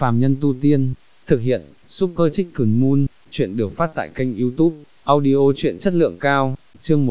phàm nhân tu tiên, thực hiện, Super Chicken Moon, chuyện được phát tại kênh YouTube, audio truyện chất lượng cao, chương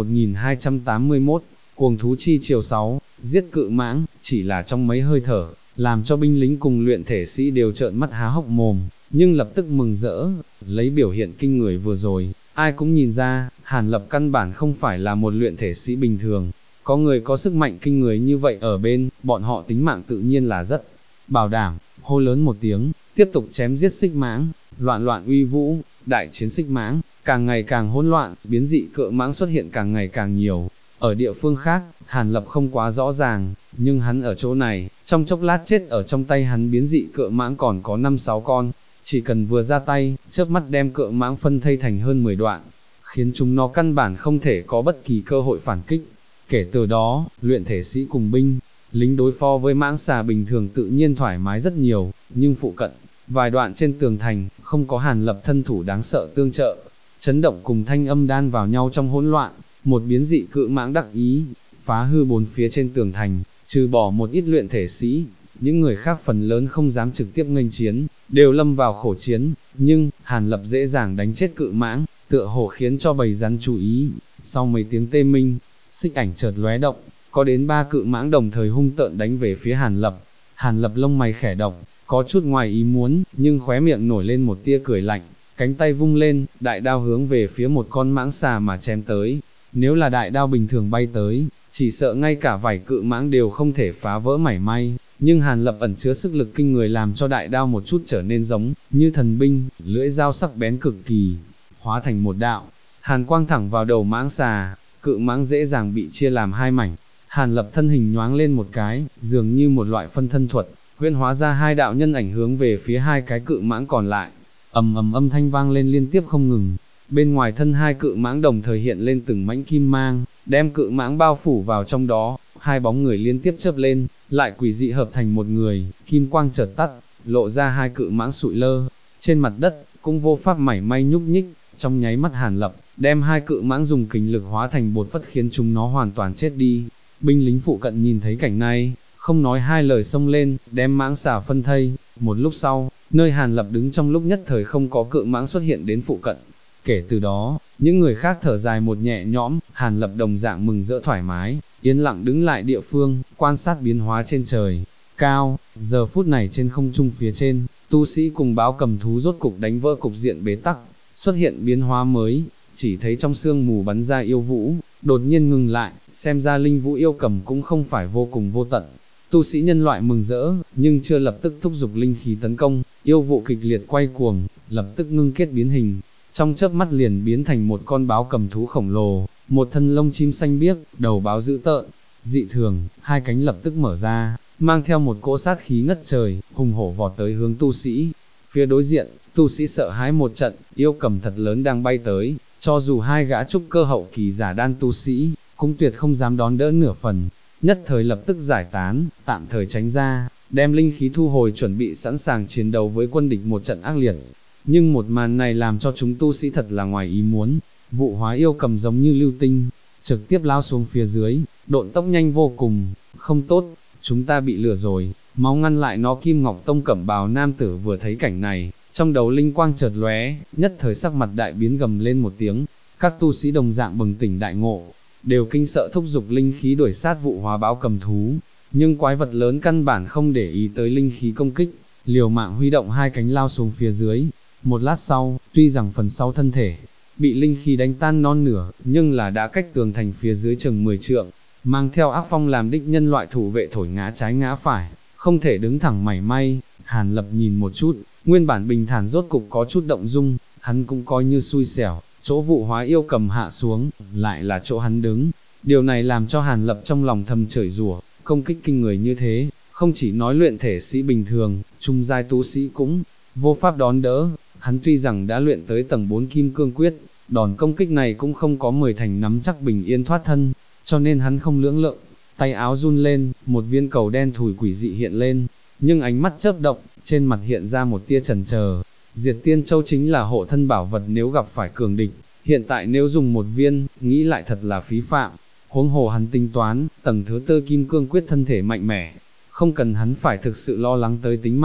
1281, cuồng thú chi chiều 6, giết cự mãng, chỉ là trong mấy hơi thở, làm cho binh lính cùng luyện thể sĩ đều trợn mắt há hốc mồm, nhưng lập tức mừng rỡ, lấy biểu hiện kinh người vừa rồi, ai cũng nhìn ra, Hàn Lập căn bản không phải là một luyện thể sĩ bình thường, có người có sức mạnh kinh người như vậy ở bên, bọn họ tính mạng tự nhiên là rất bảo đảm, hô lớn một tiếng, tiếp tục chém giết xích mãng, loạn loạn uy vũ, đại chiến xích mãng, càng ngày càng hỗn loạn, biến dị cự mãng xuất hiện càng ngày càng nhiều. Ở địa phương khác, Hàn Lập không quá rõ ràng, nhưng hắn ở chỗ này, trong chốc lát chết ở trong tay hắn biến dị cự mãng còn có 5-6 con, chỉ cần vừa ra tay, chớp mắt đem cự mãng phân thây thành hơn 10 đoạn, khiến chúng nó căn bản không thể có bất kỳ cơ hội phản kích. Kể từ đó, luyện thể sĩ cùng binh, lính đối phó với mãng xà bình thường tự nhiên thoải mái rất nhiều, nhưng phụ cận, vài đoạn trên tường thành, không có Hàn Lập thân thủ đáng sợ tương trợ, chấn động cùng thanh âm đan vào nhau trong hỗn loạn, một biến dị cự mãng đắc ý, phá hư bốn phía trên tường thành, trừ bỏ một ít luyện thể sĩ, những người khác phần lớn không dám trực tiếp nghênh chiến, đều lâm vào khổ chiến, nhưng, Hàn Lập dễ dàng đánh chết cự mãng, tựa hồ khiến cho bầy rắn chú ý, sau mấy tiếng tê minh, xích ảnh chợt lóe động, có đến 3 cự mãng đồng thời hung tợn đánh về phía Hàn Lập lông mày khẽ động, có chút ngoài ý muốn, nhưng khóe miệng nổi lên một tia cười lạnh, cánh tay vung lên, đại đao hướng về phía một con mãng xà mà chém tới, nếu là đại đao bình thường bay tới, chỉ sợ ngay cả vảy cự mãng đều không thể phá vỡ mảy may, nhưng Hàn Lập ẩn chứa sức lực kinh người làm cho đại đao một chút trở nên giống như thần binh, lưỡi dao sắc bén cực kỳ, hóa thành một đạo hàn quang thẳng vào đầu mãng xà, cự mãng dễ dàng bị chia làm hai mảnh. Hàn Lập thân hình nhoáng lên một cái, dường như một loại phân thân thuật, huyễn hóa ra hai đạo nhân ảnh hướng về phía hai cái cự mãng còn lại. Ầm ầm âm thanh vang lên liên tiếp không ngừng. Bên ngoài thân hai cự mãng đồng thời hiện lên từng mảnh kim mang, đem cự mãng bao phủ vào trong đó, hai bóng người liên tiếp chớp lên, lại quỷ dị hợp thành một người, kim quang chợt tắt, lộ ra hai cự mãng sụi lơ trên mặt đất, cũng vô pháp mảy may nhúc nhích. Trong nháy mắt Hàn Lập đem hai cự mãng dùng kình lực hóa thành bột phất khiến chúng nó hoàn toàn chết đi. Binh lính phụ cận nhìn thấy cảnh này, không nói hai lời xông lên, đem mãng xà phân thây. Một lúc sau, nơi Hàn Lập đứng trong lúc nhất thời không có cự mãng xuất hiện đến phụ cận. Kể từ đó, những người khác thở dài một nhẹ nhõm, Hàn Lập đồng dạng mừng rỡ thoải mái, yên lặng đứng lại địa phương, quan sát biến hóa trên trời cao. Giờ phút này trên không trung phía trên, tu sĩ cùng báo cầm thú rốt cục đánh vỡ cục diện bế tắc, xuất hiện biến hóa mới, chỉ thấy trong sương mù bắn ra yêu vũ, đột nhiên ngừng lại, xem ra linh vũ yêu cầm cũng không phải vô cùng vô tận. Tu sĩ nhân loại mừng rỡ, nhưng chưa lập tức thúc giục linh khí tấn công, yêu vụ kịch liệt quay cuồng, lập tức ngưng kết biến hình, trong chớp mắt liền biến thành một con báo cầm thú khổng lồ, một thân lông chim xanh biếc, đầu báo dữ tợn, dị thường, hai cánh lập tức mở ra, mang theo một cỗ sát khí ngất trời, hùng hổ vọt tới hướng tu sĩ. Phía đối diện, tu sĩ sợ hãi một trận, yêu cầm thật lớn đang bay tới, cho dù hai gã trúc cơ hậu kỳ giả đan tu sĩ, cũng tuyệt không dám đón đỡ nửa phần, nhất thời lập tức giải tán, tạm thời tránh ra, đem linh khí thu hồi chuẩn bị sẵn sàng chiến đấu với quân địch một trận ác liệt. Nhưng một màn này làm cho chúng tu sĩ thật là ngoài ý muốn, vụ hóa yêu cầm giống như lưu tinh, trực tiếp lao xuống phía dưới, độn tốc nhanh vô cùng, không tốt, chúng ta bị lừa rồi, mau ngăn lại nó. Kim Ngọc Tông cẩm bào nam tử vừa thấy cảnh này, trong đầu linh quang chợt lóe, nhất thời sắc mặt đại biến gầm lên một tiếng, các tu sĩ đồng dạng bừng tỉnh đại ngộ, đều kinh sợ thúc giục linh khí đuổi sát vụ hóa báo cầm thú, nhưng quái vật lớn căn bản không để ý tới linh khí công kích, liều mạng huy động hai cánh lao xuống phía dưới. Một lát sau, tuy rằng phần sau thân thể bị linh khí đánh tan non nửa, nhưng là đã cách tường thành phía dưới chừng 10 trượng, mang theo ác phong làm đích nhân loại thủ vệ thổi ngã trái ngã phải, không thể đứng thẳng mảy may. Hàn Lập nhìn một chút, nguyên bản bình thản rốt cục có chút động dung, hắn cũng coi như xui xẻo, chỗ vụ hóa yêu cầm hạ xuống, lại là chỗ hắn đứng. Điều này làm cho Hàn Lập trong lòng thầm chửi rủa, công kích kinh người như thế, không chỉ nói luyện thể sĩ bình thường, trung giai tu sĩ cũng vô pháp đón đỡ. Hắn tuy rằng đã luyện tới tầng 4 kim cương quyết, đòn công kích này cũng không có 10 thành nắm chắc bình yên thoát thân, cho nên hắn không lưỡng lự, tay áo run lên, một viên cầu đen thủi quỷ dị hiện lên, nhưng ánh mắt chớp động, trên mặt hiện ra một tia chần chờ. Diệt Tiên Châu chính là hộ thân bảo vật nếu gặp phải cường địch, hiện tại nếu dùng một viên, nghĩ lại thật là phí phạm. Huống hồ hắn tính toán, tầng thứ tư kim cương quyết thân thể mạnh mẽ, không cần hắn phải thực sự lo lắng tới tính mạng,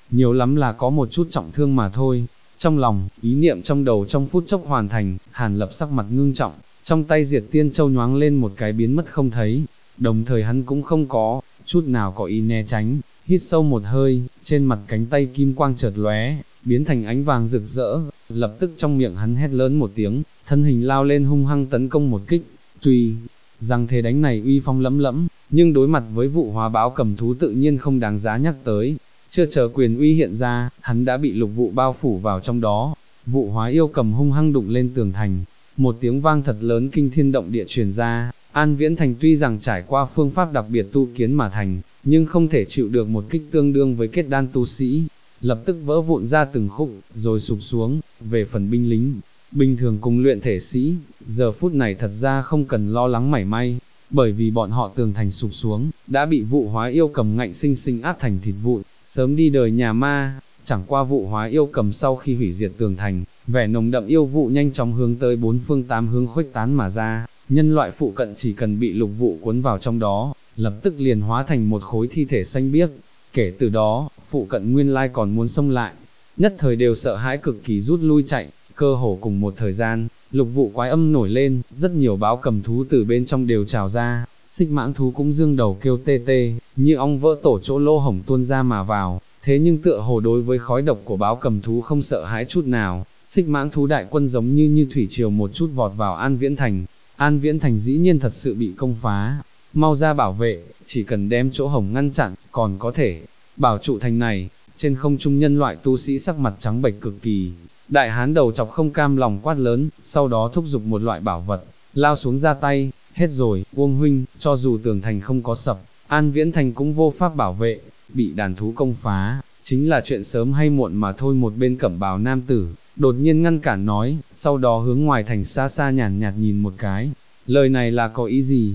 nhiều lắm là có một chút trọng thương mà thôi. Trong lòng, ý niệm trong đầu trong phút chốc hoàn thành, Hàn Lập sắc mặt ngưng trọng, trong tay Diệt Tiên Châu nhoáng lên một cái biến mất không thấy, đồng thời hắn cũng không có chút nào có ý né tránh, hít sâu một hơi, trên mặt cánh tay kim quang chợt lóe, biến thành ánh vàng rực rỡ, lập tức trong miệng hắn hét lớn một tiếng, thân hình lao lên hung hăng tấn công một kích, tuy rằng thế đánh này uy phong lẫm lẫm, nhưng đối mặt với vụ hóa báo cầm thú tự nhiên không đáng giá nhắc tới. Chưa chờ quyền uy hiện ra, hắn đã bị lục vụ bao phủ vào trong đó. Vụ hóa yêu cầm hung hăng đụng lên tường thành, một tiếng vang thật lớn kinh thiên động địa truyền ra. An Viễn Thành tuy rằng trải qua phương pháp đặc biệt tu kiến mà thành, nhưng không thể chịu được một kích tương đương với kết đan tu sĩ, lập tức vỡ vụn ra từng khúc, rồi sụp xuống. Về phần binh lính bình thường cùng luyện thể sĩ, giờ phút này thật ra không cần lo lắng mảy may, bởi vì bọn họ tường thành sụp xuống, đã bị vụ hóa yêu cầm ngạnh sinh sinh áp thành thịt vụn, sớm đi đời nhà ma. Chẳng qua vụ hóa yêu cầm sau khi hủy diệt tường thành, vẻ nồng đậm yêu vụ nhanh chóng hướng tới bốn phương tám hướng khuếch tán mà ra, nhân loại phụ cận chỉ cần bị lục vụ cuốn vào trong đó, lập tức liền hóa thành một khối thi thể xanh biếc. Kể từ đó, phụ cận nguyên lai còn muốn xông lại, nhất thời đều sợ hãi cực kỳ rút lui chạy. Cơ hồ cùng một thời gian, lục vụ quái âm nổi lên, rất nhiều báo cầm thú từ bên trong đều trào ra, xích mãng thú cũng dương đầu kêu tê tê, như ong vỡ tổ chỗ lỗ hổng tuôn ra mà vào, thế nhưng tựa hồ đối với khói độc của báo cầm thú không sợ hãi chút nào. Xích mãng thú đại quân giống như thủy triều một chút vọt vào An Viễn Thành. An Viễn Thành dĩ nhiên thật sự bị công phá, mau ra bảo vệ, chỉ cần đem chỗ hổng ngăn chặn, còn có thể bảo trụ thành này. Trên không trung nhân loại tu sĩ sắc mặt trắng bệch cực kỳ, đại hán đầu chọc không cam lòng quát lớn, sau đó thúc giục một loại bảo vật, lao xuống ra tay. Hết rồi, Uông huynh, cho dù tường thành không có sập, An Viễn Thành cũng vô pháp bảo vệ, bị đàn thú công phá, chính là chuyện sớm hay muộn mà thôi. Một bên cẩm bào nam tử, đột nhiên ngăn cản nói, sau đó hướng ngoài thành xa xa nhàn nhạt nhìn một cái, lời này là có ý gì,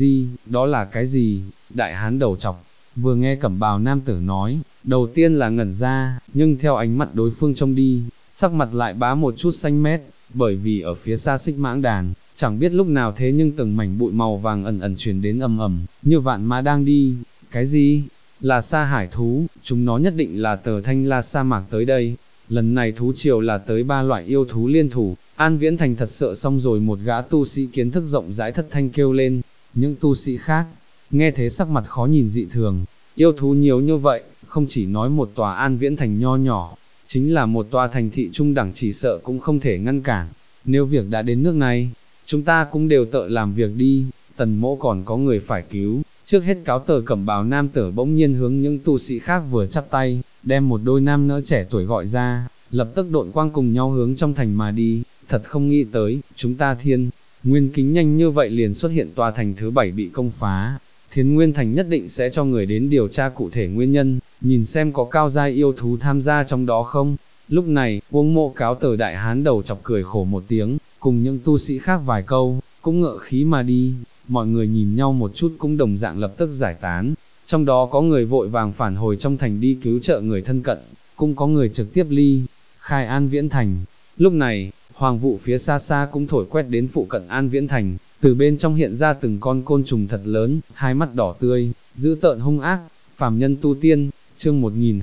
đó là cái gì? Đại hán đầu chọc, vừa nghe cẩm bào nam tử nói, đầu tiên là ngẩn ra, nhưng theo ánh mặt đối phương trông đi, sắc mặt lại bá một chút xanh mét, bởi vì ở phía xa xích mãng đàn, chẳng biết lúc nào thế nhưng từng mảnh bụi màu vàng ẩn ẩn truyền đến ầm ầm, như vạn mã đang đi. Cái gì? Là sa hải thú, chúng nó nhất định là tờ Thanh La sa mạc tới đây. Lần này thú triều là tới 3 loại yêu thú liên thủ. An Viễn Thành thật sợ xong rồi. Một gã tu sĩ kiến thức rộng rãi thất thanh kêu lên. Những tu sĩ khác, nghe thế sắc mặt khó nhìn dị thường. Yêu thú nhiều như vậy, không chỉ nói một tòa An Viễn Thành nho nhỏ, chính là một tòa thành thị trung đẳng chỉ sợ cũng không thể ngăn cản. Nếu việc đã đến nước này, chúng ta cũng đều tự làm việc đi. Tần Mỗ còn có người phải cứu. Trước hết cáo tờ cẩm bào nam tử bỗng nhiên hướng những tu sĩ khác vừa chắp tay, đem một đôi nam nữ trẻ tuổi gọi ra, lập tức độn quang cùng nhau hướng trong thành mà đi. Thật không nghĩ tới, chúng ta Thiên Nguyên Kính nhanh như vậy liền xuất hiện tòa thành thứ 7 bị công phá. Thiên Nguyên Thành nhất định sẽ cho người đến điều tra cụ thể nguyên nhân, nhìn xem có cao giai yêu thú tham gia trong đó không. Lúc này, Uông Mộ cáo tờ đại hán đầu chọc cười khổ một tiếng, cùng những tu sĩ khác vài câu, cũng ngựa khí mà đi. Mọi người nhìn nhau một chút cũng đồng dạng lập tức giải tán, trong đó có người vội vàng phản hồi trong thành đi cứu trợ người thân cận, cũng có người trực tiếp ly khai An Viễn Thành. Lúc này, hoàng vụ phía xa xa cũng thổi quét đến phụ cận An Viễn Thành, từ bên trong hiện ra từng con côn trùng thật lớn, hai mắt đỏ tươi, dữ tợn hung ác. Phàm nhân tu tiên, chương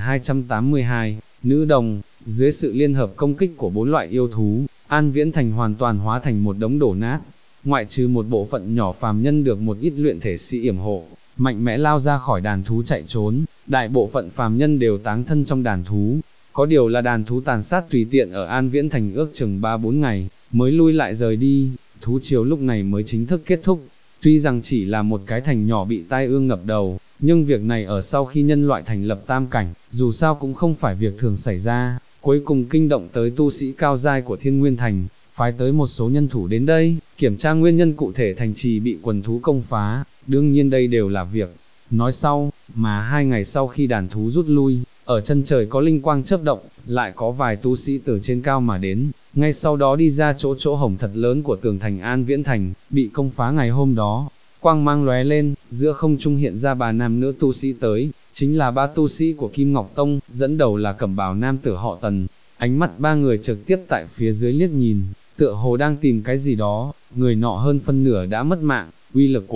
1282, nữ đồng. Dưới sự liên hợp công kích của 4 loại yêu thú, An Viễn Thành hoàn toàn hóa thành một đống đổ nát. Ngoại trừ một bộ phận nhỏ phàm nhân được một ít luyện thể sĩ yểm hộ, mạnh mẽ lao ra khỏi đàn thú chạy trốn, đại bộ phận phàm nhân đều táng thân trong đàn thú. Có điều là đàn thú tàn sát tùy tiện ở An Viễn Thành ước chừng 3-4 ngày, mới lui lại rời đi. Thú triều lúc này mới chính thức kết thúc. Tuy rằng chỉ là một cái thành nhỏ bị tai ương ngập đầu, nhưng việc này ở sau khi nhân loại thành lập tam cảnh, dù sao cũng không phải việc thường xảy ra, cuối cùng kinh động tới tu sĩ cao giai của Thiên Nguyên Thành, phái tới một số nhân thủ đến đây, kiểm tra nguyên nhân cụ thể thành trì bị quần thú công phá. Đương nhiên đây đều là việc nói sau, mà 2 ngày sau khi đàn thú rút lui, ở chân trời có linh quang chớp động, lại có vài tu sĩ từ trên cao mà đến, ngay sau đó đi ra chỗ hổng thật lớn của tường thành An Viễn Thành, bị công phá ngày hôm đó. Quang mang lóe lên, giữa không trung hiện ra 3 nam nữ tu sĩ tới, chính là 3 tu sĩ của Kim Ngọc Tông, dẫn đầu là cẩm bào nam tử họ Tần. Ánh mắt 3 người trực tiếp tại phía dưới liếc nhìn, tựa hồ đang tìm cái gì đó. Người nọ hơn phân nửa đã mất mạng, uy lực của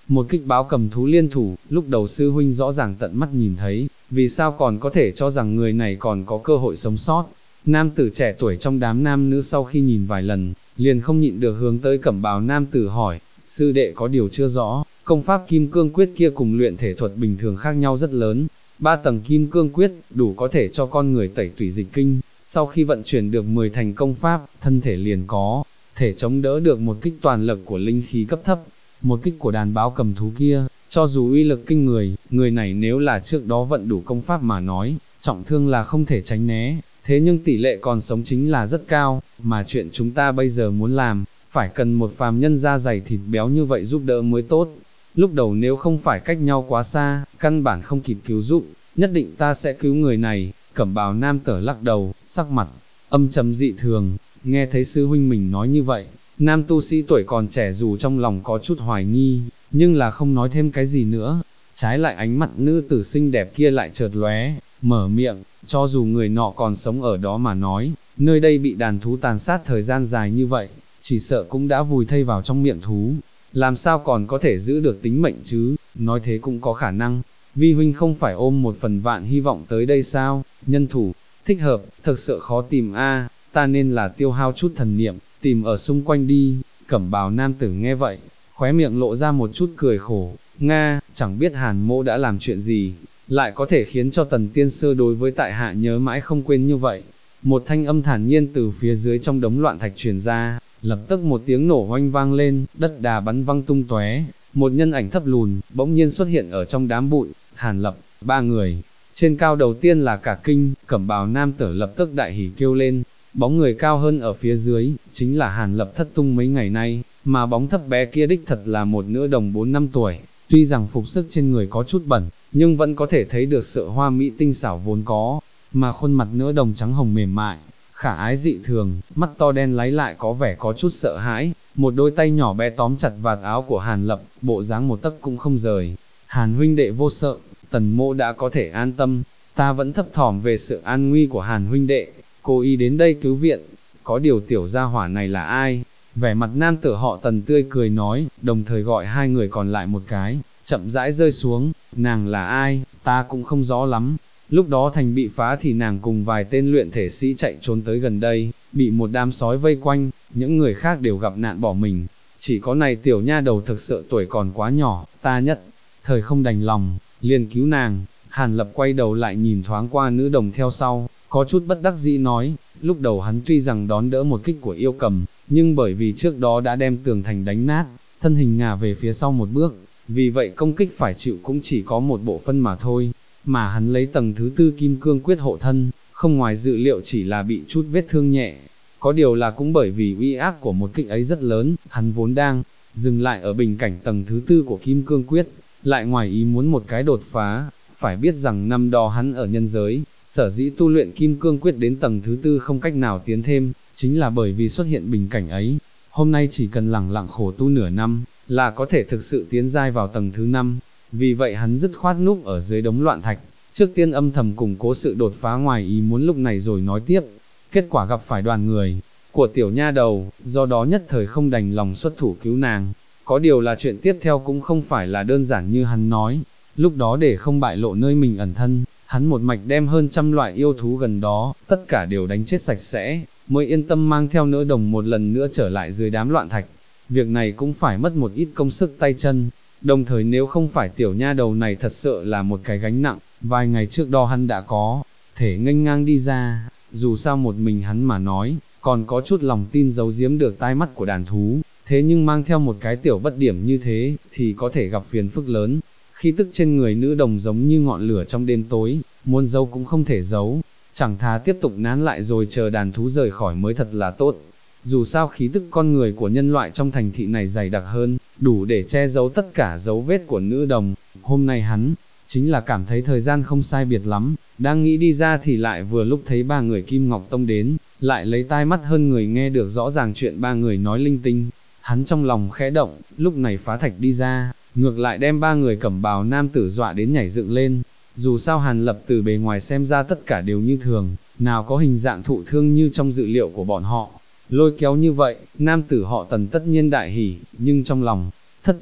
một kích báo cầm thú liên thủ, lúc đầu sư huynh rõ ràng tận mắt nhìn thấy, vì sao còn có thể cho rằng người này còn có cơ hội sống sót. Nam tử trẻ tuổi trong đám nam nữ sau khi nhìn vài lần, liền không nhịn được hướng tới cẩm bào nam tử hỏi, sư đệ có điều chưa rõ, công pháp kim cương quyết kia cùng luyện thể thuật bình thường khác nhau rất lớn. 3 tầng kim cương quyết, đủ có thể cho con người tẩy tủy dịch kinh, sau khi vận chuyển được 10 thành công pháp, thân thể liền có thể chống đỡ được một kích toàn lực của linh khí cấp thấp. Một kích của đàn báo cầm thú kia, cho dù uy lực kinh người này nếu là trước đó vận đủ công pháp mà nói, trọng thương là không thể tránh né, thế nhưng tỷ lệ còn sống chính là rất cao, mà chuyện chúng ta bây giờ muốn làm, phải cần một phàm nhân da dày thịt béo như vậy giúp đỡ mới tốt. Lúc đầu nếu không phải cách nhau quá xa, căn bản không kịp cứu giúp, nhất định ta sẽ cứu người này. Cẩm bào nam tử lắc đầu, sắc mặt âm trầm dị thường, nghe thấy sư huynh mình nói như vậy, nam tu sĩ tuổi còn trẻ dù trong lòng có chút hoài nghi, nhưng là không nói thêm cái gì nữa. Trái lại ánh mắt nữ tử xinh đẹp kia lại chợt lóe, mở miệng, cho dù người nọ còn sống ở đó mà nói, nơi đây bị đàn thú tàn sát thời gian dài như vậy, chỉ sợ cũng đã vùi thây vào trong miệng thú, làm sao còn có thể giữ được tính mệnh chứ, nói thế cũng có khả năng. Vi huynh không phải ôm một phần vạn hy vọng tới đây sao, nhân thủ thích hợp, thực sự khó tìm a, ta nên là tiêu hao chút thần niệm, tìm ở xung quanh đi. Cẩm bào nam tử nghe vậy, khóe miệng lộ ra một chút cười khổ, Nga, chẳng biết Hàn mỗ đã làm chuyện gì, lại có thể khiến cho Tần Tiên Sơ đối với tại hạ nhớ mãi không quên như vậy. Một thanh âm thản nhiên từ phía dưới trong đống loạn thạch truyền ra, lập tức một tiếng nổ oanh vang lên, đất đá bắn văng tung tóe, một nhân ảnh thấp lùn, bỗng nhiên xuất hiện ở trong đám bụi. Hàn Lập, 3 người, trên cao đầu tiên là cả kinh, cẩm bào nam tử lập tức đại hỉ kêu lên, bóng người cao hơn ở phía dưới, chính là Hàn Lập thất tung mấy ngày nay, mà bóng thấp bé kia đích thật là một nữ đồng 4 năm tuổi, tuy rằng phục sức trên người có chút bẩn, nhưng vẫn có thể thấy được sự hoa mỹ tinh xảo vốn có, mà khuôn mặt nữ đồng trắng hồng mềm mại, khả ái dị thường, mắt to đen láy lại có vẻ có chút sợ hãi, một đôi tay nhỏ bé tóm chặt vạt áo của Hàn Lập, bộ dáng một tấc cũng không rời. Hàn huynh đệ vô sợ, Tần mỗ đã có thể an tâm, ta vẫn thấp thỏm về sự an nguy của Hàn huynh đệ, cố ý đến đây cứu viện. Có điều tiểu gia hỏa này là ai? Vẻ mặt nam tử họ Tần tươi cười nói, đồng thời gọi 2 người còn lại một cái, chậm rãi rơi xuống. Nàng là ai, ta cũng không rõ lắm. Lúc đó thành bị phá thì nàng cùng vài tên luyện thể sĩ chạy trốn tới gần đây, bị một đám sói vây quanh, những người khác đều gặp nạn bỏ mình. Chỉ có này tiểu nha đầu thực sự tuổi còn quá nhỏ, ta nhất thời không đành lòng, liền cứu nàng. Hàn Lập quay đầu lại nhìn thoáng qua nữ đồng theo sau, có chút bất đắc dĩ nói, lúc đầu hắn tuy rằng đón đỡ một kích của yêu cầm, nhưng bởi vì trước đó đã đem tường thành đánh nát, thân hình ngả về phía sau một bước, vì vậy công kích phải chịu cũng chỉ có một bộ phân mà thôi, mà hắn lấy tầng thứ 4 kim cương quyết hộ thân, không ngoài dự liệu chỉ là bị chút vết thương nhẹ. Có điều là cũng bởi vì uy ác của một kích ấy rất lớn, hắn vốn đang dừng lại ở bình cảnh tầng thứ 4 của kim cương quyết, lại ngoài ý muốn một cái đột phá. Phải biết rằng năm đó hắn ở nhân giới, sở dĩ tu luyện kim cương quyết đến tầng thứ 4 không cách nào tiến thêm, chính là bởi vì xuất hiện bình cảnh ấy. Hôm nay chỉ cần lẳng lặng khổ tu nửa năm, là có thể thực sự tiến giai vào tầng thứ 5. Vì vậy hắn dứt khoát núp ở dưới đống loạn thạch, trước tiên âm thầm củng cố sự đột phá ngoài ý muốn lúc này rồi nói tiếp. Kết quả gặp phải đoàn người của tiểu nha đầu, do đó nhất thời không đành lòng xuất thủ cứu nàng. Có điều là chuyện tiếp theo cũng không phải là đơn giản như hắn nói. Lúc đó để không bại lộ nơi mình ẩn thân, hắn một mạch đem hơn 100 loại yêu thú gần đó, tất cả đều đánh chết sạch sẽ, mới yên tâm mang theo nữ đồng một lần nữa trở lại dưới đám loạn thạch. Việc này cũng phải mất một ít công sức tay chân, đồng thời nếu không phải tiểu nha đầu này thật sự là một cái gánh nặng, vài ngày trước đó hắn đã có thể nghênh ngang đi ra, dù sao một mình hắn mà nói, còn có chút lòng tin giấu giếm được tai mắt của đàn thú, thế nhưng mang theo một cái tiểu bất điểm như thế, thì có thể gặp phiền phức lớn. Khí tức trên người nữ đồng giống như ngọn lửa trong đêm tối, muốn giấu cũng không thể giấu, chẳng thà tiếp tục nán lại rồi chờ đàn thú rời khỏi mới thật là tốt. Dù sao khí tức con người của nhân loại trong thành thị này dày đặc hơn, đủ để che giấu tất cả dấu vết của nữ đồng. Hôm nay hắn, chính là cảm thấy thời gian không sai biệt lắm, đang nghĩ đi ra thì lại vừa lúc thấy 3 người Kim Ngọc Tông đến, lại lấy tai mắt hơn người nghe được rõ ràng chuyện 3 người nói linh tinh. Hắn trong lòng khẽ động, lúc này phá thạch đi ra, ngược lại đem 3 người cẩm bào nam tử dọa đến nhảy dựng lên. Dù sao Hàn Lập từ bề ngoài xem ra tất cả đều như thường, nào có hình dạng thụ thương như trong dự liệu của bọn họ. Lôi kéo như vậy, nam tử họ Tần tất nhiên đại hỉ, nhưng trong lòng thất kinh,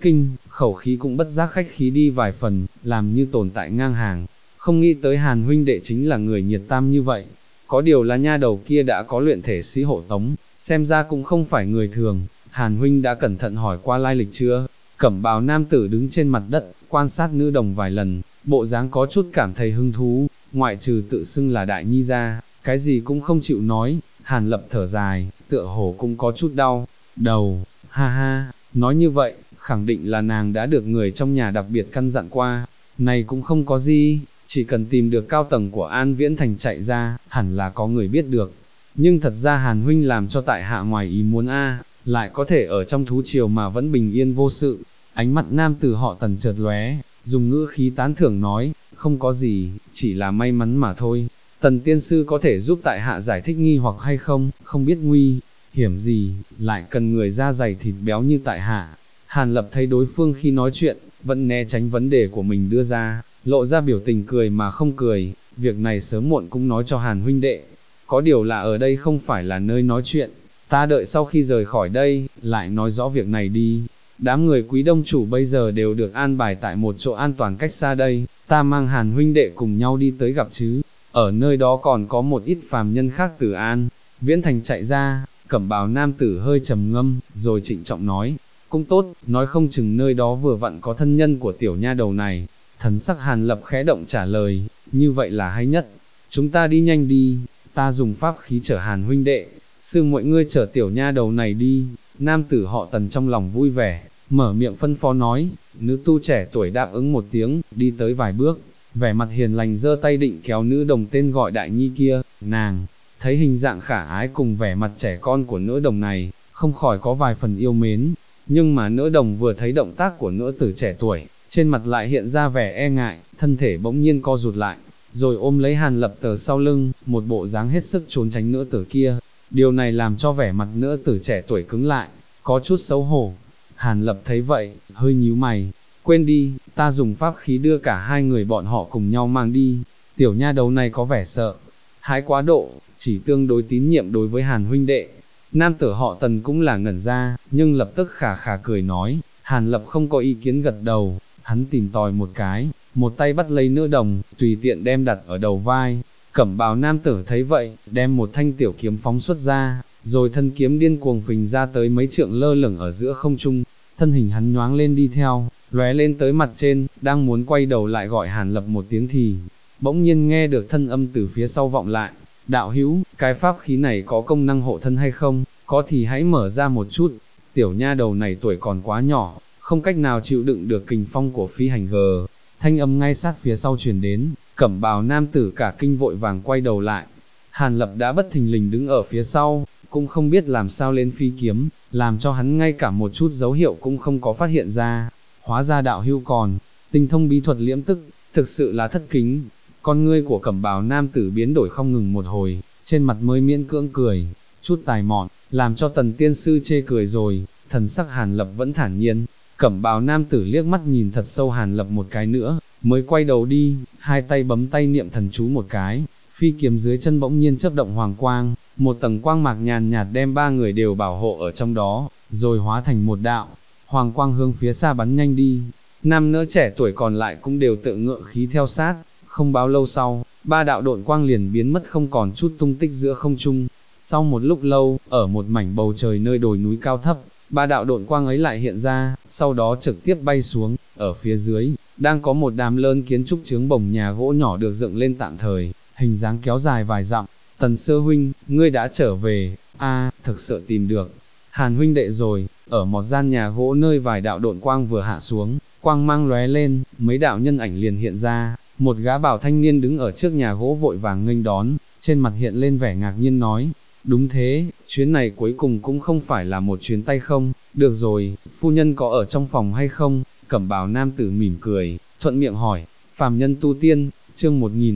khẩu khí cũng bất giác khách khí đi vài phần, làm như tồn tại ngang hàng. Không nghĩ tới Hàn huynh đệ chính là người nhiệt tam như vậy, có điều là nha đầu kia đã có luyện thể sĩ hộ tống, xem ra cũng không phải người thường. Hàn huynh đã cẩn thận hỏi qua lai lịch chưa? Cẩm bào nam tử đứng trên mặt đất, quan sát nữ đồng vài lần, bộ dáng có chút cảm thấy hứng thú, ngoại trừ tự xưng là đại nhi ra, cái gì cũng không chịu nói. Hàn Lập thở dài, tựa hồ cũng có chút đau đầu, ha ha, nói như vậy, khẳng định là nàng đã được người trong nhà đặc biệt căn dặn qua, này cũng không có gì, chỉ cần tìm được cao tầng của An Viễn Thành chạy ra, hẳn là có người biết được. Nhưng thật ra Hàn huynh làm cho tại hạ ngoài ý muốn lại có thể ở trong thú triều mà vẫn bình yên vô sự. Ánh mắt nam tử họ Tần chợt lóe, dùng ngữ khí tán thưởng nói, không có gì, chỉ là may mắn mà thôi. Tần tiên sư có thể giúp tại hạ giải thích nghi hoặc hay không, không biết nguy hiểm gì, lại cần người da dày thịt béo như tại hạ. Hàn Lập thấy đối phương khi nói chuyện, vẫn né tránh vấn đề của mình đưa ra, lộ ra biểu tình cười mà không cười, việc này sớm muộn cũng nói cho Hàn huynh đệ, có điều là ở đây không phải là nơi nói chuyện, ta đợi sau khi rời khỏi đây, lại nói rõ việc này đi. Đám người Quý Đông chủ bây giờ đều được an bài tại một chỗ an toàn cách xa đây, ta mang Hàn huynh đệ cùng nhau đi tới gặp chứ, ở nơi đó còn có một ít phàm nhân khác từ An Viễn Thành chạy ra. Cẩm bào nam tử hơi trầm ngâm, rồi trịnh trọng nói, cũng tốt, nói không chừng nơi đó vừa vặn có thân nhân của tiểu nha đầu này. Thần sắc Hàn Lập khẽ động trả lời, như vậy là hay nhất, chúng ta đi nhanh đi, ta dùng pháp khí chở Hàn huynh đệ, sư mọi ngươi chở tiểu nha đầu này đi. Nam tử họ Tần trong lòng vui vẻ, mở miệng phân phó nói, nữ tu trẻ tuổi đáp ứng một tiếng, đi tới vài bước, vẻ mặt hiền lành giơ tay định kéo nữ đồng tên gọi Đại Nhi kia. Nàng thấy hình dạng khả ái cùng vẻ mặt trẻ con của nữ đồng này, không khỏi có vài phần yêu mến, nhưng mà nữ đồng vừa thấy động tác của nữ tử trẻ tuổi, trên mặt lại hiện ra vẻ e ngại, thân thể bỗng nhiên co rụt lại, rồi ôm lấy Hàn Lập từ sau lưng, một bộ dáng hết sức trốn tránh nữ tử kia. Điều này làm cho vẻ mặt nữ tử trẻ tuổi cứng lại, có chút xấu hổ. Hàn Lập thấy vậy, hơi nhíu mày, quên đi, ta dùng pháp khí đưa cả hai người bọn họ cùng nhau mang đi. Tiểu nha đầu này có vẻ sợ hãi quá độ, chỉ tương đối tín nhiệm đối với Hàn huynh đệ. Nam tử họ Tần cũng là ngẩn ra, nhưng lập tức khà khà cười nói, Hàn Lập không có ý kiến gật đầu, hắn tìm tòi một cái, một tay bắt lấy nữ đồng, tùy tiện đem đặt ở đầu vai. Cẩm bào nam tử thấy vậy, đem một thanh tiểu kiếm phóng xuất ra, rồi thân kiếm điên cuồng phình ra tới mấy trượng lơ lửng ở giữa không trung, thân hình hắn nhoáng lên đi theo, lóe lên tới mặt trên, đang muốn quay đầu lại gọi Hàn Lập một tiếng thì, bỗng nhiên nghe được thân âm từ phía sau vọng lại, đạo hữu, cái pháp khí này có công năng hộ thân hay không, có thì hãy mở ra một chút, tiểu nha đầu này tuổi còn quá nhỏ, không cách nào chịu đựng được kình phong của phi hành gờ. Thanh âm ngay sát phía sau truyền đến, cẩm bào nam tử cả kinh vội vàng quay đầu lại. Hàn Lập đã bất thình lình đứng ở phía sau, cũng không biết làm sao lên phi kiếm, làm cho hắn ngay cả một chút dấu hiệu cũng không có phát hiện ra. Hóa ra đạo hữu còn tinh thông bí thuật liễm tức, thực sự là thất kính. Con ngươi của cẩm bào nam tử biến đổi không ngừng một hồi, trên mặt mới miễn cưỡng cười, chút tài mọn, làm cho Tần tiên sư chê cười rồi. Thần sắc Hàn Lập vẫn thản nhiên. Cẩm bào nam tử liếc mắt nhìn thật sâu Hàn Lập một cái nữa, mới quay đầu đi, hai tay bấm tay niệm thần chú một cái, phi kiếm dưới chân bỗng nhiên chớp động hoàng quang, một tầng quang mạc nhàn nhạt đem ba người đều bảo hộ ở trong đó, rồi hóa thành một đạo hoàng quang hướng phía xa bắn nhanh đi. Nam nữ trẻ tuổi còn lại cũng đều tự ngựa khí theo sát, không bao lâu sau, ba đạo độn quang liền biến mất không còn chút tung tích giữa không trung. Sau một lúc lâu, ở một mảnh bầu trời nơi đồi núi cao thấp, ba đạo độn quang ấy lại hiện ra, sau đó trực tiếp bay xuống. Ở phía dưới, đang có một đám lớn kiến trúc chướng bồng nhà gỗ nhỏ được dựng lên tạm thời, hình dáng kéo dài vài dặm. Tần sơ huynh, ngươi đã trở về, thực sự tìm được Hàn huynh đệ rồi. Ở một gian nhà gỗ nơi vài đạo độn quang vừa hạ xuống, quang mang lóe lên, mấy đạo nhân ảnh liền hiện ra. Một gã bảo thanh niên đứng ở trước nhà gỗ vội vàng nghênh đón, trên mặt hiện lên vẻ ngạc nhiên nói, đúng thế, chuyến này cuối cùng cũng không phải là một chuyến tay không. Được rồi, phu nhân có ở trong phòng hay không? Cẩm bào nam tử mỉm cười, thuận miệng hỏi. Phàm nhân tu tiên, chương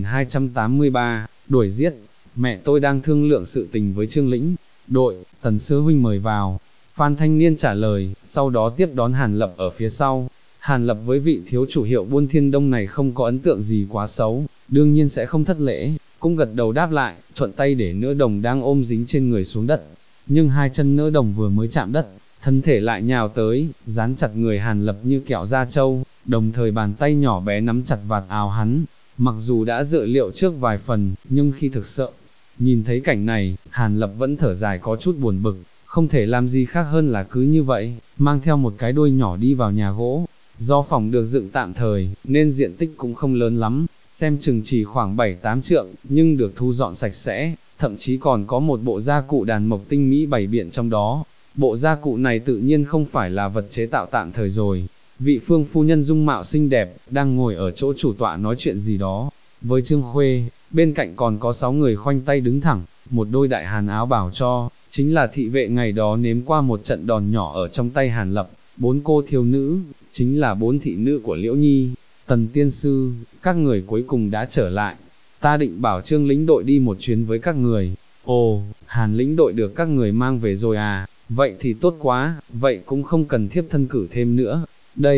1283, đuổi giết. Mẹ tôi đang thương lượng sự tình với Trương lĩnh đội, Tần sư huynh mời vào. Phan thanh niên trả lời, sau đó tiếp đón Hàn Lập ở phía sau. Hàn Lập với vị thiếu chủ hiệu Buôn Thiên Đông này không có ấn tượng gì quá xấu, đương nhiên sẽ không thất lễ, cũng gật đầu đáp lại, thuận tay để nữ đồng đang ôm dính trên người xuống đất. Nhưng hai chân nữ đồng vừa mới chạm đất, thân thể lại nhào tới, dán chặt người Hàn Lập như kẹo da trâu, đồng thời bàn tay nhỏ bé nắm chặt vạt áo hắn, mặc dù đã dự liệu trước vài phần, nhưng khi thực sự nhìn thấy cảnh này, Hàn Lập vẫn thở dài có chút buồn bực, không thể làm gì khác hơn là cứ như vậy, mang theo một cái đuôi nhỏ đi vào nhà gỗ. Do phòng được dựng tạm thời, nên diện tích cũng không lớn lắm, xem chừng chỉ khoảng 7-8 trượng, nhưng được thu dọn sạch sẽ, thậm chí còn có một bộ gia cụ đàn mộc tinh mỹ bày biện trong đó. Bộ gia cụ này tự nhiên không phải là vật chế tạo tạm thời rồi. Vị Phương phu nhân dung mạo xinh đẹp, đang ngồi ở chỗ chủ tọa nói chuyện gì đó với Trương Khuê, bên cạnh còn có 6 người khoanh tay đứng thẳng, một đôi đại hàn áo bảo cho, chính là thị vệ ngày đó nếm qua một trận đòn nhỏ ở trong tay Hàn Lập. 4 cô thiếu nữ, chính là 4 thị nữ của Liễu Nhi. Tần tiên sư, các người cuối cùng đã trở lại, ta định bảo Trương lĩnh đội đi một chuyến với các người. Ồ, Hàn lĩnh đội được các người mang về rồi à, vậy thì tốt quá, vậy cũng không cần thiếp thân cử thêm nữa.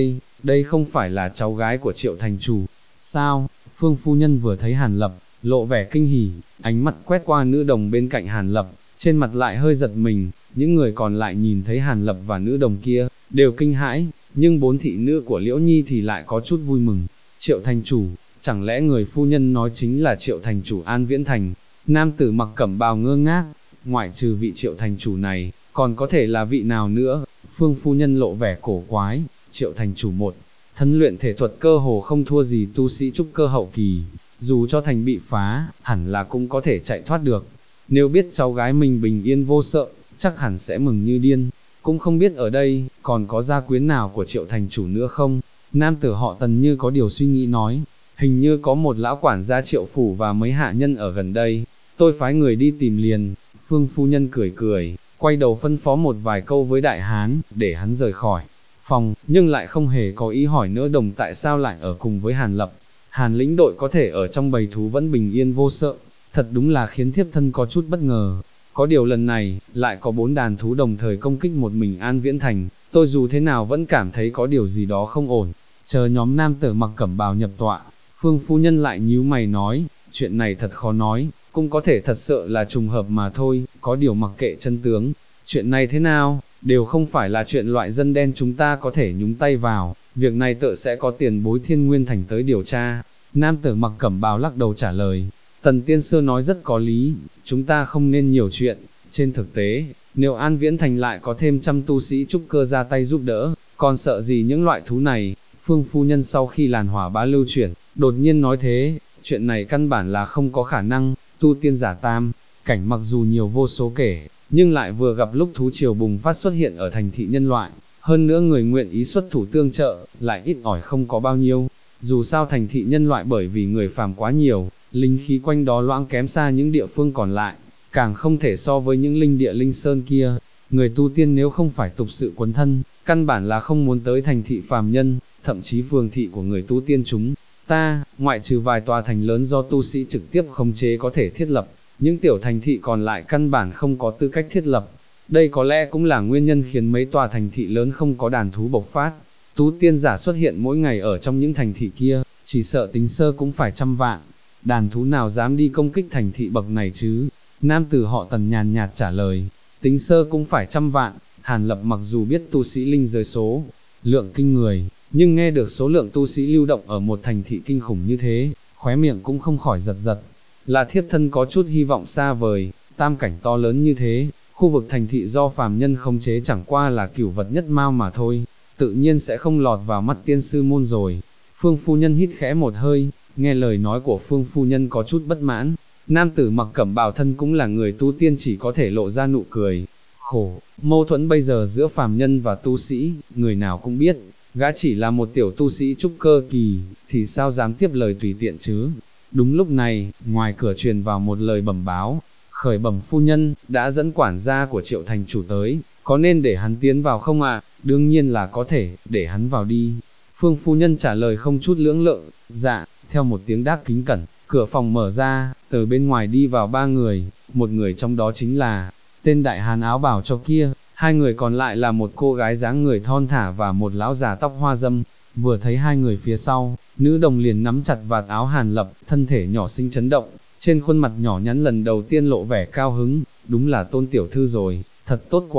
Đây không phải là cháu gái của Triệu thành chủ, sao? Phương phu nhân vừa thấy Hàn Lập, lộ vẻ kinh hỉ, ánh mắt quét qua nữ đồng bên cạnh Hàn Lập, trên mặt lại hơi giật mình, những người còn lại nhìn thấy Hàn Lập và nữ đồng kia, đều kinh hãi, nhưng 4 thị nữ của Liễu Nhi thì lại có chút vui mừng. Triệu thành chủ, chẳng lẽ người phu nhân nói chính là Triệu thành chủ An Viễn Thành? Nam tử mặc cẩm bào ngơ ngác, ngoại trừ vị Triệu thành chủ này, còn có thể là vị nào nữa? Phương phu nhân lộ vẻ cổ quái, Triệu thành chủ một thân luyện thể thuật cơ hồ không thua gì tu sĩ trúc cơ hậu kỳ, dù cho thành bị phá, hẳn là cũng có thể chạy thoát được. Nếu biết cháu gái mình bình yên vô sợ, chắc hẳn sẽ mừng như điên. Cũng không biết ở đây, còn có gia quyến nào của Triệu thành chủ nữa không? Nam tử họ Tần như có điều suy nghĩ nói, hình như có một lão quản gia Triệu phủ và mấy hạ nhân ở gần đây, tôi phái người đi tìm liền. Phương phu nhân cười cười, quay đầu phân phó một vài câu với đại hán, để hắn rời khỏi phòng, nhưng lại không hề có ý hỏi nữa đồng tại sao lại ở cùng với Hàn Lập. Hàn lĩnh đội có thể ở trong bầy thú vẫn bình yên vô sợ, thật đúng là khiến thiếp thân có chút bất ngờ. Có điều lần này, lại có 4 đàn thú đồng thời công kích một mình An Viễn Thành, tôi dù thế nào vẫn cảm thấy có điều gì đó không ổn. Chờ nhóm nam tử mặc cẩm bào nhập tọa, Phương phu nhân lại nhíu mày nói, chuyện này thật khó nói, cũng có thể thật sự là trùng hợp mà thôi, có điều mặc kệ chân tướng, chuyện này thế nào, đều không phải là chuyện loại dân đen chúng ta có thể nhúng tay vào, việc này tự sẽ có tiền bối Thiên Nguyên Thành tới điều tra. Nam tử mặc cẩm bào lắc đầu trả lời, Tần tiên sư nói rất có lý, chúng ta không nên nhiều chuyện, trên thực tế, nếu An Viễn Thành lại có thêm trăm tu sĩ trúc cơ ra tay giúp đỡ, còn sợ gì những loại thú này. Phương phu nhân sau khi làn hỏa bá lưu chuyển, đột nhiên nói thế, chuyện này căn bản là không có khả năng, tu tiên giả tam cảnh mặc dù nhiều vô số kể, nhưng lại vừa gặp lúc thú triều bùng phát xuất hiện ở thành thị nhân loại, hơn nữa người nguyện ý xuất thủ tương trợ, lại ít ỏi không có bao nhiêu. Dù sao thành thị nhân loại bởi vì người phàm quá nhiều, linh khí quanh đó loãng kém xa những địa phương còn lại, càng không thể so với những linh địa linh sơn kia. Người tu tiên nếu không phải tục sự quấn thân, căn bản là không muốn tới thành thị phàm nhân, thậm chí phường thị của người tu tiên chúng ta, ngoại trừ vài tòa thành lớn do tu sĩ trực tiếp khống chế có thể thiết lập, những tiểu thành thị còn lại căn bản không có tư cách thiết lập. Đây có lẽ cũng là nguyên nhân khiến mấy tòa thành thị lớn không có đàn thú bộc phát. Tú tiên giả xuất hiện mỗi ngày ở trong những thành thị kia, chỉ sợ tính sơ cũng phải trăm vạn. Đàn thú nào dám đi công kích thành thị bậc này chứ? Nam tử họ Tần nhàn nhạt trả lời, tính sơ cũng phải trăm vạn. Hàn Lập mặc dù biết tu sĩ linh giới số lượng kinh người, nhưng nghe được số lượng tu sĩ lưu động ở một thành thị kinh khủng như thế, khóe miệng cũng không khỏi giật giật. Là thiếp thân có chút hy vọng xa vời, tam cảnh to lớn như thế, khu vực thành thị do phàm nhân khống chế chẳng qua là cửu vật nhất mao mà thôi, tự nhiên sẽ không lọt vào mắt tiên sư môn rồi. Phương phu nhân hít khẽ một hơi, nghe lời nói của Phương phu nhân có chút bất mãn. Nam tử mặc cẩm bào thân cũng là người tu tiên chỉ có thể lộ ra nụ cười. Khổ, mâu thuẫn bây giờ giữa phàm nhân và tu sĩ, người nào cũng biết, gã chỉ là một tiểu tu sĩ trúc cơ kỳ, thì sao dám tiếp lời tùy tiện chứ. Đúng lúc này, ngoài cửa truyền vào một lời bẩm báo, khởi bẩm phu nhân, đã dẫn quản gia của Triệu thành chủ tới, có nên để hắn tiến vào không ạ? Đương nhiên là có thể, để hắn vào đi. Phương phu nhân trả lời không chút lưỡng lự, dạ, theo một tiếng đáp kính cẩn, cửa phòng mở ra, từ bên ngoài đi vào 3 người, một người trong đó chính là tên đại hán áo bào cho kia, 2 người còn lại là một cô gái dáng người thon thả và một lão già tóc hoa dâm. Vừa thấy 2 người phía sau, nữ đồng liền nắm chặt vạt áo Hàn Lập, thân thể nhỏ xinh chấn động, trên khuôn mặt nhỏ nhắn lần đầu tiên lộ vẻ cao hứng, đúng là Tôn tiểu thư rồi, thật tốt quá,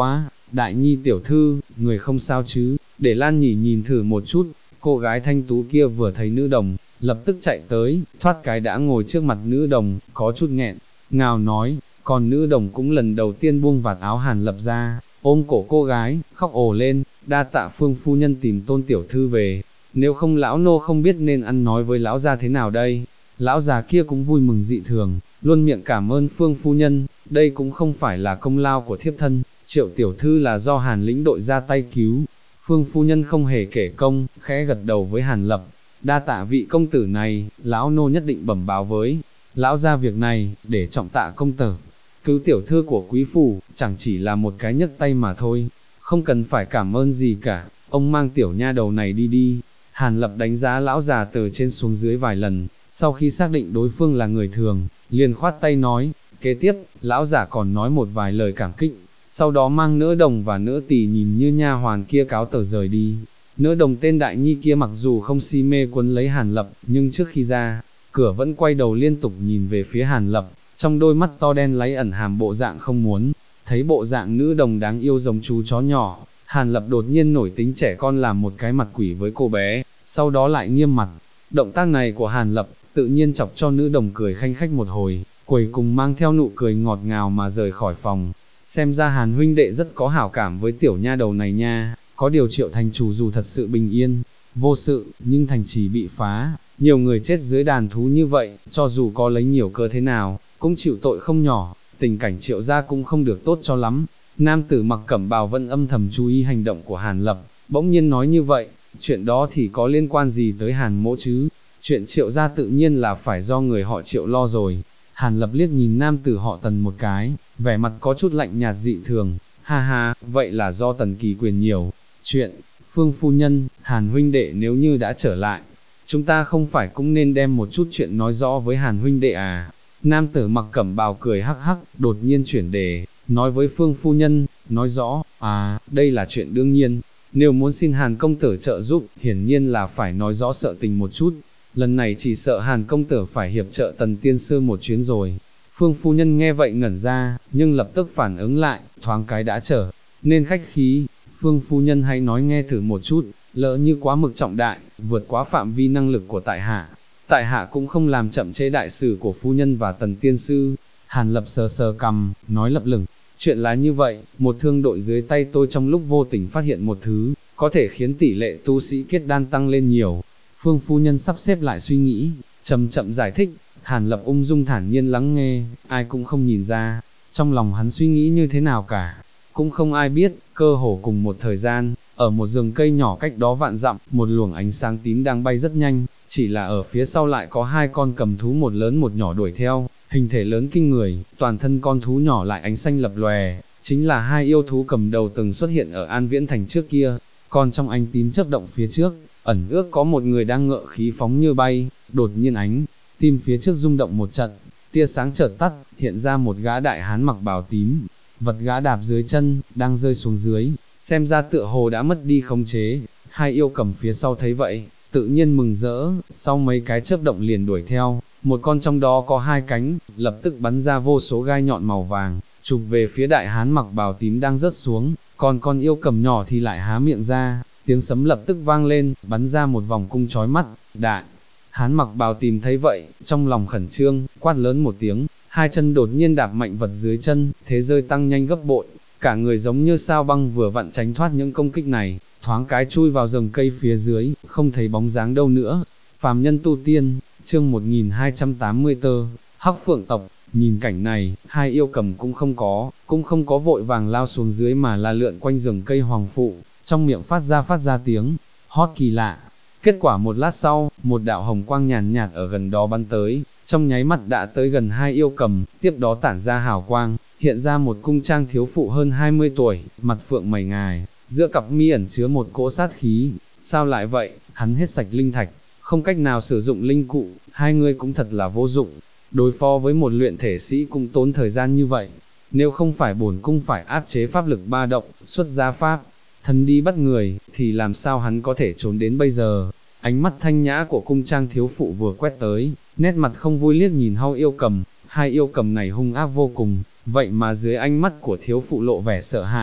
Đại Nhi tiểu thư, người không sao chứ, để Lan Nhỉ nhìn thử một chút. Cô gái thanh tú kia vừa thấy nữ đồng, lập tức chạy tới, thoát cái đã ngồi trước mặt nữ đồng, có chút nghẹn, ngào nói, còn nữ đồng cũng lần đầu tiên buông vạt áo Hàn Lập ra, ôm cổ cô gái, khóc ồ lên, đa tạ Phương phu nhân tìm Tôn tiểu thư về, nếu không lão nô không biết nên ăn nói với lão gia thế nào đây. Lão già kia cũng vui mừng dị thường, luôn miệng cảm ơn Phương phu nhân, đây cũng không phải là công lao của thiếp thân, Triệu tiểu thư là do Hàn lĩnh đội ra tay cứu. Phương phu nhân không hề kể công, khẽ gật đầu với Hàn Lập, đa tạ vị công tử này, lão nô nhất định bẩm báo với lão gia việc này, để trọng tạ công tử. Cứu tiểu thư của quý phủ, chẳng chỉ là một cái nhấc tay mà thôi, không cần phải cảm ơn gì cả, ông mang tiểu nha đầu này đi đi. Hàn Lập đánh giá lão già từ trên xuống dưới vài lần, sau khi xác định đối phương là người thường, liền khoát tay nói, kế tiếp, lão giả còn nói một vài lời cảm kích, sau đó mang nữ đồng và nữ tỳ nhìn như nha hoàn kia cáo tờ rời đi. Nữ đồng tên Đại Nhi kia mặc dù không si mê quấn lấy Hàn Lập, nhưng trước khi ra cửa vẫn quay đầu liên tục nhìn về phía Hàn Lập, trong đôi mắt to đen láy ẩn hàm bộ dạng không muốn. Thấy bộ dạng nữ đồng đáng yêu giống chú chó nhỏ, Hàn Lập đột nhiên nổi tính trẻ con làm một cái mặt quỷ với cô bé, sau đó lại nghiêm mặt. Động tác này của Hàn Lập tự nhiên chọc cho nữ đồng cười khanh khách một hồi, cuối cùng mang theo nụ cười ngọt ngào mà rời khỏi phòng. Xem ra Hàn huynh đệ rất có hảo cảm với tiểu nha đầu này nha. Có điều Triệu thành chủ dù thật sự bình yên, vô sự, nhưng thành trì bị phá, nhiều người chết dưới đàn thú như vậy, cho dù có lấy nhiều cơ thế nào, cũng chịu tội không nhỏ, tình cảnh Triệu gia cũng không được tốt cho lắm. Nam tử mặc cẩm bào vẫn âm thầm chú ý hành động của Hàn Lập, bỗng nhiên nói như vậy, chuyện đó thì có liên quan gì tới Hàn mỗ chứ, chuyện Triệu gia tự nhiên là phải do người họ Triệu lo rồi. Hàn Lập liếc nhìn nam tử họ Tần một cái, vẻ mặt có chút lạnh nhạt dị thường, ha ha, vậy là do Tần Kỳ quyền nhiều chuyện. Phương phu nhân, Hàn huynh đệ nếu như đã trở lại, chúng ta không phải cũng nên đem một chút chuyện nói rõ với Hàn huynh đệ à. Nam tử mặc cẩm bào cười hắc hắc, đột nhiên chuyển đề, nói với Phương phu nhân, nói rõ, à, đây là chuyện đương nhiên, nếu muốn xin Hàn công tử trợ giúp, hiển nhiên là phải nói rõ sự tình một chút, lần này chỉ sợ Hàn công tử phải hiệp trợ Tần tiên sư một chuyến rồi. Phương phu nhân nghe vậy ngẩn ra, nhưng lập tức phản ứng lại, thoáng cái đã trở nên khách khí. Phương phu nhân hãy nói nghe thử một chút, lỡ như quá mực trọng đại, vượt quá phạm vi năng lực của tại hạ cũng không làm chậm trễ đại sự của phu nhân và Tần tiên sư. Hàn Lập sờ sờ cằm, nói lập lửng, chuyện là như vậy, một thương đội dưới tay tôi trong lúc vô tình phát hiện một thứ, có thể khiến tỷ lệ tu sĩ kết đan tăng lên nhiều. Phương phu nhân sắp xếp lại suy nghĩ, chậm chậm giải thích. Hàn Lập ung dung thản nhiên lắng nghe, ai cũng không nhìn ra, trong lòng hắn suy nghĩ như thế nào cả, cũng không ai biết. Cơ hồ cùng một thời gian, ở một rừng cây nhỏ cách đó vạn dặm, một luồng ánh sáng tím đang bay rất nhanh, chỉ là ở phía sau lại có hai con cầm thú một lớn một nhỏ đuổi theo, hình thể lớn kinh người, toàn thân con thú nhỏ lại ánh xanh lập lòe, chính là hai yêu thú cầm đầu từng xuất hiện ở An Viễn Thành trước kia. Còn trong ánh tím chớp động phía trước, ẩn ước có một người đang ngựa khí phóng như bay, đột nhiên ánh tim phía trước rung động một trận, tia sáng chợt tắt, hiện ra một gã đại hán mặc bào tím, vật gã đạp dưới chân, đang rơi xuống dưới, xem ra tựa hồ đã mất đi khống chế. Hai yêu cầm phía sau thấy vậy, tự nhiên mừng rỡ, sau mấy cái chớp động liền đuổi theo, một con trong đó có hai cánh, lập tức bắn ra vô số gai nhọn màu vàng, chụp về phía đại hán mặc bào tím đang rớt xuống, còn con yêu cầm nhỏ thì lại há miệng ra, tiếng sấm lập tức vang lên, bắn ra một vòng cung chói mắt. Đại hán mặc bào tím thấy vậy, trong lòng khẩn trương, quát lớn một tiếng, hai chân đột nhiên đạp mạnh vật dưới chân, thế rơi tăng nhanh gấp bội, cả người giống như sao băng vừa vặn tránh thoát những công kích này, thoáng cái chui vào rừng cây phía dưới, không thấy bóng dáng đâu nữa. Phàm nhân tu tiên, chương 1284, Hắc Phượng tộc. Nhìn cảnh này, hai yêu cầm cũng không có vội vàng lao xuống dưới mà là lượn quanh rừng cây hoàng phụ, trong miệng phát ra tiếng hót kỳ lạ. Kết quả một lát sau, một đạo hồng quang nhàn nhạt ở gần đó bắn tới, trong nháy mắt đã tới gần hai yêu cầm, tiếp đó tản ra hào quang, hiện ra một cung trang thiếu phụ hơn 20 tuổi, mặt phượng mày ngài, giữa cặp mi ẩn chứa một cỗ sát khí. Sao lại vậy, hắn hết sạch linh thạch, không cách nào sử dụng linh cụ, hai người cũng thật là vô dụng, đối phó với một luyện thể sĩ cũng tốn thời gian như vậy, nếu không phải bổn cung phải áp chế pháp lực ba động, xuất ra pháp thân đi bắt người, thì làm sao hắn có thể trốn đến bây giờ. Ánh mắt thanh nhã của cung trang thiếu phụ vừa quét tới, nét mặt không vui liếc nhìn hai yêu cầm, hai yêu cầm này hung ác vô cùng, vậy mà dưới ánh mắt của thiếu phụ lộ vẻ sợ hãi,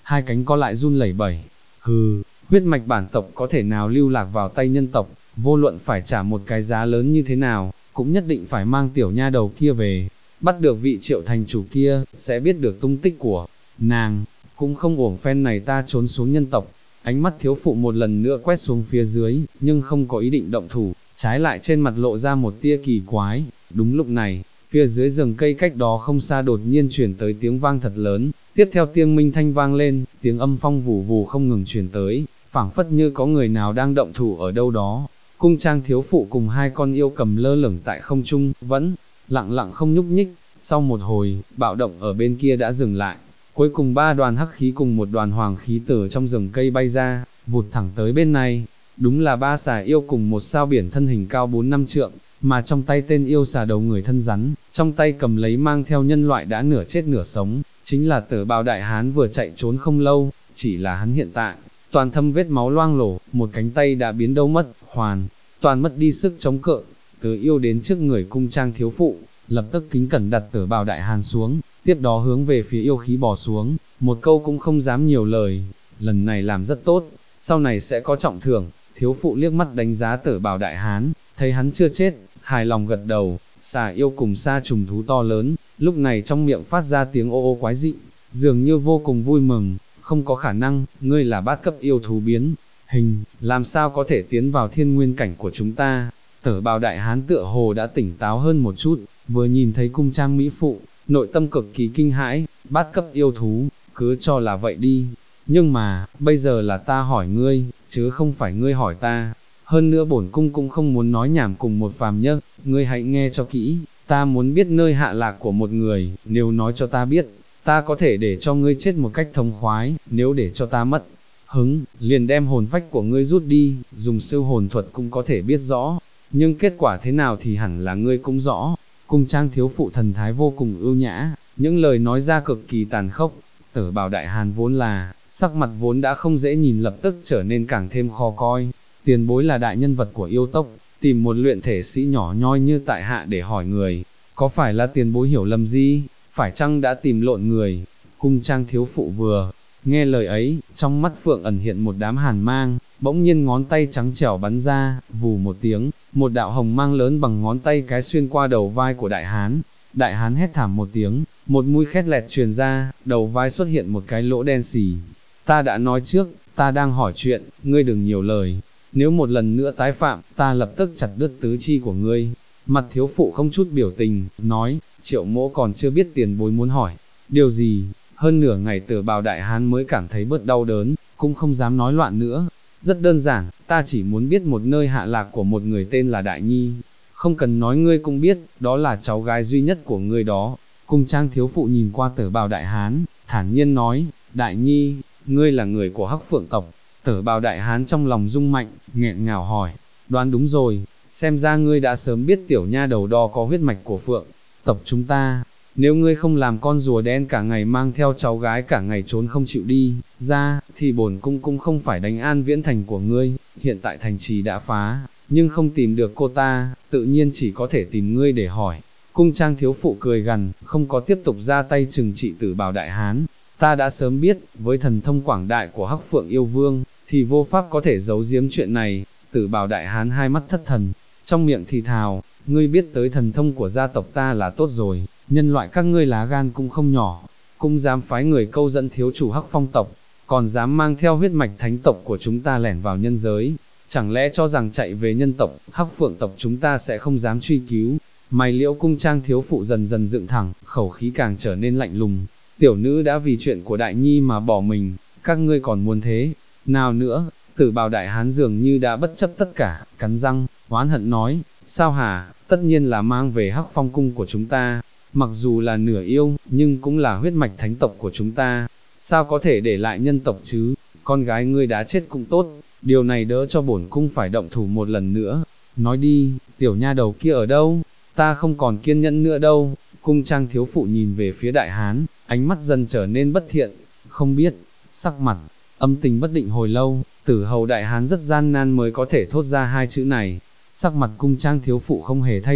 hai cánh co lại run lẩy bẩy. Hừ, huyết mạch bản tộc có thể nào lưu lạc vào tay nhân tộc, vô luận phải trả một cái giá lớn như thế nào, cũng nhất định phải mang tiểu nha đầu kia về, bắt được vị Triệu thành chủ kia, sẽ biết được tung tích của nàng, cũng không uổng phen này ta trốn xuống nhân tộc. Ánh mắt thiếu phụ một lần nữa quét xuống phía dưới, nhưng không có ý định động thủ, trái lại trên mặt lộ ra một tia kỳ quái. Đúng lúc này, phía dưới rừng cây cách đó không xa đột nhiên truyền tới tiếng vang thật lớn, tiếp theo tiếng minh thanh vang lên, tiếng âm phong vù vù không ngừng truyền tới, phảng phất như có người nào đang động thủ ở đâu đó. Cung trang thiếu phụ cùng hai con yêu cầm lơ lửng tại không trung, vẫn lặng lặng không nhúc nhích. Sau một hồi, bạo động ở bên kia đã dừng lại, cuối cùng ba đoàn hắc khí cùng một đoàn hoàng khí từ trong rừng cây bay ra, vụt thẳng tới bên này. Đúng là ba xà yêu cùng một sao biển thân hình cao 4-5 trượng, mà trong tay tên yêu xà đầu người thân rắn, trong tay cầm lấy mang theo nhân loại đã nửa chết nửa sống, chính là Tử Bào đại hán vừa chạy trốn không lâu, chỉ là hắn hiện tại, toàn thân vết máu loang lổ, một cánh tay đã biến đâu mất, hoàn toàn mất đi sức chống cự. Tứ yêu đến trước người cung trang thiếu phụ, lập tức kính cẩn đặt Tử Bào đại hán xuống, tiếp đó hướng về phía yêu khí bò xuống, một câu cũng không dám nhiều lời. Lần này làm rất tốt, sau này sẽ có trọng thưởng. Thiếu phụ liếc mắt đánh giá Tử Bào đại hán, thấy hắn chưa chết, hài lòng gật đầu. Xà yêu cùng sa trùng thú to lớn, lúc này trong miệng phát ra tiếng ô ô quái dị, dường như vô cùng vui mừng. Không có khả năng, ngươi là bát cấp yêu thú biến hình, làm sao có thể tiến vào thiên nguyên cảnh của chúng ta? Tử Bào đại hán tựa hồ đã tỉnh táo hơn một chút, vừa nhìn thấy cung trang mỹ phụ, nội tâm cực kỳ kinh hãi. Bát cấp yêu thú, cứ cho là vậy đi, nhưng mà, bây giờ là ta hỏi ngươi, chứ không phải ngươi hỏi ta. Hơn nữa bổn cung cũng không muốn nói nhảm cùng một phàm nhân, ngươi hãy nghe cho kỹ, ta muốn biết nơi hạ lạc của một người, nếu nói cho ta biết, ta có thể để cho ngươi chết một cách thống khoái, nếu để cho ta mất hứng, liền đem hồn phách của ngươi rút đi, dùng siêu hồn thuật cũng có thể biết rõ, nhưng kết quả thế nào thì hẳn là ngươi cũng rõ. Cung trang thiếu phụ thần thái vô cùng ưu nhã, những lời nói ra cực kỳ tàn khốc. Tử Bào đại hán vốn là, sắc mặt vốn đã không dễ nhìn lập tức trở nên càng thêm khó coi. Tiền bối là đại nhân vật của yêu tộc, tìm một luyện thể sĩ nhỏ nhoi như tại hạ để hỏi người, có phải là tiền bối hiểu lầm gì, phải chăng đã tìm lộn người? Cung trang thiếu phụ vừa nghe lời ấy, trong mắt phượng ẩn hiện một đám hàn mang, bỗng nhiên ngón tay trắng trẻo bắn ra, vù một tiếng, một đạo hồng mang lớn bằng ngón tay cái xuyên qua đầu vai của đại hán. Đại hán hét thảm một tiếng, một mũi khét lẹt truyền ra, đầu vai xuất hiện một cái lỗ đen xì. Ta đã nói trước, ta đang hỏi chuyện, ngươi đừng nhiều lời, nếu một lần nữa tái phạm, ta lập tức chặt đứt tứ chi của ngươi. Mặt thiếu phụ không chút biểu tình, nói, Triệu mỗ còn chưa biết tiền bối muốn hỏi điều gì. Hơn nửa ngày Tử Bào đại hán mới cảm thấy bớt đau đớn, cũng không dám nói loạn nữa. Rất đơn giản, ta chỉ muốn biết một nơi hạ lạc của một người tên là Đại Nhi. Không cần nói ngươi cũng biết, đó là cháu gái duy nhất của ngươi đó. Cung trang thiếu phụ nhìn qua Tử Bào đại hán, thản nhiên nói, Đại Nhi, ngươi là người của Hắc Phượng tộc. Tử Bào đại hán trong lòng rung mạnh, nghẹn ngào hỏi, đoán đúng rồi, xem ra ngươi đã sớm biết tiểu nha đầu đó có huyết mạch của Phượng tộc chúng ta. Nếu ngươi không làm con rùa đen cả ngày mang theo cháu gái cả ngày trốn không chịu đi ra, thì bổn cung cũng không phải đánh An Viễn thành của ngươi. Hiện tại thành trì đã phá, nhưng không tìm được cô ta, tự nhiên chỉ có thể tìm ngươi để hỏi. Cung trang thiếu phụ cười gằn, không có tiếp tục ra tay trừng trị Tử Bào đại hán. Ta đã sớm biết, với thần thông quảng đại của Hắc Phượng yêu vương, thì vô pháp có thể giấu giếm chuyện này. Tử Bào đại hán hai mắt thất thần, trong miệng thì thào, ngươi biết tới thần thông của gia tộc ta là tốt rồi, nhân loại các ngươi lá gan cũng không nhỏ, cũng dám phái người câu dẫn thiếu chủ Hắc Phong tộc, còn dám mang theo huyết mạch thánh tộc của chúng ta lẻn vào nhân giới, chẳng lẽ cho rằng chạy về nhân tộc, Hắc Phượng tộc chúng ta sẽ không dám truy cứu? Mày liễu cung trang thiếu phụ dần dần dựng thẳng, khẩu khí càng trở nên lạnh lùng. Tiểu nữ đã vì chuyện của Đại Nhi mà bỏ mình, các ngươi còn muốn thế nào nữa? Tử Bào đại hán dường như đã bất chấp tất cả, cắn răng, oán hận nói, sao hả, tất nhiên là mang về Hắc Phong cung của chúng ta, mặc dù là nửa yêu, nhưng cũng là huyết mạch thánh tộc của chúng ta, sao có thể để lại nhân tộc chứ? Con gái ngươi đã chết cũng tốt, điều này đỡ cho bổn cung phải động thủ một lần nữa. Nói đi, tiểu nha đầu kia ở đâu? Ta không còn kiên nhẫn nữa đâu. Cung trang thiếu phụ nhìn về phía đại hán, ánh mắt dần trở nên bất thiện, không biết, sắc mặt âm tình bất định hồi lâu. Tử hầu đại hán rất gian nan mới có thể thốt ra hai chữ này. Sắc mặt cung trang thiếu phụ không hề thay đổi,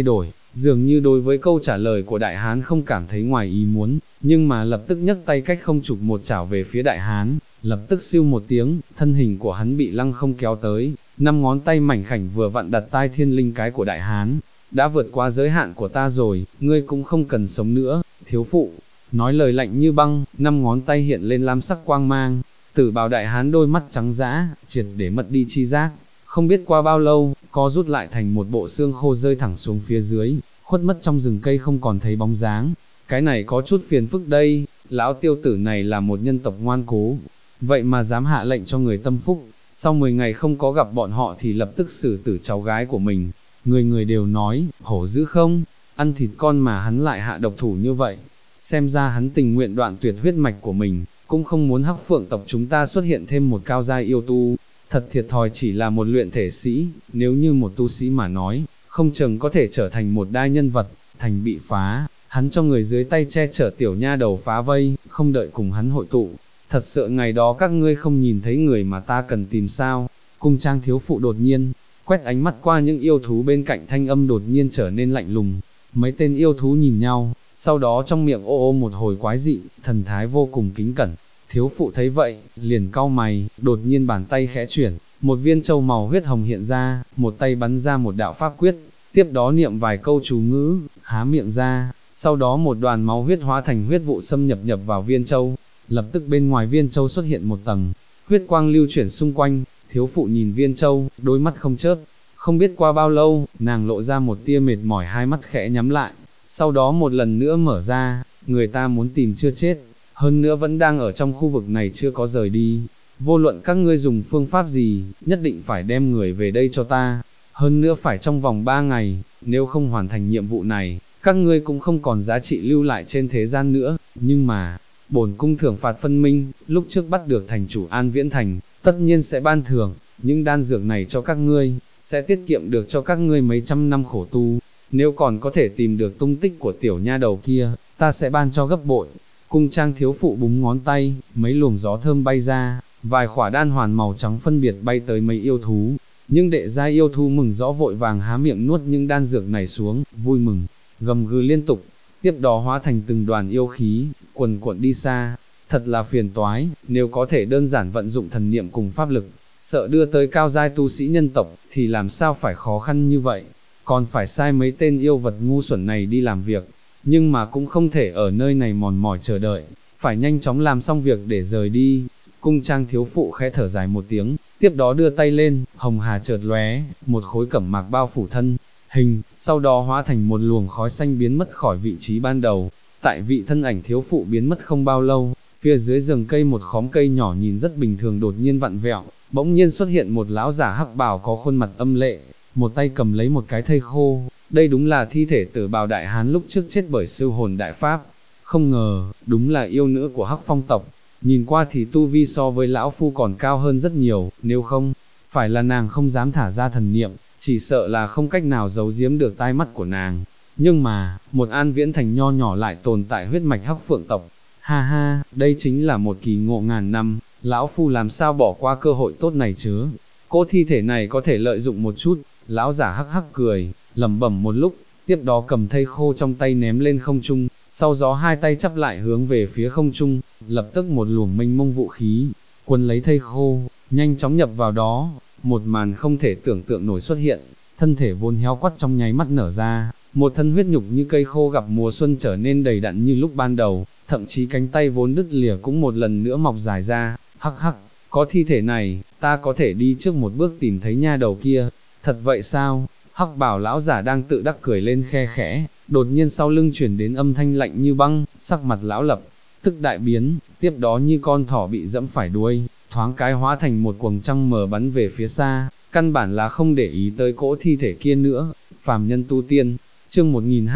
dường như đối với câu trả lời của đại hán không cảm thấy ngoài ý muốn, nhưng mà lập tức nhấc tay cách không chụp một chảo về phía đại hán, lập tức siêu một tiếng, thân hình của hắn bị lăng không kéo tới, 5 ngón tay mảnh khảnh vừa vặn đặt tai thiên linh cái của đại hán, đã vượt qua giới hạn của ta rồi, ngươi cũng không cần sống nữa, thiếu phụ. Nói lời lạnh như băng, 5 ngón tay hiện lên lam sắc quang mang, Tử bào đại hán đôi mắt trắng dã, triệt để mất đi chi giác, không biết qua bao lâu, co rút lại thành một bộ xương khô rơi thẳng xuống phía dưới, khuất mất trong rừng cây không còn thấy bóng dáng. Cái này có chút phiền phức đây, lão tiêu tử này là một nhân tộc ngoan cố, vậy mà dám hạ lệnh cho người tâm phúc, sau 10 ngày không có gặp bọn họ thì lập tức xử tử cháu gái của mình. Người người đều nói, hổ dữ không, ăn thịt con mà hắn lại hạ độc thủ như vậy, xem ra hắn tình nguyện đoạn tuyệt huyết mạch của mình, cũng không muốn Hắc Phượng tộc chúng ta xuất hiện thêm một cao giai yêu tu. Thật thiệt thòi chỉ là một luyện thể sĩ, nếu như một tu sĩ mà nói, không chừng có thể trở thành một đai nhân vật, thành bị phá, hắn cho người dưới tay che chở tiểu nha đầu phá vây, không đợi cùng hắn hội tụ. Thật sợ ngày đó các ngươi không nhìn thấy người mà ta cần tìm sao. Cung trang thiếu phụ đột nhiên, quét ánh mắt qua những yêu thú bên cạnh, thanh âm đột nhiên trở nên lạnh lùng. Mấy tên yêu thú nhìn nhau, sau đó trong miệng ô ô một hồi quái dị, thần thái vô cùng kính cẩn. Thiếu phụ thấy vậy, liền cau mày, đột nhiên bàn tay khẽ chuyển, một viên châu màu huyết hồng hiện ra, một tay bắn ra một đạo pháp quyết, tiếp đó niệm vài câu chú ngữ, há miệng ra, sau đó một đoàn máu huyết hóa thành huyết vụ xâm nhập vào viên châu, lập tức bên ngoài viên châu xuất hiện một tầng, huyết quang lưu chuyển xung quanh, thiếu phụ nhìn viên châu, đôi mắt không chớp, không biết qua bao lâu, nàng lộ ra một tia mệt mỏi, hai mắt khẽ nhắm lại, sau đó một lần nữa mở ra, người ta muốn tìm chưa chết, hơn nữa vẫn đang ở trong khu vực này chưa có rời đi, vô luận các ngươi dùng phương pháp gì, nhất định phải đem người về đây cho ta, hơn nữa phải trong vòng 3 ngày, nếu không hoàn thành nhiệm vụ này, các ngươi cũng không còn giá trị lưu lại trên thế gian nữa, nhưng mà, bổn cung thưởng phạt phân minh, lúc trước bắt được thành chủ An Viễn Thành, tất nhiên sẽ ban thưởng, những đan dược này cho các ngươi, sẽ tiết kiệm được cho các ngươi mấy trăm năm khổ tu, nếu còn có thể tìm được tung tích của tiểu nha đầu kia, ta sẽ ban cho gấp bội. Cung trang thiếu phụ búng ngón tay, mấy luồng gió thơm bay ra, vài khỏa đan hoàn màu trắng phân biệt bay tới mấy yêu thú, nhưng đệ gia yêu thú mừng rõ vội vàng há miệng nuốt những đan dược này xuống, vui mừng, gầm gừ liên tục, tiếp đó hóa thành từng đoàn yêu khí, quần cuộn đi xa, thật là phiền toái, nếu có thể đơn giản vận dụng thần niệm cùng pháp lực, sợ đưa tới cao giai tu sĩ nhân tộc, thì làm sao phải khó khăn như vậy, còn phải sai mấy tên yêu vật ngu xuẩn này đi làm việc, nhưng mà cũng không thể ở nơi này mòn mỏi chờ đợi, phải nhanh chóng làm xong việc để rời đi. Cung trang thiếu phụ khẽ thở dài một tiếng, tiếp đó đưa tay lên, hồng hà chợt lóe, một khối cẩm mạc bao phủ thân hình, sau đó hóa thành một luồng khói xanh biến mất khỏi vị trí ban đầu. Tại vị thân ảnh thiếu phụ biến mất không bao lâu, phía dưới rừng cây một khóm cây nhỏ nhìn rất bình thường đột nhiên vặn vẹo, bỗng nhiên xuất hiện một lão giả hắc bào có khuôn mặt âm lệ, một tay cầm lấy một cái thây khô, đây đúng là thi thể Tử bào đại hán lúc trước chết bởi siêu hồn đại pháp, không ngờ, đúng là yêu nữ của Hắc Phong tộc, nhìn qua thì tu vi so với lão phu còn cao hơn rất nhiều, nếu không, phải là nàng không dám thả ra thần niệm, chỉ sợ là không cách nào giấu giếm được tai mắt của nàng, nhưng mà, một An Viễn Thành nho nhỏ lại tồn tại huyết mạch Hắc Phượng tộc, ha ha, đây chính là một kỳ ngộ ngàn năm, lão phu làm sao bỏ qua cơ hội tốt này chứ, cỗ thi thể này có thể lợi dụng một chút, lão giả hắc hắc cười, lẩm bẩm một lúc, tiếp đó cầm thây khô trong tay ném lên không trung, sau đó hai tay chắp lại hướng về phía không trung, lập tức một luồng mênh mông vũ khí, quấn lấy thây khô, nhanh chóng nhập vào đó, một màn không thể tưởng tượng nổi xuất hiện, thân thể vốn héo quắt trong nháy mắt nở ra, một thân huyết nhục như cây khô gặp mùa xuân trở nên đầy đặn như lúc ban đầu, thậm chí cánh tay vốn đứt lìa cũng một lần nữa mọc dài ra, hắc hắc, có thi thể này, ta có thể đi trước một bước tìm thấy nha đầu kia, thật vậy sao? Hắc bảo lão giả đang tự đắc cười lên khe khẽ, đột nhiên sau lưng chuyển đến âm thanh lạnh như băng, sắc mặt lão lập tức đại biến, tiếp đó như con thỏ bị dẫm phải đuôi, thoáng cái hóa thành một quầng trăng mờ bắn về phía xa, căn bản là không để ý tới cỗ thi thể kia nữa. Phàm nhân tu tiên, chương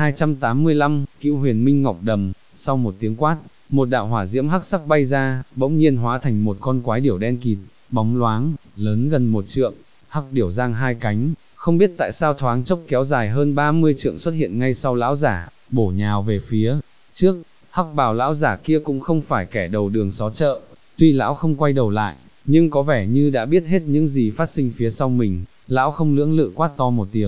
1285, Cữu Huyền Minh Ngọc Đầm. Sau một tiếng quát, một đạo hỏa diễm hắc sắc bay ra, bỗng nhiên hóa thành một con quái điểu đen kịt, bóng loáng, lớn gần 1 trượng, hắc điểu giang hai cánh, không biết tại sao thoáng chốc kéo dài hơn 30 trượng xuất hiện ngay sau lão giả, bổ nhào về phía trước. Hắc bào lão giả kia cũng không phải kẻ đầu đường xó chợ, tuy lão không quay đầu lại, nhưng có vẻ như đã biết hết những gì phát sinh phía sau mình, lão không lưỡng lự quát to một tiếng,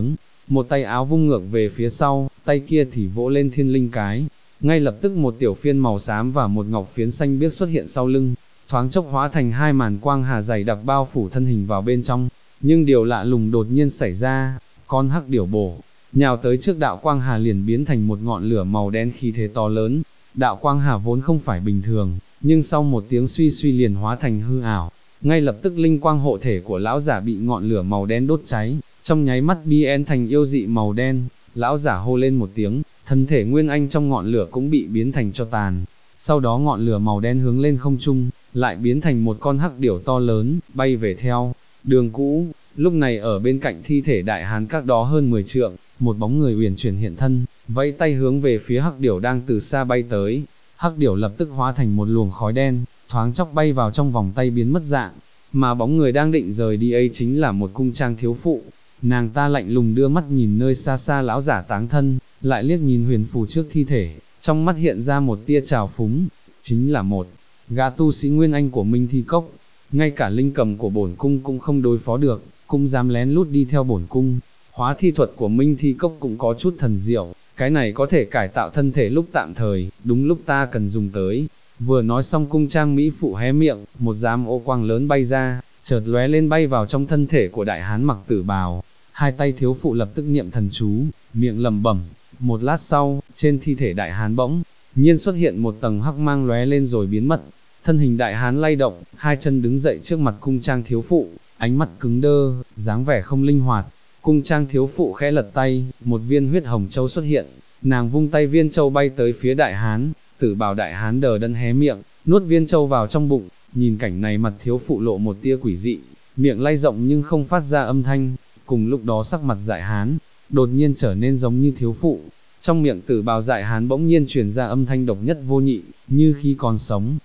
một tay áo vung ngược về phía sau, tay kia thì vỗ lên thiên linh cái. Ngay lập tức một tiểu phiên màu xám và một ngọc phiến xanh biếc xuất hiện sau lưng, thoáng chốc hóa thành hai màn quang hà dày đặc bao phủ thân hình vào bên trong. Nhưng điều lạ lùng đột nhiên xảy ra, con hắc điểu bổ nhào tới trước đạo quang hà liền biến thành một ngọn lửa màu đen khí thế to lớn. Đạo quang hà vốn không phải bình thường, nhưng sau một tiếng suy suy liền hóa thành hư ảo. Ngay lập tức linh quang hộ thể của lão giả bị ngọn lửa màu đen đốt cháy, trong nháy mắt biến thành yêu dị màu đen. Lão giả hô lên một tiếng, thân thể nguyên anh trong ngọn lửa cũng bị biến thành tro tàn. Sau đó ngọn lửa màu đen hướng lên không trung, lại biến thành một con hắc điểu to lớn, bay về theo đường cũ. Lúc này ở bên cạnh thi thể đại hán các đó hơn 10 trượng, một bóng người uyển chuyển hiện thân, vẫy tay hướng về phía hắc điểu đang từ xa bay tới. Hắc điểu lập tức hóa thành một luồng khói đen, thoáng chốc bay vào trong vòng tay biến mất dạng, mà bóng người đang định rời đi ấy chính là một cung trang thiếu phụ. Nàng ta lạnh lùng đưa mắt nhìn nơi xa xa lão giả táng thân, lại liếc nhìn huyền phù trước thi thể, trong mắt hiện ra một tia trào phúng, chính là một gã tu sĩ nguyên anh của Minh Thi Cốc, ngay cả linh cầm của bổn cung cũng không đối phó được, cũng dám lén lút đi theo bổn cung. Hóa thi thuật của Minh Thi Cốc cũng có chút thần diệu, cái này có thể cải tạo thân thể lúc tạm thời, đúng lúc ta cần dùng tới. Vừa nói xong cung trang mỹ phụ hé miệng, một giám ô quang lớn bay ra, chợt lóe lên bay vào trong thân thể của đại hán mặc tử bào. Hai tay thiếu phụ lập tức niệm thần chú, miệng lẩm bẩm. Một lát sau, trên thi thể đại hán bỗng nhiên xuất hiện một tầng hắc mang lóe lên rồi biến mất. Thân hình đại hán lay động, hai chân đứng dậy trước mặt cung trang thiếu phụ, ánh mắt cứng đơ, dáng vẻ không linh hoạt. Cung trang thiếu phụ khẽ lật tay, một viên huyết hồng châu xuất hiện, nàng vung tay viên châu bay tới phía đại hán. Tử bào đại hán đờ đẫn hé miệng, nuốt viên châu vào trong bụng. Nhìn cảnh này mặt thiếu phụ lộ một tia quỷ dị, miệng lay rộng nhưng không phát ra âm thanh. Cùng lúc đó sắc mặt dại hán đột nhiên trở nên giống như thiếu phụ. Trong miệng tử bào dại hán bỗng nhiên truyền ra âm thanh độc nhất vô nhị, như khi còn sống.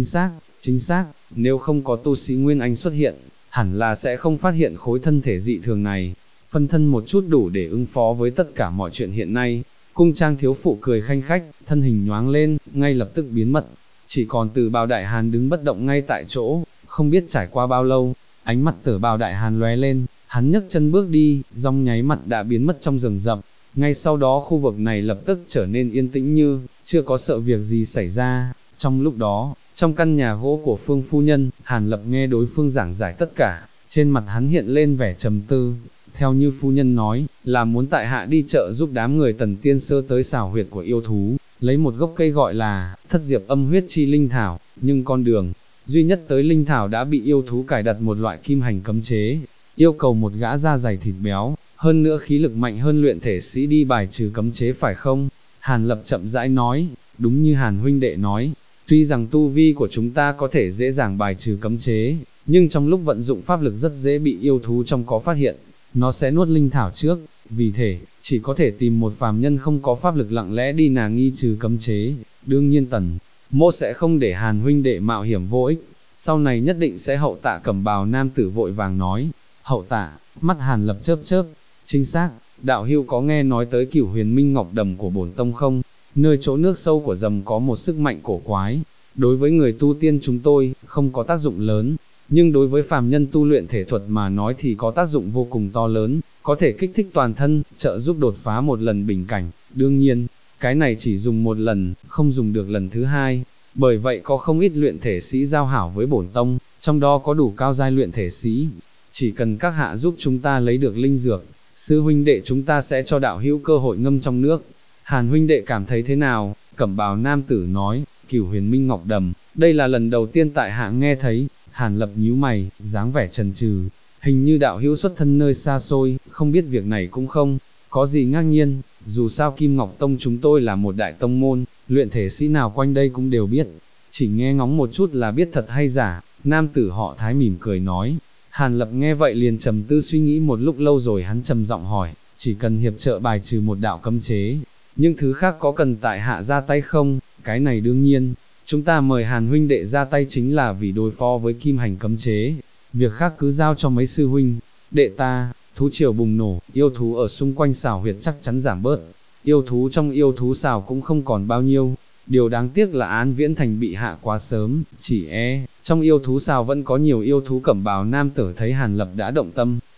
Chính xác, nếu không có tu sĩ Nguyên Anh xuất hiện, hẳn là sẽ không phát hiện khối thân thể dị thường này. Phân thân một chút đủ để ứng phó với tất cả mọi chuyện hiện nay. Cung trang thiếu phụ cười khanh khách, thân hình nhoáng lên, ngay lập tức biến mất. Chỉ còn tử bào đại hán đứng bất động ngay tại chỗ, không biết trải qua bao lâu, ánh mắt tử bào đại hán lóe lên, hắn nhấc chân bước đi, trong nháy mắt đã biến mất trong rừng rậm. Ngay sau đó khu vực này lập tức trở nên yên tĩnh như chưa có sợ việc gì xảy ra. Trong lúc đó, trong căn nhà gỗ của Phương phu nhân, Hàn Lập nghe đối phương giảng giải tất cả, trên mặt hắn hiện lên vẻ trầm tư. Theo như phu nhân nói, là muốn tại hạ đi chợ giúp đám người Tần Tiên Sơ tới xào huyệt của yêu thú, lấy một gốc cây gọi là Thất Diệp Âm Huyết Chi Linh Thảo, nhưng con đường duy nhất tới linh thảo đã bị yêu thú cài đặt một loại kim hành cấm chế, yêu cầu một gã da dày thịt béo, hơn nữa khí lực mạnh hơn luyện thể sĩ đi bài trừ cấm chế phải không? Hàn Lập chậm rãi nói, đúng như Hàn huynh đệ nói, tuy rằng tu vi của chúng ta có thể dễ dàng bài trừ cấm chế, nhưng trong lúc vận dụng pháp lực rất dễ bị yêu thú trong có phát hiện, nó sẽ nuốt linh thảo trước, vì thế, chỉ có thể tìm một phàm nhân không có pháp lực lặng lẽ đi nghi trừ cấm chế. Đương nhiên Tần Mỗ sẽ không để Hàn huynh đệ mạo hiểm vô ích, sau này nhất định sẽ hậu tạ. Cẩm bào nam tử vội vàng nói. Hậu tạ? Mắt Hàn Lập chớp chớp. Chính xác, đạo hữu có nghe nói tới Cửu Huyền Minh Ngọc Đầm của bổn tông không? Nơi chỗ nước sâu của dầm có một sức mạnh cổ quái, đối với người tu tiên chúng tôi không có tác dụng lớn, nhưng đối với phàm nhân tu luyện thể thuật mà nói thì có tác dụng vô cùng to lớn, có thể kích thích toàn thân, trợ giúp đột phá một lần bình cảnh. Đương nhiên, cái này chỉ dùng một lần, không dùng được lần thứ hai. Bởi vậy có không ít luyện thể sĩ giao hảo với bổn tông, trong đó có đủ cao giai luyện thể sĩ. Chỉ cần các hạ giúp chúng ta lấy được linh dược, sư huynh đệ chúng ta sẽ cho đạo hữu cơ hội ngâm trong nước. Hàn huynh đệ cảm thấy thế nào? Cẩm bào nam tử nói. Cửu Huyền Minh Ngọc Đầm, đây là lần đầu tiên tại hạ nghe thấy. Hàn Lập nhíu mày, dáng vẻ chần chừ. Hình như đạo hữu xuất thân nơi xa xôi, không biết việc này cũng không có gì ngạc nhiên. Dù sao Kim Ngọc Tông chúng tôi là một đại tông môn, luyện thể sĩ nào quanh đây cũng đều biết, chỉ nghe ngóng một chút là biết thật hay giả. Nam tử họ Thái mỉm cười nói. Hàn Lập nghe vậy liền trầm tư suy nghĩ một lúc lâu rồi hắn trầm giọng hỏi, chỉ cần hiệp trợ bài trừ một đạo cấm chế, nhưng thứ khác có cần tại hạ ra tay không? Cái này đương nhiên, chúng ta mời Hàn huynh đệ ra tay chính là vì đối phó với kim hành cấm chế, việc khác cứ giao cho mấy sư huynh đệ ta. Thú triều bùng nổ, yêu thú ở xung quanh xào huyệt chắc chắn giảm bớt, yêu thú trong yêu thú xào cũng không còn bao nhiêu. Điều đáng tiếc là An Viễn Thành bị hạ quá sớm, chỉ trong yêu thú xào vẫn có nhiều yêu thú. Cẩm bào nam tử thấy Hàn Lập đã động tâm,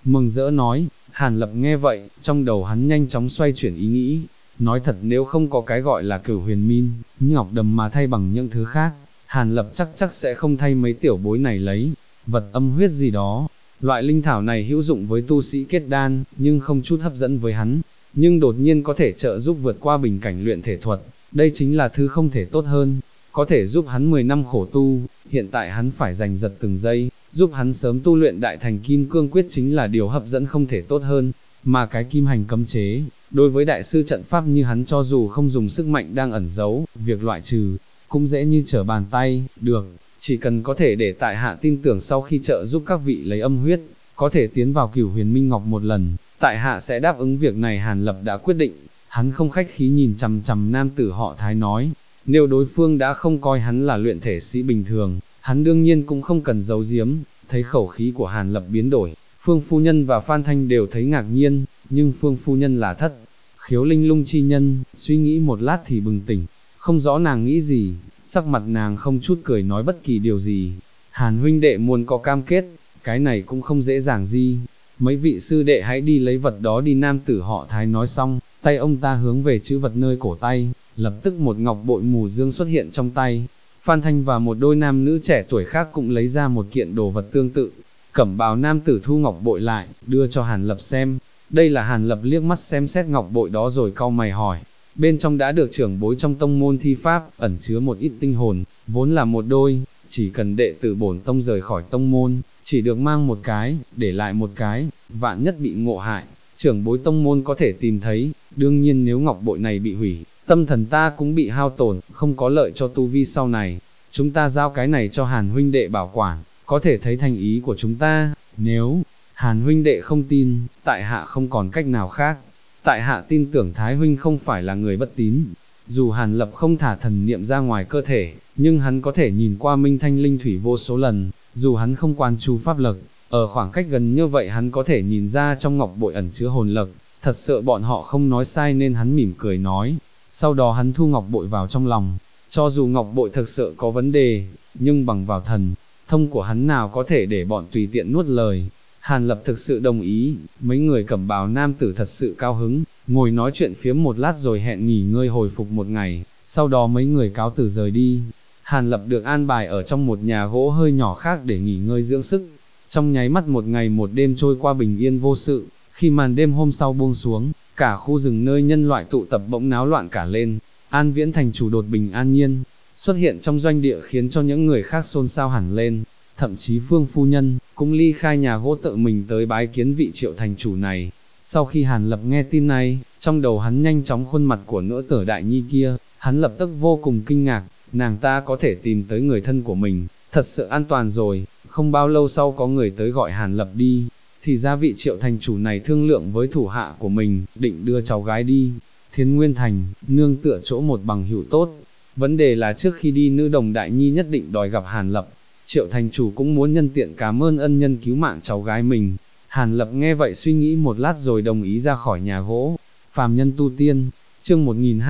mừng rỡ nói. Hàn Lập nghe vậy, trong đầu hắn nhanh chóng xoay chuyển ý nghĩ, nói thật nếu không có cái gọi là Cửu Huyền Min, ngọc đầm mà thay bằng những thứ khác, Hàn Lập chắc sẽ không thay mấy tiểu bối này lấy, vật âm huyết gì đó. Loại linh thảo này hữu dụng với tu sĩ kết đan, nhưng không chút hấp dẫn với hắn, nhưng đột nhiên có thể trợ giúp vượt qua bình cảnh luyện thể thuật, đây chính là thứ không thể tốt hơn, có thể giúp hắn 10 năm khổ tu, hiện tại hắn phải giành giật từng giây, giúp hắn sớm tu luyện đại thành kim cương quyết chính là điều hấp dẫn không thể tốt hơn, mà cái kim hành cấm chế, đối với đại sư trận pháp như hắn cho dù không dùng sức mạnh đang ẩn giấu, việc loại trừ, cũng dễ như trở bàn tay, được, chỉ cần có thể để tại hạ tin tưởng sau khi trợ giúp các vị lấy âm huyết, có thể tiến vào Cửu Huyền Minh Ngọc một lần, tại hạ sẽ đáp ứng việc này. Hàn Lập đã quyết định, hắn không khách khí nhìn chằm chằm nam tử họ Thái nói, nếu đối phương đã không coi hắn là luyện thể sĩ bình thường, hắn đương nhiên cũng không cần giấu giếm. Thấy khẩu khí của Hàn Lập biến đổi, Phương Phu Nhân và Phan Thanh đều thấy ngạc nhiên, nhưng Phương Phu Nhân là thất khiếu linh lung chi nhân, suy nghĩ một lát thì bừng tỉnh, không rõ nàng nghĩ gì, sắc mặt nàng không chút cười nói bất kỳ điều gì. Hàn huynh đệ muốn có cam kết, cái này cũng không dễ dàng gì, mấy vị sư đệ hãy đi lấy vật đó đi. Nam tử họ Thái nói xong, tay ông ta hướng về chữ vật nơi cổ tay, lập tức một ngọc bội mù dương xuất hiện trong tay. Phan Thanh và một đôi nam nữ trẻ tuổi khác cũng lấy ra một kiện đồ vật tương tự, cẩm bào nam tử thu ngọc bội lại, đưa cho Hàn Lập xem. Đây là Hàn Lập liếc mắt xem xét ngọc bội đó rồi cau mày hỏi, bên trong đã được trưởng bối trong tông môn thi pháp, ẩn chứa một ít tinh hồn, vốn là một đôi, chỉ cần đệ tử bổn tông rời khỏi tông môn, chỉ được mang một cái, để lại một cái, vạn nhất bị ngộ hại, trưởng bối tông môn có thể tìm thấy. Đương nhiên nếu ngọc bội này bị hủy, tâm thần ta cũng bị hao tổn, không có lợi cho tu vi sau này. Chúng ta giao cái này cho Hàn huynh đệ bảo quản, có thể thấy thành ý của chúng ta. Nếu Hàn huynh đệ không tin, tại hạ không còn cách nào khác. Tại hạ tin tưởng Thái huynh không phải là người bất tín. Dù Hàn Lập không thả thần niệm ra ngoài cơ thể, nhưng hắn có thể nhìn qua minh thanh linh thủy vô số lần. Dù hắn không quan chú pháp lực, ở khoảng cách gần như vậy hắn có thể nhìn ra trong ngọc bội ẩn chứa hồn lực. Thật sợ bọn họ không nói sai nên hắn mỉm cười nói. Sau đó hắn thu ngọc bội vào trong lòng. Cho dù ngọc bội thực sự có vấn đề, nhưng bằng vào thần thông của hắn nào có thể để bọn tùy tiện nuốt lời. Hàn Lập thực sự đồng ý, mấy người cẩm bào nam tử thật sự cao hứng, ngồi nói chuyện phiếm một lát rồi hẹn nghỉ ngơi hồi phục một ngày, sau đó mấy người cáo từ rời đi. Hàn Lập được an bài ở trong một nhà gỗ hơi nhỏ khác để nghỉ ngơi dưỡng sức. Trong nháy mắt một ngày một đêm trôi qua bình yên vô sự, khi màn đêm hôm sau buông xuống, cả khu rừng nơi nhân loại tụ tập bỗng náo loạn cả lên. An Viễn thành chủ đột bình an nhiên xuất hiện trong doanh địa khiến cho những người khác xôn xao hẳn lên, thậm chí Phương phu nhân cũng ly khai nhà gỗ tự mình tới bái kiến vị Triệu thành chủ này. Sau khi Hàn Lập nghe tin này, trong đầu hắn nhanh chóng khuôn mặt của nữ tử Đại Nhi kia, hắn lập tức vô cùng kinh ngạc, nàng ta có thể tìm tới người thân của mình, thật sự an toàn rồi. Không bao lâu sau có người tới gọi Hàn Lập đi, thì ra vị Triệu thành chủ này thương lượng với thủ hạ của mình, định đưa cháu gái đi Thiến Nguyên thành, nương tựa chỗ một bằng hữu tốt. Vấn đề là trước khi đi nữ đồng Đại Nhi nhất định đòi gặp Hàn Lập. Triệu thành chủ cũng muốn nhân tiện cảm ơn ân nhân cứu mạng cháu gái mình. Hàn Lập nghe vậy suy nghĩ một lát rồi đồng ý ra khỏi nhà gỗ. Phàm nhân tu tiên, chương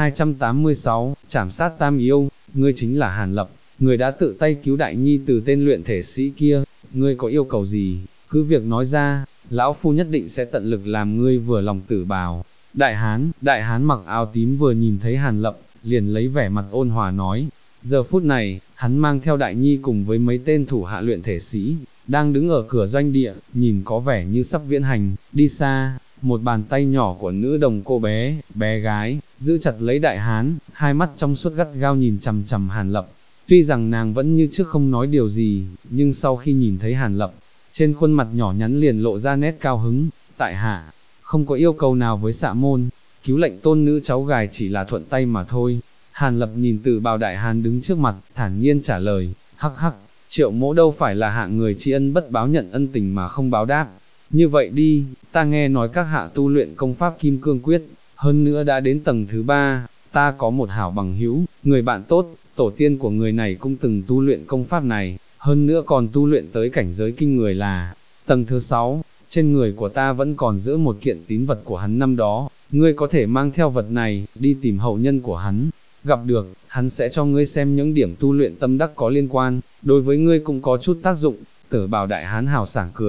1286, trảm sát tam yêu. Ngươi chính là Hàn Lập, người đã tự tay cứu Đại Nhi từ tên luyện thể sĩ kia. Ngươi có yêu cầu gì, cứ việc nói ra, lão phu nhất định sẽ tận lực làm ngươi vừa lòng tử bào. Đại hán mặc áo tím vừa nhìn thấy Hàn Lập, liền lấy vẻ mặt ôn hòa nói. Giờ phút này, hắn mang theo Đại Nhi cùng với mấy tên thủ hạ luyện thể sĩ, đang đứng ở cửa doanh địa, nhìn có vẻ như sắp viễn hành, đi xa. Một bàn tay nhỏ của nữ đồng cô bé gái, giữ chặt lấy đại hán, hai mắt trong suốt gắt gao nhìn chằm chằm Hàn Lập. Tuy rằng nàng vẫn như trước không nói điều gì, nhưng sau khi nhìn thấy Hàn Lập, trên khuôn mặt nhỏ nhắn liền lộ ra nét cao hứng. Tại hạ không có yêu cầu nào với Dạ môn, cứu lệnh tôn nữ cháu gái chỉ là thuận tay mà thôi. Hàn Lập nhìn Tử bào đại hán đứng trước mặt, thản nhiên trả lời, hắc hắc, Triệu mỗ đâu phải là hạng người tri ân bất báo, nhận ân tình mà không báo đáp. Như vậy đi, ta nghe nói các hạ tu luyện công pháp Kim Cương Quyết, hơn nữa đã đến tầng thứ 3, ta có một hảo bằng hữu, người bạn tốt, tổ tiên của người này cũng từng tu luyện công pháp này, hơn nữa còn tu luyện tới cảnh giới kinh người là tầng thứ 6, trên người của ta vẫn còn giữ một kiện tín vật của hắn năm đó, ngươi có thể mang theo vật này, đi tìm hậu nhân của hắn. Gặp được, hắn sẽ cho ngươi xem những điểm tu luyện tâm đắc có liên quan, đối với ngươi cũng có chút tác dụng. Tử bào đại hán hào sảng cười,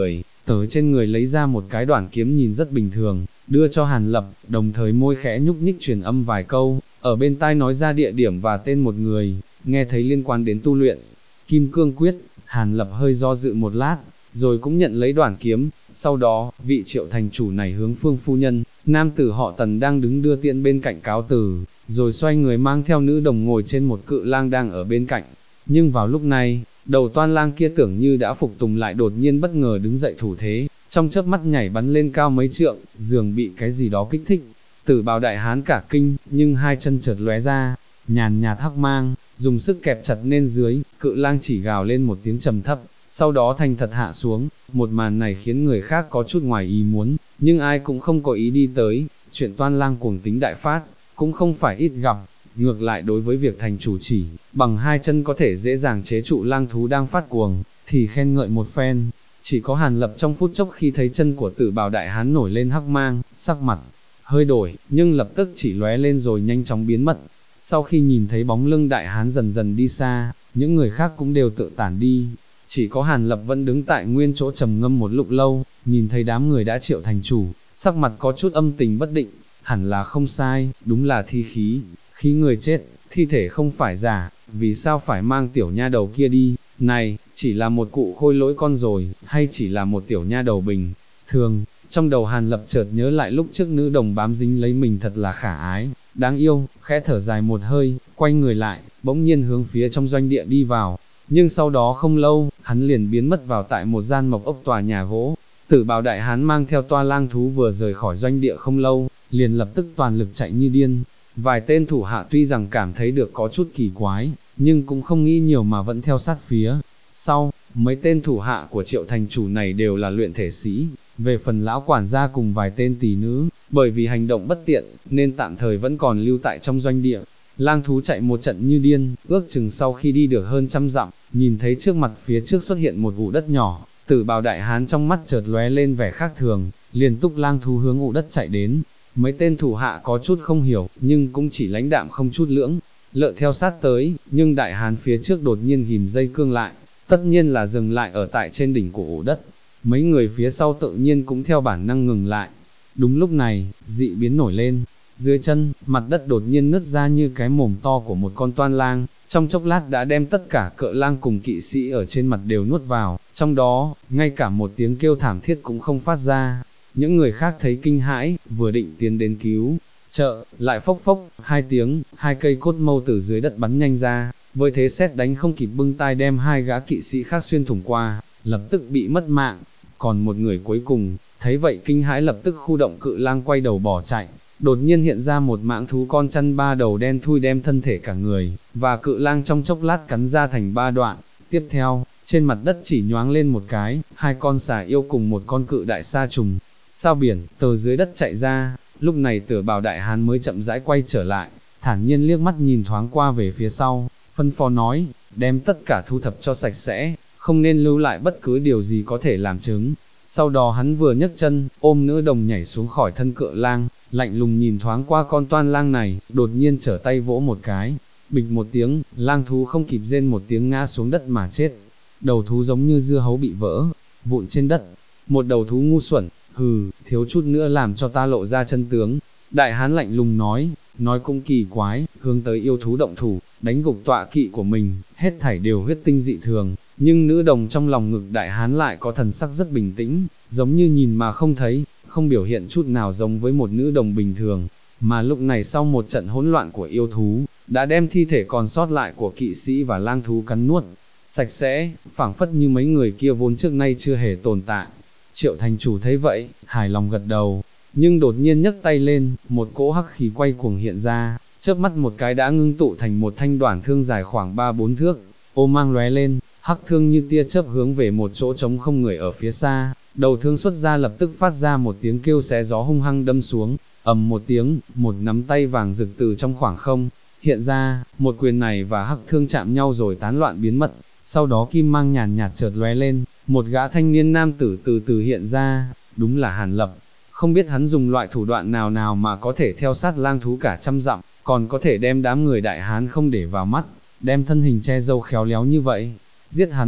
từ trên người lấy ra một cái đoạn kiếm nhìn rất bình thường, đưa cho Hàn Lập, đồng thời môi khẽ nhúc nhích truyền âm vài câu, ở bên tai nói ra địa điểm và tên một người, nghe thấy liên quan đến tu luyện Kim Cương Quyết. Hàn Lập hơi do dự một lát, rồi cũng nhận lấy đoạn kiếm. Sau đó, vị Triệu thành chủ này hướng Phương phu nhân, nam tử họ Tần đang đứng đưa tiễn bên cạnh cáo từ, rồi xoay người mang theo nữ đồng ngồi trên một cự lang đang ở bên cạnh. Nhưng vào lúc này, đầu toan lang kia tưởng như đã phục tùng lại đột nhiên bất ngờ đứng dậy thủ thế, trong chớp mắt nhảy bắn lên cao mấy trượng, dường bị cái gì đó kích thích. Tử bào đại hán cả kinh, nhưng hai chân chợt lóe ra, nhàn nhạt hắc mang, dùng sức kẹp chặt nên dưới, cự lang chỉ gào lên một tiếng trầm thấp, sau đó thành thật hạ xuống. Một màn này khiến người khác có chút ngoài ý muốn, nhưng ai cũng không có ý đi tới. Chuyện toan lang cuồng tính đại phát, cũng không phải ít gặp. Ngược lại đối với việc thành chủ chỉ, bằng hai chân có thể dễ dàng chế trụ lang thú đang phát cuồng, thì khen ngợi một phen. Chỉ có Hàn Lập trong phút chốc khi thấy chân của tử bào đại hán nổi lên hắc mang, sắc mặt hơi đổi, nhưng lập tức chỉ lóe lên rồi nhanh chóng biến mất. Sau khi nhìn thấy bóng lưng đại hán dần dần đi xa, những người khác cũng đều tự tản đi. Chỉ có Hàn Lập vẫn đứng tại nguyên chỗ trầm ngâm một lúc lâu, nhìn thấy đám người đã triệu thành chủ, sắc mặt có chút âm tình bất định. Hẳn là không sai, đúng là thi khí, khí người chết, thi thể không phải giả, vì sao phải mang tiểu nha đầu kia đi? Này, chỉ là một cụ khôi lỗi con rồi, hay chỉ là một tiểu nha đầu bình thường? Trong đầu Hàn Lập chợt nhớ lại lúc trước nữ đồng bám dính lấy mình thật là khả ái, đáng yêu, khẽ thở dài một hơi, quay người lại, bỗng nhiên hướng phía trong doanh địa đi vào. Nhưng sau đó không lâu, hắn liền biến mất vào tại một gian mộc ốc tòa nhà gỗ. Tử bào đại hán mang theo toa lang thú vừa rời khỏi doanh địa không lâu, liền lập tức toàn lực chạy như điên. Vài tên thủ hạ tuy rằng cảm thấy được có chút kỳ quái, nhưng cũng không nghĩ nhiều mà vẫn theo sát phía sau. Mấy tên thủ hạ của Triệu thành chủ này đều là luyện thể sĩ, về phần lão quản gia cùng vài tên tỷ nữ, bởi vì hành động bất tiện, nên tạm thời vẫn còn lưu tại trong doanh địa. Lang thú chạy một trận như điên, ước chừng sau khi đi được hơn 100 dặm, nhìn thấy trước mặt phía trước xuất hiện một ụ đất nhỏ, tử bào đại hán trong mắt chợt lóe lên vẻ khác thường, liền túc lang thú hướng ụ đất chạy đến. Mấy tên thủ hạ có chút không hiểu, nhưng cũng chỉ lãnh đạm không chút lưỡng lợ theo sát tới, nhưng đại hán phía trước đột nhiên ghim dây cương lại, tất nhiên là dừng lại ở tại trên đỉnh của ụ đất. Mấy người phía sau tự nhiên cũng theo bản năng ngừng lại. Đúng lúc này, dị biến nổi lên, dưới chân, mặt đất đột nhiên nứt ra như cái mồm to của một con toan lang, trong chốc lát đã đem tất cả cự lang cùng kỵ sĩ ở trên mặt đều nuốt vào, trong đó, ngay cả một tiếng kêu thảm thiết cũng không phát ra. Những người khác thấy kinh hãi, vừa định tiến đến cứu trợ, lại phốc phốc, hai tiếng, hai cây cốt mâu từ dưới đất bắn nhanh ra, với thế sét đánh không kịp bưng tai đem hai gã kỵ sĩ khác xuyên thủng qua, lập tức bị mất mạng. Còn một người cuối cùng, thấy vậy kinh hãi lập tức khu động cự lang quay đầu bỏ chạy. Đột nhiên hiện ra một mãng thú con chăn ba đầu đen thui đem thân thể cả người, và cự lang trong chốc lát cắn ra thành ba đoạn. Tiếp theo, trên mặt đất chỉ nhoáng lên một cái, hai con xà yêu cùng một con cự đại sa trùng, sao biển, từ dưới đất chạy ra. Lúc này tử bào đại hán mới chậm rãi quay trở lại, thản nhiên liếc mắt nhìn thoáng qua về phía sau, phân phó nói, đem tất cả thu thập cho sạch sẽ, không nên lưu lại bất cứ điều gì có thể làm chứng. Sau đó hắn vừa nhấc chân, ôm nữ đồng nhảy xuống khỏi thân cự lang, lạnh lùng nhìn thoáng qua con toan lang này, đột nhiên trở tay vỗ một cái, bịch một tiếng, lang thú không kịp rên một tiếng ngã xuống đất mà chết. Đầu thú giống như dưa hấu bị vỡ vụn trên đất. Một đầu thú ngu xuẩn, hừ, thiếu chút nữa làm cho ta lộ ra chân tướng. Đại hán lạnh lùng nói cũng kỳ quái, hướng tới yêu thú động thủ, đánh gục tọa kỵ của mình, hết thảy đều huyết tinh dị thường, nhưng nữ đồng trong lòng ngực đại hán lại có thần sắc rất bình tĩnh, giống như nhìn mà không thấy, không biểu hiện chút nào giống với một nữ đồng bình thường. Mà lúc này sau một trận hỗn loạn của yêu thú, đã đem thi thể còn sót lại của kỵ sĩ và lang thú cắn nuốt sạch sẽ, phảng phất như mấy người kia vốn trước nay chưa hề tồn tại. Triệu thành chủ thấy vậy, hài lòng gật đầu, nhưng đột nhiên nhấc tay lên, một cỗ hắc khí quay cuồng hiện ra, chớp mắt một cái đã ngưng tụ thành một thanh đoản thương dài khoảng 3-4 thước, ô mang lóe lên, hắc thương như tia chớp hướng về một chỗ trống không người ở phía xa, đầu thương xuất ra lập tức phát ra một tiếng kêu xé gió hung hăng đâm xuống, ầm một tiếng, một nắm tay vàng rực từ trong khoảng không hiện ra, một quyền này và hắc thương chạm nhau rồi tán loạn biến mất. Sau đó kim mang nhàn nhạt chợt lóe lên, một gã thanh niên nam tử từ từ hiện ra, đúng là Hàn Lập. Không biết hắn dùng loại thủ đoạn nào mà có thể theo sát lang thú cả 100 dặm, còn có thể đem đám người đại hán không để vào mắt, đem thân hình che râu khéo léo như vậy. Giết hắn,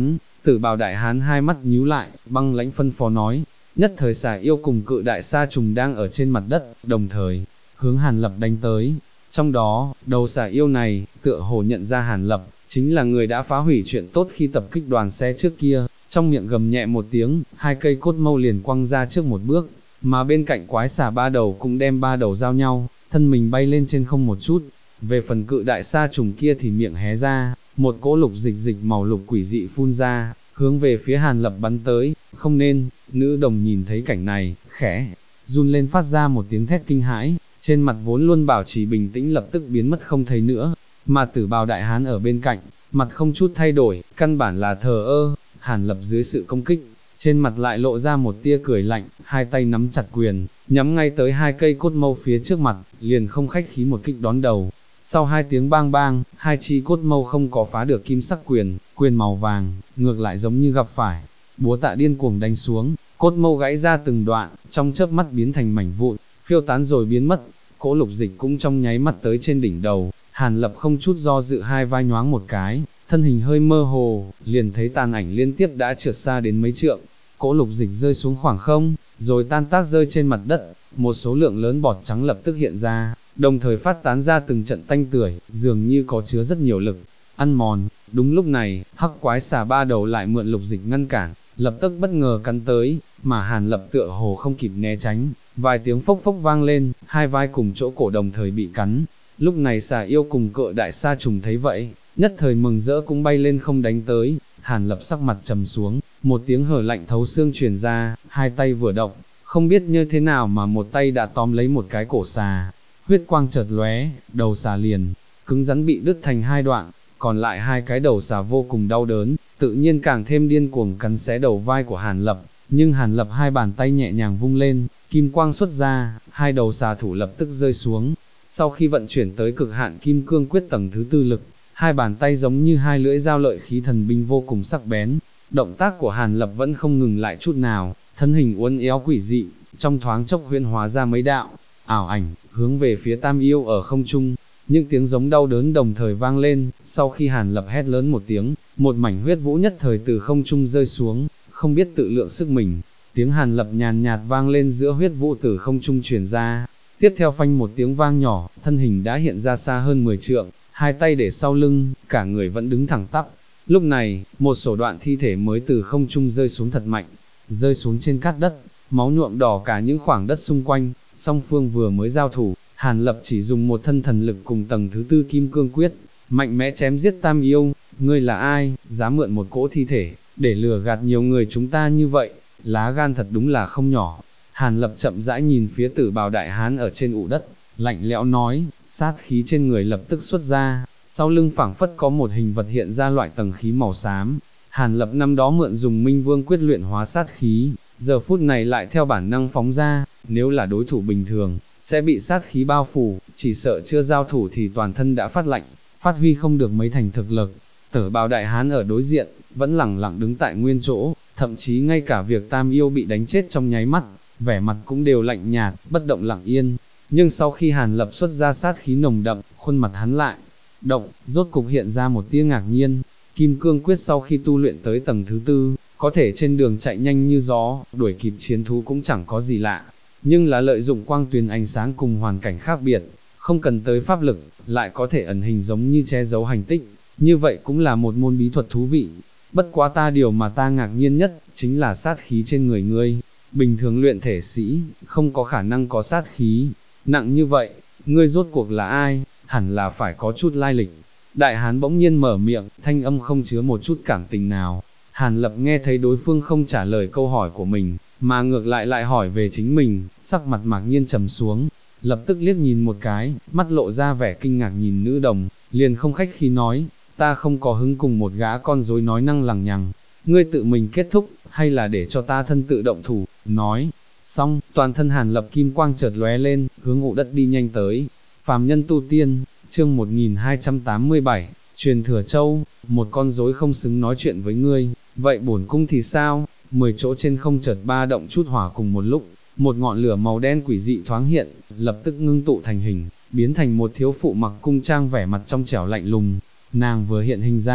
Tử Bào đại hán hai mắt nhíu lại, băng lãnh phân phó nói, nhất thời xà yêu cùng cự đại sa trùng đang ở trên mặt đất, đồng thời hướng Hàn Lập đánh tới. Trong đó, đầu xà yêu này, tựa hồ nhận ra Hàn Lập, chính là người đã phá hủy chuyện tốt khi tập kích đoàn xe trước kia, trong miệng gầm nhẹ một tiếng, hai cây cốt mâu liền quăng ra trước một bước, mà bên cạnh quái xà ba đầu cũng đem ba đầu giao nhau, thân mình bay lên trên không một chút. Về phần cự đại sa trùng kia thì miệng hé ra, một cỗ lục dịch màu lục quỷ dị phun ra, hướng về phía Hàn Lập bắn tới. Không nên, nữ đồng nhìn thấy cảnh này, khẽ run lên phát ra một tiếng thét kinh hãi, trên mặt vốn luôn bảo trì bình tĩnh lập tức biến mất không thấy nữa, mà Tử Bào đại hán ở bên cạnh, mặt không chút thay đổi, căn bản là thờ ơ. Hàn Lập dưới sự công kích, trên mặt lại lộ ra một tia cười lạnh, hai tay nắm chặt quyền, nhắm ngay tới hai cây cốt mâu phía trước mặt, liền không khách khí một kích đón đầu. Sau hai tiếng bang bang, hai chi cốt mâu không có phá được kim sắc quyền, quyền màu vàng, ngược lại giống như gặp phải búa tạ điên cuồng đánh xuống, cốt mâu gãy ra từng đoạn, trong chớp mắt biến thành mảnh vụn, phiêu tán rồi biến mất. Cỗ lục dịch cũng trong nháy mắt tới trên đỉnh đầu, Hàn Lập không chút do dự hai vai nhoáng một cái, thân hình hơi mơ hồ, liền thấy tàn ảnh liên tiếp đã trượt xa đến mấy trượng. Cỗ lục dịch rơi xuống khoảng không, rồi tan tác rơi trên mặt đất, một số lượng lớn bọt trắng lập tức hiện ra, đồng thời phát tán ra từng trận tanh tưởi, dường như có chứa rất nhiều lực ăn mòn. Đúng lúc này, hắc quái xà ba đầu lại mượn lục dịch ngăn cản, lập tức bất ngờ cắn tới, mà Hàn Lập tựa hồ không kịp né tránh, vài tiếng phốc phốc vang lên, hai vai cùng chỗ cổ đồng thời bị cắn. Lúc này xà yêu cùng cự đại sa trùng thấy vậy, nhất thời mừng rỡ cũng bay lên không đánh tới. Hàn Lập sắc mặt trầm xuống, một tiếng hở lạnh thấu xương truyền ra, hai tay vừa động, không biết như thế nào mà một tay đã tóm lấy một cái cổ xà, huyết quang chợt lóe, đầu xà liền cứng rắn bị đứt thành hai đoạn, còn lại hai cái đầu xà vô cùng đau đớn, tự nhiên càng thêm điên cuồng cắn xé đầu vai của Hàn Lập. Nhưng Hàn Lập hai bàn tay nhẹ nhàng vung lên, kim quang xuất ra, hai đầu xà thủ lập tức rơi xuống. Sau khi vận chuyển tới cực hạn kim cương quyết tầng thứ tư lực, hai bàn tay giống như hai lưỡi dao lợi khí thần binh vô cùng sắc bén. Động tác của Hàn Lập vẫn không ngừng lại chút nào, thân hình uốn éo quỷ dị, trong thoáng chốc huyễn hóa ra mấy đạo ảo ảnh, hướng về phía Tam Yêu ở không trung. Những tiếng giống đau đớn đồng thời vang lên, sau khi Hàn Lập hét lớn một tiếng, một mảnh huyết vũ nhất thời từ không trung rơi xuống, không biết tự lượng sức mình. Tiếng Hàn Lập nhàn nhạt vang lên giữa huyết vũ từ không trung truyền ra, tiếp theo phanh một tiếng vang nhỏ, thân hình đã hiện ra xa hơn 10 trượng, hai tay để sau lưng, cả người vẫn đứng thẳng tắp. Lúc này, một sổ đoạn thi thể mới từ không trung rơi xuống thật mạnh, rơi xuống trên cát đất, máu nhuộm đỏ cả những khoảng đất xung quanh. Song phương vừa mới giao thủ, Hàn Lập chỉ dùng một thân thần lực cùng tầng thứ tư kim cương quyết, mạnh mẽ chém giết Tam Yêu. Ngươi là ai, dám mượn một cỗ thi thể, để lừa gạt nhiều người chúng ta như vậy, lá gan thật đúng là không nhỏ. Hàn Lập chậm rãi nhìn phía Tử Bào đại hán ở trên ụ đất, lạnh lẽo nói, sát khí trên người lập tức xuất ra, sau lưng phảng phất có một hình vật hiện ra loại tầng khí màu xám. Hàn Lập năm đó mượn dùng Minh Vương quyết luyện hóa sát khí, giờ phút này lại theo bản năng phóng ra, nếu là đối thủ bình thường, sẽ bị sát khí bao phủ, chỉ sợ chưa giao thủ thì toàn thân đã phát lạnh, phát huy không được mấy thành thực lực. Tử Bào đại hán ở đối diện, vẫn lẳng lặng đứng tại nguyên chỗ, thậm chí ngay cả việc Tam Yêu bị đánh chết trong nháy mắt, vẻ mặt cũng đều lạnh nhạt, bất động lặng yên. Nhưng sau khi Hàn Lập xuất ra sát khí nồng đậm, khuôn mặt hắn lại động, rốt cục hiện ra một tia ngạc nhiên. Kim cương quyết sau khi tu luyện tới tầng thứ tư, có thể trên đường chạy nhanh như gió, đuổi kịp chiến thú cũng chẳng có gì lạ. Nhưng là lợi dụng quang tuyền ánh sáng cùng hoàn cảnh khác biệt, không cần tới pháp lực, lại có thể ẩn hình giống như che giấu hành tích, như vậy cũng là một môn bí thuật thú vị. Bất quá điều mà ta ngạc nhiên nhất, chính là sát khí trên người ngươi. Bình thường luyện thể sĩ, không có khả năng có sát khí nặng như vậy, ngươi rốt cuộc là ai, hẳn là phải có chút lai lịch. Đại hán bỗng nhiên mở miệng, thanh âm không chứa một chút cảm tình nào. Hàn Lập nghe thấy đối phương không trả lời câu hỏi của mình, mà ngược lại hỏi về chính mình, sắc mặt mạc nhiên trầm xuống, lập tức liếc nhìn một cái, mắt lộ ra vẻ kinh ngạc nhìn nữ đồng, liền không khách khí nói, ta không có hứng cùng một gã con rối nói năng lằng nhằng, ngươi tự mình kết thúc, hay là để cho ta thân tự động thủ. Nói xong, toàn thân Hàn Lập kim quang chợt lóe lên, hướng ụ đất đi nhanh tới. Phàm nhân tu tiên, chương 1287, truyền thừa châu, một con rối không xứng nói chuyện với ngươi, vậy bổn cung thì sao? 10 chỗ trên không chợt ba động chút hỏa cùng một lúc, một ngọn lửa màu đen quỷ dị thoáng hiện, lập tức ngưng tụ thành hình, biến thành một thiếu phụ mặc cung trang vẻ mặt trong trẻo lạnh lùng. Nàng vừa hiện hình ra,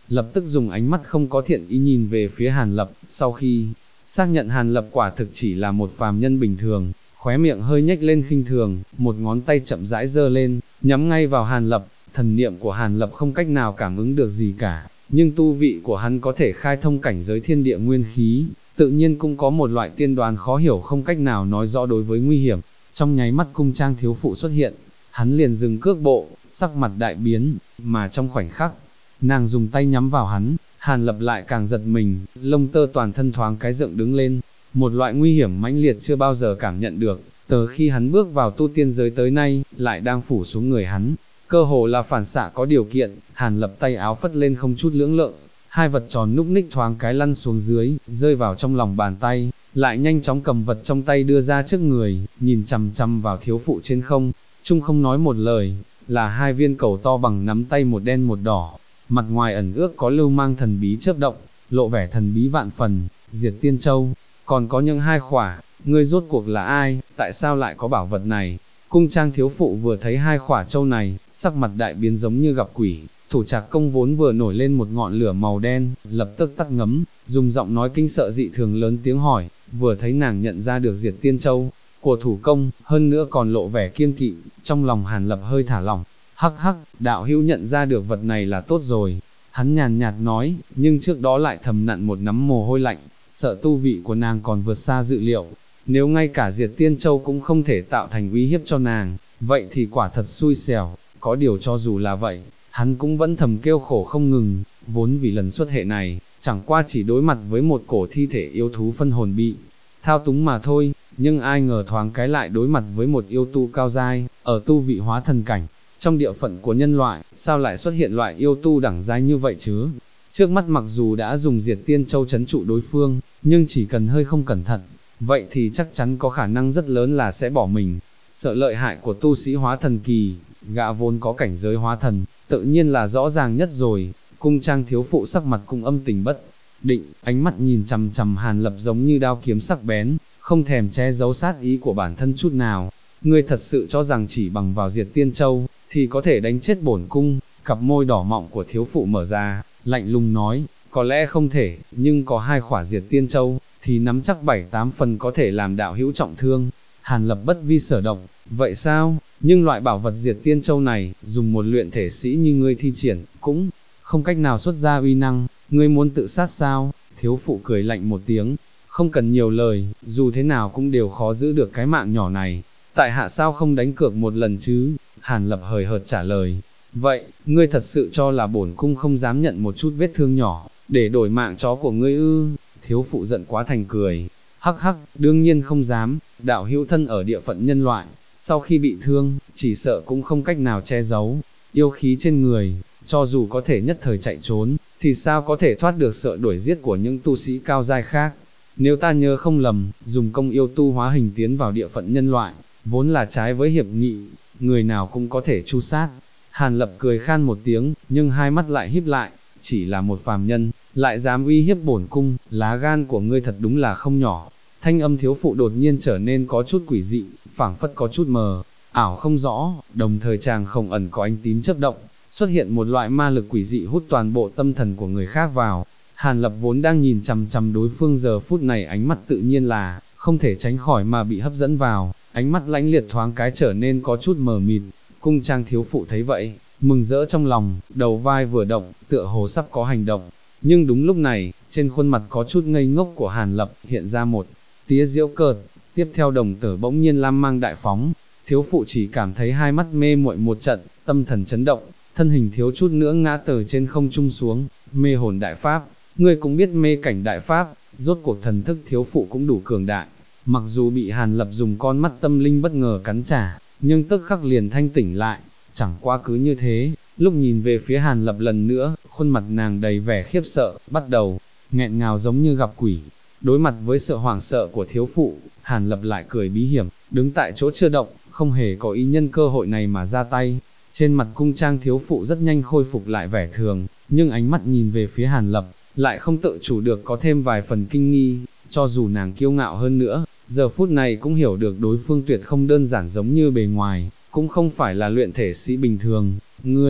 lập tức dùng ánh mắt không có thiện ý nhìn về phía Hàn Lập, sau khi xác nhận Hàn Lập quả thực chỉ là một phàm nhân bình thường, khóe miệng hơi nhếch lên khinh thường, một ngón tay chậm rãi giơ lên, nhắm ngay vào Hàn Lập. Thần niệm của Hàn Lập không cách nào cảm ứng được gì cả, nhưng tu vị của hắn có thể khai thông cảnh giới thiên địa nguyên khí, tự nhiên cũng có một loại tiên đoán khó hiểu không cách nào nói rõ đối với nguy hiểm. Trong nháy mắt cung trang thiếu phụ xuất hiện, hắn liền dừng cước bộ, sắc mặt đại biến, mà trong khoảnh khắc, nàng dùng tay nhắm vào hắn, Hàn Lập lại càng giật mình, lông tơ toàn thân thoáng cái dựng đứng lên, một loại nguy hiểm mãnh liệt chưa bao giờ cảm nhận được, từ khi hắn bước vào tu tiên giới tới nay, lại đang phủ xuống người hắn, cơ hồ là phản xạ có điều kiện. Hàn Lập tay áo phất lên không chút lưỡng lự, hai vật tròn núc ních thoáng cái lăn xuống dưới, rơi vào trong lòng bàn tay, lại nhanh chóng cầm vật trong tay đưa ra trước người, nhìn chằm chằm vào thiếu phụ trên không, chung không nói một lời, là hai viên cầu to bằng nắm tay, một đen một đỏ, mặt ngoài ẩn ước có lưu mang thần bí chớp động, lộ vẻ thần bí vạn phần. Diệt Tiên Châu, còn có những hai khỏa, ngươi rốt cuộc là ai, tại sao lại có bảo vật này? Cung trang thiếu phụ vừa thấy hai khỏa châu này, sắc mặt đại biến giống như gặp quỷ, thủ trạc công vốn vừa nổi lên một ngọn lửa màu đen, lập tức tắt ngấm, dùng giọng nói kinh sợ dị thường lớn tiếng hỏi, vừa thấy nàng nhận ra được Diệt Tiên Châu của thủ công, hơn nữa còn lộ vẻ kiêng kỵ, trong lòng Hàn Lập hơi thả lỏng. Hắc hắc, đạo hữu nhận ra được vật này là tốt rồi, hắn nhàn nhạt nói, nhưng trước đó lại thầm nặn một nắm mồ hôi lạnh, sợ tu vị của nàng còn vượt xa dự liệu, nếu ngay cả Diệt Tiên Châu cũng không thể tạo thành uy hiếp cho nàng, vậy thì quả thật xui xẻo. Có điều cho dù là vậy, hắn cũng vẫn thầm kêu khổ không ngừng, vốn vì lần xuất hệ này, chẳng qua chỉ đối mặt với một cổ thi thể yêu thú phân hồn bị thao túng mà thôi, nhưng ai ngờ thoáng cái lại đối mặt với một yêu tu cao giai, ở tu vị hóa thần cảnh. Trong địa phận của nhân loại, sao lại xuất hiện loại yêu tu đẳng giai như vậy chứ? Trước mắt mặc dù đã dùng Diệt Tiên Châu trấn trụ đối phương, nhưng chỉ cần hơi không cẩn thận, vậy thì chắc chắn có khả năng rất lớn là sẽ bỏ mình. Sợ lợi hại của tu sĩ hóa thần kỳ, gã vốn có cảnh giới hóa thần, tự nhiên là rõ ràng nhất rồi. Cung trang thiếu phụ sắc mặt cũng âm tình bất định, ánh mắt nhìn chằm chằm Hàn Lập giống như đao kiếm sắc bén, không thèm che giấu sát ý của bản thân chút nào. Ngươi thật sự cho rằng chỉ bằng vào Diệt Tiên Châu, thì có thể đánh chết bổn cung? Cặp môi đỏ mọng của thiếu phụ mở ra, lạnh lùng nói, có lẽ không thể, nhưng có hai khỏa Diệt Tiên Châu, thì nắm chắc 7-8 phần có thể làm đạo hữu trọng thương. Hàn Lập bất vi sở động, vậy sao? Nhưng loại bảo vật Diệt Tiên Châu này, dùng một luyện thể sĩ như ngươi thi triển, cũng không cách nào xuất ra uy năng, ngươi muốn tự sát sao? Thiếu phụ cười lạnh một tiếng, không cần nhiều lời, dù thế nào cũng đều khó giữ được cái mạng nhỏ này, tại hạ sao không đánh cược một lần chứ? Hàn Lập hời hợt trả lời, vậy, ngươi thật sự cho là bổn cung không dám nhận một chút vết thương nhỏ, để đổi mạng chó của ngươi ư? Thiếu phụ giận quá thành cười, hắc hắc, đương nhiên không dám, đạo hữu thân ở địa phận nhân loại, sau khi bị thương, chỉ sợ cũng không cách nào che giấu, yêu khí trên người, cho dù có thể nhất thời chạy trốn, thì sao có thể thoát được sợ đuổi giết của những tu sĩ cao giai khác. Nếu ta nhớ không lầm, dùng công yêu tu hóa hình tiến vào địa phận nhân loại, vốn là trái với hiệp nghị, người nào cũng có thể tru sát. Hàn Lập cười khan một tiếng, nhưng hai mắt lại híp lại, chỉ là một phàm nhân, lại dám uy hiếp bổn cung, lá gan của ngươi thật đúng là không nhỏ. Thanh âm thiếu phụ đột nhiên trở nên có chút quỷ dị, phảng phất có chút mờ ảo không rõ, đồng thời chàng không ẩn có ánh tím chớp động, xuất hiện một loại ma lực quỷ dị hút toàn bộ tâm thần của người khác vào. Hàn Lập vốn đang nhìn chằm chằm đối phương, giờ phút này ánh mắt tự nhiên là không thể tránh khỏi mà bị hấp dẫn vào, ánh mắt lãnh liệt thoáng cái trở nên có chút mờ mịt. Cung trang thiếu phụ thấy vậy, mừng rỡ trong lòng, đầu vai vừa động, tựa hồ sắp có hành động. Nhưng đúng lúc này, trên khuôn mặt có chút ngây ngốc của Hàn Lập hiện ra một tía giễu cợt, tiếp theo đồng tử bỗng nhiên lam mang đại phóng. Thiếu phụ chỉ cảm thấy hai mắt mê muội một trận, tâm thần chấn động, thân hình thiếu chút nữa ngã từ trên không trung xuống. Mê hồn đại pháp, ngươi cũng biết mê cảnh đại pháp, rốt cuộc thần thức thiếu phụ cũng đủ cường đại. Mặc dù bị Hàn Lập dùng con mắt tâm linh bất ngờ cắn trả, nhưng tức khắc liền thanh tỉnh lại. Chẳng qua cứ như thế, lúc nhìn về phía Hàn Lập lần nữa, khuôn mặt nàng đầy vẻ khiếp sợ, bắt đầu nghẹn ngào giống như gặp quỷ. Đối mặt với sự hoảng sợ của thiếu phụ, Hàn Lập lại cười bí hiểm, đứng tại chỗ chưa động, không hề có ý nhân cơ hội này mà ra tay. Trên mặt cung trang thiếu phụ rất nhanh khôi phục lại vẻ thường, nhưng ánh mắt nhìn về phía Hàn Lập, lại không tự chủ được có thêm vài phần kinh nghi. Cho dù nàng kiêu ngạo hơn nữa, giờ phút này cũng hiểu được đối phương tuyệt không đơn giản giống như bề ngoài, cũng không phải là luyện thể sĩ bình thường. Ngươi,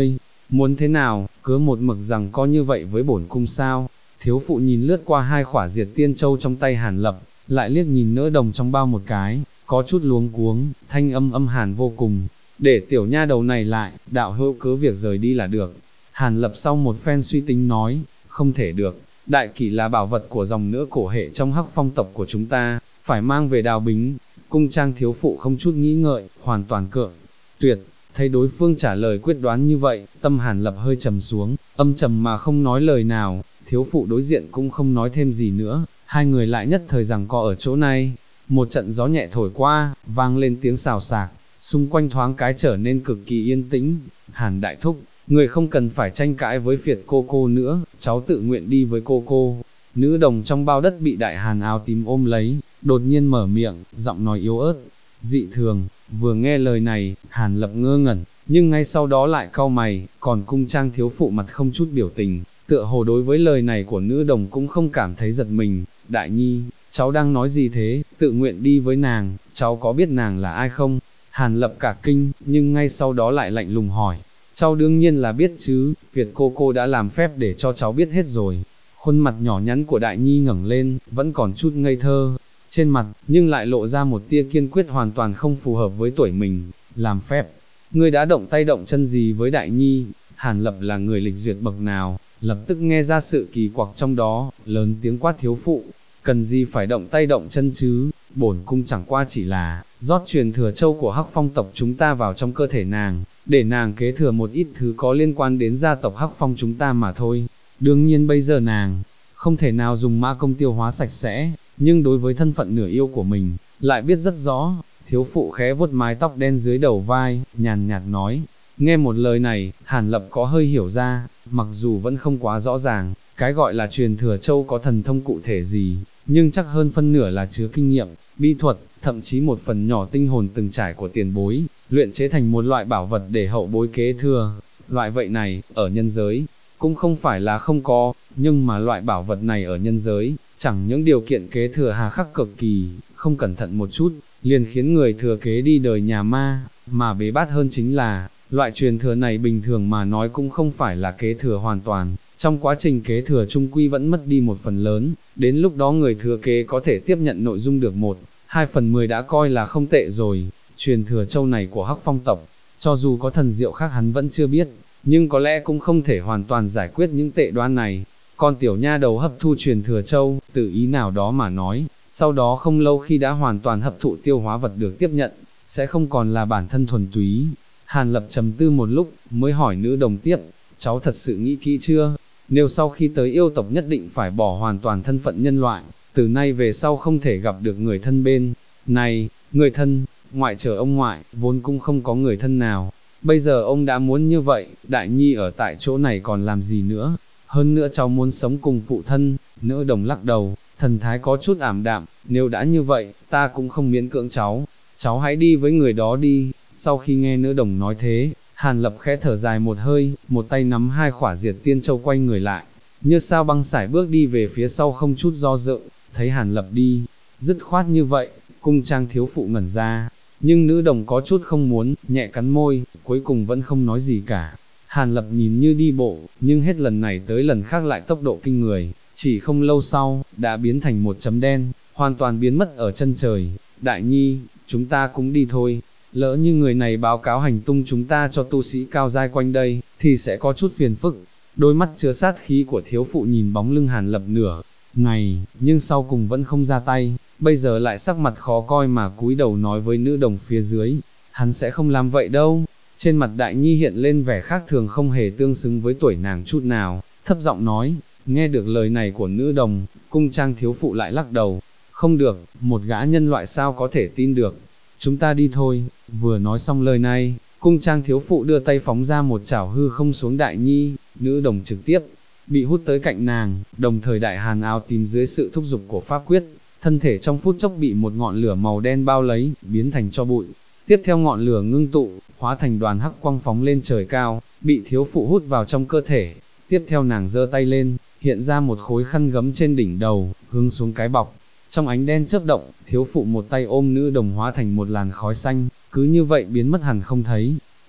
muốn thế nào, cứ một mực rằng có như vậy với bổn cung sao? Thiếu phụ nhìn lướt qua hai khỏa diệt tiên châu trong tay Hàn Lập, lại liếc nhìn nỡ đồng trong bao một cái, có chút luống cuống, thanh âm âm hàn vô cùng, để tiểu nha đầu này lại, đạo hữu cứ việc rời đi là được. Hàn Lập sau một phen suy tính nói, không thể được, đại kỷ là bảo vật của dòng nữa cổ hệ trong Hắc Phong tộc của chúng ta, phải mang về Đào Bính. Cung trang thiếu phụ không chút nghĩ ngợi, hoàn toàn cự tuyệt. Thấy đối phương trả lời quyết đoán như vậy, tâm Hàn Lập hơi trầm xuống, âm trầm mà không nói lời nào, thiếu phụ đối diện cũng không nói thêm gì nữa, hai người lại nhất thời rằng co ở chỗ này. Một trận gió nhẹ thổi qua, vang lên tiếng xào xạc, xung quanh thoáng cái trở nên cực kỳ yên tĩnh. Hàn đại thúc, người không cần phải tranh cãi với phiệt cô nữa, cháu tự nguyện đi với cô. Nữ đồng trong bao đất bị đại hàn áo tím ôm lấy, đột nhiên mở miệng, giọng nói yếu ớt, dị thường. Vừa nghe lời này, Hàn Lập ngơ ngẩn, nhưng ngay sau đó lại cau mày, còn cung trang thiếu phụ mặt không chút biểu tình, tựa hồ đối với lời này của nữ đồng cũng không cảm thấy giật mình. Đại nhi, cháu đang nói gì thế, tự nguyện đi với nàng, cháu có biết nàng là ai không? Hàn Lập cả kinh, nhưng ngay sau đó lại lạnh lùng hỏi, cháu đương nhiên là biết chứ, Việt cô đã làm phép để cho cháu biết hết rồi. Khuôn mặt nhỏ nhắn của đại nhi ngẩng lên, vẫn còn chút ngây thơ, trên mặt, nhưng lại lộ ra một tia kiên quyết hoàn toàn không phù hợp với tuổi mình. Làm phép, ngươi đã động tay động chân gì với đại nhi? Hàn Lập là người lịch duyệt bậc nào, lập tức nghe ra sự kỳ quặc trong đó, lớn tiếng quát thiếu phụ, cần gì phải động tay động chân chứ, bổn cung chẳng qua chỉ là, rót truyền thừa châu của Hắc Phong tộc chúng ta vào trong cơ thể nàng, để nàng kế thừa một ít thứ có liên quan đến gia tộc Hắc Phong chúng ta mà thôi. Đương nhiên bây giờ nàng, không thể nào dùng mã công tiêu hóa sạch sẽ, nhưng đối với thân phận nửa yêu của mình, lại biết rất rõ. Thiếu phụ khẽ vuốt mái tóc đen dưới đầu vai, nhàn nhạt nói. Nghe một lời này, Hàn Lập có hơi hiểu ra, mặc dù vẫn không quá rõ ràng, cái gọi là truyền thừa châu có thần thông cụ thể gì, nhưng chắc hơn phân nửa là chứa kinh nghiệm, bí thuật, thậm chí một phần nhỏ tinh hồn từng trải của tiền bối, luyện chế thành một loại bảo vật để hậu bối kế thừa. Loại vậy này, ở nhân giới, cũng không phải là không có, nhưng mà loại bảo vật này ở nhân giới, chẳng những điều kiện kế thừa hà khắc cực kỳ, không cẩn thận một chút, liền khiến người thừa kế đi đời nhà ma, mà bế bát hơn chính là, loại truyền thừa này bình thường mà nói cũng không phải là kế thừa hoàn toàn, trong quá trình kế thừa trung quy vẫn mất đi một phần lớn, đến lúc đó người thừa kế có thể tiếp nhận nội dung được 1/2/10 đã coi là không tệ rồi. Truyền thừa châu này của Hắc Phong tộc, cho dù có thần diệu khác hắn vẫn chưa biết, nhưng có lẽ cũng không thể hoàn toàn giải quyết những tệ đoan này. Con tiểu nha đầu hấp thu truyền thừa châu, từ ý nào đó mà nói, sau đó không lâu khi đã hoàn toàn hấp thụ tiêu hóa vật được tiếp nhận, sẽ không còn là bản thân thuần túy. Hàn Lập trầm tư một lúc, mới hỏi nữ đồng tiếp, cháu thật sự nghĩ kỹ chưa? Nếu sau khi tới yêu tộc nhất định phải bỏ hoàn toàn thân phận nhân loại, từ nay về sau không thể gặp được người thân bên này, người thân, ngoại trừ ông ngoại, vốn cũng không có người thân nào. Bây giờ ông đã muốn như vậy, đại nhi ở tại chỗ này còn làm gì nữa? Hơn nữa cháu muốn sống cùng phụ thân. Nữ đồng lắc đầu, thần thái có chút ảm đạm, nếu đã như vậy, ta cũng không miễn cưỡng cháu hãy đi với người đó đi. Sau khi nghe nữ đồng nói thế, Hàn Lập khẽ thở dài một hơi, một tay nắm hai khỏa diệt tiên châu quay người lại, như sao băng sải bước đi về phía sau không chút do dự. Thấy Hàn Lập đi, dứt khoát như vậy, cung trang thiếu phụ ngẩn ra, nhưng nữ đồng có chút không muốn, nhẹ cắn môi, cuối cùng vẫn không nói gì cả. Hàn Lập nhìn như đi bộ, nhưng hết lần này tới lần khác lại tốc độ kinh người, chỉ không lâu sau, đã biến thành một chấm đen, hoàn toàn biến mất ở chân trời. Đại nhi, chúng ta cũng đi thôi, lỡ như người này báo cáo hành tung chúng ta cho tu sĩ cao giai quanh đây, thì sẽ có chút phiền phức. Đôi mắt chứa sát khí của thiếu phụ nhìn bóng lưng Hàn Lập nửa ngày, nhưng sau cùng vẫn không ra tay, bây giờ lại sắc mặt khó coi mà cúi đầu nói với nữ đồng phía dưới, hắn sẽ không làm vậy đâu. Trên mặt đại nhi hiện lên vẻ khác thường không hề tương xứng với tuổi nàng chút nào, thấp giọng nói. Nghe được lời này của nữ đồng, cung trang thiếu phụ lại lắc đầu, không được, một gã nhân loại sao có thể tin được, chúng ta đi thôi. Vừa nói xong lời này, cung trang thiếu phụ đưa tay phóng ra một chảo hư không xuống đại nhi, nữ đồng trực tiếp bị hút tới cạnh nàng, đồng thời đại hàn áo tím dưới sự thúc giục của pháp quyết, thân thể trong phút chốc bị một ngọn lửa màu đen bao lấy, biến thành tro bụi. Tiếp theo ngọn lửa ngưng tụ, hóa thành đoàn hắc quang phóng lên trời cao, bị thiếu phụ hút vào trong cơ thể. Tiếp theo nàng giơ tay lên, hiện ra một khối khăn gấm trên đỉnh đầu, hướng xuống cái bọc. Trong ánh đen chớp động, thiếu phụ một tay ôm nữ đồng hóa thành một làn khói xanh, cứ như vậy biến mất hẳn không thấy.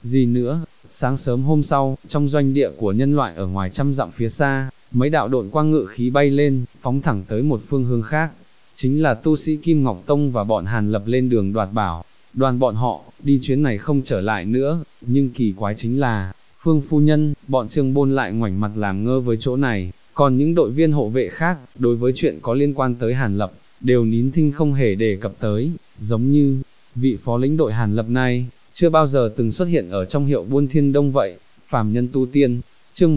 Gì nữa, sáng sớm hôm sau, trong doanh địa của nhân loại ở ngoài trăm dặm phía xa, mấy đạo độn quang ngự khí bay lên, phóng thẳng tới một phương hướng khác. Chính là tu sĩ Kim Ngọc Tông và bọn Hàn Lập lên đường đoạt bảo. Đoàn bọn họ, đi chuyến này không trở lại nữa, nhưng kỳ quái chính là, Phương phu nhân, bọn Trương Bôn lại ngoảnh mặt làm ngơ với chỗ này, còn những đội viên hộ vệ khác, đối với chuyện có liên quan tới Hàn Lập, đều nín thinh không hề đề cập tới, giống như, vị phó lĩnh đội Hàn Lập này, chưa bao giờ từng xuất hiện ở trong hiệu buôn Thiên Đông vậy. Phàm nhân tu tiên, chương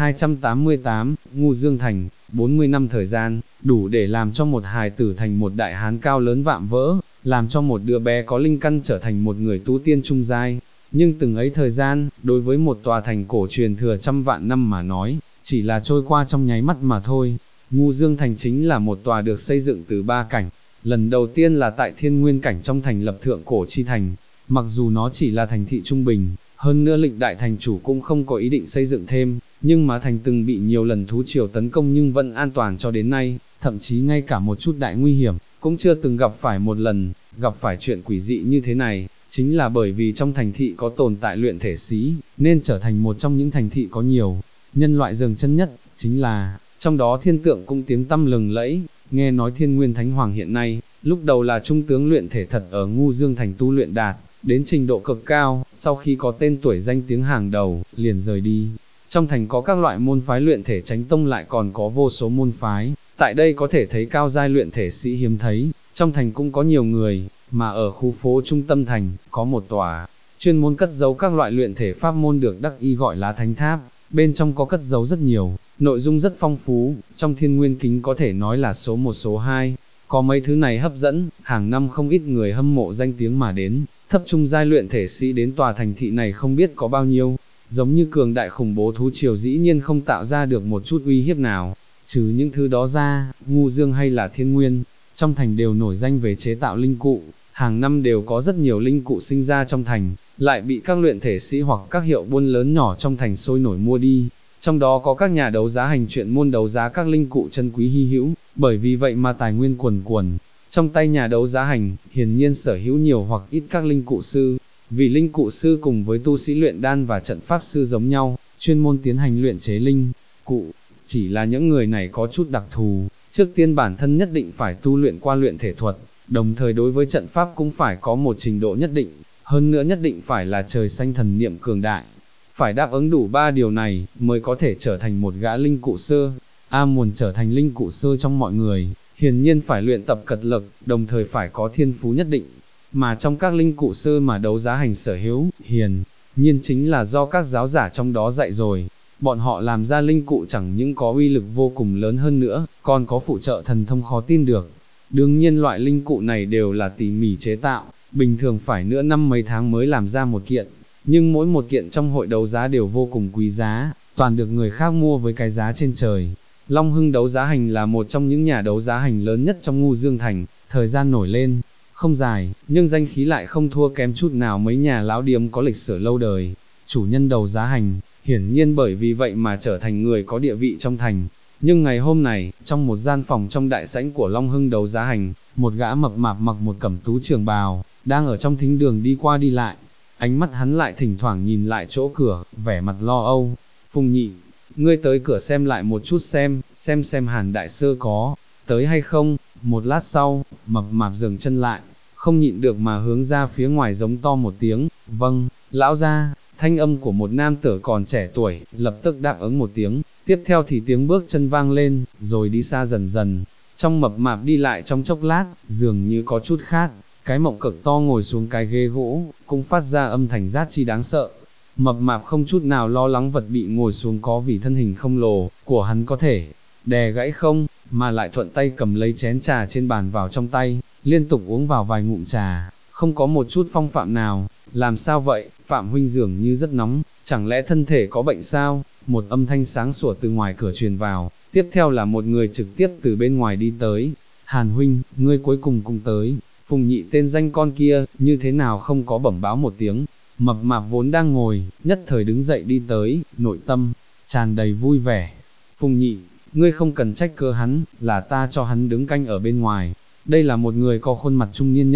1288, Ngu Dương Thành, 40 năm thời gian, đủ để làm cho một hài tử thành một đại hán cao lớn vạm vỡ, làm cho một đứa bé có linh căn trở thành một người tu tiên trung giai. Nhưng từng ấy thời gian, đối với một tòa thành cổ truyền thừa trăm vạn năm mà nói, chỉ là trôi qua trong nháy mắt mà thôi. Ngu Dương Thành chính là một tòa được xây dựng từ ba cảnh. Lần đầu tiên là tại Thiên Nguyên cảnh trong thành lập thượng cổ chi thành, mặc dù nó chỉ là thành thị trung bình, hơn nữa lịch đại thành chủ cũng không có ý định xây dựng thêm, nhưng mà thành từng bị nhiều lần thú triều tấn công nhưng vẫn an toàn cho đến nay, thậm chí ngay cả một chút đại nguy hiểm, cũng chưa từng gặp phải một lần. Gặp phải chuyện quỷ dị như thế này, chính là bởi vì trong thành thị có tồn tại luyện thể sĩ, nên trở thành một trong những thành thị có nhiều nhân loại dừng chân nhất, chính là, trong đó Thiên Tượng Cung tiếng tăm lừng lẫy. Nghe nói Thiên Nguyên Thánh Hoàng hiện nay, lúc đầu là trung tướng luyện thể thật ở Ngu Dương Thành tu luyện đạt đến trình độ cực cao, sau khi có tên tuổi danh tiếng hàng đầu, liền rời đi. Trong thành có các loại môn phái luyện thể Chánh Tông, lại còn có vô số môn phái, tại đây có thể thấy cao giai luyện thể sĩ hiếm thấy, trong thành cũng có nhiều người, mà ở khu phố trung tâm thành, có một tòa, chuyên môn cất giấu các loại luyện thể pháp môn được đắc y gọi là Thánh Tháp, bên trong có cất giấu rất nhiều, nội dung rất phong phú, trong Thiên Nguyên Kính có thể nói là số 1 số 2, có mấy thứ này hấp dẫn, hàng năm không ít người hâm mộ danh tiếng mà đến. Thấp trung giai luyện thể sĩ đến tòa thành thị này không biết có bao nhiêu, giống như cường đại khủng bố thú triều dĩ nhiên không tạo ra được một chút uy hiếp nào. Trừ những thứ đó ra, Ngu Dương hay là Thiên Nguyên, trong thành đều nổi danh về chế tạo linh cụ, hàng năm đều có rất nhiều linh cụ sinh ra trong thành, lại bị các luyện thể sĩ hoặc các hiệu buôn lớn nhỏ trong thành sôi nổi mua đi. Trong đó có các nhà đấu giá hành chuyện môn đấu giá các linh cụ chân quý hy hữu, bởi vì vậy mà tài nguyên quần quần. Trong tay nhà đấu giá hành, hiển nhiên sở hữu nhiều hoặc ít các linh cụ sư, vì linh cụ sư cùng với tu sĩ luyện đan và trận pháp sư giống nhau, chuyên môn tiến hành luyện chế linh cụ, chỉ là những người này có chút đặc thù, trước tiên bản thân nhất định phải tu luyện qua luyện thể thuật, đồng thời đối với trận pháp cũng phải có một trình độ nhất định, hơn nữa nhất định phải là trời xanh thần niệm cường đại. Phải đáp ứng đủ 3 điều này, mới có thể trở thành một gã linh cụ sư. Muốn trở thành linh cụ sư trong mọi người, hiển nhiên phải luyện tập cật lực, đồng thời phải có thiên phú nhất định. Mà trong các linh cụ sư mà đấu giá hành sở hữu, hiển nhiên chính là do các giáo giả trong đó dạy rồi. Bọn họ làm ra linh cụ chẳng những có uy lực vô cùng lớn hơn nữa, còn có phụ trợ thần thông khó tin được. Đương nhiên loại linh cụ này đều là tỉ mỉ chế tạo, bình thường phải nửa năm mấy tháng mới làm ra một kiện. Nhưng mỗi một kiện trong hội đấu giá đều vô cùng quý giá, toàn được người khác mua với cái giá trên trời. Long Hưng đấu giá hành là một trong những nhà đấu giá hành lớn nhất trong Ngu Dương Thành, thời gian nổi lên không dài, nhưng danh khí lại không thua kém chút nào mấy nhà lão điếm có lịch sử lâu đời. Chủ nhân đấu giá hành, hiển nhiên bởi vì vậy mà trở thành người có địa vị trong thành. Nhưng ngày hôm này, trong một gian phòng trong đại sảnh của Long Hưng đấu giá hành, một gã mập mạp mặc một cẩm tú trường bào, đang ở trong thính đường đi qua đi lại. Ánh mắt hắn lại thỉnh thoảng nhìn lại chỗ cửa, vẻ mặt lo âu. Phùng nhị, ngươi tới cửa xem lại một chút xem Hàn đại sư có tới hay không. Một lát sau, mập mạp dừng chân lại, không nhịn được mà hướng ra phía ngoài giống to một tiếng. Vâng, lão gia. Thanh âm của một nam tử còn trẻ tuổi, lập tức đáp ứng một tiếng, tiếp theo thì tiếng bước chân vang lên, rồi đi xa dần dần. Trong mập mạp đi lại trong chốc lát, dường như có chút khát, cái mộng cực to ngồi xuống cái ghế gỗ, cũng phát ra âm thanh rát chi đáng sợ. Mập mạp không chút nào lo lắng vật bị ngồi xuống có vì thân hình khổng lồ của hắn có thể đè gãy không, mà lại thuận tay cầm lấy chén trà trên bàn vào trong tay, liên tục uống vào vài ngụm trà, không có một chút phong phạm nào. Làm sao vậy, Phạm huynh dường như rất nóng, chẳng lẽ thân thể có bệnh sao? Một âm thanh sáng sủa từ ngoài cửa truyền vào, tiếp theo là một người trực tiếp từ bên ngoài đi tới. Hàn huynh, ngươi cuối cùng cũng tới. Phùng nhị tên danh con kia, như thế nào không có bẩm báo một tiếng. Mập mạp vốn đang ngồi, nhất thời đứng dậy đi tới, nội tâm tràn đầy vui vẻ. Phùng nhị, ngươi không cần trách cứ hắn, là ta cho hắn đứng canh ở bên ngoài. Đây là một người có khuôn mặt trung niên nhân,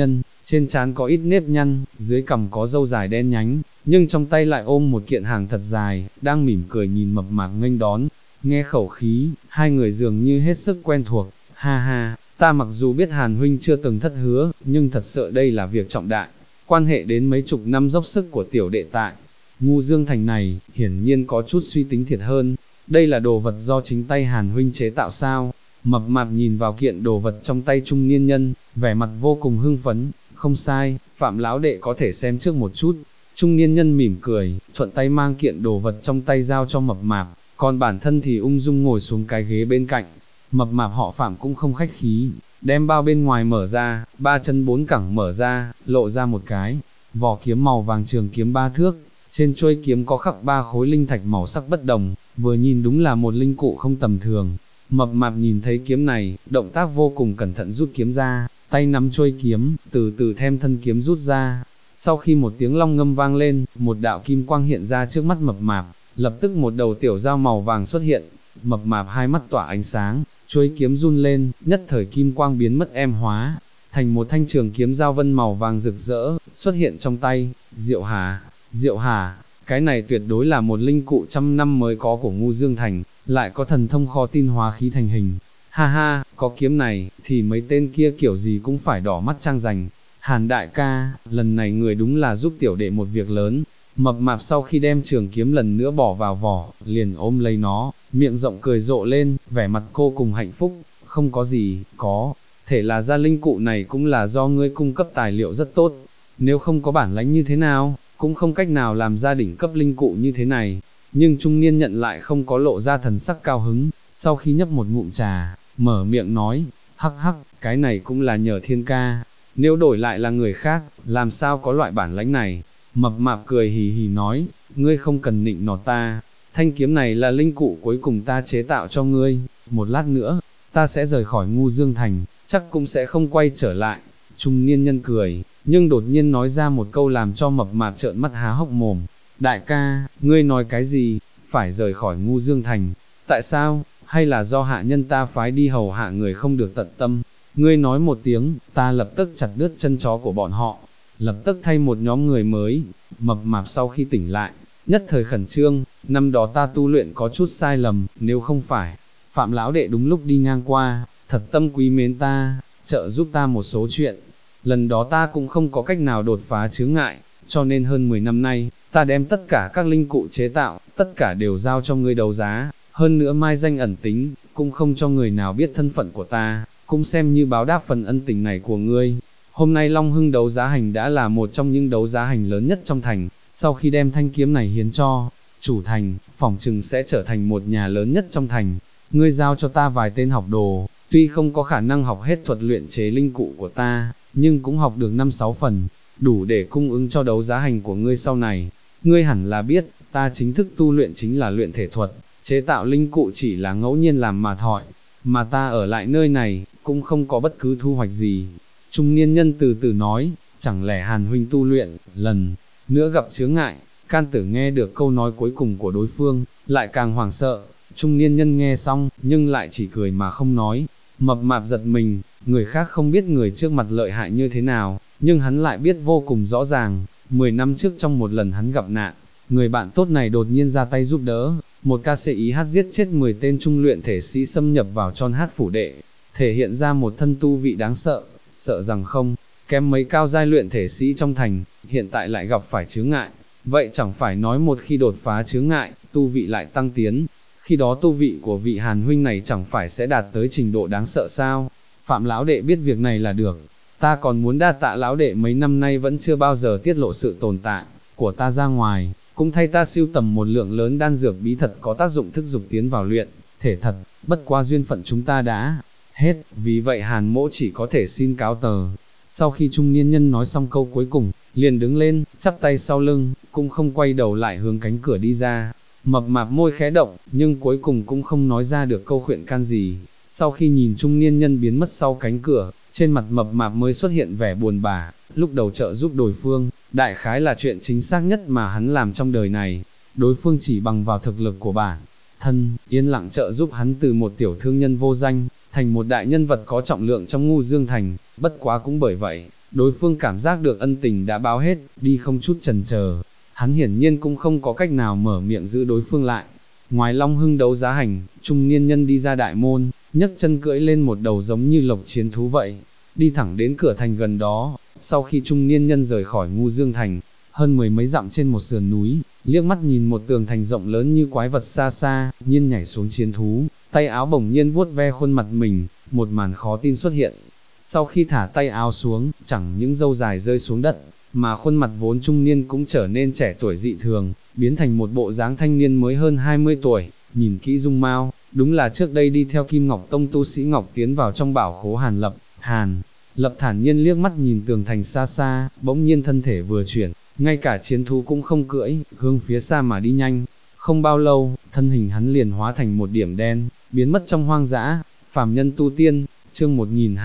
trên trán có ít nếp nhăn, dưới cằm có râu dài đen nhánh, nhưng trong tay lại ôm một kiện hàng thật dài, đang mỉm cười nhìn mập mạp nghênh đón. Nghe khẩu khí, hai người dường như hết sức quen thuộc, ha ha, ta mặc dù biết Hàn huynh chưa từng thất hứa, nhưng thật sự đây là việc trọng đại, quan hệ đến mấy chục năm dốc sức của tiểu đệ tại Ngu Dương Thành này, hiển nhiên có chút suy tính thiệt hơn. Đây là đồ vật do chính tay Hàn huynh chế tạo sao? Mập mạp nhìn vào kiện đồ vật trong tay trung niên nhân, vẻ mặt vô cùng hưng phấn. Không sai, Phạm lão đệ có thể xem trước một chút. Trung niên nhân mỉm cười, thuận tay mang kiện đồ vật trong tay giao cho mập mạp, còn bản thân thì ung dung ngồi xuống cái ghế bên cạnh. Mập mạp họ Phạm cũng không khách khí, đem bao bên ngoài mở ra, ba chân bốn cẳng mở ra, lộ ra một cái vỏ kiếm màu vàng trường kiếm 3 thước, trên chuôi kiếm có khắc 3 khối linh thạch màu sắc bất đồng, vừa nhìn đúng là một linh cụ không tầm thường. Mập mạp nhìn thấy kiếm này, động tác vô cùng cẩn thận rút kiếm ra, tay nắm chuôi kiếm, từ từ thêm thân kiếm rút ra. Sau khi một tiếng long ngâm vang lên, một đạo kim quang hiện ra trước mắt mập mạp, lập tức một đầu tiểu dao màu vàng xuất hiện. Mập mạp hai mắt tỏa ánh sáng, chuôi kiếm run lên, nhất thời kim quang biến mất em hóa, thành một thanh trường kiếm dao vân màu vàng rực rỡ, xuất hiện trong tay. Diệu Hà, cái này tuyệt đối là một linh cụ trăm năm mới có của Ngu Dương Thành, lại có thần thông khó tin hóa khí thành hình. Ha ha, có kiếm này, thì mấy tên kia kiểu gì cũng phải đỏ mắt trang rành. Hàn đại ca, lần này người đúng là giúp tiểu đệ một việc lớn. Mập mạp sau khi đem trường kiếm lần nữa bỏ vào vỏ, liền ôm lấy nó, miệng rộng cười rộ lên, vẻ mặt cô cùng hạnh phúc. Không có gì, có thể là gia linh cụ này cũng là do ngươi cung cấp tài liệu rất tốt. Nếu không có bản lãnh như thế nào, cũng không cách nào làm gia đỉnh cấp linh cụ như thế này. Nhưng trung niên nhận lại không có lộ ra thần sắc cao hứng, sau khi nhấp một ngụm trà, mở miệng nói, hắc hắc, cái này cũng là nhờ Thiên ca, nếu đổi lại là người khác, làm sao có loại bản lãnh này. Mập mạp cười hì hì nói, ngươi không cần nịnh nọt ta, thanh kiếm này là linh cụ cuối cùng ta chế tạo cho ngươi, một lát nữa, ta sẽ rời khỏi Ngu Dương Thành, chắc cũng sẽ không quay trở lại. Trung niên nhân cười, nhưng đột nhiên nói ra một câu làm cho mập mạp trợn mắt há hốc mồm. Đại ca, ngươi nói cái gì, phải rời khỏi Ngu Dương Thành, tại sao, hay là do hạ nhân ta phái đi hầu hạ người không được tận tâm, ngươi nói một tiếng, ta lập tức chặt đứt chân chó của bọn họ, lập tức thay một nhóm người mới. Mập mạp sau khi tỉnh lại, nhất thời khẩn trương, năm đó ta tu luyện có chút sai lầm, nếu không phải, Phạm lão đệ đúng lúc đi ngang qua, thật tâm quý mến ta, trợ giúp ta một số chuyện, lần đó ta cũng không có cách nào đột phá chướng ngại, cho nên hơn 10 năm nay, ta đem tất cả các linh cụ chế tạo, tất cả đều giao cho ngươi đấu giá, hơn nữa mai danh ẩn tính, cũng không cho người nào biết thân phận của ta, cũng xem như báo đáp phần ân tình này của ngươi. Hôm nay Long Hưng đấu giá hành đã là một trong những đấu giá hành lớn nhất trong thành, sau khi đem thanh kiếm này hiến cho chủ thành, phỏng chừng sẽ trở thành một nhà lớn nhất trong thành. Ngươi giao cho ta vài tên học đồ, tuy không có khả năng học hết thuật luyện chế linh cụ của ta, nhưng cũng học được 5-6 phần, đủ để cung ứng cho đấu giá hành của ngươi sau này. Ngươi hẳn là biết, ta chính thức tu luyện chính là luyện thể thuật, chế tạo linh cụ chỉ là ngẫu nhiên làm mà thôi, mà ta ở lại nơi này, cũng không có bất cứ thu hoạch gì. Trung niên nhân từ từ nói, chẳng lẽ Hàn huynh tu luyện, lần nữa gặp chướng ngại. Can Tử nghe được câu nói cuối cùng của đối phương, lại càng hoảng sợ. Trung niên nhân nghe xong, nhưng lại chỉ cười mà không nói. Mập mạp giật mình, người khác không biết người trước mặt lợi hại như thế nào, nhưng hắn lại biết vô cùng rõ ràng. 10 năm trước trong một lần hắn gặp nạn, người bạn tốt này đột nhiên ra tay giúp đỡ, một ca sĩ ý hát giết chết 10 tên trung luyện thể sĩ xâm nhập vào Chon Hát phủ đệ, thể hiện ra một thân tu vị đáng sợ, sợ rằng không kém mấy cao giai luyện thể sĩ trong thành, hiện tại lại gặp phải chướng ngại. Vậy chẳng phải nói một khi đột phá chướng ngại, tu vị lại tăng tiến, khi đó tu vị của vị Hàn huynh này chẳng phải sẽ đạt tới trình độ đáng sợ sao? Phạm lão đệ biết việc này là được, ta còn muốn đa tạ lão đệ mấy năm nay vẫn chưa bao giờ tiết lộ sự tồn tại của ta ra ngoài, cũng thay ta siêu tầm một lượng lớn đan dược bí thật có tác dụng thức dục tiến vào luyện thể thật, bất qua duyên phận chúng ta đã hết, vì vậy Hàn mỗ chỉ có thể xin cáo tờ. Sau khi trung niên nhân nói xong câu cuối cùng, liền đứng lên, chắp tay sau lưng, cũng không quay đầu lại hướng cánh cửa đi ra. Mập mạp môi khẽ động, nhưng cuối cùng cũng không nói ra được câu khuyên can gì. Sau khi nhìn trung niên nhân biến mất sau cánh cửa, trên mặt mập mạp mới xuất hiện vẻ buồn bã. Lúc đầu trợ giúp đối phương, đại khái là chuyện chính xác nhất mà hắn làm trong đời này. Đối phương chỉ bằng vào thực lực của bản thân, yên lặng trợ giúp hắn từ một tiểu thương nhân vô danh, thành một đại nhân vật có trọng lượng trong Ngu Dương Thành, bất quá cũng bởi vậy, đối phương cảm giác được ân tình đã báo hết, đi không chút chần chờ, hắn hiển nhiên cũng không có cách nào mở miệng giữ đối phương lại. Ngoài Long Hưng đấu giá hành, trung niên nhân đi ra đại môn, nhấc chân cưỡi lên một đầu giống như lộc chiến thú vậy, đi thẳng đến cửa thành gần đó. Sau khi trung niên nhân rời khỏi Ngu Dương Thành, hơn mười mấy dặm trên một sườn núi, liếc mắt nhìn một tường thành rộng lớn như quái vật xa xa, nhiên nhảy xuống chiến thú, tay áo bỗng nhiên vuốt ve khuôn mặt mình, một màn khó tin xuất hiện. Sau khi thả tay áo xuống, chẳng những râu dài rơi xuống đất, mà khuôn mặt vốn trung niên cũng trở nên trẻ tuổi dị thường, biến thành một bộ dáng thanh niên mới hơn 20 tuổi, nhìn kỹ dung mạo, đúng là trước đây đi theo Kim Ngọc Tông tu sĩ Ngọc tiến vào trong bảo khố Hàn Lập. Hàn Lập thản nhiên liếc mắt nhìn tường thành xa xa, bỗng nhiên thân thể vừa chuyển, ngay cả chiến thú cũng không cưỡi, hướng phía xa mà đi nhanh. Không bao lâu, thân hình hắn liền hóa thành một điểm đen, biến mất trong hoang dã. Phàm nhân tu tiên, chương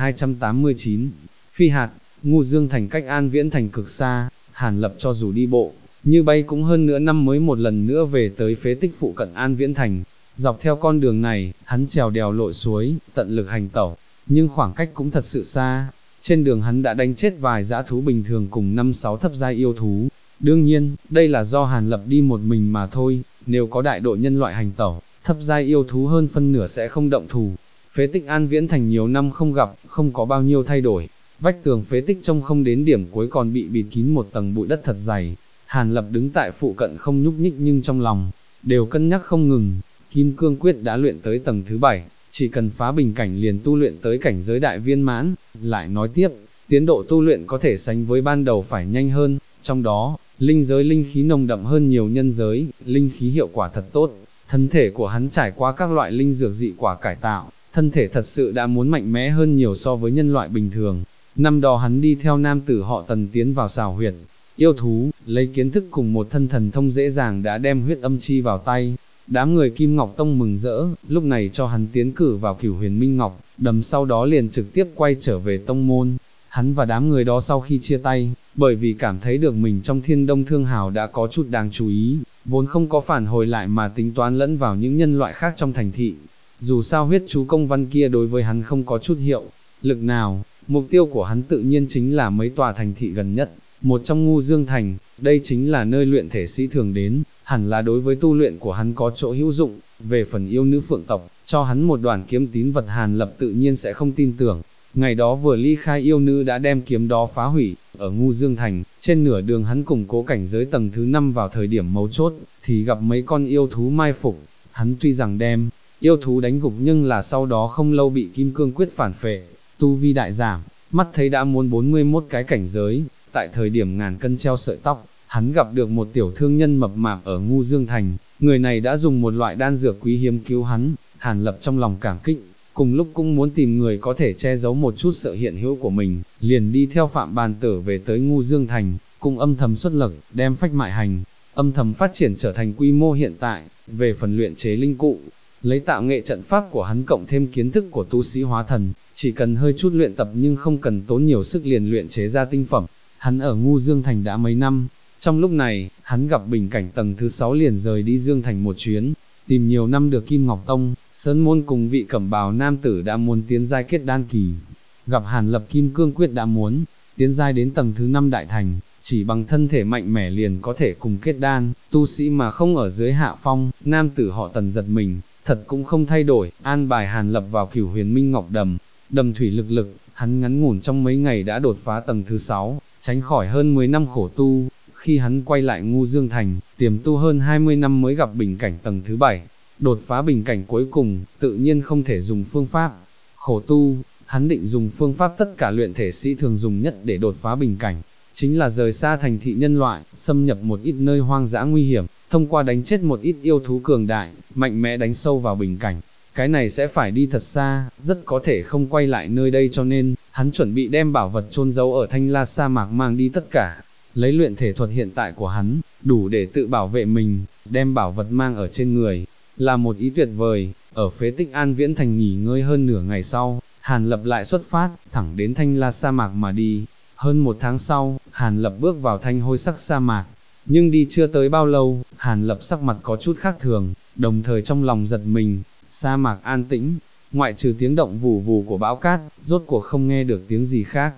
1289, phi hạt. Ngu Dương Thành cách An Viễn Thành cực xa, Hàn Lập cho dù đi bộ, như bay cũng hơn nửa năm mới một lần nữa về tới phế tích phụ cận An Viễn Thành. Dọc theo con đường này, hắn trèo đèo lội suối, tận lực hành tẩu, nhưng khoảng cách cũng thật sự xa. Trên đường hắn đã đánh chết vài dã thú bình thường cùng 5-6 thấp giai yêu thú. Đương nhiên, đây là do Hàn Lập đi một mình mà thôi, nếu có đại đội nhân loại hành tẩu, thấp giai yêu thú hơn phân nửa sẽ không động thủ. Phế tích An Viễn Thành nhiều năm không gặp, không có bao nhiêu thay đổi. Vách tường phế tích trông không đến điểm cuối còn bị bịt kín một tầng bụi đất thật dày. Hàn Lập đứng tại phụ cận không nhúc nhích nhưng trong lòng đều cân nhắc không ngừng. Kim Cương Quyết đã luyện tới tầng thứ 7, chỉ cần phá bình cảnh liền tu luyện tới cảnh giới đại viên mãn. Lại nói tiếp, tiến độ tu luyện có thể sánh với ban đầu phải nhanh hơn, trong đó, linh giới linh khí nồng đậm hơn nhiều nhân giới, linh khí hiệu quả thật tốt. Thân thể của hắn trải qua các loại linh dược dị quả cải tạo, thân thể thật sự đã muốn mạnh mẽ hơn nhiều so với nhân loại bình thường. Năm đó hắn đi theo nam tử họ Tần tiến vào xào huyệt yêu thú, lấy kiến thức cùng một thân thần thông dễ dàng đã đem huyết âm chi vào tay. Đám người Kim Ngọc Tông mừng rỡ, lúc này cho hắn tiến cử vào Cửu Huyền Minh Ngọc Đầm, sau đó liền trực tiếp quay trở về tông môn. Hắn và đám người đó sau khi chia tay, bởi vì cảm thấy được mình trong Thiên Đông Thương Hào đã có chút đáng chú ý, vốn không có phản hồi lại mà tính toán lẫn vào những nhân loại khác trong thành thị. Dù sao huyết chú công văn kia đối với hắn không có chút hiệu lực nào, mục tiêu của hắn tự nhiên chính là mấy tòa thành thị gần nhất. Một trong Ngu Dương Thành, đây chính là nơi luyện thể sĩ thường đến, hẳn là đối với tu luyện của hắn có chỗ hữu dụng. Về phần yêu nữ phượng tộc, cho hắn một đoàn kiếm tín vật Hàn Lập tự nhiên sẽ không tin tưởng. Ngày đó vừa ly khai yêu nữ đã đem kiếm đó phá hủy. Ở Ngu Dương Thành, trên nửa đường hắn củng cố cảnh giới tầng thứ 5 vào thời điểm mấu chốt, thì gặp mấy con yêu thú mai phục. Hắn tuy rằng đem yêu thú đánh gục nhưng là sau đó không lâu bị Kim Cương Quyết phản phệ, tu vi đại giảm, mắt thấy đã muốn 41 cái cảnh giới. Tại thời điểm ngàn cân treo sợi tóc, hắn gặp được một tiểu thương nhân mập mạp ở Ngu Dương Thành, người này đã dùng một loại đan dược quý hiếm cứu hắn. Hàn Lập trong lòng cảm kích, cùng lúc cũng muốn tìm người có thể che giấu một chút sự hiện hữu của mình, liền đi theo Phạm Bàn Tử về tới Ngu Dương Thành, cùng âm thầm xuất lực, đem phách mại hành, âm thầm phát triển trở thành quy mô hiện tại. Về phần luyện chế linh cụ, lấy tạo nghệ trận pháp của hắn cộng thêm kiến thức của tu sĩ hóa thần, chỉ cần hơi chút luyện tập nhưng không cần tốn nhiều sức liền luyện chế ra tinh phẩm. Hắn ở Ngu Dương Thành đã mấy năm, trong lúc này, hắn gặp bình cảnh tầng thứ 6 liền rời đi Dương Thành một chuyến, tìm nhiều năm được Kim Ngọc Tông, Sơn Môn cùng vị cẩm bào nam tử đã muốn tiến giai kết đan kỳ. Gặp Hàn Lập Kim Cương Quyết đã muốn tiến giai đến tầng thứ 5 đại thành, chỉ bằng thân thể mạnh mẽ liền có thể cùng kết đan, tu sĩ mà không ở dưới hạ phong. Nam tử họ Tần giật mình, thật cũng không thay đổi, an bài Hàn Lập vào Cửu Huyền Minh Ngọc Đầm, đầm thủy lực lực, hắn ngắn ngủn trong mấy ngày đã đột phá tầng thứ 6, tránh khỏi hơn 10 năm khổ tu. Khi hắn quay lại Ngu Dương Thành, tiềm tu hơn 20 năm mới gặp bình cảnh tầng thứ 7, đột phá bình cảnh cuối cùng, tự nhiên không thể dùng phương pháp khổ tu, hắn định dùng phương pháp tất cả luyện thể sĩ thường dùng nhất để đột phá bình cảnh, chính là rời xa thành thị nhân loại, xâm nhập một ít nơi hoang dã nguy hiểm, thông qua đánh chết một ít yêu thú cường đại, mạnh mẽ đánh sâu vào bình cảnh. Cái này sẽ phải đi thật xa, rất có thể không quay lại nơi đây, cho nên, hắn chuẩn bị đem bảo vật chôn giấu ở Thanh La sa mạc mang đi tất cả. Lấy luyện thể thuật hiện tại của hắn, đủ để tự bảo vệ mình, đem bảo vật mang ở trên người, là một ý tuyệt vời. Ở phế tích An Viễn Thành nghỉ ngơi hơn nửa ngày sau, Hàn Lập lại xuất phát, thẳng đến Thanh La sa mạc mà đi. Hơn một tháng sau, Hàn Lập bước vào thanh hôi sắc sa mạc, nhưng đi chưa tới bao lâu, Hàn Lập sắc mặt có chút khác thường, đồng thời trong lòng giật mình. Sa mạc an tĩnh, ngoại trừ tiếng động vù vù của bão cát, rốt cuộc không nghe được tiếng gì khác.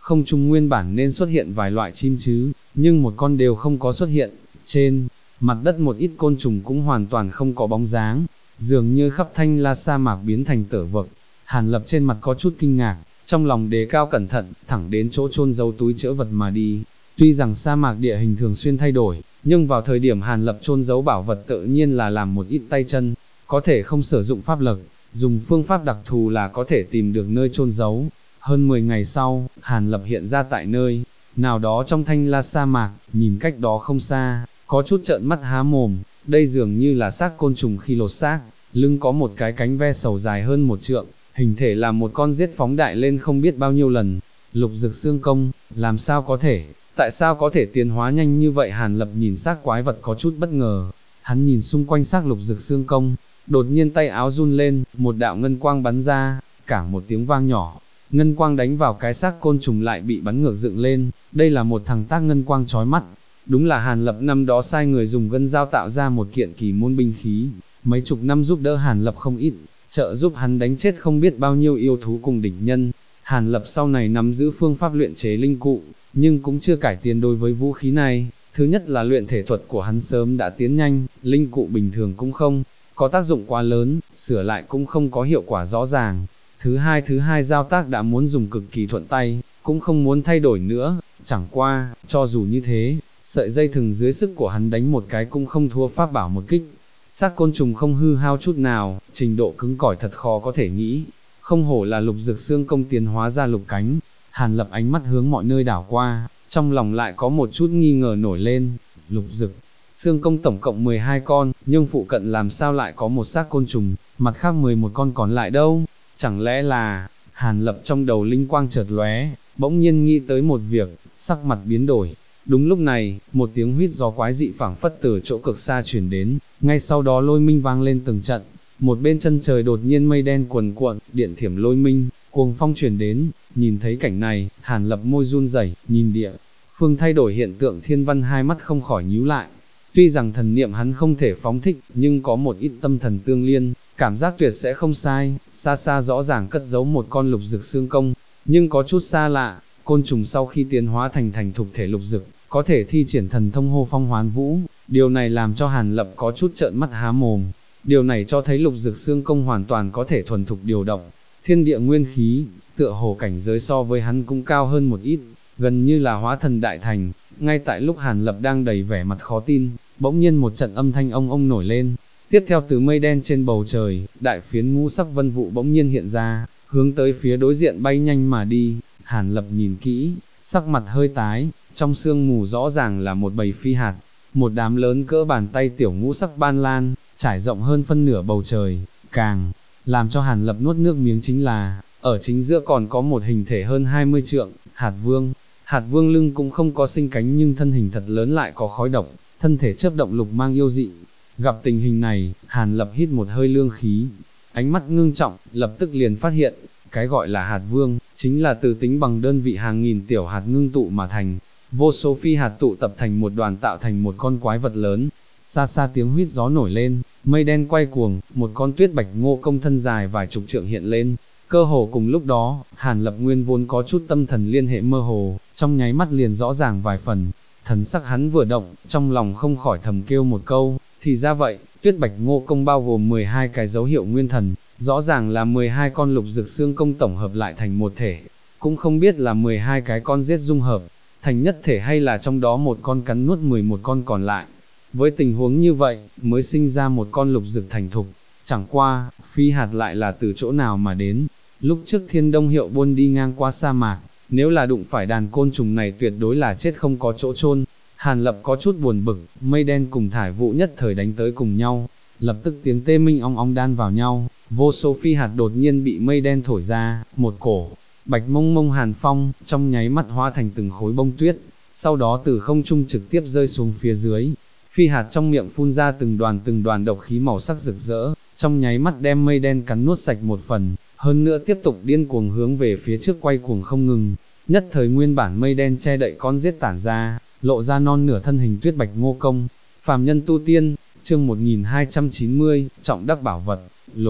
không trung nguyên bản nên xuất hiện vài loại chim chứ, nhưng một con đều không có xuất hiện, trên mặt đất một ít côn trùng cũng hoàn toàn không có bóng dáng, dường như khắp thanh la sa mạc biến thành tở vực. Hàn Lập trên mặt có chút kinh ngạc, trong lòng đề cao cẩn thận, thẳng đến chỗ chôn giấu túi trữ vật mà đi. Tuy rằng sa mạc địa hình thường xuyên thay đổi, nhưng vào thời điểm Hàn Lập chôn giấu bảo vật tự nhiên là làm một ít tay chân, có thể không sử dụng pháp lực, dùng phương pháp đặc thù là có thể tìm được nơi chôn giấu. Hơn 10 ngày sau, Hàn Lập hiện ra tại nơi nào đó trong thanh la sa mạc, nhìn cách đó không xa, có chút trợn mắt há mồm, đây dường như là xác côn trùng khi lột xác, lưng có một cái cánh ve sầu dài hơn 1 trượng, hình thể là một con giết phóng đại lên không biết bao nhiêu lần. Lục Dực xương công, làm sao có thể, tại sao có thể tiến hóa nhanh như vậy? Hàn Lập nhìn xác quái vật có chút bất ngờ, hắn nhìn xung quanh xác Lục Dực xương công, đột nhiên tay áo run lên, một đạo ngân quang bắn ra, cảng một tiếng vang nhỏ, ngân quang đánh vào cái xác côn trùng lại bị bắn ngược dựng lên, đây là một thằng tác ngân quang chói mắt, đúng là Hàn Lập năm đó sai người dùng gân dao tạo ra một kiện kỳ môn binh khí, mấy chục năm giúp đỡ Hàn Lập không ít, trợ giúp hắn đánh chết không biết bao nhiêu yêu thú cùng địch nhân. Hàn Lập sau này nắm giữ phương pháp luyện chế linh cụ, nhưng cũng chưa cải tiến đối với vũ khí này. Thứ nhất là luyện thể thuật của hắn sớm đã tiến nhanh, linh cụ bình thường cũng không có tác dụng quá lớn, sửa lại cũng không có hiệu quả rõ ràng. Thứ hai giao tác đã muốn dùng cực kỳ thuận tay, cũng không muốn thay đổi nữa, chẳng qua, cho dù như thế, sợi dây thừng dưới sức của hắn đánh một cái cũng không thua pháp bảo một kích. Xác côn trùng không hư hao chút nào, trình độ cứng cỏi thật khó có thể nghĩ. Không hổ là Lục Dực xương công tiến hóa ra lục cánh. Hàn Lập ánh mắt hướng mọi nơi đảo qua, trong lòng lại có một chút nghi ngờ nổi lên. Lục Dực xương công tổng cộng 12 con, nhưng phụ cận làm sao lại có một xác côn trùng, mặt khác 11 con còn lại đâu? Chẳng lẽ là... Hàn Lập trong đầu linh quang chợt lóe, bỗng nhiên nghĩ tới một việc, sắc mặt biến đổi. Đúng lúc này, một tiếng huýt gió quái dị phảng phất từ chỗ cực xa truyền đến, ngay sau đó lôi minh vang lên từng trận, một bên chân trời đột nhiên mây đen cuồn cuộn, điện thiểm lôi minh, cuồng phong truyền đến. Nhìn thấy cảnh này, Hàn Lập môi run rẩy, nhìn địa phương thay đổi hiện tượng thiên văn, hai mắt không khỏi nhíu lại. Tuy rằng thần niệm hắn không thể phóng thích, nhưng có một ít tâm thần tương liên, cảm giác tuyệt sẽ không sai. Xa xa rõ ràng cất giấu một con Lục Dực xương công, nhưng có chút xa lạ. Côn trùng sau khi tiến hóa thành thục thể lục dực, có thể thi triển thần thông hô phong hoán vũ, điều này làm cho Hàn Lập có chút trợn mắt há mồm. Điều này cho thấy Lục Dực xương công hoàn toàn có thể thuần thục điều động thiên địa nguyên khí, tựa hồ cảnh giới so với hắn cũng cao hơn một ít, gần như là hóa thần đại thành. Ngay tại lúc Hàn Lập đang đầy vẻ mặt khó tin, bỗng nhiên một trận âm thanh ông nổi lên, tiếp theo từ mây đen trên bầu trời, đại phiến ngũ sắc vân vụ bỗng nhiên hiện ra, hướng tới phía đối diện bay nhanh mà đi. Hàn Lập nhìn kỹ, sắc mặt hơi tái, trong sương mù rõ ràng là một bầy phi hạt, một đám lớn cỡ bàn tay tiểu ngũ sắc ban lan, trải rộng hơn phân nửa bầu trời. Càng làm cho Hàn Lập nuốt nước miếng chính là, ở chính giữa còn có một hình thể hơn 20 trượng, hạt vương. Hạt vương lưng cũng không có sinh cánh nhưng thân hình thật lớn lại có khói độc, thân thể chớp động lục mang yêu dị. Gặp tình hình này, Hàn Lập hít một hơi lương khí, ánh mắt ngưng trọng, lập tức liền phát hiện, cái gọi là hạt vương, chính là từ tính bằng đơn vị hàng nghìn tiểu hạt ngưng tụ mà thành, vô số phi hạt tụ tập thành một đoàn tạo thành một con quái vật lớn. Xa xa tiếng huýt gió nổi lên, mây đen quay cuồng, một con tuyết bạch ngô công thân dài vài chục trượng hiện lên. Cơ hồ cùng lúc đó, Hàn Lập nguyên vốn có chút tâm thần liên hệ mơ hồ, trong nháy mắt liền rõ ràng vài phần. Thần sắc hắn vừa động, trong lòng không khỏi thầm kêu một câu, thì ra vậy, tuyết bạch ngô công bao gồm 12 cái dấu hiệu nguyên thần, rõ ràng là 12 con Lục Dực xương công tổng hợp lại thành một thể, cũng không biết là 12 cái con giết dung hợp thành nhất thể hay là trong đó một con cắn nuốt 11 con còn lại. Với tình huống như vậy, mới sinh ra một con Lục Dực thành thục, chẳng qua, phi hạt lại là từ chỗ nào mà đến. Lúc trước Thiên Đông Hiệu Buôn đi ngang qua sa mạc, nếu là đụng phải đàn côn trùng này tuyệt đối là chết không có chỗ chôn. Hàn Lập có chút buồn bực, mây đen cùng thải vụ nhất thời đánh tới cùng nhau, lập tức tiếng tê minh ong đan vào nhau, vô số phi hạt đột nhiên bị mây đen thổi ra, một cổ bạch mông mông hàn phong, trong nháy mắt hóa thành từng khối bông tuyết, sau đó từ không trung trực tiếp rơi xuống phía dưới. Phi hạt trong miệng phun ra từng đoàn độc khí màu sắc rực rỡ, trong nháy mắt đem mây đen cắn nuốt sạch một phần, hơn nữa tiếp tục điên cuồng hướng về phía trước quay cuồng không ngừng. Nhất thời nguyên bản mây đen che đậy con giết tản ra, lộ ra non nửa thân hình tuyết bạch ngô công. Phàm nhân tu tiên, chương 1290, trọng đắc bảo vật, lục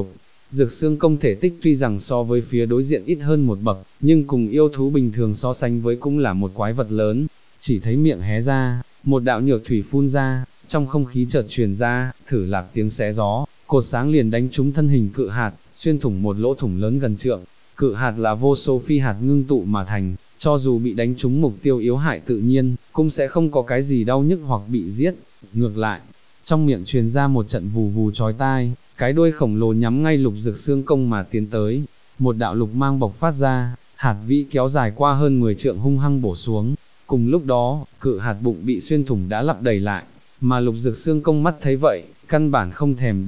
Dược xương công thể tích tuy rằng so với phía đối diện ít hơn một bậc, nhưng cùng yêu thú bình thường so sánh với cũng là một quái vật lớn. Chỉ thấy miệng hé ra, một đạo nhược thủy phun ra, trong không khí chợt truyền ra, thử lạc tiếng xé gió, cột sáng liền đánh trúng thân hình cự hạt, xuyên thủng một lỗ thủng lớn gần trượng. Cự hạt là vô số phi hạt ngưng tụ mà thành, cho dù bị đánh trúng mục tiêu yếu hại tự nhiên, cũng sẽ không có cái gì đau nhức hoặc bị giết. Ngược lại, trong miệng truyền ra một trận vù vù chói tai, cái đuôi khổng lồ nhắm ngay Lục Dực xương công mà tiến tới. Một đạo lục mang bộc phát ra, hạt vĩ kéo dài qua hơn 10 trượng hung hăng bổ xuống. Cùng lúc đó, cự hạt bụng bị xuyên thủng đã lặp đầy lại, mà Lục Dực xương công mắt thấy vậy, căn bản không thèm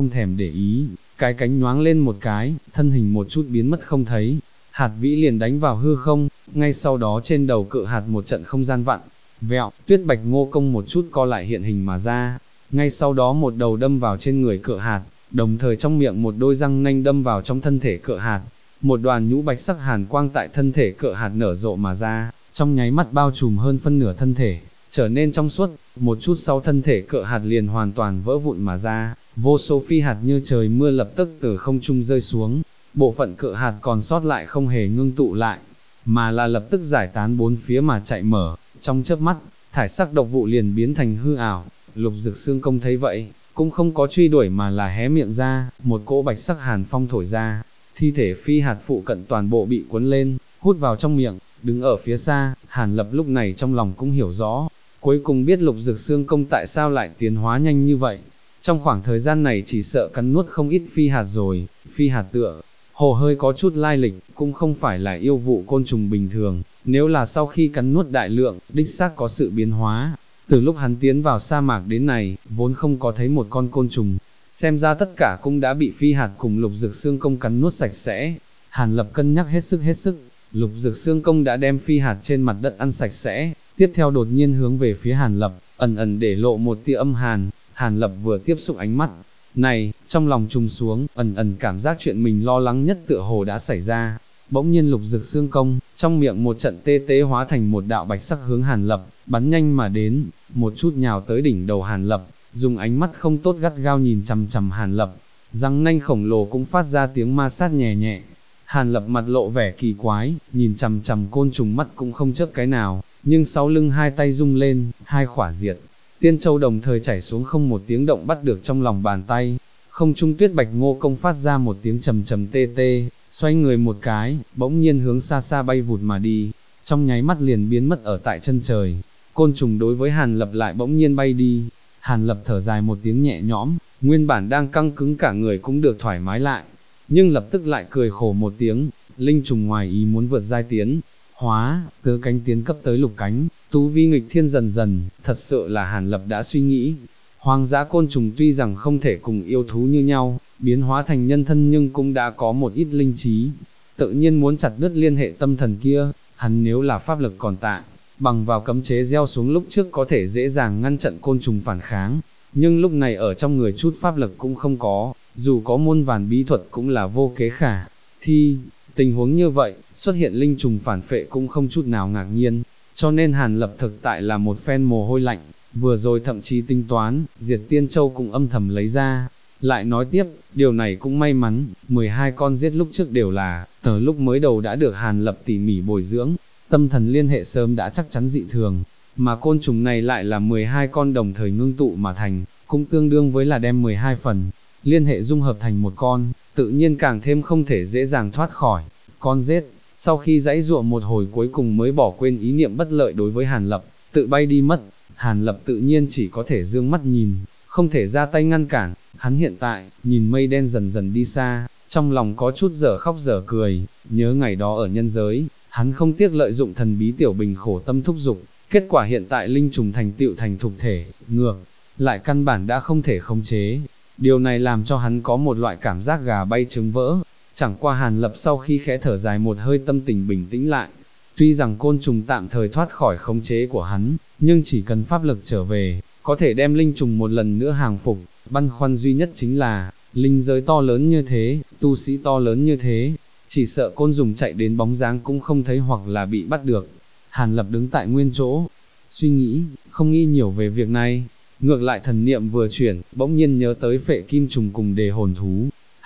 để ý, cái cánh nhoáng lên một cái, thân hình một chút biến mất không thấy. Hạt vĩ liền đánh vào hư không, ngay sau đó trên đầu cự hạt một trận không gian vặn, vẹo, Tuyết Bạch Ngô Công một chút co lại hiện hình mà ra, ngay sau đó một đầu đâm vào trên người cự hạt, đồng thời trong miệng một đôi răng nanh đâm vào trong thân thể cự hạt, một đoàn nhũ bạch sắc hàn quang tại thân thể cự hạt nở rộ mà ra, trong nháy mắt bao trùm hơn phân nửa thân thể, trở nên trong suốt, một chút sau thân thể cự hạt liền hoàn toàn vỡ vụn mà ra, vô số phi hạt như trời mưa lập tức từ không trung rơi xuống, bộ phận cự hạt còn sót lại không hề ngưng tụ lại, mà là lập tức giải tán bốn phía mà chạy mở, trong chớp mắt, thải sắc độc vụ liền biến thành hư ảo. Lục Dực xương công thấy vậy, cũng không có truy đuổi mà là hé miệng ra, một cỗ bạch sắc hàn phong thổi ra, thi thể phi hạt phụ cận toàn bộ bị cuốn lên, hút vào trong miệng. Đứng ở phía xa, Hàn Lập lúc này trong lòng cũng hiểu rõ, cuối cùng biết Lục Dực xương công tại sao lại tiến hóa nhanh như vậy. Trong khoảng thời gian này chỉ sợ cắn nuốt không ít phi hạt rồi, phi hạt tựa hồ hơi có chút lai lịch, cũng không phải là yêu vụ côn trùng bình thường, nếu là sau khi cắn nuốt đại lượng, đích xác có sự biến hóa. Từ lúc hắn tiến vào sa mạc đến này, vốn không có thấy một con côn trùng, xem ra tất cả cũng đã bị phi hạt cùng Lục Dực xương công cắn nuốt sạch sẽ. Hàn Lập cân nhắc hết sức, Lục Dực xương công đã đem phi hạt trên mặt đất ăn sạch sẽ, tiếp theo đột nhiên hướng về phía Hàn Lập, ẩn ẩn để lộ một tia âm hàn. Hàn Lập vừa tiếp xúc ánh mắt này, trong lòng trùng xuống, ẩn ẩn cảm giác chuyện mình lo lắng nhất tựa hồ đã xảy ra. Bỗng nhiên Lục Dực xương công, trong miệng một trận tê tê hóa thành một đạo bạch sắc hướng Hàn Lập, bắn nhanh mà đến, một chút nhào tới đỉnh đầu Hàn Lập, dùng ánh mắt không tốt gắt gao nhìn chằm chằm Hàn Lập, răng nanh khổng lồ cũng phát ra tiếng ma sát nhẹ nhẹ. Hàn Lập mặt lộ vẻ kỳ quái, nhìn chằm chằm côn trùng mắt cũng không chớp cái nào, nhưng sau lưng hai tay rung lên, hai khỏa diệt tiên châu đồng thời chảy xuống không một tiếng động bắt được trong lòng bàn tay. Không trung Tuyết Bạch Ngô Công phát ra một tiếng trầm trầm tê tê, xoay người một cái, bỗng nhiên hướng xa xa bay vụt mà đi, trong nháy mắt liền biến mất ở tại chân trời. Côn trùng đối với Hàn Lập lại bỗng nhiên bay đi. Hàn Lập thở dài một tiếng nhẹ nhõm, nguyên bản đang căng cứng cả người cũng được thoải mái lại, nhưng lập tức lại cười khổ một tiếng. Linh trùng ngoài ý muốn vượt giai tiến hóa, tứ cánh tiến cấp tới lục cánh, tú vi nghịch thiên dần dần, thật sự là Hàn Lập đã suy nghĩ. Hoang dã côn trùng tuy rằng không thể cùng yêu thú như nhau, biến hóa thành nhân thân nhưng cũng đã có một ít linh trí, tự nhiên muốn chặt đứt liên hệ tâm thần kia. Hắn nếu là pháp lực còn tại, bằng vào cấm chế gieo xuống lúc trước có thể dễ dàng ngăn chặn côn trùng phản kháng, nhưng lúc này ở trong người chút pháp lực cũng không có, dù có muôn vàn bí thuật cũng là vô kế khả thi. Tình huống như vậy, xuất hiện linh trùng phản phệ cũng không chút nào ngạc nhiên, cho nên Hàn Lập thực tại là một phen mồ hôi lạnh, vừa rồi thậm chí tính toán, diệt tiên châu cũng âm thầm lấy ra. Lại nói tiếp, điều này cũng may mắn, 12 con giết lúc trước đều là, từ lúc mới đầu đã được Hàn Lập tỉ mỉ bồi dưỡng, tâm thần liên hệ sớm đã chắc chắn dị thường, mà côn trùng này lại là 12 con đồng thời ngưng tụ mà thành, cũng tương đương với là đem 12 phần, liên hệ dung hợp thành một con, tự nhiên càng thêm không thể dễ dàng thoát khỏi. Con giết, sau khi giãy giụa một hồi cuối cùng mới bỏ quên ý niệm bất lợi đối với Hàn Lập, tự bay đi mất. Hàn Lập tự nhiên chỉ có thể dương mắt nhìn, không thể ra tay ngăn cản. Hắn hiện tại, nhìn mây đen dần dần đi xa, trong lòng có chút dở khóc dở cười, nhớ ngày đó ở nhân giới, hắn không tiếc lợi dụng thần bí tiểu bình khổ tâm thúc dục, kết quả hiện tại linh trùng thành tựu thành thục thể, ngược lại căn bản đã không thể khống chế. Điều này làm cho hắn có một loại cảm giác gà bay trứng vỡ. Chẳng qua Hàn Lập sau khi khẽ thở dài một hơi, tâm tình bình tĩnh lại. Tuy rằng côn trùng tạm thời thoát khỏi khống chế của hắn, nhưng chỉ cần pháp lực trở về, có thể đem linh trùng một lần nữa hàng phục. Băn khoăn duy nhất chính là, linh giới to lớn như thế, tu sĩ to lớn như thế, chỉ sợ côn trùng chạy đến bóng dáng cũng không thấy hoặc là bị bắt được. Hàn Lập đứng tại nguyên chỗ, suy nghĩ, không nghĩ nhiều về việc này. Ngược lại thần niệm vừa chuyển, bỗng nhiên nhớ tới phệ kim trùng cùng đề hồn thú.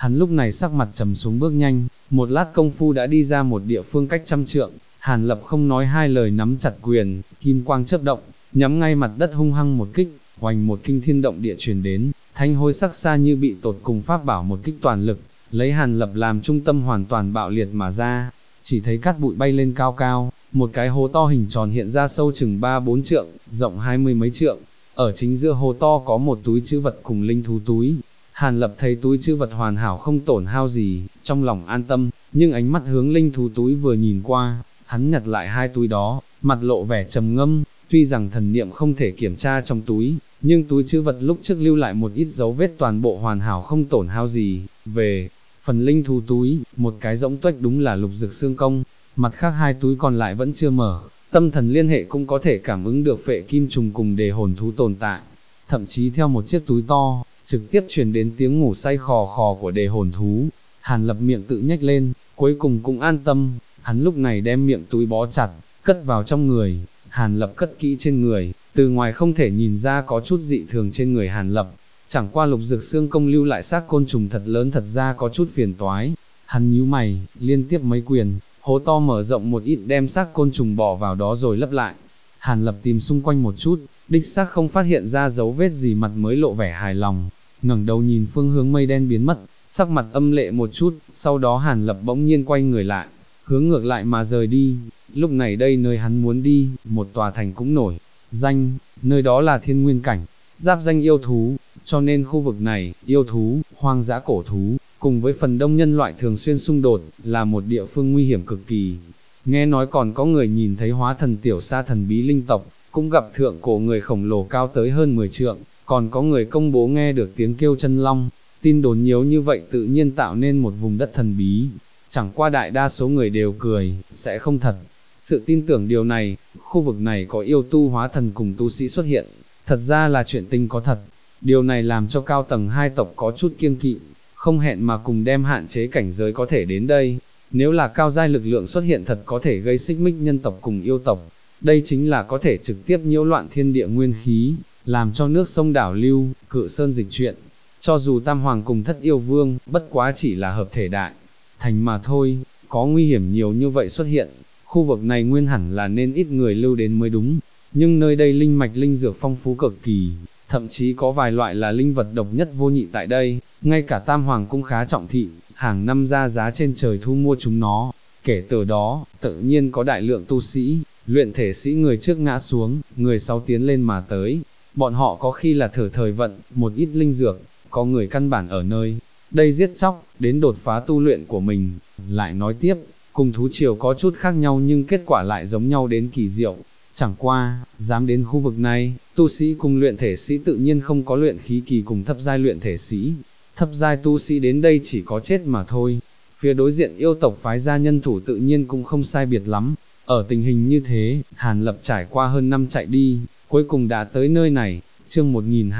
hắn lúc này sắc mặt trầm xuống bước nhanh, một lát công phu đã đi ra một địa phương cách 100 trượng, Hàn Lập không nói hai lời nắm chặt quyền, kim quang chớp động, nhắm ngay mặt đất hung hăng một kích, oanh một kinh thiên động địa truyền đến, thanh hôi sắc xa như bị tột cùng pháp bảo một kích toàn lực, lấy Hàn Lập làm trung tâm hoàn toàn bạo liệt mà ra, chỉ thấy cát bụi bay lên cao cao, một cái hố to hình tròn hiện ra sâu chừng 3-4 trượng, rộng 20 mấy trượng, ở chính giữa hố to có một túi trữ vật cùng linh thú túi. Hàn Lập thấy túi trữ vật hoàn hảo không tổn hao gì, trong lòng an tâm, nhưng ánh mắt hướng linh thú túi vừa nhìn qua, hắn nhặt lại hai túi đó, mặt lộ vẻ trầm ngâm, tuy rằng thần niệm không thể kiểm tra trong túi, nhưng túi trữ vật lúc trước lưu lại một ít dấu vết toàn bộ hoàn hảo không tổn hao gì. Về phần linh thú túi, một cái rỗng tuếch đúng là lục dực xương công, mặt khác hai túi còn lại vẫn chưa mở, tâm thần liên hệ cũng có thể cảm ứng được phệ kim trùng cùng đề hồn thú tồn tại, thậm chí theo một chiếc túi to, trực tiếp truyền đến tiếng ngủ say khò khò của đề hồn thú. Hàn Lập miệng tự nhếch lên, cuối cùng cũng an tâm, hắn lúc này đem miệng túi bó chặt, cất vào trong người. Hàn Lập cất kỹ trên người, từ ngoài không thể nhìn ra có chút dị thường trên người Hàn Lập, chẳng qua lục dực xương công lưu lại xác côn trùng thật lớn thật ra có chút phiền toái. Hắn nhíu mày, liên tiếp mấy quyền, hố to mở rộng một ít đem xác côn trùng bỏ vào đó rồi lấp lại. Hàn Lập tìm xung quanh một chút, đích xác không phát hiện ra dấu vết gì, mặt mới lộ vẻ hài lòng, ngẩng đầu nhìn phương hướng mây đen biến mất, sắc mặt âm lệ một chút, sau đó Hàn Lập bỗng nhiên quay người lại, hướng ngược lại mà rời đi. Lúc này đây nơi hắn muốn đi, một tòa thành cũng nổi danh, nơi đó là Thiên Nguyên Cảnh, giáp danh yêu thú, cho nên khu vực này, yêu thú, hoang dã cổ thú, cùng với phần đông nhân loại thường xuyên xung đột, là một địa phương nguy hiểm cực kỳ. Nghe nói còn có người nhìn thấy hóa thần tiểu sa thần bí linh tộc, cũng gặp thượng cổ người khổng lồ cao tới hơn 10 trượng, còn có người công bố nghe được tiếng kêu chân long. Tin đồn nhiều như vậy tự nhiên tạo nên một vùng đất thần bí, chẳng qua đại đa số người đều cười, sẽ không thật sự tin tưởng điều này. Khu vực này có yêu tu hóa thần cùng tu sĩ xuất hiện, thật ra là chuyện tình có thật. Điều này làm cho cao tầng hai tộc có chút kiêng kỵ, không hẹn mà cùng đem hạn chế cảnh giới có thể đến đây. Nếu là cao giai lực lượng xuất hiện thật có thể gây xích mích nhân tộc cùng yêu tộc, đây chính là có thể trực tiếp nhiễu loạn thiên địa nguyên khí, làm cho nước sông đảo lưu, cự sơn dịch chuyển. Cho dù Tam Hoàng cùng Thất Yêu Vương, bất quá chỉ là hợp thể đại thành mà thôi, có nguy hiểm nhiều như vậy xuất hiện, khu vực này nguyên hẳn là nên ít người lưu đến mới đúng, nhưng nơi đây linh mạch linh dược phong phú cực kỳ, thậm chí có vài loại là linh vật độc nhất vô nhị tại đây, ngay cả Tam Hoàng cũng khá trọng thị, hàng năm ra giá trên trời thu mua chúng nó. Kể từ đó, tự nhiên có đại lượng tu sĩ, luyện thể sĩ người trước ngã xuống, người sau tiến lên mà tới, bọn họ có khi là thở thời vận, một ít linh dược, có người căn bản ở nơi đây giết chóc, đến đột phá tu luyện của mình. Lại nói tiếp, cùng thú triều có chút khác nhau nhưng kết quả lại giống nhau đến kỳ diệu. Chẳng qua, dám đến khu vực này, tu sĩ cùng luyện thể sĩ tự nhiên không có luyện khí kỳ cùng thấp giai luyện thể sĩ. Thấp giai tu sĩ đến đây chỉ có chết mà thôi. Phía đối diện yêu tộc phái ra nhân thủ tự nhiên cũng không sai biệt lắm. Ở tình hình như thế, Hàn Lập trải qua hơn năm chạy đi, cuối cùng đã tới nơi này. Chương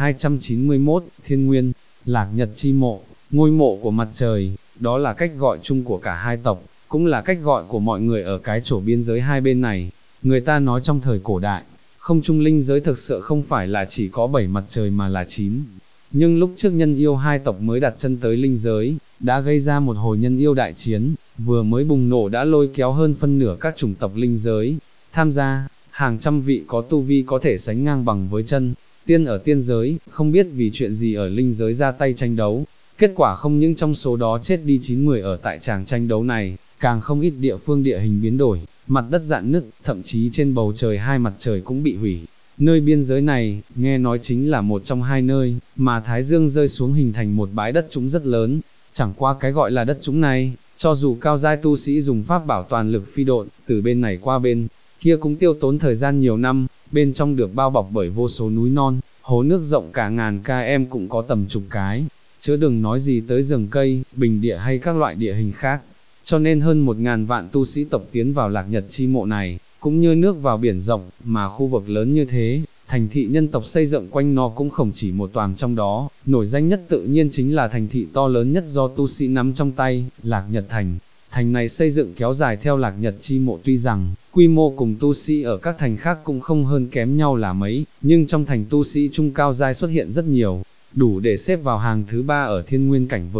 1291, Thiên Nguyên, Lạc Nhật Chi Mộ, ngôi mộ của mặt trời, đó là cách gọi chung của cả hai tộc, cũng là cách gọi của mọi người ở cái chỗ biên giới hai bên này. Người ta nói trong thời cổ đại, không trung linh giới thực sự không phải là chỉ có 7 mặt trời mà là 9. Nhưng lúc trước nhân yêu hai tộc mới đặt chân tới linh giới, đã gây ra một hồi nhân yêu đại chiến, vừa mới bùng nổ đã lôi kéo hơn phân nửa các chủng tộc linh giới tham gia, hàng trăm vị có tu vi có thể sánh ngang bằng với chân tiên ở tiên giới, không biết vì chuyện gì ở linh giới ra tay tranh đấu. Kết quả không những trong số đó chết đi 9 người ở tại tràng tranh đấu này, càng không ít địa phương địa hình biến đổi, mặt đất rạn nứt, thậm chí trên bầu trời hai mặt trời cũng bị hủy. Nơi biên giới này, nghe nói chính là một trong hai nơi, mà Thái Dương rơi xuống hình thành một bãi đất trũng rất lớn. Chẳng qua cái gọi là đất trũng này, cho dù cao giai tu sĩ dùng pháp bảo toàn lực phi độn, từ bên này qua bên kia cũng tiêu tốn thời gian nhiều năm, bên trong được bao bọc bởi vô số núi non, hố nước rộng cả ngàn km cũng có tầm chục cái, chứ đừng nói gì tới rừng cây, bình địa hay các loại địa hình khác. Cho nên hơn 1000 vạn tu sĩ tộc tiến vào Lạc Nhật Chi Mộ này, cũng như nước vào biển rộng, mà khu vực lớn như thế, thành thị nhân tộc xây dựng quanh nó cũng không chỉ một tòa trong đó, nổi danh nhất tự nhiên chính là thành thị to lớn nhất do tu sĩ nắm trong tay, Lạc Nhật Thành. Thành này xây dựng kéo dài theo Lạc Nhật Chi Mộ, tuy rằng quy mô cùng tu sĩ ở các thành khác cũng không hơn kém nhau là mấy, nhưng trong thành tu sĩ trung cao giai xuất hiện rất nhiều, đủ để xếp vào hàng thứ 3 ở Thiên Nguyên cảnh vực.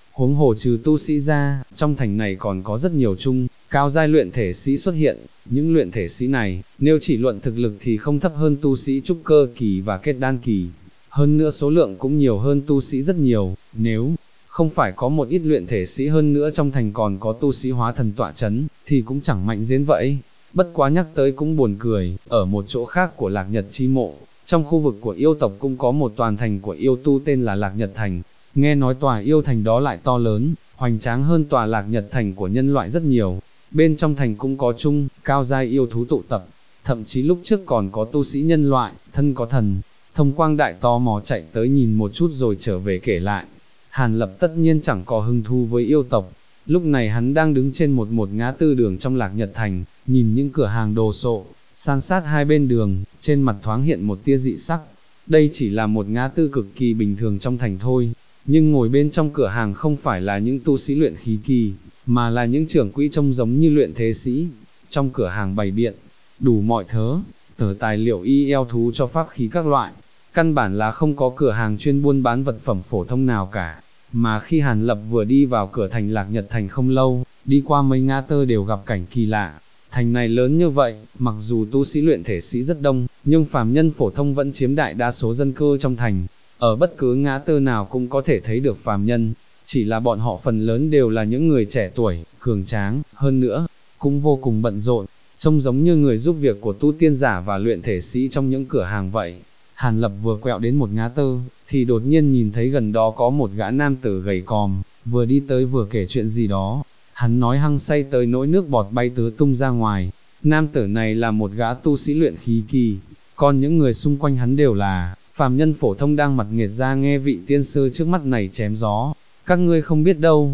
Huống hồ trừ tu sĩ ra, trong thành này còn có rất nhiều cao giai luyện thể sĩ xuất hiện, những luyện thể sĩ này, nếu chỉ luận thực lực thì không thấp hơn tu sĩ trúc cơ kỳ và kết đan kỳ, hơn nữa số lượng cũng nhiều hơn tu sĩ rất nhiều, nếu không phải có một ít luyện thể sĩ hơn nữa trong thành còn có tu sĩ hóa thần tọa chấn, thì cũng chẳng mạnh đến vậy. Bất quá nhắc tới cũng buồn cười, ở một chỗ khác của Lạc Nhật chi mộ, trong khu vực của yêu tộc cũng có một toàn thành của yêu tu tên là Lạc Nhật Thành, nghe nói tòa yêu thành đó lại to lớn, hoành tráng hơn tòa Lạc Nhật Thành của nhân loại rất nhiều, bên trong thành cũng có cao giai yêu thú tụ tập, thậm chí lúc trước còn có tu sĩ nhân loại, thân có thần, Thông Quang Đại tò mò chạy tới nhìn một chút rồi trở về kể lại. Hàn Lập tất nhiên chẳng có hứng thú với yêu tộc, lúc này hắn đang đứng trên một ngã tư đường trong Lạc Nhật Thành, nhìn những cửa hàng đồ sộ, san sát hai bên đường, trên mặt thoáng hiện một tia dị sắc. Đây chỉ là một ngã tư cực kỳ bình thường trong thành thôi, nhưng ngồi bên trong cửa hàng không phải là những tu sĩ luyện khí kỳ, mà là những trưởng quỹ trông giống như luyện thế sĩ. Trong cửa hàng bày biện, đủ mọi tờ tài liệu y eo thú cho pháp khí các loại, căn bản là không có cửa hàng chuyên buôn bán vật phẩm phổ thông nào cả. Mà khi Hàn Lập vừa đi vào cửa thành Lạc Nhật Thành không lâu, đi qua mấy ngã tư đều gặp cảnh kỳ lạ. Thành này lớn như vậy, mặc dù tu sĩ luyện thể sĩ rất đông, nhưng phàm nhân phổ thông vẫn chiếm đại đa số dân cư trong thành. Ở bất cứ ngã tư nào cũng có thể thấy được phàm nhân, chỉ là bọn họ phần lớn đều là những người trẻ tuổi, cường tráng, hơn nữa, cũng vô cùng bận rộn, trông giống như người giúp việc của tu tiên giả và luyện thể sĩ trong những cửa hàng vậy. Hàn Lập vừa quẹo đến một ngã tư, thì đột nhiên nhìn thấy gần đó có một gã nam tử gầy còm, vừa đi tới vừa kể chuyện gì đó. Hắn nói hăng say tới nỗi nước bọt bay tứ tung ra ngoài. Nam tử này là một gã tu sĩ luyện khí kỳ, còn những người xung quanh hắn đều là phàm nhân phổ thông đang mặt nghệt ra nghe vị tiên sư trước mắt này chém gió. Các ngươi không biết đâu,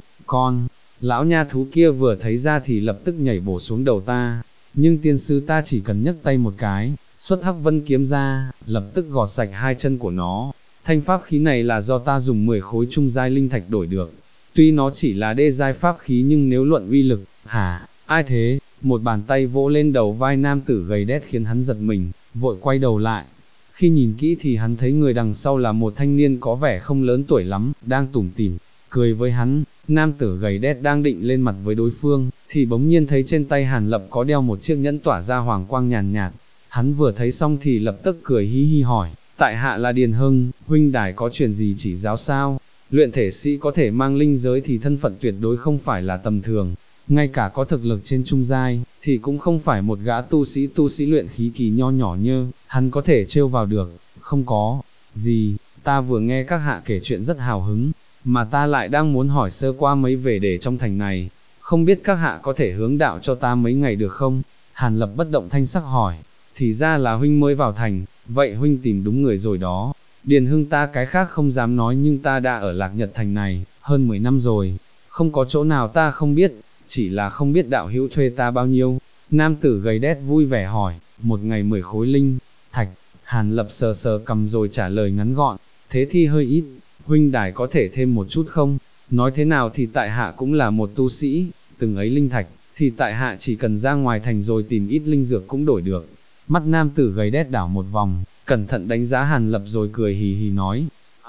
lão nha thú kia vừa thấy ra thì lập tức nhảy bổ xuống đầu ta, nhưng tiên sư ta chỉ cần nhấc tay một cái, xuất hắc vân kiếm ra, lập tức gọt sạch hai chân của nó. Thanh pháp khí này là do ta dùng 10 khối trung giai linh thạch đổi được, tuy nó chỉ là đê giai pháp khí nhưng nếu luận uy lực, ai thế? Một bàn tay vỗ lên đầu vai nam tử gầy đét khiến hắn giật mình, vội quay đầu lại. Khi nhìn kỹ thì hắn thấy người đằng sau là một thanh niên có vẻ không lớn tuổi lắm, đang tủm tỉm cười với hắn. Nam tử gầy đét đang định lên mặt với đối phương, thì bỗng nhiên thấy trên tay Hàn Lập có đeo một chiếc nhẫn tỏa ra hoàng quang nhàn nhạt. Hắn vừa thấy xong thì lập tức cười hi hi hỏi, tại hạ là Điền Hưng, huynh đài có chuyện gì chỉ giáo sao? Luyện thể sĩ có thể mang linh giới thì thân phận tuyệt đối không phải là tầm thường, ngay cả có thực lực trên trung giai, thì cũng không phải một gã tu sĩ luyện khí kỳ nho nhỏ như hắn có thể trêu vào được. Không có gì, ta vừa nghe các hạ kể chuyện rất hào hứng, mà ta lại đang muốn hỏi sơ qua mấy về đề trong thành này, không biết các hạ có thể hướng đạo cho ta mấy ngày được không? Hàn Lập bất động thanh sắc hỏi, thì ra là huynh mới vào thành, vậy huynh tìm đúng người rồi đó. Điền Hưng ta cái khác không dám nói nhưng ta đã ở Lạc Nhật Thành này, hơn 10 năm rồi, không có chỗ nào ta không biết, chỉ là không biết đạo hữu thuê ta bao nhiêu. Nam tử gầy đét vui vẻ hỏi, một ngày 10 khối linh thạch. Hàn Lập sờ sờ cầm rồi trả lời ngắn gọn, thế thì hơi ít, huynh đài có thể thêm một chút không? Nói thế nào thì tại hạ cũng là một tu sĩ, từng ấy linh thạch, thì tại hạ chỉ cần ra ngoài thành rồi tìm ít linh dược cũng đổi được. Mắt nam tử gầy đét đảo một vòng, cẩn thận đánh giá Hàn Lập rồi cười hì hì nói,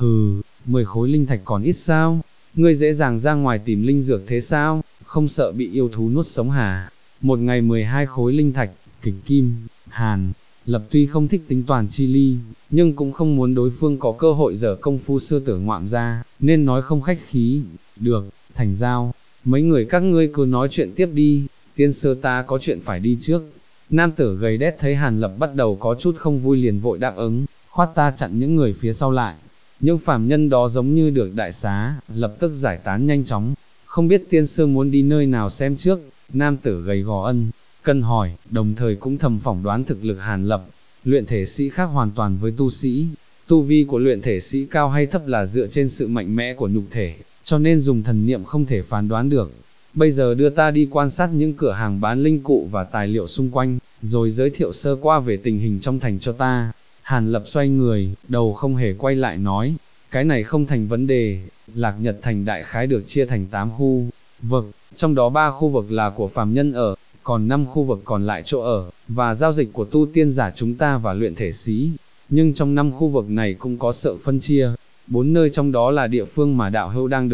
10 khối linh thạch còn ít sao? Ngươi dễ dàng ra ngoài tìm linh dược thế sao? Không sợ bị yêu thú nuốt sống hả? Một ngày 12 khối linh thạch, kịch kim. Hàn Lập tuy không thích tính toán chi ly, nhưng cũng không muốn đối phương có cơ hội dở công phu sư tử ngoạm ra, nên nói không khách khí. Được, thành giao, mấy người các ngươi cứ nói chuyện tiếp đi, tiên sư ta có chuyện phải đi trước. Nam tử gầy đét thấy Hàn Lập bắt đầu có chút không vui liền vội đáp ứng, khoát ta chặn những người phía sau lại. Những phàm nhân đó giống như được đại xá, lập tức giải tán nhanh chóng. Không biết tiên sư muốn đi nơi nào xem trước? Nam tử gầy gò cần hỏi, đồng thời cũng thầm phỏng đoán thực lực Hàn Lập. Luyện thể sĩ khác hoàn toàn với tu sĩ, tu vi của luyện thể sĩ cao hay thấp là dựa trên sự mạnh mẽ của nhục thể, cho nên dùng thần niệm không thể phán đoán được. Bây giờ đưa ta đi quan sát những cửa hàng bán linh cụ và tài liệu xung quanh, rồi giới thiệu sơ qua về tình hình trong thành cho ta. Hàn Lập xoay người, đầu không hề quay lại nói, cái này không thành vấn đề. Lạc Nhật Thành đại khái được chia thành 8 khu vực, trong đó 3 khu vực là của phàm nhân ở, còn 5 khu vực còn lại chỗ ở, và giao dịch của tu tiên giả chúng ta và luyện thể sĩ. Nhưng trong 5 khu vực này cũng có sự phân chia, 4 nơi trong đó là địa phương mà đạo hữu đang đứng,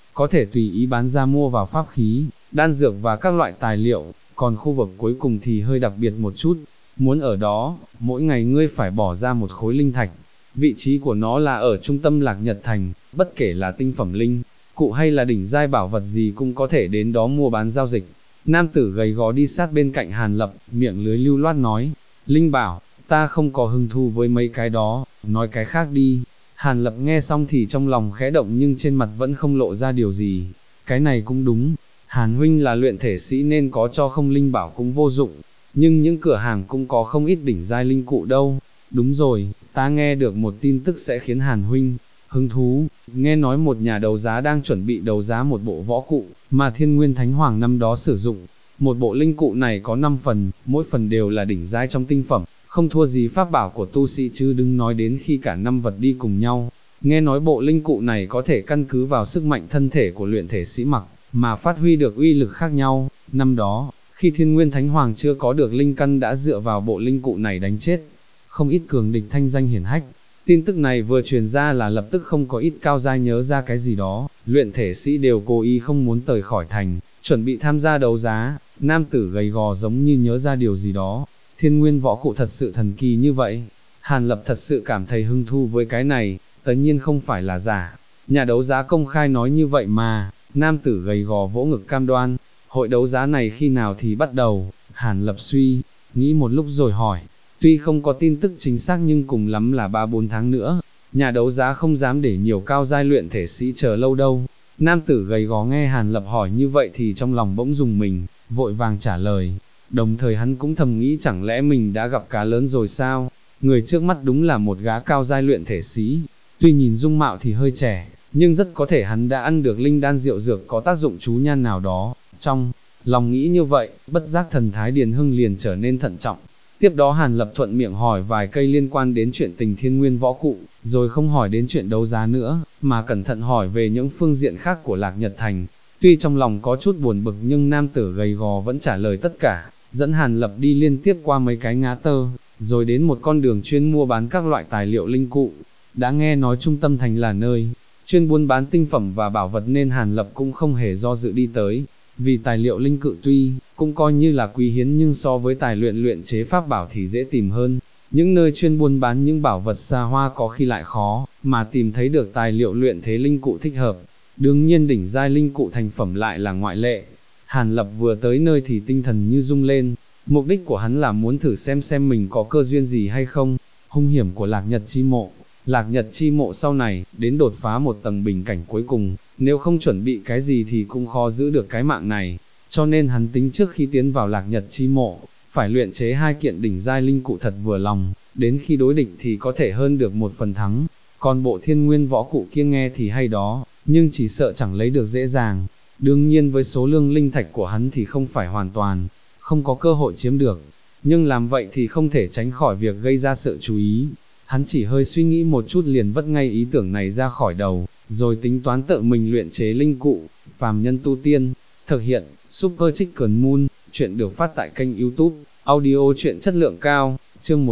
có thể tùy ý bán ra mua vào pháp khí, đan dược và các loại tài liệu, còn khu vực cuối cùng thì hơi đặc biệt một chút, muốn ở đó, mỗi ngày ngươi phải bỏ ra một khối linh thạch, vị trí của nó là ở trung tâm Lạc Nhật Thành, bất kể là tinh phẩm linh, cụ hay là đỉnh giai bảo vật gì cũng có thể đến đó mua bán giao dịch. Nam tử gầy gò đi sát bên cạnh Hàn Lập, miệng lưới lưu loát nói, Linh bảo, ta không có hứng thú với mấy cái đó, nói cái khác đi. Hàn Lập nghe xong thì trong lòng khẽ động nhưng trên mặt vẫn không lộ ra điều gì, cái này cũng đúng, Hàn huynh là luyện thể sĩ nên có cho không linh bảo cũng vô dụng, nhưng những cửa hàng cũng có không ít đỉnh giai linh cụ đâu. Đúng rồi, ta nghe được một tin tức sẽ khiến Hàn huynh hứng thú, nghe nói một nhà đấu giá đang chuẩn bị đấu giá một bộ võ cụ, mà Thiên Nguyên Thánh Hoàng năm đó sử dụng. Một bộ linh cụ này có 5 phần, mỗi phần đều là đỉnh giai trong tinh phẩm, không thua gì pháp bảo của tu sĩ chứ đừng nói đến khi cả 5 vật đi cùng nhau. Nghe nói bộ linh cụ này có thể căn cứ vào sức mạnh thân thể của luyện thể sĩ mặc, mà phát huy được uy lực khác nhau. Năm đó, khi Thiên Nguyên Thánh Hoàng chưa có được linh căn đã dựa vào bộ linh cụ này đánh chết không ít cường địch thanh danh hiển hách. Tin tức này vừa truyền ra là lập tức không có ít cao giai nhớ ra cái gì đó, luyện thể sĩ đều cố ý không muốn rời khỏi thành, chuẩn bị tham gia đấu giá. Nam tử gầy gò giống như nhớ ra điều gì đó, Thiên Nguyên võ cụ thật sự thần kỳ như vậy. Hàn Lập thật sự cảm thấy hứng thú với cái này, tất nhiên không phải là giả. Nhà đấu giá công khai nói như vậy mà. Nam tử gầy gò vỗ ngực cam đoan. Hội đấu giá này khi nào thì bắt đầu? Hàn Lập suy nghĩ một lúc rồi hỏi. Tuy không có tin tức chính xác nhưng cùng lắm là 3-4 tháng nữa. Nhà đấu giá không dám để nhiều cao giai luyện thể sĩ chờ lâu đâu. Nam tử gầy gò nghe Hàn Lập hỏi như vậy thì trong lòng bỗng rùng mình, vội vàng trả lời. Đồng thời hắn cũng thầm nghĩ chẳng lẽ mình đã gặp cá lớn rồi sao? Người trước mắt đúng là một gã cao giai luyện thể sĩ. Tuy nhìn dung mạo thì hơi trẻ, nhưng rất có thể hắn đã ăn được linh đan rượu dược có tác dụng chú nhan nào đó. Trong lòng nghĩ như vậy, bất giác thần thái Điền Hưng liền trở nên thận trọng. Tiếp đó Hàn Lập thuận miệng hỏi vài cây liên quan đến chuyện tình Thiên Nguyên võ cụ, rồi không hỏi đến chuyện đấu giá nữa, mà cẩn thận hỏi về những phương diện khác của Lạc Nhật Thành. Tuy trong lòng có chút buồn bực nhưng nam tử gầy gò vẫn trả lời tất cả, dẫn Hàn Lập đi liên tiếp qua mấy cái ngã tơ, rồi đến một con đường chuyên mua bán các loại tài liệu linh cụ. Đã nghe nói trung tâm thành là nơi chuyên buôn bán tinh phẩm và bảo vật nên Hàn Lập cũng không hề do dự đi tới. Vì tài liệu linh cự tuy cũng coi như là quý hiếm nhưng so với tài luyện chế pháp bảo thì dễ tìm hơn. Những nơi chuyên buôn bán những bảo vật xa hoa có khi lại khó mà tìm thấy được tài liệu luyện thế linh cụ thích hợp. Đương nhiên đỉnh giai linh cụ thành phẩm lại là ngoại lệ. Hàn Lập vừa tới nơi thì tinh thần như rung lên. Mục đích của hắn là muốn thử xem mình có cơ duyên gì hay không. Hung hiểm của Lạc Nhật chi mộ. Lạc Nhật chi mộ sau này, đến đột phá một tầng bình cảnh cuối cùng, nếu không chuẩn bị cái gì thì cũng khó giữ được cái mạng này, cho nên hắn tính trước khi tiến vào Lạc Nhật chi mộ, phải luyện chế 2 kiện đỉnh giai linh cụ thật vừa lòng, đến khi đối địch thì có thể hơn được 1 phần thắng, còn bộ Thiên Nguyên võ cụ kia nghe thì hay đó, nhưng chỉ sợ chẳng lấy được dễ dàng, đương nhiên với số lượng linh thạch của hắn thì không phải hoàn toàn, không có cơ hội chiếm được, nhưng làm vậy thì không thể tránh khỏi việc gây ra sự chú ý. Hắn chỉ hơi suy nghĩ một chút liền vất ngay ý tưởng này ra khỏi đầu, rồi tính toán tự mình luyện chế linh cụ. Phàm Nhân Tu Tiên, thực hiện, Super Chicken Moon, chuyện được phát tại kênh YouTube, audio chuyện chất lượng cao, chương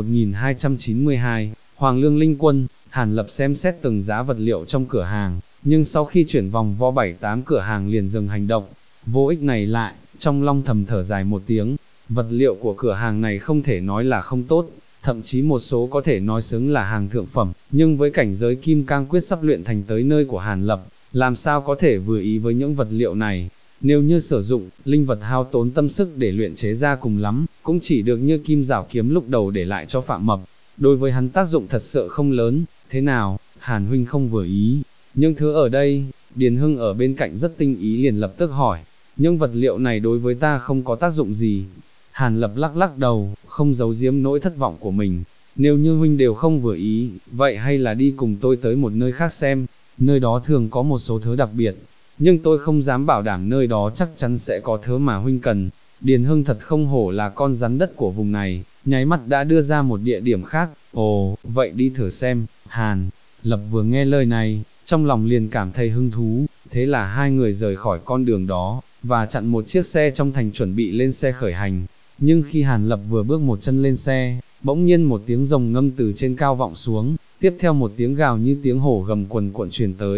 1292, Hoàng Lương Linh Quân. Hàn Lập xem xét từng giá vật liệu trong cửa hàng, nhưng sau khi chuyển vòng vo 7-8 cửa hàng liền dừng hành động, vô ích này lại, trong lòng thầm thở dài một tiếng, vật liệu của cửa hàng này không thể nói là không tốt, thậm chí một số có thể nói xứng là hàng thượng phẩm, nhưng với cảnh giới kim cang quyết sắp luyện thành tới nơi của Hàn Lập, làm sao có thể vừa ý với những vật liệu này. Nếu như sử dụng, linh vật hao tốn tâm sức để luyện chế ra cùng lắm, cũng chỉ được như kim giảo kiếm lúc đầu để lại cho Phạm Mập, đối với hắn tác dụng thật sự không lớn. Thế nào, Hàn huynh không vừa ý, những thứ ở đây, Điền Hưng ở bên cạnh rất tinh ý liền lập tức hỏi, những vật liệu này đối với ta không có tác dụng gì. Hàn Lập lắc lắc đầu, không giấu giếm nỗi thất vọng của mình, nếu như huynh đều không vừa ý, vậy hay là đi cùng tôi tới một nơi khác xem, nơi đó thường có một số thứ đặc biệt, nhưng tôi không dám bảo đảm nơi đó chắc chắn sẽ có thứ mà huynh cần. Điền Hưng thật không hổ là con rắn đất của vùng này, nháy mắt đã đưa ra một địa điểm khác. Ồ, vậy đi thử xem. Hàn Lập vừa nghe lời này, trong lòng liền cảm thấy hứng thú, thế là hai người rời khỏi con đường đó, và chặn một chiếc xe trong thành chuẩn bị lên xe khởi hành. Nhưng khi Hàn Lập vừa bước một chân lên xe, bỗng nhiên một tiếng rồng ngâm từ trên cao vọng xuống, tiếp theo một tiếng gào như tiếng hổ gầm quần cuộn truyền tới.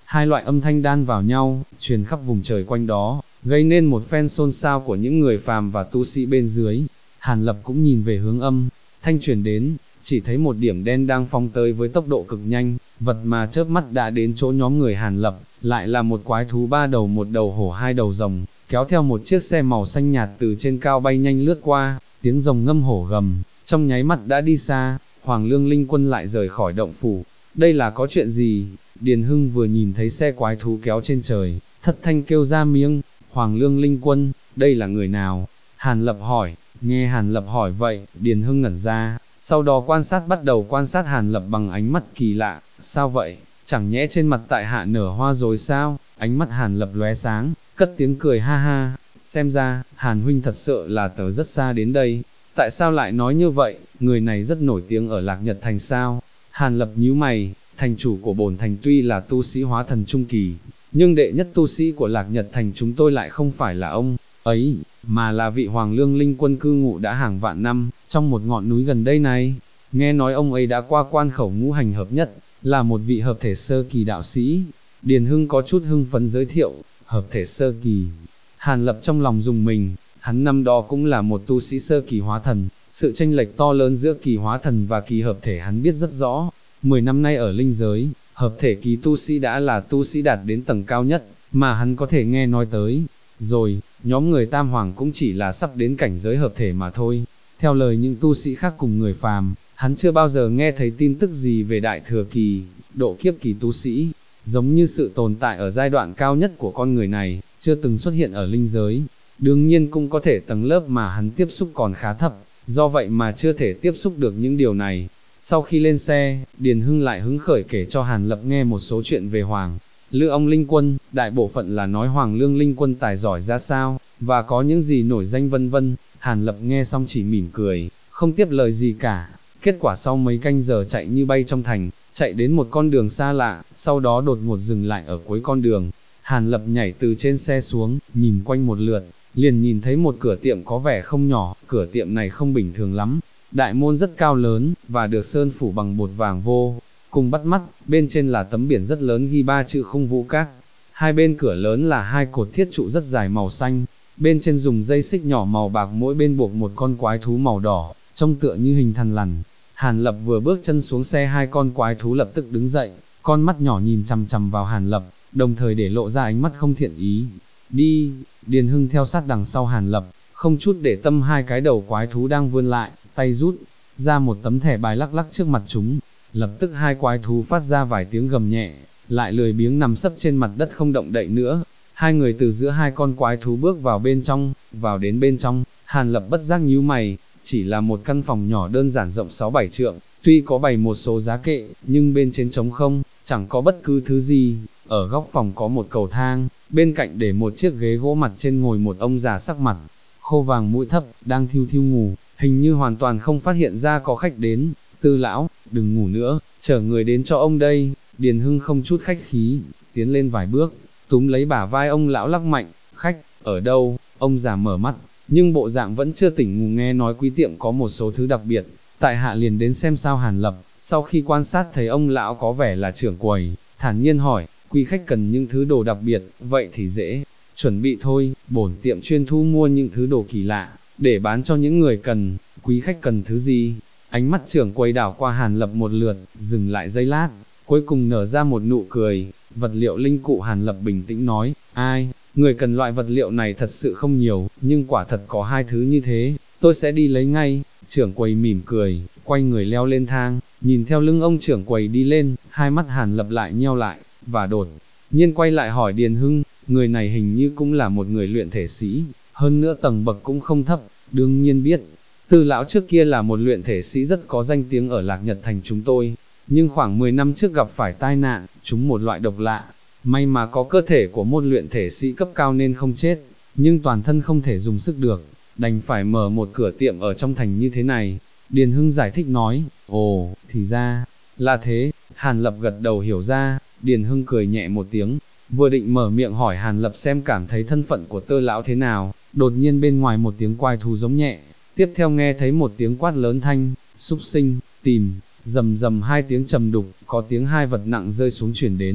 hai loại âm thanh đan vào nhau, truyền khắp vùng trời quanh đó, gây nên một phen xôn xao của những người phàm và tu sĩ bên dưới. Hàn Lập cũng nhìn về hướng âm thanh truyền đến, chỉ thấy một điểm đen đang phóng tới với tốc độ cực nhanh, vật mà chớp mắt đã đến chỗ nhóm người Hàn Lập, lại là một quái thú ba đầu, một đầu hổ hai đầu rồng, kéo theo một chiếc xe màu xanh nhạt từ trên cao bay nhanh lướt qua, tiếng rồng ngâm hổ gầm, trong nháy mắt đã đi xa. Hoàng Lương Linh Quân lại rời khỏi động phủ. Đây là có chuyện gì? Điền Hưng vừa nhìn thấy xe quái thú kéo trên trời, thất thanh kêu ra miếng. Hoàng Lương Linh Quân, đây là người nào? Hàn Lập hỏi. Nghe Hàn Lập hỏi vậy, Điền Hưng ngẩn ra, sau đó bắt đầu quan sát Hàn Lập bằng ánh mắt kỳ lạ. Sao vậy? Chẳng nhẽ trên mặt tại hạ nở hoa rồi sao? Ánh mắt Hàn Lập lóe sáng, cất tiếng cười ha ha. Xem ra, Hàn huynh thật sự là từ rất xa đến đây. Tại sao lại nói như vậy? Người này rất nổi tiếng ở Lạc Nhật Thành sao? Hàn Lập nhíu mày. Thành chủ của bổn thành tuy là tu sĩ hóa thần trung kỳ, nhưng đệ nhất tu sĩ của Lạc Nhật Thành chúng tôi lại không phải là ông ấy, mà là vị Hoàng Lương Linh Quân cư ngụ đã hàng vạn năm, trong một ngọn núi gần đây này. Nghe nói ông ấy đã qua quan khẩu ngũ hành hợp nhất, là một vị hợp thể sơ kỳ đạo sĩ. Điền Hưng có chút hưng phấn giới thiệu. Hợp thể sơ kỳ. Hàn Lập trong lòng rùng mình, hắn năm đó cũng là một tu sĩ sơ kỳ hóa thần, sự chênh lệch to lớn giữa kỳ hóa thần và kỳ hợp thể hắn biết rất rõ. 10 năm nay ở linh giới, hợp thể kỳ tu sĩ đã là tu sĩ đạt đến tầng cao nhất, mà hắn có thể nghe nói tới. Rồi, nhóm người Tam Hoàng cũng chỉ là sắp đến cảnh giới hợp thể mà thôi. Theo lời những tu sĩ khác cùng người phàm, hắn chưa bao giờ nghe thấy tin tức gì về đại thừa kỳ, độ kiếp kỳ tu sĩ, giống như sự tồn tại ở giai đoạn cao nhất của con người này, chưa từng xuất hiện ở linh giới. Đương nhiên cũng có thể tầng lớp mà hắn tiếp xúc còn khá thấp, do vậy mà chưa thể tiếp xúc được những điều này. Sau khi lên xe, Điền Hưng lại hứng khởi kể cho Hàn Lập nghe một số chuyện về Hoàng Lương ông Linh Quân, đại bộ phận là nói Hoàng Lương Linh Quân tài giỏi ra sao, và có những gì nổi danh vân vân. Hàn Lập nghe xong chỉ mỉm cười, không tiếp lời gì cả. Kết quả sau mấy canh giờ chạy như bay trong thành, chạy đến một con đường xa lạ, sau đó đột ngột dừng lại ở cuối con đường. Hàn Lập nhảy từ trên xe xuống, nhìn quanh một lượt, liền nhìn thấy một cửa tiệm có vẻ không nhỏ. Cửa tiệm này không bình thường lắm, đại môn rất cao lớn, và được sơn phủ bằng bột vàng vô cùng bắt mắt, bên trên là tấm biển rất lớn ghi 3 chữ Khung Vũ Các. Hai bên cửa lớn là hai cột thiết trụ rất dài màu xanh, bên trên dùng dây xích nhỏ màu bạc, mỗi bên buộc một con quái thú màu đỏ, trông tựa như hình thằn lằn. Hàn Lập vừa bước chân xuống xe, hai con quái thú lập tức đứng dậy, con mắt nhỏ nhìn chằm chằm vào Hàn Lập, đồng thời để lộ ra ánh mắt không thiện ý. Đi. Điền Hưng theo sát đằng sau Hàn Lập, không chút để tâm hai cái đầu quái thú đang vươn lại, tay rút ra một tấm thẻ bài lắc lắc trước mặt chúng. Lập tức hai quái thú phát ra vài tiếng gầm nhẹ, lại lười biếng nằm sấp trên mặt đất không động đậy nữa. Hai người từ giữa hai con quái thú bước vào bên trong. Vào đến bên trong, Hàn Lập bất giác nhíu mày. Chỉ là một căn phòng nhỏ đơn giản rộng 6-7 trượng, tuy có bày một số giá kệ, nhưng bên trên trống không, chẳng có bất cứ thứ gì. Ở góc phòng có một cầu thang, bên cạnh để một chiếc ghế gỗ, mặt trên ngồi một ông già sắc mặt khô vàng mũi thấp, đang thiu thiu ngủ, hình như hoàn toàn không phát hiện ra có khách đến. Tư lão, đừng ngủ nữa, chở người đến cho ông đây. Điền Hưng không chút khách khí, tiến lên vài bước, túm lấy bả vai ông lão lắc mạnh. Khách, ở đâu? Ông già mở mắt, nhưng bộ dạng vẫn chưa tỉnh ngủ. Nghe nói quý tiệm có một số thứ đặc biệt, tại hạ liền đến xem sao. Hàn Lập, sau khi quan sát thấy ông lão có vẻ là trưởng quầy, thản nhiên hỏi, quý khách cần những thứ đồ đặc biệt, vậy thì dễ chuẩn bị thôi, bổn tiệm chuyên thu mua những thứ đồ kỳ lạ, để bán cho những người cần. Quý khách cần thứ gì? Ánh mắt trưởng quầy đảo qua Hàn Lập một lượt, dừng lại giây lát, cuối cùng nở ra một nụ cười. Vật liệu linh cụ. Hàn Lập bình tĩnh nói, ai, người cần loại vật liệu này thật sự không nhiều, nhưng quả thật có hai thứ như thế, tôi sẽ đi lấy ngay. Trưởng quầy mỉm cười, quay người leo lên thang, nhìn theo lưng ông trưởng quầy đi lên. Hai mắt Hàn Lập lại nheo lại, và đột nhiên quay lại hỏi Điền Hưng, người này hình như cũng là một người luyện thể sĩ, hơn nữa tầng bậc cũng không thấp. Đương nhiên biết, Tư lão trước kia là một luyện thể sĩ rất có danh tiếng ở Lạc Nhật Thành chúng tôi, nhưng khoảng 10 năm trước gặp phải tai nạn, trúng một loại độc lạ. May mà có cơ thể của một luyện thể sĩ cấp cao nên không chết, nhưng toàn thân không thể dùng sức được, đành phải mở một cửa tiệm ở trong thành như thế này. Điền Hưng giải thích nói, ồ, thì ra là thế. Hàn Lập gật đầu hiểu ra. Điền Hưng cười nhẹ một tiếng, vừa định mở miệng hỏi Hàn Lập xem cảm thấy thân phận của Tơ lão thế nào, đột nhiên bên ngoài một tiếng quái thú giống nhẹ, tiếp theo nghe thấy một tiếng quát lớn thanh, súc sinh, tìm, rầm rầm hai tiếng trầm đục, có tiếng hai vật nặng rơi xuống truyền đến.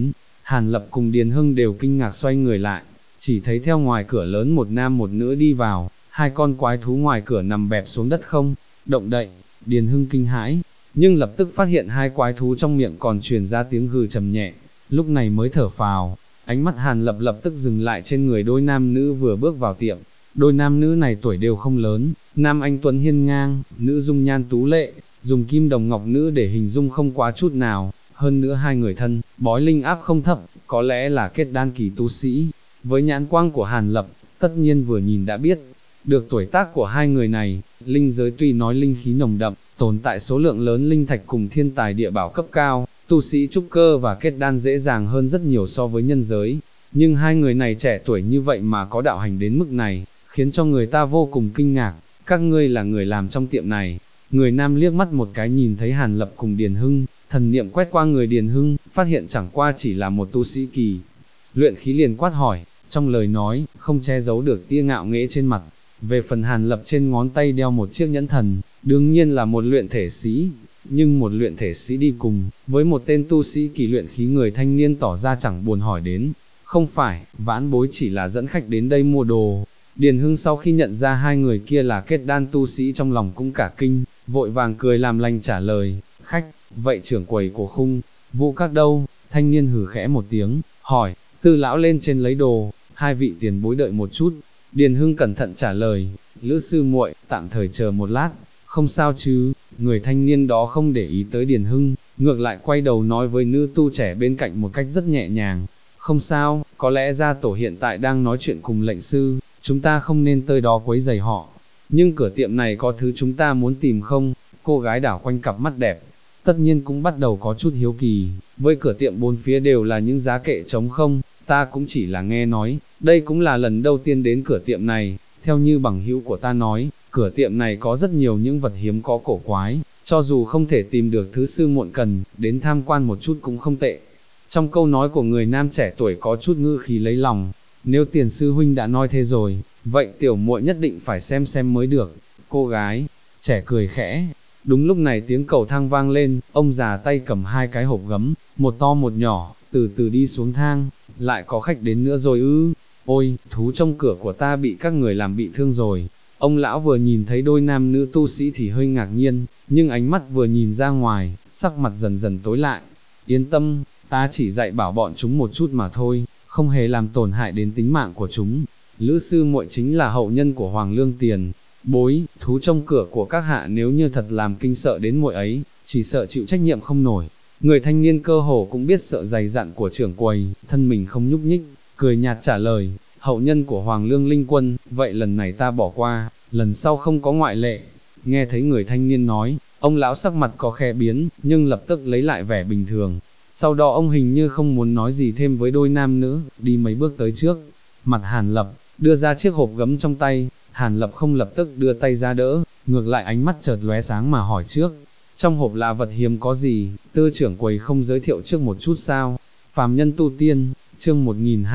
Hàn Lập cùng Điền Hưng đều kinh ngạc xoay người lại, chỉ thấy theo ngoài cửa lớn một nam một nữ đi vào, hai con quái thú ngoài cửa nằm bẹp xuống đất không động đậy. Điền Hưng kinh hãi, nhưng lập tức phát hiện hai quái thú trong miệng còn truyền ra tiếng gừ trầm nhẹ, lúc này mới thở phào. Ánh mắt Hàn Lập lập tức dừng lại trên người đôi nam nữ vừa bước vào tiệm. Đôi nam nữ này tuổi đều không lớn, nam anh tuấn hiên ngang, nữ dung nhan tú lệ, dùng kim đồng ngọc nữ để hình dung không quá chút nào. Hơn nữa hai người thân, bói linh áp không thấp, có lẽ là kết đan kỳ tu sĩ. Với nhãn quang của Hàn Lập, tất nhiên vừa nhìn đã biết được tuổi tác của hai người này. Linh giới tuy nói linh khí nồng đậm, tồn tại số lượng lớn linh thạch cùng thiên tài địa bảo cấp cao, tu sĩ trúc cơ và kết đan dễ dàng hơn rất nhiều so với nhân giới. Nhưng hai người này trẻ tuổi như vậy mà có đạo hành đến mức này, khiến cho người ta vô cùng kinh ngạc. Các ngươi là người làm trong tiệm này. Người nam liếc mắt một cái nhìn thấy Hàn Lập cùng Điền Hưng, thần niệm quét qua người Điền Hưng, phát hiện chẳng qua chỉ là một tu sĩ kỳ luyện khí, liền quát hỏi, trong lời nói, không che giấu được tia ngạo nghễ trên mặt. Về phần Hàn Lập trên ngón tay đeo một chiếc nhẫn thần, đương nhiên là một luyện thể sĩ, nhưng một luyện thể sĩ đi cùng với một tên tu sĩ kỳ luyện khí, người thanh niên tỏ ra chẳng buồn hỏi đến. Không phải, vãn bối chỉ là dẫn khách đến đây mua đồ. Điền Hưng sau khi nhận ra hai người kia là kết đan tu sĩ trong lòng cũng cả kinh, vội vàng cười làm lành trả lời, khách, vậy trưởng quầy của Khung Vũ Các đâu? Thanh niên hừ khẽ một tiếng, hỏi, Tư lão lên trên lấy đồ, hai vị tiền bối đợi một chút. Điền Hưng cẩn thận trả lời, Lữ sư muội, tạm thời chờ một lát. Không sao chứ? Người thanh niên đó không để ý tới Điền Hưng, ngược lại quay đầu nói với nữ tu trẻ bên cạnh một cách rất nhẹ nhàng, không sao, có lẽ gia tổ hiện tại đang nói chuyện cùng lệnh sư, chúng ta không nên tới đó quấy rầy họ. Nhưng cửa tiệm này có thứ chúng ta muốn tìm không? Cô gái đảo quanh cặp mắt đẹp, tất nhiên cũng bắt đầu có chút hiếu kỳ. Với cửa tiệm bốn phía đều là những giá kệ trống không, ta cũng chỉ là nghe nói, đây cũng là lần đầu tiên đến cửa tiệm này. Theo như bằng hữu của ta nói, cửa tiệm này có rất nhiều những vật hiếm có cổ quái, cho dù không thể tìm được thứ sư muộn cần, đến tham quan một chút cũng không tệ. Trong câu nói của người nam trẻ tuổi có chút ngữ khí lấy lòng, nếu tiền sư huynh đã nói thế rồi, vậy tiểu muội nhất định phải xem mới được. Cô gái trẻ cười khẽ. Đúng lúc này tiếng cầu thang vang lên, ông già tay cầm hai cái hộp gấm, một to một nhỏ, từ từ đi xuống thang. Lại có khách đến nữa rồi ư? Ôi, thú trong cửa của ta bị các người làm bị thương rồi. Ông lão vừa nhìn thấy đôi nam nữ tu sĩ thì hơi ngạc nhiên, nhưng ánh mắt vừa nhìn ra ngoài, sắc mặt dần dần tối lại. Yên tâm, ta chỉ dạy bảo bọn chúng một chút mà thôi, không hề làm tổn hại đến tính mạng của chúng. Lữ sư muội chính là hậu nhân của Hoàng Lương Tiền bối, thú trong cửa của các hạ nếu như thật làm kinh sợ đến muội ấy, chỉ sợ chịu trách nhiệm không nổi. Người thanh niên cơ hồ cũng biết sợ dày dặn của trưởng quầy, thân mình không nhúc nhích, cười nhạt trả lời, hậu nhân của Hoàng Lương Linh Quân, vậy lần này ta bỏ qua, lần sau không có ngoại lệ. Nghe thấy người thanh niên nói, ông lão sắc mặt có khẽ biến, nhưng lập tức lấy lại vẻ bình thường. Sau đó ông hình như không muốn nói gì thêm với đôi nam nữ, đi mấy bước tới trước mặt Hàn Lập, đưa ra chiếc hộp gấm trong tay. Hàn Lập không lập tức đưa tay ra đỡ, ngược lại ánh mắt chợt lóe sáng mà hỏi trước, trong hộp là vật hiếm có gì, Tư trưởng quầy không giới thiệu trước một chút sao? Phàm nhân tu tiên, chương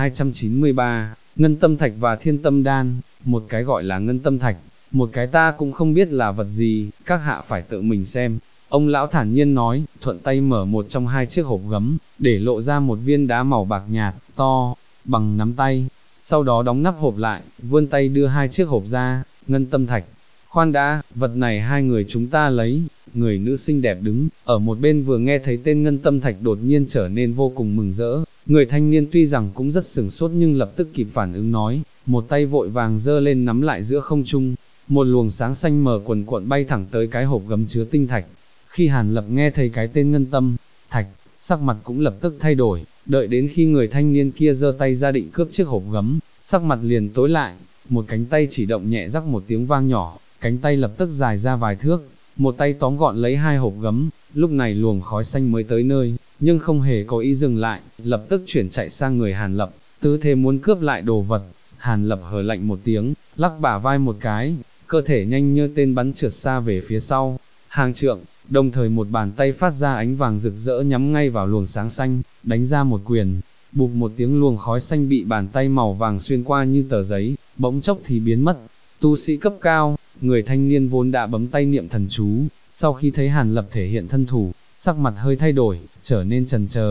1293, ngân tâm thạch và thiên tâm đan. Một cái gọi là ngân tâm thạch, một cái ta cũng không biết là vật gì, các hạ phải tự mình xem. Ông lão thản nhiên nói, thuận tay mở một trong hai chiếc hộp gấm, để lộ ra một viên đá màu bạc nhạt, to bằng nắm tay. Sau đó đóng nắp hộp lại, vươn tay đưa hai chiếc hộp ra. Ngân tâm thạch. Khoan đã, vật này hai người chúng ta lấy. Người nữ xinh đẹp đứng ở một bên vừa nghe thấy tên ngân tâm thạch đột nhiên trở nên vô cùng mừng rỡ. Người thanh niên tuy rằng cũng rất sửng sốt nhưng lập tức kịp phản ứng nói, một tay vội vàng giơ lên nắm lại giữa không trung. Một luồng sáng xanh mờ quần cuộn bay thẳng tới cái hộp gấm chứa tinh thạch. Khi Hàn Lập nghe thấy cái tên ngân tâm thạch, sắc mặt cũng lập tức thay đổi. Đợi đến khi người thanh niên kia giơ tay ra định cướp chiếc hộp gấm, sắc mặt liền tối lại. Một cánh tay chỉ động nhẹ rắc một tiếng vang nhỏ, cánh tay lập tức dài ra vài thước, một tay tóm gọn lấy hai hộp gấm. Lúc này luồng khói xanh mới tới nơi, nhưng không hề có ý dừng lại, lập tức chuyển chạy sang người Hàn Lập, tư thế muốn cướp lại đồ vật. Hàn Lập hờ lạnh một tiếng, lắc bả vai một cái, cơ thể nhanh như tên bắn trượt xa về phía sau hàng trượng, đồng thời một bàn tay phát ra ánh vàng rực rỡ nhắm ngay vào luồng sáng xanh, đánh ra một quyền. Bụp một tiếng, luồng khói xanh bị bàn tay màu vàng xuyên qua như tờ giấy, bỗng chốc thì biến mất. Tu sĩ cấp cao, người thanh niên vốn đã bấm tay niệm thần chú, sau khi thấy Hàn Lập thể hiện thân thủ, sắc mặt hơi thay đổi, trở nên chần chờ.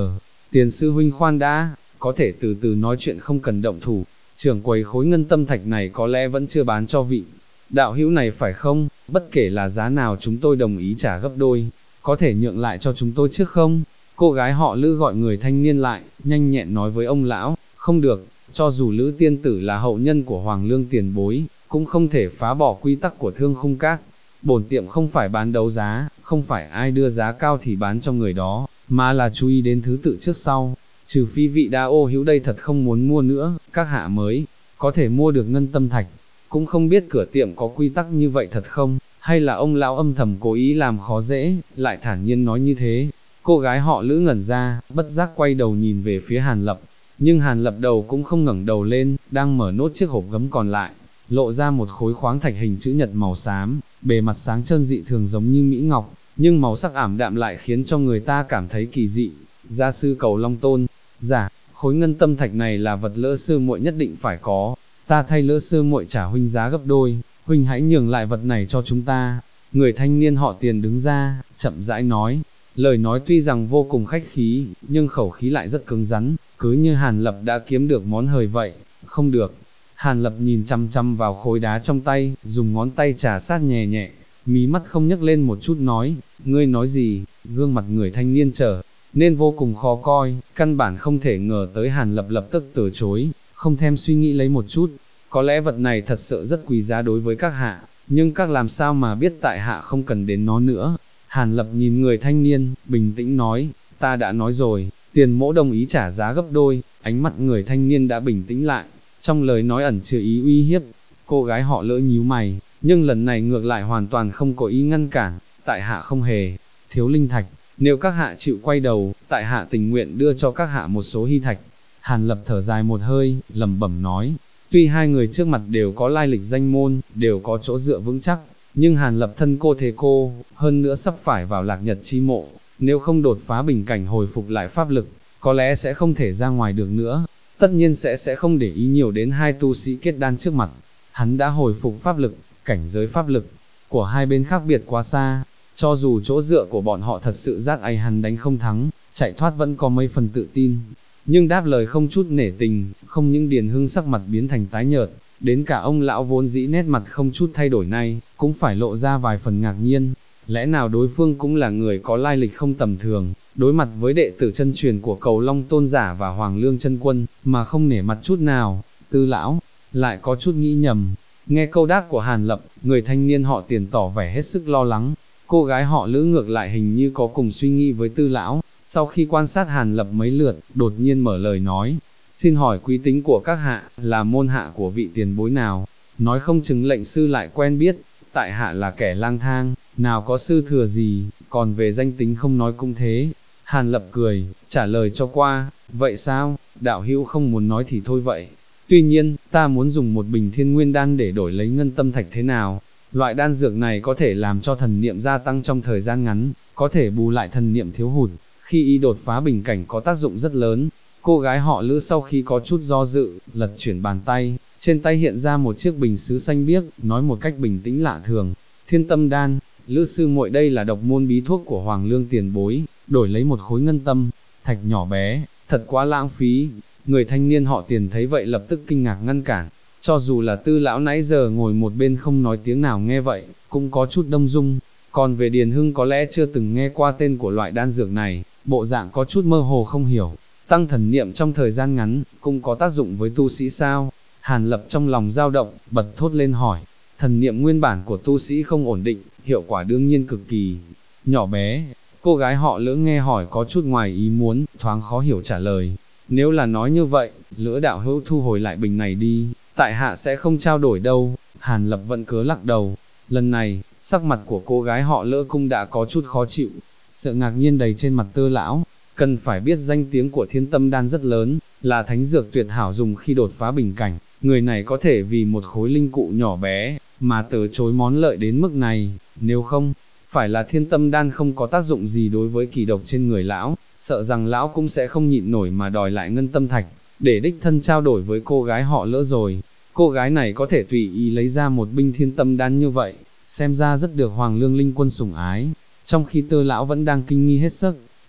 tiền sư huynh khoan đã, có thể từ từ nói chuyện không cần động thủ, trưởng quầy khối ngân tâm thạch này có lẽ vẫn chưa bán cho vị đạo hữu này phải không, bất kể là giá nào chúng tôi đồng ý trả gấp đôi, có thể nhượng lại cho chúng tôi trước không? Cô gái họ Lữ gọi người thanh niên lại, nhanh nhẹn nói với ông lão, không được, cho dù Lữ tiên tử là hậu nhân của Hoàng Lương tiền bối, cũng không thể phá bỏ quy tắc của Thương Khung Các. Bổn tiệm không phải bán đấu giá, không phải ai đưa giá cao thì bán cho người đó, mà là chú ý đến thứ tự trước sau, trừ phi vị đa ô hữu đây thật không muốn mua nữa, các hạ mới có thể mua được ngân tâm thạch. Cũng không biết cửa tiệm có quy tắc như vậy thật không, hay là ông lão âm thầm cố ý làm khó dễ, lại thản nhiên nói như thế. Cô gái họ Lữ ngẩn ra, bất giác quay đầu nhìn về phía Hàn Lập, nhưng Hàn Lập đầu cũng không ngẩng đầu lên, đang mở nốt chiếc hộp gấm còn lại, lộ ra một khối khoáng thạch hình chữ nhật màu xám, bề mặt sáng trơn dị thường giống như mỹ ngọc, nhưng màu sắc ảm đạm lại khiến cho người ta cảm thấy kỳ dị. Gia sư Cầu Long Tôn, dạ, khối ngân tâm thạch này là vật Lữ sư muội nhất định phải có, ta thay Lữ sư muội trả huynh giá gấp đôi, huynh hãy nhường lại vật này cho chúng ta. Người thanh niên họ Tiền đứng ra, chậm rãi nói, lời nói tuy rằng vô cùng khách khí, nhưng khẩu khí lại rất cứng rắn, cứ như Hàn Lập đã kiếm được món hời vậy. Không được. Hàn Lập nhìn chăm chăm vào khối đá trong tay, dùng ngón tay trà sát nhẹ nhẹ, mí mắt không nhấc lên một chút nói, ngươi nói gì? Gương mặt người thanh niên trở nên vô cùng khó coi, căn bản không thể ngờ tới Hàn Lập lập tức từ chối, không thèm suy nghĩ lấy một chút. Có lẽ vật này thật sự rất quý giá đối với các hạ, nhưng các làm sao mà biết tại hạ không cần đến nó nữa. Hàn Lập nhìn người thanh niên, bình tĩnh nói, ta đã nói rồi, Tiền mỗ đồng ý trả giá gấp đôi. Ánh mắt người thanh niên đã bình tĩnh lại, trong lời nói ẩn chứa ý uy hiếp. Cô gái họ Lữ nhíu mày, nhưng lần này ngược lại hoàn toàn không có ý ngăn cản, tại hạ không hề thiếu linh thạch, nếu các hạ chịu quay đầu, tại hạ tình nguyện đưa cho các hạ một số hy thạch. Hàn Lập thở dài một hơi, lẩm bẩm nói, tuy hai người trước mặt đều có lai lịch danh môn, đều có chỗ dựa vững chắc, nhưng Hàn Lập thân cô thế cô, hơn nữa sắp phải vào Lạc Nhật chi mộ, nếu không đột phá bình cảnh hồi phục lại pháp lực, có lẽ sẽ không thể ra ngoài được nữa. Tất nhiên sẽ không để ý nhiều đến hai tu sĩ kết đan trước mặt. Hắn đã hồi phục pháp lực, cảnh giới pháp lực của hai bên khác biệt quá xa, cho dù chỗ dựa của bọn họ thật sự giác ai hắn đánh không thắng, chạy thoát vẫn có mấy phần tự tin. Nhưng đáp lời không chút nể tình, không những Điền Hưng sắc mặt biến thành tái nhợt, đến cả ông lão vốn dĩ nét mặt không chút thay đổi này, cũng phải lộ ra vài phần ngạc nhiên. Lẽ nào đối phương cũng là người có lai lịch không tầm thường, đối mặt với đệ tử chân truyền của Cầu Long Tôn giả và Hoàng Lương chân quân, mà không nể mặt chút nào. Tư lão lại có chút nghĩ nhầm. Nghe câu đáp của Hàn Lập, người thanh niên họ Tiền tỏ vẻ hết sức lo lắng. Cô gái họ Lữ ngược lại hình như có cùng suy nghĩ với Tư lão. Sau khi quan sát Hàn Lập mấy lượt, đột nhiên mở lời nói, xin hỏi quý tính của các hạ, là môn hạ của vị tiền bối nào? Nói không chừng lệnh sư lại quen biết, tại hạ là kẻ lang thang, nào có sư thừa gì, còn về danh tính không nói cũng thế. Hàn Lập cười, trả lời cho qua, vậy sao, đạo hữu không muốn nói thì thôi vậy. Tuy nhiên, ta muốn dùng một bình thiên nguyên đan để đổi lấy ngân tâm thạch thế nào? Loại đan dược này có thể làm cho thần niệm gia tăng trong thời gian ngắn, có thể bù lại thần niệm thiếu hụt, khi y đột phá bình cảnh có tác dụng rất lớn. Cô gái họ Lữ sau khi có chút do dự, lật chuyển bàn tay, trên tay hiện ra một chiếc bình sứ xanh biếc, nói một cách bình tĩnh lạ thường, Thiên Tâm Đan. Lữ sư muội, đây là độc môn bí thuốc của Hoàng Lương tiền bối, đổi lấy một khối ngân tâm thạch nhỏ bé, thật quá lãng phí. Người thanh niên họ Tiền thấy vậy lập tức kinh ngạc ngăn cản, cho dù là Tư lão nãy giờ ngồi một bên không nói tiếng nào nghe vậy, cũng có chút đông dung. Còn về Điền Hưng có lẽ chưa từng nghe qua tên của loại đan dược này, bộ dạng có chút mơ hồ không hiểu. Tăng thần niệm trong thời gian ngắn, cũng có tác dụng với tu sĩ sao? Hàn Lập trong lòng dao động, bật thốt lên hỏi. Thần niệm nguyên bản của tu sĩ không ổn định, hiệu quả đương nhiên cực kỳ nhỏ bé. Cô gái họ Lữ nghe hỏi có chút ngoài ý muốn, thoáng khó hiểu trả lời. Nếu là nói như vậy, Lữ đạo hữu thu hồi lại bình này đi, tại hạ sẽ không trao đổi đâu. Hàn Lập vẫn cứ lắc đầu. Lần này, sắc mặt của cô gái họ Lữ cũng đã có chút khó chịu, sợ ngạc nhiên đầy trên mặt Tư lão. Cần phải biết danh tiếng của Thiên Tâm Đan rất lớn, là thánh dược tuyệt hảo dùng khi đột phá bình cảnh, người này có thể vì một khối linh cụ nhỏ bé, mà từ chối món lợi đến mức này. Nếu không phải là Thiên Tâm Đan không có tác dụng gì đối với kỳ độc trên người lão, sợ rằng lão cũng sẽ không nhịn nổi mà đòi lại ngân tâm thạch, để đích thân trao đổi với cô gái họ Lữ rồi. Cô gái này có thể tùy ý lấy ra một binh Thiên Tâm Đan như vậy, xem ra rất được Hoàng Lương linh quân sủng ái. Trong khi Tư lão vẫn đang kinh nghi hết sức,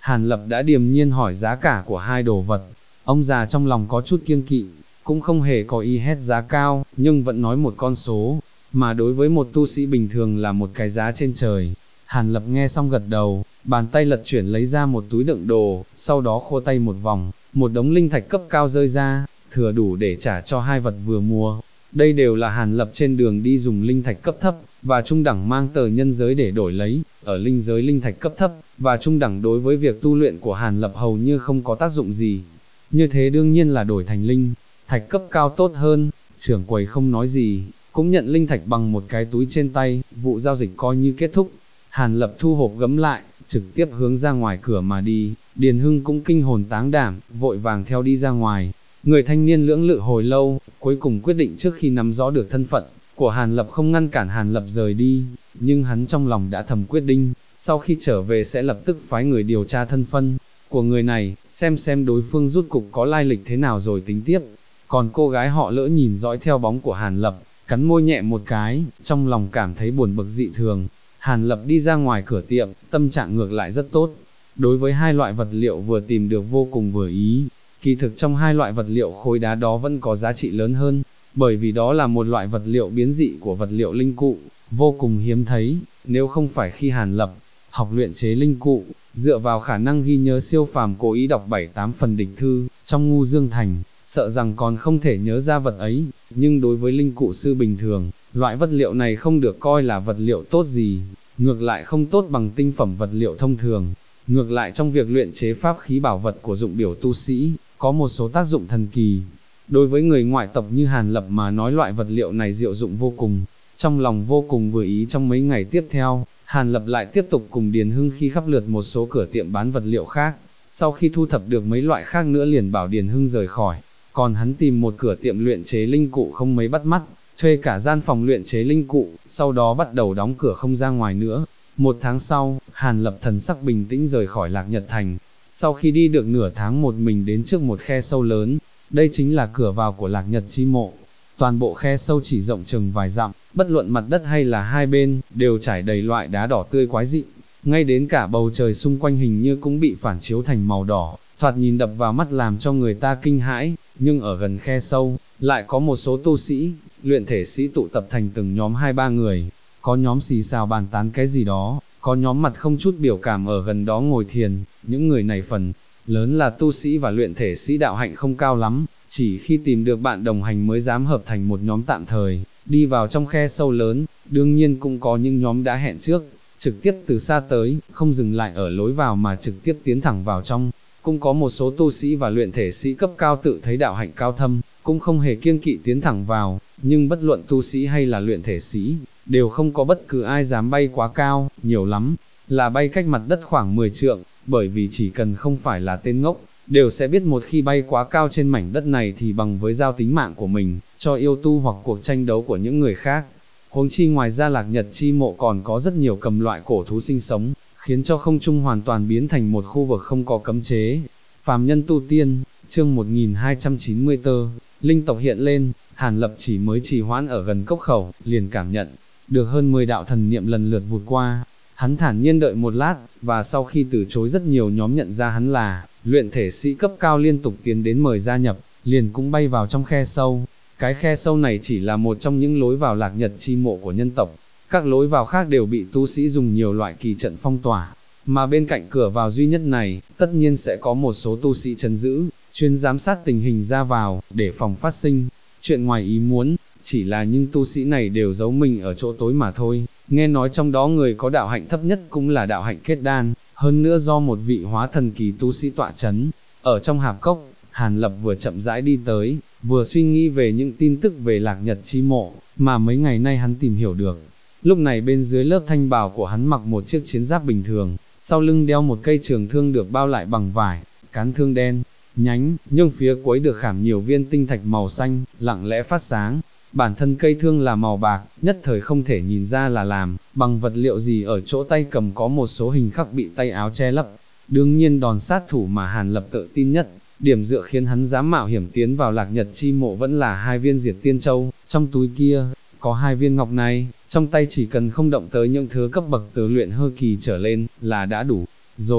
Hàn Lập đã điềm nhiên hỏi giá cả của hai đồ vật, ông già trong lòng có chút kiêng kỵ, cũng không hề có ý hét giá cao, nhưng vẫn nói một con số, mà đối với một tu sĩ bình thường là một cái giá trên trời. Hàn Lập nghe xong gật đầu, bàn tay lật chuyển lấy ra một túi đựng đồ, sau đó khô tay một vòng, một đống linh thạch cấp cao rơi ra, thừa đủ để trả cho hai vật vừa mua. Đây đều là Hàn Lập trên đường đi dùng linh thạch cấp thấp, và trung đẳng mang tờ nhân giới để đổi lấy, ở linh giới linh thạch cấp thấp, và trung đẳng đối với việc tu luyện của Hàn Lập hầu như không có tác dụng gì. Như thế đương nhiên là đổi thành linh thạch cấp cao tốt hơn, trưởng quầy không nói gì, cũng nhận linh thạch bằng một cái túi trên tay, vụ giao dịch coi như kết thúc. Hàn Lập thu hộp gấm lại, trực tiếp hướng ra ngoài cửa mà đi, Điền Hưng cũng kinh hồn táng đảm, vội vàng theo đi ra ngoài. Người thanh niên lưỡng lự hồi lâu, cuối cùng quyết định trước khi nắm rõ được thân phận của Hàn Lập không ngăn cản Hàn Lập rời đi, nhưng hắn trong lòng đã thầm quyết định, sau khi trở về sẽ lập tức phái người điều tra thân phận của người này, xem đối phương rút cục có lai lịch thế nào rồi tính tiếp. Còn cô gái họ Lỡ nhìn dõi theo bóng của Hàn Lập, cắn môi nhẹ một cái, trong lòng cảm thấy buồn bực dị thường. Hàn Lập đi ra ngoài cửa tiệm, tâm trạng ngược lại rất tốt. Đối với hai loại vật liệu vừa tìm được vô cùng vừa ý, kỳ thực trong hai loại vật liệu khối đá đó vẫn có giá trị lớn hơn, bởi vì đó là một loại vật liệu biến dị của vật liệu linh cụ, vô cùng hiếm thấy. Nếu không phải khi Hàn Lập học luyện chế linh cụ, dựa vào khả năng ghi nhớ siêu phàm cố ý đọc 7-8 phần địch thư trong Ngu Dương Thành, sợ rằng còn không thể nhớ ra vật ấy. Nhưng đối với linh cụ sư bình thường, loại vật liệu này không được coi là vật liệu tốt gì, ngược lại không tốt bằng tinh phẩm vật liệu thông thường. Ngược lại trong việc luyện chế pháp khí bảo vật của dụng biểu tu sĩ, có một số tác dụng thần kỳ. Đối với người ngoại tộc như Hàn Lập mà nói loại vật liệu này diệu dụng vô cùng, trong lòng vô cùng vừa ý. Trong mấy ngày tiếp theo, Hàn Lập lại tiếp tục cùng Điền Hưng khi khắp lượt một số cửa tiệm bán vật liệu khác, sau khi thu thập được mấy loại khác nữa liền bảo Điền Hưng rời khỏi, còn hắn tìm một cửa tiệm luyện chế linh cụ không mấy bắt mắt, thuê cả gian phòng luyện chế linh cụ, sau đó bắt đầu đóng cửa không ra ngoài nữa. Một tháng sau, Hàn Lập thần sắc bình tĩnh rời khỏi Lạc Nhật Thành, sau khi đi được nửa tháng một mình đến trước một khe sâu lớn, đây chính là cửa vào của Lạc Nhật Chi Mộ. Toàn bộ khe sâu chỉ rộng chừng vài dặm, bất luận mặt đất hay là hai bên, đều trải đầy loại đá đỏ tươi quái dị, ngay đến cả bầu trời xung quanh hình như cũng bị phản chiếu thành màu đỏ, thoạt nhìn đập vào mắt làm cho người ta kinh hãi. Nhưng ở gần khe sâu, lại có một số tu sĩ, luyện thể sĩ tụ tập thành từng nhóm 2-3 người, có nhóm xì xào bàn tán cái gì đó, có nhóm mặt không chút biểu cảm ở gần đó ngồi thiền. Những người này phần lớn là tu sĩ và luyện thể sĩ đạo hạnh không cao lắm, chỉ khi tìm được bạn đồng hành mới dám hợp thành một nhóm tạm thời, đi vào trong khe sâu lớn. Đương nhiên cũng có những nhóm đã hẹn trước, trực tiếp từ xa tới, không dừng lại ở lối vào mà trực tiếp tiến thẳng vào trong. Cũng có một số tu sĩ và luyện thể sĩ cấp cao tự thấy đạo hạnh cao thâm, cũng không hề kiêng kỵ tiến thẳng vào, nhưng bất luận tu sĩ hay là luyện thể sĩ, đều không có bất cứ ai dám bay quá cao, nhiều lắm là bay cách mặt đất khoảng 10 trượng, bởi vì chỉ cần không phải là tên ngốc, đều sẽ biết một khi bay quá cao trên mảnh đất này thì bằng với giao tính mạng của mình, cho yêu tu hoặc cuộc tranh đấu của những người khác. Huống chi ngoài ra Lạc Nhật Chi Mộ còn có rất nhiều cầm loại cổ thú sinh sống, khiến cho không trung hoàn toàn biến thành một khu vực không có cấm chế. Phàm nhân tu tiên, chương 1294, linh tộc hiện lên. Hàn Lập chỉ mới trì hoãn ở gần cốc khẩu, liền cảm nhận được hơn 10 đạo thần niệm lần lượt vụt qua. Hắn thản nhiên đợi một lát, và sau khi từ chối rất nhiều nhóm nhận ra hắn là luyện thể sĩ cấp cao liên tục tiến đến mời gia nhập, liền cũng bay vào trong khe sâu. Cái khe sâu này chỉ là một trong những lối vào Lạc Nhật Chi Mộ của nhân tộc, các lối vào khác đều bị tu sĩ dùng nhiều loại kỳ trận phong tỏa, mà bên cạnh cửa vào duy nhất này, tất nhiên sẽ có một số tu sĩ trấn giữ, chuyên giám sát tình hình ra vào, để phòng phát sinh chuyện ngoài ý muốn. Chỉ là những tu sĩ này đều giấu mình ở chỗ tối mà thôi. Nghe nói trong đó người có đạo hạnh thấp nhất cũng là đạo hạnh kết đan, hơn nữa do một vị hóa thần kỳ tu sĩ tọa chấn. Ở trong hạp cốc, Hàn Lập vừa chậm rãi đi tới, vừa suy nghĩ về những tin tức về Lạc Nhật Chi Mộ mà mấy ngày nay hắn tìm hiểu được. Lúc này bên dưới lớp thanh bào của hắn mặc một chiếc chiến giáp bình thường, sau lưng đeo một cây trường thương được bao lại bằng vải, cán thương đen nhánh, nhưng phía cuối được khảm nhiều viên tinh thạch màu xanh, lặng lẽ phát sáng. Bản thân cây thương là màu bạc, nhất thời không thể nhìn ra là làm bằng vật liệu gì. Ở chỗ tay cầm có một số hình khắc bị tay áo che lấp. Đương nhiên đòn sát thủ mà Hàn Lập tự tin nhất, điểm dựa khiến hắn dám mạo hiểm tiến vào Lạc Nhật Chi Mộ vẫn là 2 viên Diệt Tiên Châu. Trong túi kia, có 2 viên ngọc này, trong tay chỉ cần không động tới những thứ cấp bậc từ luyện hư kỳ trở lên, là đã đủ rồi.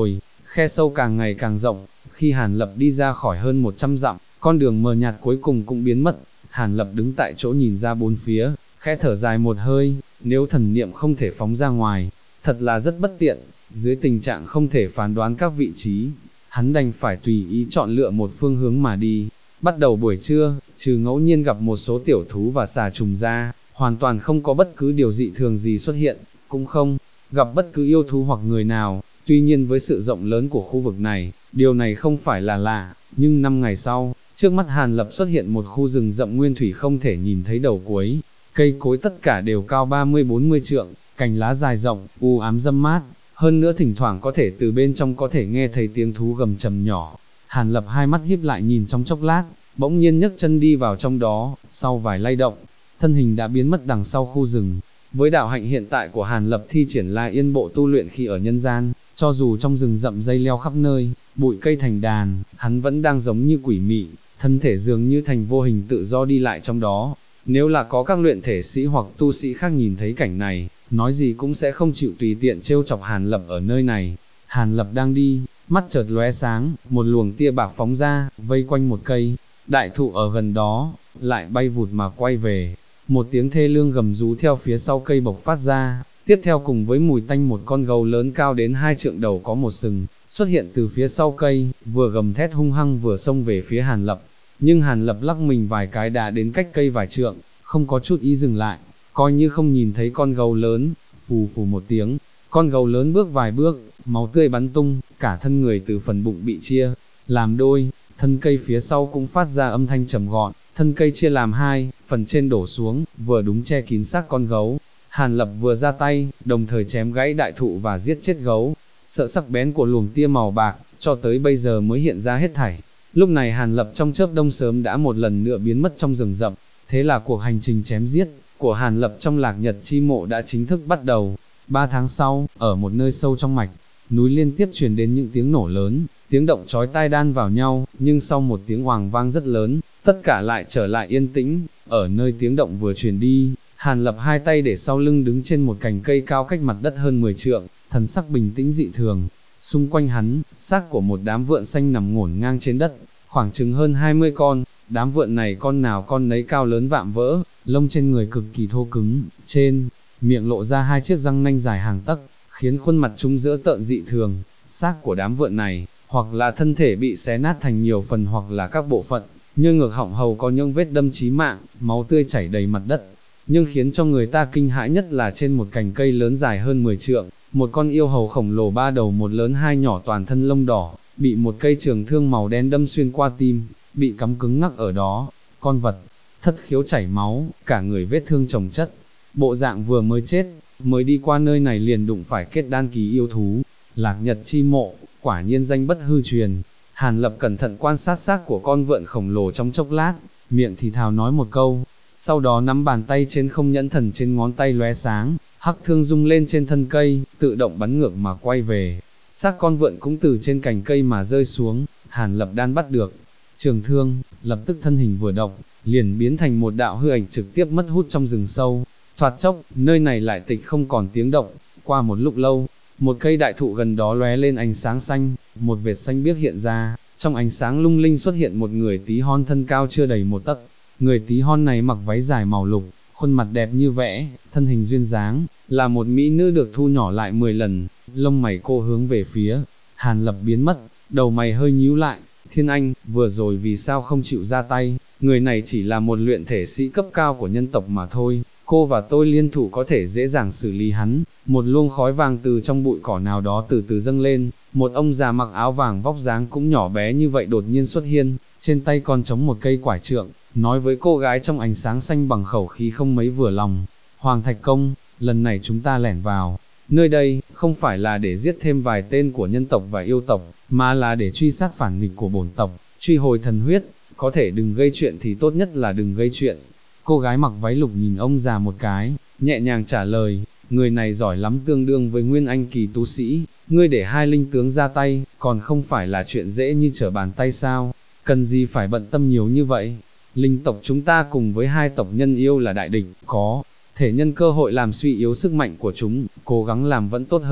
khe sâu càng ngày càng rộng, khi Hàn Lập đi ra khỏi hơn 100 dặm, con đường mờ nhạt cuối cùng cũng biến mất, Hàn Lập đứng tại chỗ nhìn ra bốn phía, khẽ thở dài một hơi, nếu thần niệm không thể phóng ra ngoài, thật là rất bất tiện, dưới tình trạng không thể phán đoán các vị trí, hắn đành phải tùy ý chọn lựa một phương hướng mà đi. Bắt đầu buổi trưa, trừ ngẫu nhiên gặp một số tiểu thú và xà trùng ra, hoàn toàn không có bất cứ điều dị thường gì xuất hiện, cũng không gặp bất cứ yêu thú hoặc người nào. Tuy nhiên với sự rộng lớn của khu vực này, điều này không phải là lạ, nhưng 5 ngày sau, trước mắt Hàn Lập xuất hiện một khu rừng rậm nguyên thủy không thể nhìn thấy đầu cuối, cây cối tất cả đều cao 30-40 trượng, cành lá dài rộng, u ám râm mát, hơn nữa thỉnh thoảng có thể từ bên trong có thể nghe thấy tiếng thú gầm trầm nhỏ. Hàn Lập hai mắt híp lại nhìn trong chốc lát, bỗng nhiên nhấc chân đi vào trong đó, sau vài lay động, thân hình đã biến mất đằng sau khu rừng. Với đạo hạnh hiện tại của Hàn Lập thi triển La Yên Bộ tu luyện khi ở nhân gian, cho dù trong rừng rậm dây leo khắp nơi, bụi cây thành đàn, hắn vẫn đang giống như quỷ mị, thân thể dường như thành vô hình tự do đi lại trong đó. Nếu là có các luyện thể sĩ hoặc tu sĩ khác nhìn thấy cảnh này, nói gì cũng sẽ không chịu tùy tiện trêu chọc Hàn Lập ở nơi này. Hàn Lập đang đi, mắt chợt lóe sáng, một luồng tia bạc phóng ra, vây quanh một cây đại thụ ở gần đó, lại bay vụt mà quay về. Một tiếng thê lương gầm rú theo phía sau cây bộc phát ra, tiếp theo cùng với mùi tanh một con gấu lớn cao đến 2 trượng đầu có một sừng, xuất hiện từ phía sau cây, vừa gầm thét hung hăng vừa xông về phía Hàn Lập. Nhưng Hàn Lập lắc mình vài cái đã đến cách cây vài trượng, không có chút ý dừng lại, coi như không nhìn thấy con gấu lớn. Phù phù một tiếng, con gấu lớn bước vài bước, máu tươi bắn tung, cả thân người từ phần bụng bị chia làm đôi, thân cây phía sau cũng phát ra âm thanh trầm gọn, thân cây chia làm hai, phần trên đổ xuống, vừa đúng che kín xác con gấu. Hàn Lập vừa ra tay, đồng thời chém gãy đại thụ và giết chết gấu. Sợ sắc bén của luồng tia màu bạc, cho tới bây giờ mới hiện ra hết thảy. Lúc này Hàn Lập trong chớp đông sớm đã một lần nữa biến mất trong rừng rậm, thế là cuộc hành trình chém giết của Hàn Lập trong Lạc Nhật chi mộ đã chính thức bắt đầu. 3 tháng sau, ở một nơi sâu trong mạch núi liên tiếp truyền đến những tiếng nổ lớn, tiếng động chói tai đan vào nhau, nhưng sau một tiếng oàng vang rất lớn, tất cả lại trở lại yên tĩnh. Ở nơi tiếng động vừa truyền đi, Hàn Lập hai tay để sau lưng đứng trên một cành cây cao cách mặt đất hơn 10 trượng, thần sắc bình tĩnh dị thường. Xung quanh hắn, xác của một đám vượn xanh nằm ngổn ngang trên đất, khoảng chừng hơn 20 con. Đám vượn này con nào con nấy cao lớn vạm vỡ, lông trên người cực kỳ thô cứng, trên miệng lộ ra 2 chiếc răng nanh dài hàng tấc, khiến khuôn mặt chúng dữ tợn dị thường. Xác của đám vượn này, hoặc là thân thể bị xé nát thành nhiều phần hoặc là các bộ phận, như ngực họng hầu có những vết đâm chí mạng, máu tươi chảy đầy mặt đất. Nhưng khiến cho người ta kinh hãi nhất là trên một cành cây lớn dài hơn 10 trượng, một con yêu hầu khổng lồ 3 đầu một lớn 2 nhỏ toàn thân lông đỏ, bị một cây trường thương màu đen đâm xuyên qua tim, bị cắm cứng ngắc ở đó. Con vật thất khiếu chảy máu, cả người vết thương chồng chất, bộ dạng vừa mới chết, mới đi qua nơi này liền đụng phải kết đan kỳ yêu thú. Lạc Nhật chi mộ, quả nhiên danh bất hư truyền. Hàn Lập cẩn thận quan sát xác của con vượn khổng lồ trong chốc lát, miệng thì thào nói một câu, sau đó nắm bàn tay trên không nhẫn thần trên ngón tay lóe sáng, hắc thương rung lên trên thân cây, tự động bắn ngược mà quay về. Xác con vượn cũng từ trên cành cây mà rơi xuống, Hàn Lập đan bắt được trường thương, lập tức thân hình vừa động, liền biến thành một đạo hư ảnh trực tiếp mất hút trong rừng sâu. Thoạt chốc, nơi này lại tịch không còn tiếng động. Qua một lúc lâu, một cây đại thụ gần đó lóe lên ánh sáng xanh, một vệt xanh biếc hiện ra, trong ánh sáng lung linh xuất hiện một người tí hon thân cao chưa đầy 1 tấc. Người tí hon này mặc váy dài màu lục, khuôn mặt đẹp như vẽ, thân hình duyên dáng, là một mỹ nữ được thu nhỏ lại 10 lần. Lông mày cô hướng về phía Hàn Lập biến mất, đầu mày hơi nhíu lại. Thiên Anh, vừa rồi vì sao không chịu ra tay? Người này chỉ là một luyện thể sĩ cấp cao của nhân tộc mà thôi, cô và tôi liên thủ có thể dễ dàng xử lý hắn. Một luồng khói vàng từ trong bụi cỏ nào đó từ từ dâng lên, một ông già mặc áo vàng vóc dáng cũng nhỏ bé như vậy đột nhiên xuất hiện, trên tay còn chống một cây quải trượng, nói với cô gái trong ánh sáng xanh bằng khẩu khí không mấy vừa lòng. Hoàng Thạch Công, lần này chúng ta lẻn vào nơi đây, không phải là để giết thêm vài tên của nhân tộc và yêu tộc, mà là để truy sát phản nghịch của bổn tộc, truy hồi thần huyết. Có thể đừng gây chuyện thì tốt nhất là đừng gây chuyện. Cô gái mặc váy lục nhìn ông già một cái, nhẹ nhàng trả lời, người này giỏi lắm, tương đương với nguyên anh kỳ tu sĩ, ngươi để 2 linh tướng ra tay, còn không phải là chuyện dễ như trở bàn tay sao, cần gì phải bận tâm nhiều như vậy. Linh tộc chúng ta cùng với 2 tộc nhân yêu là đại địch, có thể nhân cơ hội làm suy yếu sức mạnh của chúng, cố gắng làm vẫn tốt hơn.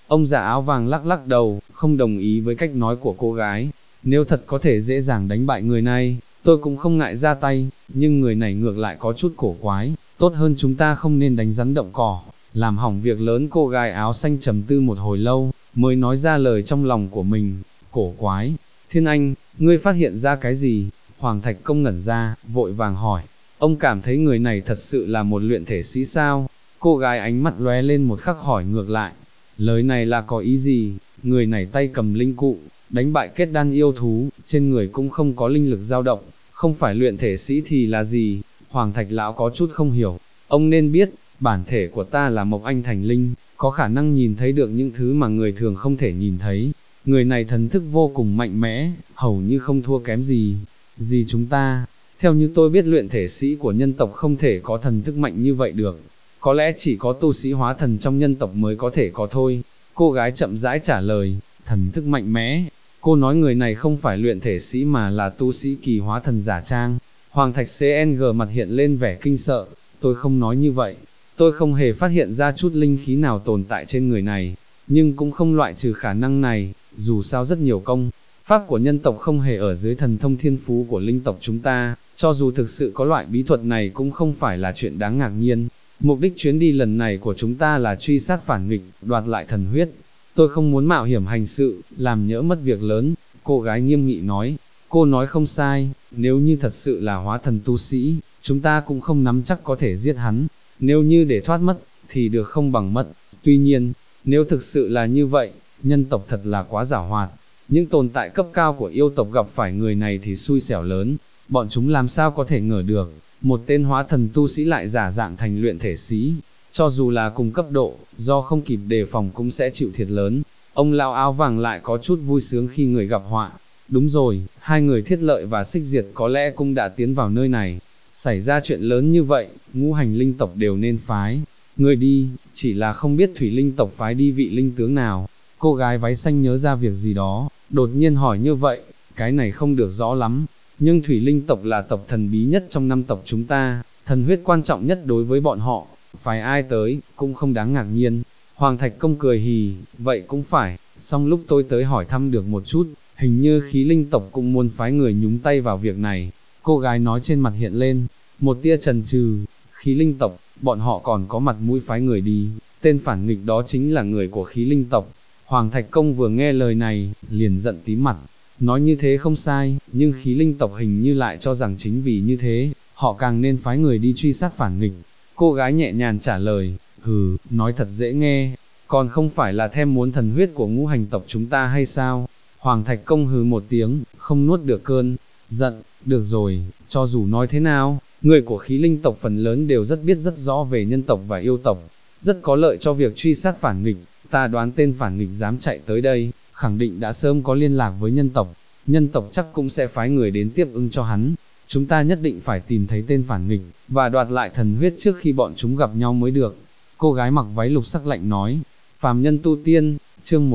Ông già áo vàng lắc lắc đầu, không đồng ý với cách nói của cô gái. Nếu thật có thể dễ dàng đánh bại người này, tôi cũng không ngại ra tay, nhưng người này ngược lại có chút cổ quái, tốt hơn chúng ta không nên đánh rắn động cỏ, làm hỏng việc lớn. Cô gái áo xanh trầm tư một hồi lâu, mới nói ra lời trong lòng của mình. Cổ quái, Thiên Anh, ngươi phát hiện ra cái gì? Hoàng Thạch Công ngẩn ra, vội vàng hỏi, ông cảm thấy người này thật sự là một luyện thể sĩ sao? Cô gái ánh mắt lóe lên một khắc hỏi ngược lại, lời này là có ý gì? Người này tay cầm linh cụ, đánh bại kết đan yêu thú, trên người cũng không có linh lực dao động, không phải luyện thể sĩ thì là gì? Hoàng Thạch Lão có chút không hiểu, ông nên biết, bản thể của ta là Mộc Anh Thành Linh, có khả năng nhìn thấy được những thứ mà người thường không thể nhìn thấy. Người này thần thức vô cùng mạnh mẽ, hầu như không thua kém gì chúng ta. Theo như tôi biết luyện thể sĩ của nhân tộc không thể có thần thức mạnh như vậy được, có lẽ chỉ có tu sĩ hóa thần trong nhân tộc mới có thể có thôi. Cô gái chậm rãi trả lời, thần thức mạnh mẽ, cô nói người này không phải luyện thể sĩ mà là tu sĩ kỳ hóa thần giả trang. Hoàng Thạch CNG mặt hiện lên vẻ kinh sợ, tôi không nói như vậy, tôi không hề phát hiện ra chút linh khí nào tồn tại trên người này, nhưng cũng không loại trừ khả năng này, dù sao rất nhiều công pháp của nhân tộc không hề ở dưới thần thông thiên phú của linh tộc chúng ta, cho dù thực sự có loại bí thuật này cũng không phải là chuyện đáng ngạc nhiên. Mục đích chuyến đi lần này của chúng ta là truy sát phản nghịch, đoạt lại thần huyết. Tôi không muốn mạo hiểm hành sự, làm nhỡ mất việc lớn. Cô gái nghiêm nghị nói, cô nói không sai, nếu như thật sự là hóa thần tu sĩ, chúng ta cũng không nắm chắc có thể giết hắn. Nếu như để thoát mất, thì được không bằng mất. Tuy nhiên, nếu thực sự là như vậy, nhân tộc thật là quá giảo hoạt. Những tồn tại cấp cao của yêu tộc gặp phải người này thì xui xẻo lớn, bọn chúng làm sao có thể ngờ được, một tên hóa thần tu sĩ lại giả dạng thành luyện thể sĩ, cho dù là cùng cấp độ, do không kịp đề phòng cũng sẽ chịu thiệt lớn. Ông lão áo vàng lại có chút vui sướng khi người gặp họa. Đúng rồi, hai người Thiết Lợi và Xích Diệt có lẽ cũng đã tiến vào nơi này. Xảy ra chuyện lớn như vậy, ngũ hành linh tộc đều nên phái người đi, chỉ là không biết thủy linh tộc phái đi vị linh tướng nào. Cô gái váy xanh nhớ ra việc gì đó, đột nhiên hỏi như vậy, cái này không được rõ lắm, nhưng thủy linh tộc là tộc thần bí nhất trong năm tộc chúng ta, thần huyết quan trọng nhất đối với bọn họ, phái ai tới, cũng không đáng ngạc nhiên. Hoàng Thạch Công cười hì, vậy cũng phải, xong lúc tôi tới hỏi thăm được một chút, hình như khí linh tộc cũng muốn phái người nhúng tay vào việc này. Cô gái nói trên mặt hiện lên một tia chần chừ, khí linh tộc, bọn họ còn có mặt mũi phái người đi, tên phản nghịch đó chính là người của khí linh tộc. Hoàng Thạch Công vừa nghe lời này, liền giận tím mặt, nói như thế không sai, nhưng khí linh tộc hình như lại cho rằng chính vì như thế, họ càng nên phái người đi truy sát phản nghịch. Cô gái nhẹ nhàng trả lời, hừ, nói thật dễ nghe, còn không phải là thèm muốn thần huyết của ngũ hành tộc chúng ta hay sao? Hoàng Thạch Công hừ một tiếng, không nuốt được cơn giận, được rồi, cho dù nói thế nào, người của khí linh tộc phần lớn đều rất biết rất rõ về nhân tộc và yêu tộc, rất có lợi cho việc truy sát phản nghịch. Ta đoán tên phản nghịch dám chạy tới đây, khẳng định đã sớm có liên lạc với nhân tộc chắc cũng sẽ phái người đến tiếp ứng cho hắn. Chúng ta nhất định phải tìm thấy tên phản nghịch, và đoạt lại thần huyết trước khi bọn chúng gặp nhau mới được. Cô gái mặc váy lục sắc lạnh nói, phàm nhân tu tiên, chương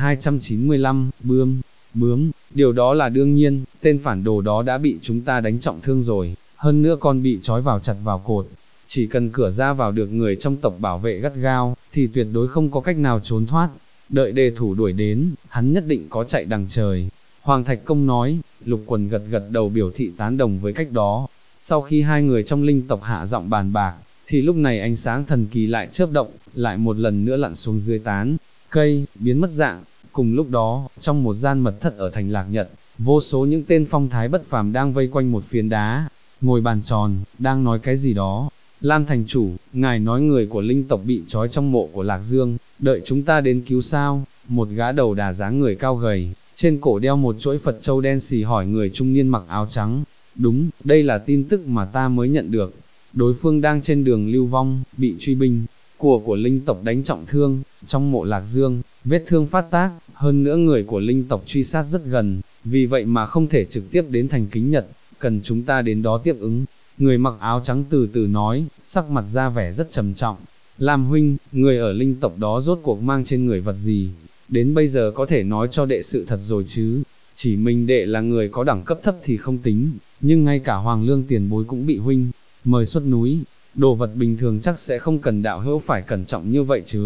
1295, bướm, điều đó là đương nhiên, tên phản đồ đó đã bị chúng ta đánh trọng thương rồi, hơn nữa còn bị trói vào chặt vào cột. Chỉ cần cửa ra vào được người trong tộc bảo vệ gắt gao, thì tuyệt đối không có cách nào trốn thoát. Đợi đề thủ đuổi đến, hắn nhất định có chạy đằng trời. Hoàng Thạch Công nói, Lục Quần gật gật đầu biểu thị tán đồng với cách đó. Sau khi hai người trong linh tộc hạ giọng bàn bạc, thì lúc này ánh sáng thần kỳ lại chớp động, lại một lần nữa lặn xuống dưới tán cây, biến mất dạng. Cùng lúc đó, trong một gian mật thất ở thành Lạc Nhật, vô số những tên phong thái bất phàm đang vây quanh một phiến đá, ngồi bàn tròn, đang nói cái gì đó. Lam thành chủ, ngài nói người của linh tộc bị trói trong mộ của Lạc Dương, đợi chúng ta đến cứu sao? Một gã đầu đà dáng người cao gầy, trên cổ đeo một chuỗi Phật châu đen xì hỏi người trung niên mặc áo trắng. Đúng, đây là tin tức mà ta mới nhận được. Đối phương đang trên đường lưu vong, bị truy binh của linh tộc đánh trọng thương, trong mộ Lạc Dương, vết thương phát tác, hơn nữa người của linh tộc truy sát rất gần, vì vậy mà không thể trực tiếp đến thành Kính Nhật, cần chúng ta đến đó tiếp ứng. Người mặc áo trắng từ từ nói, sắc mặt ra vẻ rất trầm trọng. Lam huynh, người ở linh tộc đó rốt cuộc mang trên người vật gì? Đến bây giờ có thể nói cho đệ sự thật rồi chứ? Chỉ mình đệ là người có đẳng cấp thấp thì không tính, nhưng ngay cả Hoàng Lương tiền bối cũng bị huynh mời xuất núi. Đồ vật bình thường chắc sẽ không cần đạo hữu phải cẩn trọng như vậy chứ.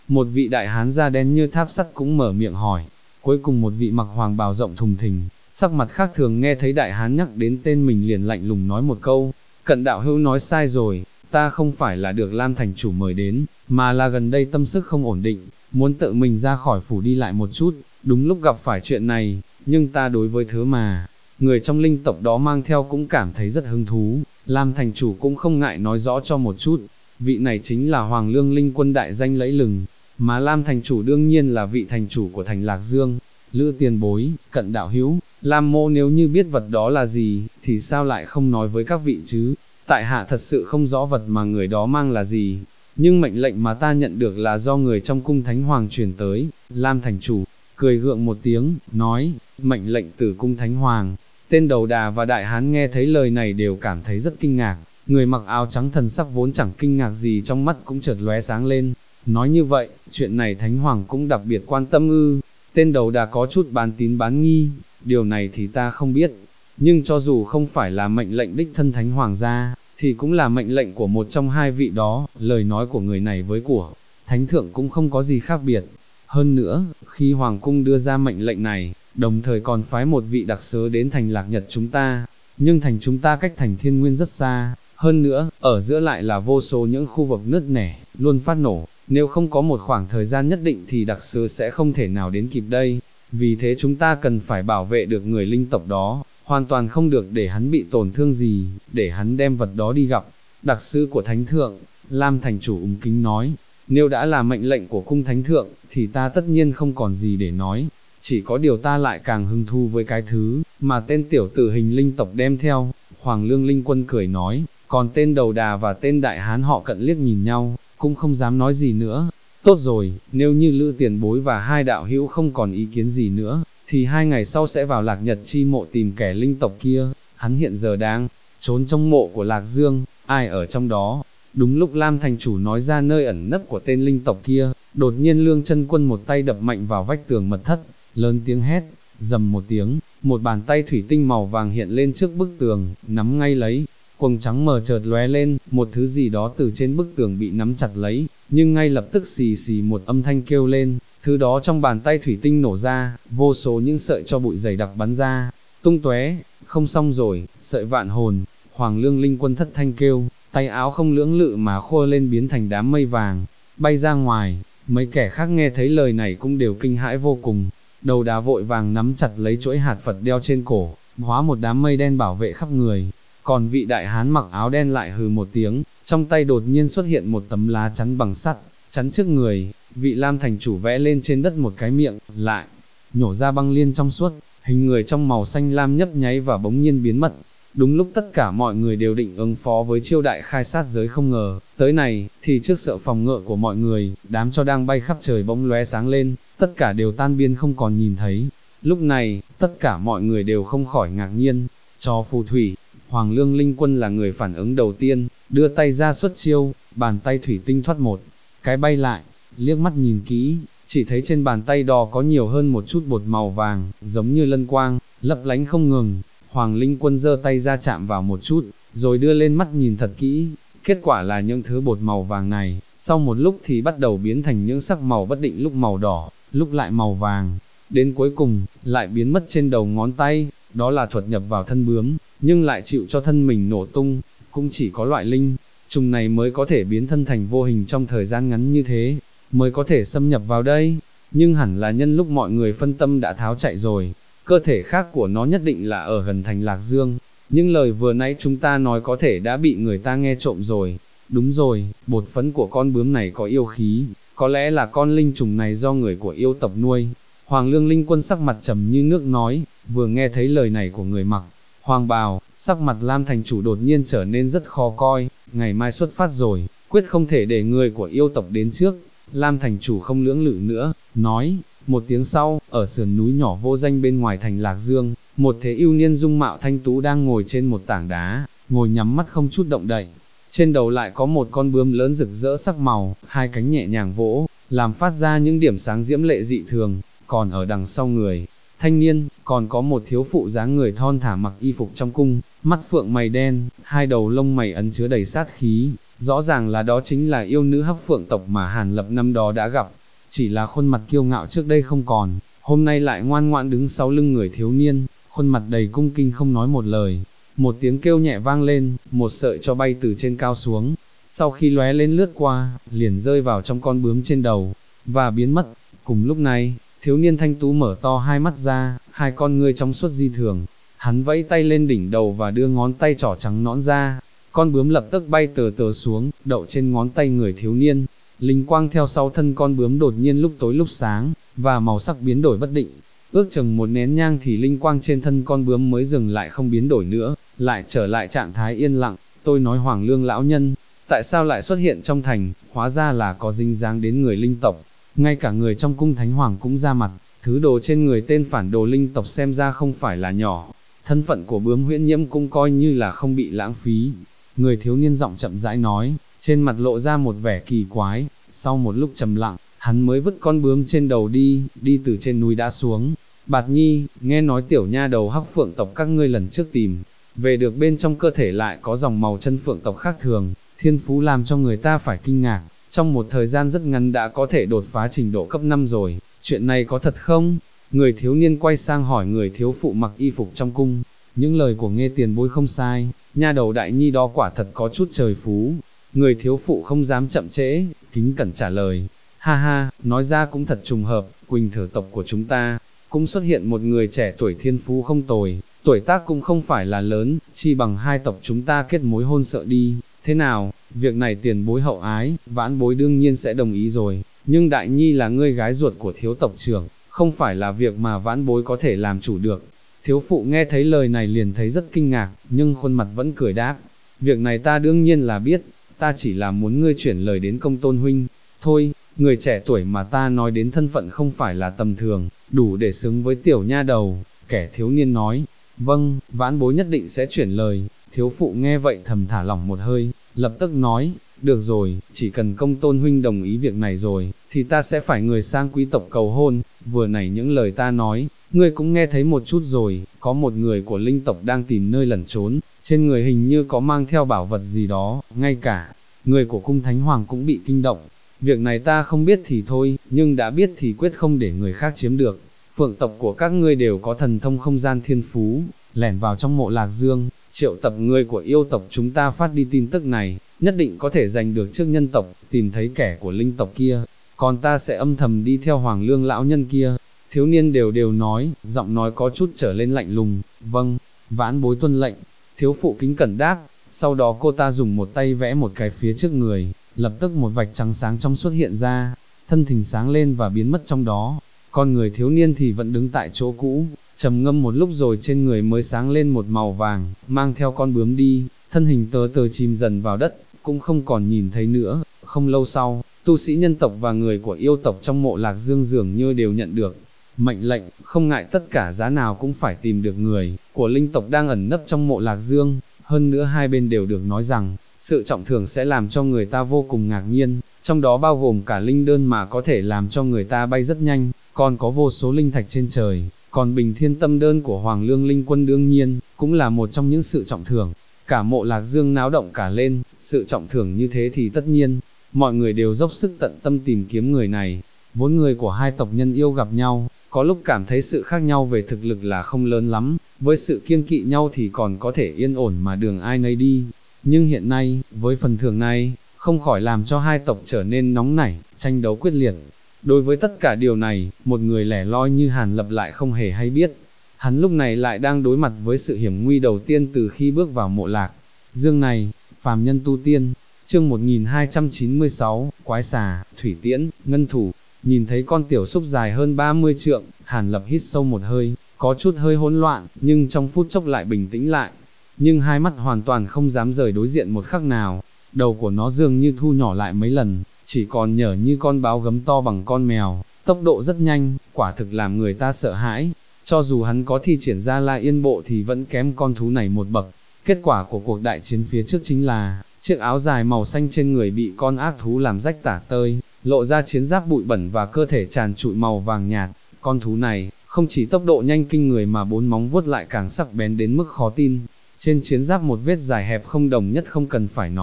một vị đại hán da đen như tháp sắt cũng mở miệng hỏi, cuối cùng một vị mặc hoàng bào rộng thùng thình, sắc mặt khác thường nghe thấy đại hán nhắc đến tên mình liền lạnh lùng nói một câu, Cận đạo hữu nói sai rồi, ta không phải là được Lam thành chủ mời đến, mà là gần đây tâm sức không ổn định, muốn tự mình ra khỏi phủ đi lại một chút, đúng lúc gặp phải chuyện này, nhưng ta đối với thứ mà người trong linh tộc đó mang theo cũng cảm thấy rất hứng thú, Lam thành chủ cũng không ngại nói rõ cho một chút, vị này chính là Hoàng Lương Linh Quân đại danh lẫy lừng, mà Lam thành chủ đương nhiên là vị thành chủ của thành Lạc Dương. Lữ tiền bối, Cận đạo hữu, Lam mô nếu như biết vật đó là gì, thì sao lại không nói với các vị chứ, tại hạ thật sự không rõ vật mà người đó mang là gì, nhưng mệnh lệnh mà ta nhận được là do người trong cung thánh hoàng truyền tới. Lam thành chủ cười gượng một tiếng, nói, mệnh lệnh từ cung thánh hoàng. Tên đầu đà và đại hán nghe thấy lời này đều cảm thấy rất kinh ngạc, người mặc áo trắng thần sắc vốn chẳng kinh ngạc gì trong mắt cũng chợt lóe sáng lên, nói như vậy, chuyện này thánh hoàng cũng đặc biệt quan tâm ư? Tên đầu đà có chút bán tín bán nghi, điều này thì ta không biết, nhưng cho dù không phải là mệnh lệnh đích thân thánh hoàng gia, thì cũng là mệnh lệnh của một trong hai vị đó, lời nói của người này với của thánh thượng cũng không có gì khác biệt. Hơn nữa, khi hoàng cung đưa ra mệnh lệnh này, đồng thời còn phái một vị đặc sứ đến thành Lạc Nhật chúng ta, nhưng thành chúng ta cách thành Thiên Nguyên rất xa, hơn nữa, ở giữa lại là vô số những khu vực nứt nẻ, luôn phát nổ, nếu không có một khoảng thời gian nhất định thì đặc sứ sẽ không thể nào đến kịp đây, vì thế chúng ta cần phải bảo vệ được người linh tộc đó, hoàn toàn không được để hắn bị tổn thương gì, để hắn đem vật đó đi gặp đặc sứ của thánh thượng. Lam thành chủ úng kính nói, nếu đã là mệnh lệnh của cung thánh thượng, thì ta tất nhiên không còn gì để nói, chỉ có điều ta lại càng hứng thú với cái thứ mà tên tiểu tử hình linh tộc đem theo. Hoàng Lương Linh Quân cười nói, còn tên đầu đà và tên đại hán họ Cận liếc nhìn nhau, cũng không dám nói gì nữa. Tốt rồi, nếu như Lữ tiền bối và hai đạo hữu không còn ý kiến gì nữa, thì 2 ngày sau sẽ vào Lạc Nhật chi mộ tìm kẻ linh tộc kia, hắn hiện giờ đang trốn trong mộ của Lạc Dương, ai ở trong đó. Đúng lúc Lam thành chủ nói ra nơi ẩn nấp của tên linh tộc kia, đột nhiên Lương Chân Quân một tay đập mạnh vào vách tường mật thất, lớn tiếng hét, rầm một tiếng, một bàn tay thủy tinh màu vàng hiện lên trước bức tường, nắm ngay lấy. Quầng trắng mờ chợt lóe lên, một thứ gì đó từ trên bức tường bị nắm chặt lấy, nhưng ngay lập tức xì xì một âm thanh kêu lên, thứ đó trong bàn tay thủy tinh nổ ra, vô số những sợi cho bụi dày đặc bắn ra, tung tóe. Không xong rồi, sợi vạn hồn. Hoàng Lương Linh Quân thất thanh kêu, tay áo không lưỡng lự mà khô lên biến thành đám mây vàng, bay ra ngoài. Mấy kẻ khác nghe thấy lời này cũng đều kinh hãi vô cùng, đầu đá vội vàng nắm chặt lấy chuỗi hạt Phật đeo trên cổ, hóa một đám mây đen bảo vệ khắp người. Còn vị đại hán mặc áo đen lại hừ một tiếng, trong tay đột nhiên xuất hiện một tấm lá chắn bằng sắt, chắn trước người. Vị Lam thành chủ vẽ lên trên đất một cái miệng, lại nhổ ra băng liên trong suốt, hình người trong màu xanh lam nhấp nháy và bỗng nhiên biến mất. Đúng lúc tất cả mọi người đều định ứng phó với chiêu đại khai sát giới không ngờ, tới này, thì trước sợ phòng ngự của mọi người, đám cho đang bay khắp trời bỗng lóe sáng lên, tất cả đều tan biến không còn nhìn thấy. Lúc này, tất cả mọi người đều không khỏi ngạc nhiên, cho phù thủy. Hoàng Lương Linh Quân là người phản ứng đầu tiên, đưa tay ra xuất chiêu, bàn tay thủy tinh thoát một cái bay lại, liếc mắt nhìn kỹ, chỉ thấy trên bàn tay đỏ có nhiều hơn một chút bột màu vàng, giống như lân quang, lấp lánh không ngừng. Hoàng Linh Quân giơ tay ra chạm vào một chút, rồi đưa lên mắt nhìn thật kỹ, kết quả là những thứ bột màu vàng này, sau một lúc thì bắt đầu biến thành những sắc màu bất định, lúc màu đỏ, lúc lại màu vàng, đến cuối cùng, lại biến mất trên đầu ngón tay. Đó là thuật nhập vào thân bướm, nhưng lại chịu cho thân mình nổ tung, cũng chỉ có loại linh trùng này mới có thể biến thân thành vô hình trong thời gian ngắn như thế, mới có thể xâm nhập vào đây, nhưng hẳn là nhân lúc mọi người phân tâm đã tháo chạy rồi, cơ thể khác của nó nhất định là ở gần thành Lạc Dương, những lời vừa nãy chúng ta nói có thể đã bị người ta nghe trộm rồi. Đúng rồi, bột phấn của con bướm này có yêu khí, có lẽ là con linh trùng này do người của yêu tộc nuôi. Hoàng Lương Linh Quân sắc mặt trầm như nước nói, vừa nghe thấy lời này của người mặc hoàng bào, sắc mặt Lam thành chủ đột nhiên trở nên rất khó coi, ngày mai xuất phát rồi, quyết không thể để người của yêu tộc đến trước. Lam thành chủ không lưỡng lự nữa, nói, một tiếng sau, ở sườn núi nhỏ vô danh bên ngoài thành Lạc Dương, một thế ưu niên dung mạo thanh tú đang ngồi trên một tảng đá, ngồi nhắm mắt không chút động đậy. Trên đầu lại có một con bướm lớn rực rỡ sắc màu, hai cánh nhẹ nhàng vỗ, làm phát ra những điểm sáng diễm lệ dị thường. Còn ở đằng sau người thanh niên, còn có một thiếu phụ dáng người thon thả mặc y phục trong cung, mắt phượng mày đen, hai đầu lông mày ẩn chứa đầy sát khí, rõ ràng là đó chính là yêu nữ Hắc Phượng tộc mà Hàn Lập năm đó đã gặp, chỉ là khuôn mặt kiêu ngạo trước đây không còn, hôm nay lại ngoan ngoãn đứng sau lưng người thiếu niên, khuôn mặt đầy cung kinh không nói một lời. Một tiếng kêu nhẹ vang lên, một sợi tro bay từ trên cao xuống, sau khi lóe lên lướt qua, liền rơi vào trong con bướm trên đầu, và biến mất. Cùng lúc này, thiếu niên thanh tú mở to hai mắt ra, hai con ngươi trong suốt di thường, hắn vẫy tay lên đỉnh đầu và đưa ngón tay trỏ trắng nõn ra, con bướm lập tức bay tờ tờ xuống, đậu trên ngón tay người thiếu niên. Linh quang theo sau thân con bướm đột nhiên lúc tối lúc sáng, và màu sắc biến đổi bất định. Ước chừng một nén nhang thì linh quang trên thân con bướm mới dừng lại không biến đổi nữa, lại trở lại trạng thái yên lặng. Tôi nói Hoàng Lương lão nhân, tại sao lại xuất hiện trong thành, hóa ra là có dính dáng đến người linh tộc. Ngay cả người trong cung thánh hoàng cũng ra mặt, thứ đồ trên người tên phản đồ linh tộc xem ra không phải là nhỏ. Thân phận của bướm huyễn nhiễm cũng coi như là không bị lãng phí. Người thiếu niên giọng chậm rãi nói, trên mặt lộ ra một vẻ kỳ quái. Sau một lúc trầm lặng, hắn mới vứt con bướm trên đầu đi từ trên núi đã xuống. Bạt Nhi, nghe nói tiểu nha đầu Hắc Phượng tộc các ngươi lần trước tìm, về được bên trong cơ thể lại có dòng màu chân phượng tộc khác thường, thiên phú làm cho người ta phải kinh ngạc, trong một thời gian rất ngắn đã có thể đột phá trình độ cấp 5 rồi, chuyện này có thật không? Người thiếu niên quay sang hỏi người thiếu phụ mặc y phục trong cung, những lời của Nghe tiền bối không sai, nha đầu đại nhi đó quả thật có chút trời phú. Người thiếu phụ không dám chậm trễ, kính cẩn trả lời, ha ha, nói ra cũng thật trùng hợp, Quỳnh Thử tộc của chúng ta, cũng xuất hiện một người trẻ tuổi thiên phú không tồi, tuổi tác cũng không phải là lớn, chi bằng hai tộc chúng ta kết mối hôn sợ đi, thế nào, việc này tiền bối hậu ái, vãn bối đương nhiên sẽ đồng ý rồi, nhưng đại nhi là ngươi gái ruột của thiếu tộc trưởng, không phải là việc mà vãn bối có thể làm chủ được. Thiếu phụ nghe thấy lời này liền thấy rất kinh ngạc, nhưng khuôn mặt vẫn cười đáp, việc này ta đương nhiên là biết, ta chỉ là muốn ngươi chuyển lời đến công tôn huynh, thôi, người trẻ tuổi mà ta nói đến thân phận không phải là tầm thường, đủ để xứng với tiểu nha đầu, kẻ thiếu niên nói, vâng, vãn bối nhất định sẽ chuyển lời, thiếu phụ nghe vậy thầm thả lỏng một hơi, lập tức nói, được rồi, chỉ cần công tôn huynh đồng ý việc này rồi, thì ta sẽ phải người sang quý tộc cầu hôn, vừa nãy những lời ta nói, ngươi cũng nghe thấy một chút rồi, có một người của linh tộc đang tìm nơi lẩn trốn, trên người hình như có mang theo bảo vật gì đó, ngay cả người của cung thánh hoàng cũng bị kinh động. Việc này ta không biết thì thôi, nhưng đã biết thì quyết không để người khác chiếm được. Phượng tộc của các ngươi đều có thần thông không gian thiên phú, lẻn vào trong mộ Lạc Dương, triệu tập người của yêu tộc chúng ta phát đi tin tức này, nhất định có thể giành được trước nhân tộc, tìm thấy kẻ của linh tộc kia, còn ta sẽ âm thầm đi theo Hoàng Lương lão nhân kia. Thiếu niên đều nói, giọng nói có chút trở lên lạnh lùng, vâng, vãn bối tuân lệnh, thiếu phụ kính cẩn đáp, sau đó cô ta dùng một tay vẽ một cái phía trước người, lập tức một vạch trắng sáng trong xuất hiện ra, thân hình sáng lên và biến mất trong đó, con người thiếu niên thì vẫn đứng tại chỗ cũ, trầm ngâm một lúc rồi trên người mới sáng lên một màu vàng, mang theo con bướm đi, thân hình tờ tờ chìm dần vào đất, cũng không còn nhìn thấy nữa. Không lâu sau, tu sĩ nhân tộc và người của yêu tộc trong mộ Lạc Dương dường như đều nhận được mệnh lệnh, không ngại tất cả giá nào cũng phải tìm được người của linh tộc đang ẩn nấp trong mộ Lạc Dương. Hơn nữa hai bên đều được nói rằng, sự trọng thưởng sẽ làm cho người ta vô cùng ngạc nhiên, trong đó bao gồm cả linh đơn mà có thể làm cho người ta bay rất nhanh, còn có vô số linh thạch trên trời, còn bình thiên tâm đơn của Hoàng Lương Linh Quân đương nhiên, cũng là một trong những sự trọng thưởng. Cả mộ Lạc Dương náo động cả lên, sự trọng thưởng như thế thì tất nhiên, mọi người đều dốc sức tận tâm tìm kiếm người này. Vốn người của hai tộc nhân yêu gặp nhau, có lúc cảm thấy sự khác nhau về thực lực là không lớn lắm, với sự kiêng kỵ nhau thì còn có thể yên ổn mà đường ai nấy đi. Nhưng hiện nay, với phần thưởng này, không khỏi làm cho hai tộc trở nên nóng nảy, tranh đấu quyết liệt. Đối với tất cả điều này, một người lẻ loi như Hàn Lập lại không hề hay biết. Hắn lúc này lại đang đối mặt với sự hiểm nguy đầu tiên từ khi bước vào mộ Lạc Dương này, phàm nhân tu tiên. Chương 1296, Quái xà, Thủy Tiễn, Ngân Thủ. Nhìn thấy con tiểu súc dài hơn 30 trượng, Hàn Lập hít sâu một hơi, có chút hơi hỗn loạn, nhưng trong phút chốc lại bình tĩnh lại. Nhưng hai mắt hoàn toàn không dám rời đối diện một khắc nào, đầu của nó dường như thu nhỏ lại mấy lần, chỉ còn nhở như con báo gấm to bằng con mèo, tốc độ rất nhanh, quả thực làm người ta sợ hãi. Cho dù hắn có thi triển ra La Yên Bộ thì vẫn kém con thú này một bậc. Kết quả của cuộc đại chiến phía trước chính là, chiếc áo dài màu xanh trên người bị con ác thú làm rách tả tơi, lộ ra chiến giáp bụi bẩn và cơ thể tràn trụi màu vàng nhạt. Con thú này, không chỉ tốc độ nhanh kinh người mà bốn móng vuốt lại càng sắc bén đến mức khó tin. Trên chiến giáp một vết dài hẹp không đồng nhất không cần phải nói,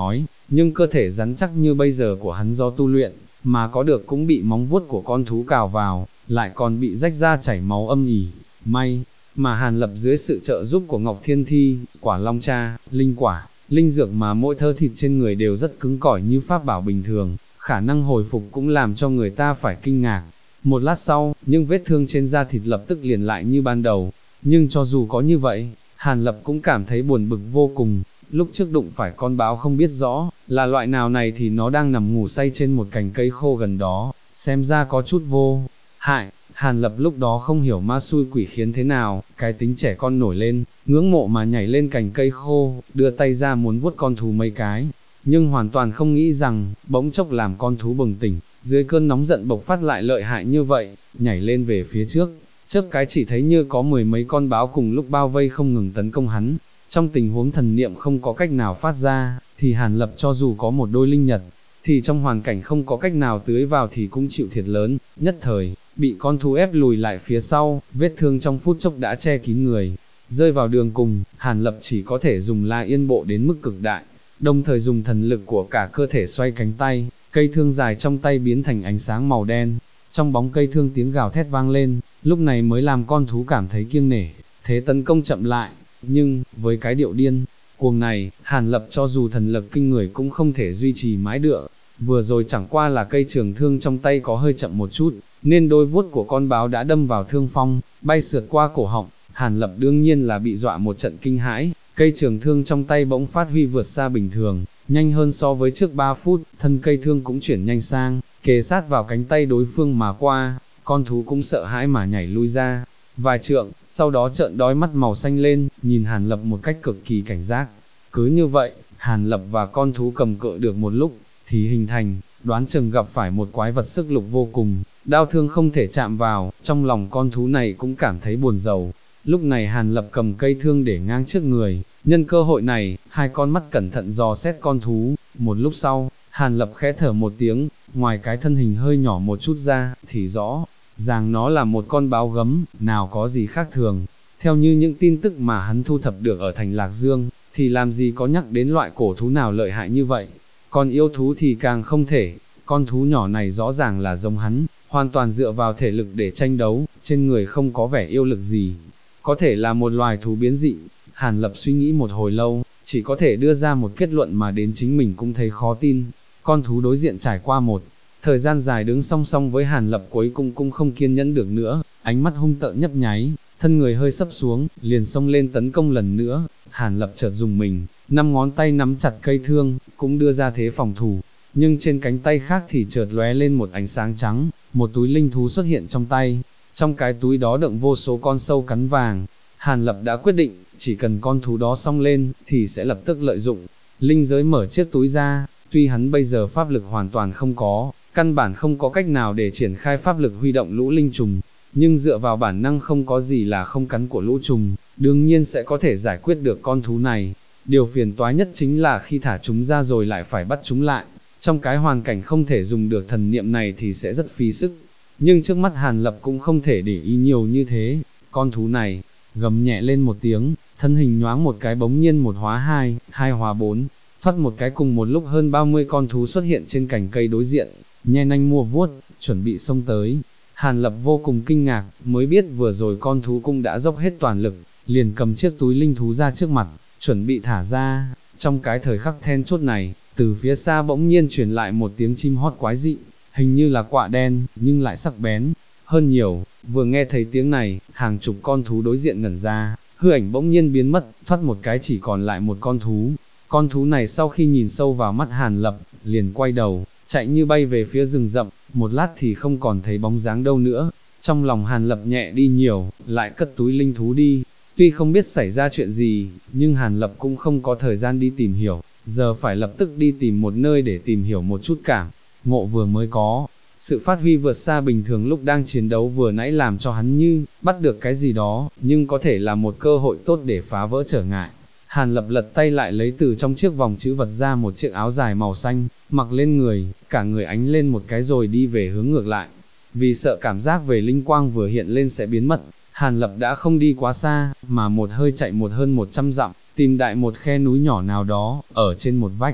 nhưng cơ thể rắn chắc như bây giờ của hắn do tu luyện, mà có được cũng bị móng vuốt của con thú cào vào, lại còn bị rách ra chảy máu âm ỉ. May mà Hàn Lập dưới sự trợ giúp của Ngọc Thiên Thi, quả long cha, linh quả, linh dược mà mỗi thớ thịt trên người đều rất cứng cỏi như pháp bảo bình thường, khả năng hồi phục cũng làm cho người ta phải kinh ngạc. Một lát sau, những vết thương trên da thịt lập tức liền lại như ban đầu, nhưng cho dù có như vậy, Hàn Lập cũng cảm thấy buồn bực vô cùng. Lúc trước đụng phải con báo không biết rõ là loại nào này thì nó đang nằm ngủ say trên một cành cây khô gần đó, xem ra có chút vô hại. Hàn Lập lúc đó không hiểu ma xui quỷ khiến thế nào, cái tính trẻ con nổi lên, ngưỡng mộ mà nhảy lên cành cây khô, đưa tay ra muốn vuốt con thú mấy cái, nhưng hoàn toàn không nghĩ rằng, bỗng chốc làm con thú bừng tỉnh, dưới cơn nóng giận bộc phát lại lợi hại như vậy, nhảy lên về phía trước, chớp cái chỉ thấy như có mười mấy con báo cùng lúc bao vây không ngừng tấn công hắn. Trong tình huống thần niệm không có cách nào phát ra, thì Hàn Lập cho dù có một đôi linh nhật, thì trong hoàn cảnh không có cách nào tưới vào thì cũng chịu thiệt lớn, nhất thời, bị con thú ép lùi lại phía sau, vết thương trong phút chốc đã che kín người. Rơi vào đường cùng, Hàn Lập chỉ có thể dùng La Yên Bộ đến mức cực đại, đồng thời dùng thần lực của cả cơ thể xoay cánh tay, cây thương dài trong tay biến thành ánh sáng màu đen. Trong bóng cây thương tiếng gào thét vang lên, lúc này mới làm con thú cảm thấy kiêng nể, thế tấn công chậm lại, nhưng, với cái điệu điên cuồng này, Hàn Lập cho dù thần lực kinh người cũng không thể duy trì mãi được. Vừa rồi chẳng qua là cây trường thương trong tay có hơi chậm một chút, nên đôi vuốt của con báo đã đâm vào thương phong, bay sượt qua cổ họng. Hàn Lập đương nhiên là bị dọa một trận kinh hãi, cây trường thương trong tay bỗng phát huy vượt xa bình thường, nhanh hơn so với trước 3 phút, thân cây thương cũng chuyển nhanh sang, kề sát vào cánh tay đối phương mà qua, con thú cũng sợ hãi mà nhảy lui ra vài trượng, sau đó trợn đói mắt màu xanh lên, nhìn Hàn Lập một cách cực kỳ cảnh giác. Cứ như vậy, Hàn Lập và con thú cầm cự được một lúc, thì hình thành, đoán chừng gặp phải một quái vật sức lực vô cùng, đao thương không thể chạm vào, trong lòng con thú này cũng cảm thấy buồn rầu. Lúc này Hàn Lập cầm cây thương để ngang trước người, nhân cơ hội này, hai con mắt cẩn thận dò xét con thú. Một lúc sau, Hàn Lập khẽ thở một tiếng, ngoài cái thân hình hơi nhỏ một chút ra, thì rõ ràng nó là một con báo gấm, nào có gì khác thường. Theo như những tin tức mà hắn thu thập được ở thành Lạc Dương, thì làm gì có nhắc đến loại cổ thú nào lợi hại như vậy. Còn yêu thú thì càng không thể, con thú nhỏ này rõ ràng là giống hắn, hoàn toàn dựa vào thể lực để tranh đấu, trên người không có vẻ yêu lực gì. Có thể là một loài thú biến dị. Hàn Lập suy nghĩ một hồi lâu, chỉ có thể đưa ra một kết luận mà đến chính mình cũng thấy khó tin. Con thú đối diện trải qua một thời gian dài đứng song song với Hàn Lập cuối cùng cũng không kiên nhẫn được nữa, ánh mắt hung tợn nhấp nháy, thân người hơi sấp xuống, liền xông lên tấn công lần nữa. Hàn Lập chợt dùng mình, 5 ngón tay nắm chặt cây thương, cũng đưa ra thế phòng thủ, nhưng trên cánh tay khác thì chợt lóe lên một ánh sáng trắng, một túi linh thú xuất hiện trong tay, trong cái túi đó đựng vô số con sâu cắn vàng. Hàn Lập đã quyết định, chỉ cần con thú đó xông lên, thì sẽ lập tức lợi dụng linh giới mở chiếc túi ra. Tuy hắn bây giờ pháp lực hoàn toàn không có, căn bản không có cách nào để triển khai pháp lực huy động lũ linh trùng, nhưng dựa vào bản năng không có gì là không cắn của lũ trùng, đương nhiên sẽ có thể giải quyết được con thú này. Điều phiền toái nhất chính là khi thả chúng ra rồi lại phải bắt chúng lại, trong cái hoàn cảnh không thể dùng được thần niệm này thì sẽ rất phí sức. Nhưng trước mắt Hàn Lập cũng không thể để ý nhiều như thế, con thú này gầm nhẹ lên một tiếng, thân hình nhoáng một cái bỗng nhiên một hóa hai, hai hóa bốn, thoát một cái cùng một lúc hơn 30 con thú xuất hiện trên cành cây đối diện, nhe nanh mua vuốt, chuẩn bị xông tới. Hàn Lập vô cùng kinh ngạc, mới biết vừa rồi con thú cũng đã dốc hết toàn lực, liền cầm chiếc túi linh thú ra trước mặt, chuẩn bị thả ra. Trong cái thời khắc then chốt này, từ phía xa bỗng nhiên truyền lại một tiếng chim hót quái dị, hình như là quạ đen, nhưng lại sắc bén hơn nhiều. Vừa nghe thấy tiếng này, hàng chục con thú đối diện ngẩn ra, hư ảnh bỗng nhiên biến mất, thoát một cái chỉ còn lại một con thú. Con thú này sau khi nhìn sâu vào mắt Hàn Lập, liền quay đầu, chạy như bay về phía rừng rậm, một lát thì không còn thấy bóng dáng đâu nữa. Trong lòng Hàn Lập nhẹ đi nhiều, lại cất túi linh thú đi. Tuy không biết xảy ra chuyện gì, nhưng Hàn Lập cũng không có thời gian đi tìm hiểu, giờ phải lập tức đi tìm một nơi để tìm hiểu một chút cảm ngộ vừa mới có. Sự phát huy vượt xa bình thường lúc đang chiến đấu vừa nãy làm cho hắn như bắt được cái gì đó, nhưng có thể là một cơ hội tốt để phá vỡ trở ngại. Hàn Lập lật tay lại lấy từ trong chiếc vòng chữ vật ra một chiếc áo dài màu xanh, mặc lên người, cả người ánh lên một cái rồi đi về hướng ngược lại. Vì sợ cảm giác về linh quang vừa hiện lên sẽ biến mất, Hàn Lập đã không đi quá xa, mà một hơi chạy hơn 100 dặm, tìm đại một khe núi nhỏ nào đó, ở trên một vách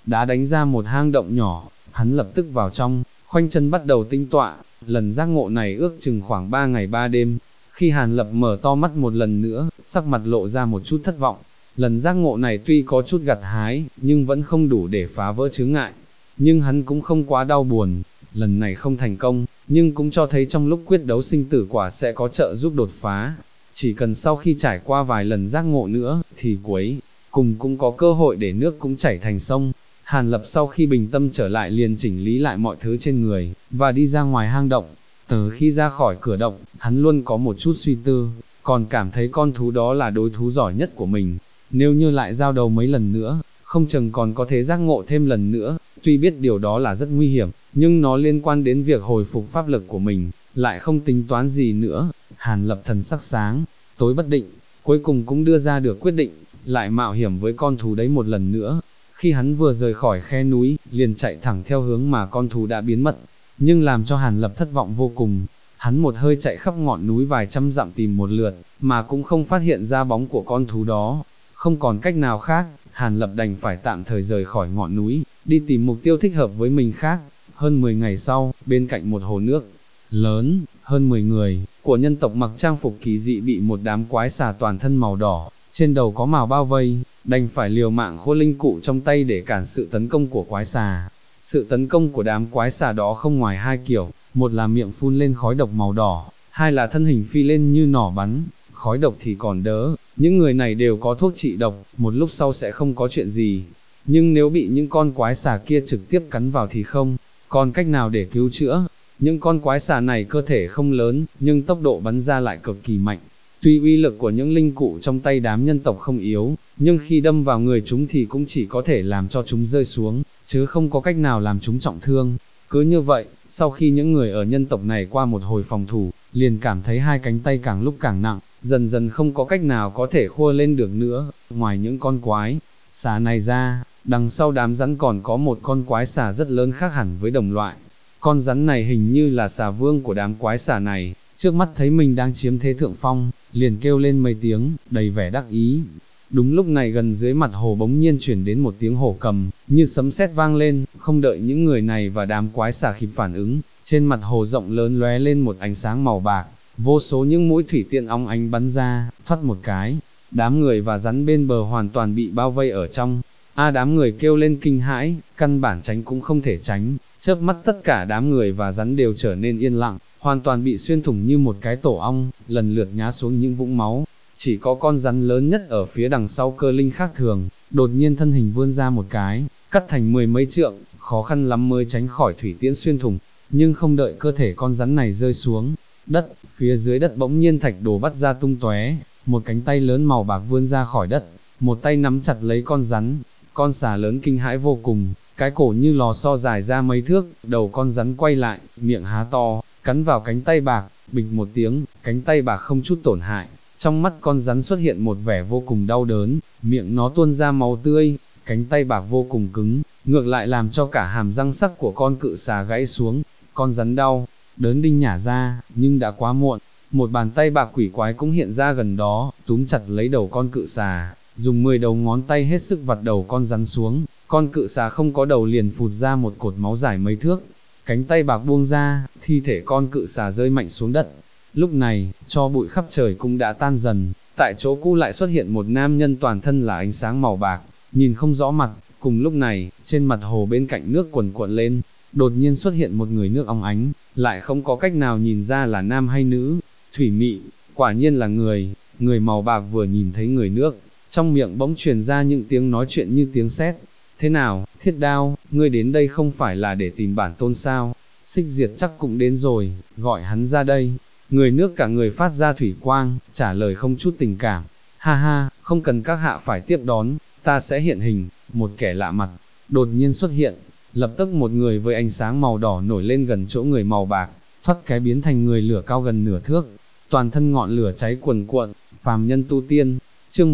đã đánh ra một hang động nhỏ, hắn lập tức vào trong, khoanh chân bắt đầu tĩnh tọa, lần giác ngộ này ước chừng khoảng 3 ngày 3 đêm, khi Hàn Lập mở to mắt một lần nữa, sắc mặt lộ ra một chút thất vọng, lần giác ngộ này tuy có chút gặt hái, nhưng vẫn không đủ để phá vỡ chướng ngại, nhưng hắn cũng không quá đau buồn, lần này không thành công, nhưng cũng cho thấy trong lúc quyết đấu sinh tử quả sẽ có trợ giúp đột phá, chỉ cần sau khi trải qua vài lần giác ngộ nữa, thì cuối cùng cũng có cơ hội để nước cũng chảy thành sông. Hàn Lập sau khi bình tâm trở lại liền chỉnh lý lại mọi thứ trên người, và đi ra ngoài hang động. Từ khi ra khỏi cửa động, hắn luôn có một chút suy tư, còn cảm thấy con thú đó là đối thú giỏi nhất của mình. Nếu như lại giao đấu mấy lần nữa, không chừng còn có thể giác ngộ thêm lần nữa, tuy biết điều đó là rất nguy hiểm, nhưng nó liên quan đến việc hồi phục pháp lực của mình, lại không tính toán gì nữa. Hàn Lập thần sắc sáng, tối bất định, cuối cùng cũng đưa ra được quyết định, lại mạo hiểm với con thú đấy một lần nữa. Khi hắn vừa rời khỏi khe núi, liền chạy thẳng theo hướng mà con thú đã biến mất, nhưng làm cho Hàn Lập thất vọng vô cùng. Hắn một hơi chạy khắp ngọn núi vài trăm dặm tìm một lượt, mà cũng không phát hiện ra bóng của con thú đó. Không còn cách nào khác, Hàn Lập đành phải tạm thời rời khỏi ngọn núi, đi tìm mục tiêu thích hợp với mình khác. Hơn 10 ngày sau, bên cạnh một hồ nước lớn, hơn 10 người của nhân tộc mặc trang phục kỳ dị bị một đám quái xà toàn thân màu đỏ, trên đầu có mào bao vây, đành phải liều mạng khô linh cụ trong tay để cản sự tấn công của quái xà. Sự tấn công của đám quái xà đó không ngoài hai kiểu, một là miệng phun lên khói độc màu đỏ, hai là thân hình phi lên như nỏ bắn. Khói độc thì còn đỡ, những người này đều có thuốc trị độc, một lúc sau sẽ không có chuyện gì. Nhưng nếu bị những con quái xà kia trực tiếp cắn vào thì không còn cách nào để cứu chữa. Những con quái xà này cơ thể không lớn, nhưng tốc độ bắn ra lại cực kỳ mạnh. Tuy uy lực của những linh cụ trong tay đám nhân tộc không yếu, nhưng khi đâm vào người chúng thì cũng chỉ có thể làm cho chúng rơi xuống, chứ không có cách nào làm chúng trọng thương. Cứ như vậy, sau khi những người ở nhân tộc này qua một hồi phòng thủ, liền cảm thấy hai cánh tay càng lúc càng nặng, dần dần không có cách nào có thể khua lên được nữa. Ngoài những con quái xà này ra, đằng sau đám rắn còn có một con quái xà rất lớn khác hẳn với đồng loại. Con rắn này hình như là xà vương của đám quái xà này, trước mắt thấy mình đang chiếm thế thượng phong, liền kêu lên mấy tiếng, đầy vẻ đắc ý. Đúng lúc này gần dưới mặt hồ bỗng nhiên chuyển đến một tiếng hổ cầm, như sấm sét vang lên, không đợi những người này và đám quái xà kịp phản ứng, trên mặt hồ rộng lớn lóe lên một ánh sáng màu bạc, vô số những mũi thủy tiễn óng ánh bắn ra, thoát một cái, đám người và rắn bên bờ hoàn toàn bị bao vây ở trong. Đám người kêu lên kinh hãi, căn bản tránh cũng không thể tránh, chớp mắt tất cả đám người và rắn đều trở nên yên lặng, hoàn toàn bị xuyên thủng như một cái tổ ong, lần lượt ngã xuống những vũng máu. Chỉ có con rắn lớn nhất ở phía đằng sau Cơ Linh khác thường, đột nhiên thân hình vươn ra một cái, cắt thành 10 mấy trượng, khó khăn lắm mới tránh khỏi thủy tiễn xuyên thủng, nhưng không đợi cơ thể con rắn này rơi xuống đất, phía dưới đất bỗng nhiên thạch đổ bắt ra tung tóe, một cánh tay lớn màu bạc vươn ra khỏi đất, một tay nắm chặt lấy con rắn. Con xà lớn kinh hãi vô cùng, cái cổ như lò xo dài ra mấy thước, đầu con rắn quay lại, miệng há to, cắn vào cánh tay bạc, bịch một tiếng, cánh tay bạc không chút tổn hại. Trong mắt con rắn xuất hiện một vẻ vô cùng đau đớn, miệng nó tuôn ra máu tươi, cánh tay bạc vô cùng cứng, ngược lại làm cho cả hàm răng sắc của con cự xà gãy xuống. Con rắn đau đớn đinh nhả ra, nhưng đã quá muộn. Một bàn tay bạc quỷ quái cũng hiện ra gần đó, túm chặt lấy đầu con cự xà, dùng 10 đầu ngón tay hết sức vặt đầu con rắn xuống. Con cự xà không có đầu liền phụt ra một cột máu dài mấy thước. Cánh tay bạc buông ra, thi thể con cự xà rơi mạnh xuống đất. Lúc này, tro bụi khắp trời cũng đã tan dần, tại chỗ cũ lại xuất hiện một nam nhân toàn thân là ánh sáng màu bạc, nhìn không rõ mặt. Cùng lúc này, trên mặt hồ bên cạnh nước cuồn cuộn lên, đột nhiên xuất hiện một người nước óng ánh, lại không có cách nào nhìn ra là nam hay nữ. Thủy Mị, quả nhiên là người màu bạc vừa nhìn thấy người nước, trong miệng bỗng truyền ra những tiếng nói chuyện như tiếng sét. Thế nào, Thiết Đao, ngươi đến đây không phải là để tìm bản tôn sao? Xích Diệt chắc cũng đến rồi, gọi hắn ra đây. Người nước cả người phát ra thủy quang, trả lời không chút tình cảm. Ha ha, không cần các hạ phải tiếp đón, ta sẽ hiện hình. Một kẻ lạ mặt đột nhiên xuất hiện, lập tức một người với ánh sáng màu đỏ nổi lên gần chỗ người màu bạc, thoát cái biến thành người lửa cao gần nửa thước, toàn thân ngọn lửa cháy cuồn cuộn. Phàm nhân tu tiên. Chương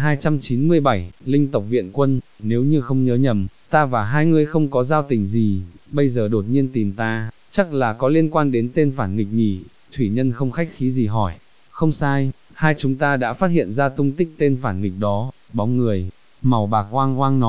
1297, Linh tộc viện quân. Nếu như không nhớ nhầm, ta và hai ngươi không có giao tình gì, bây giờ đột nhiên tìm ta, chắc là có liên quan đến tên phản nghịch nhỉ? Thủy Nhân không khách khí gì hỏi. Không sai, hai chúng ta đã phát hiện ra tung tích tên phản nghịch đó. Bóng người màu bạc oang oang nói,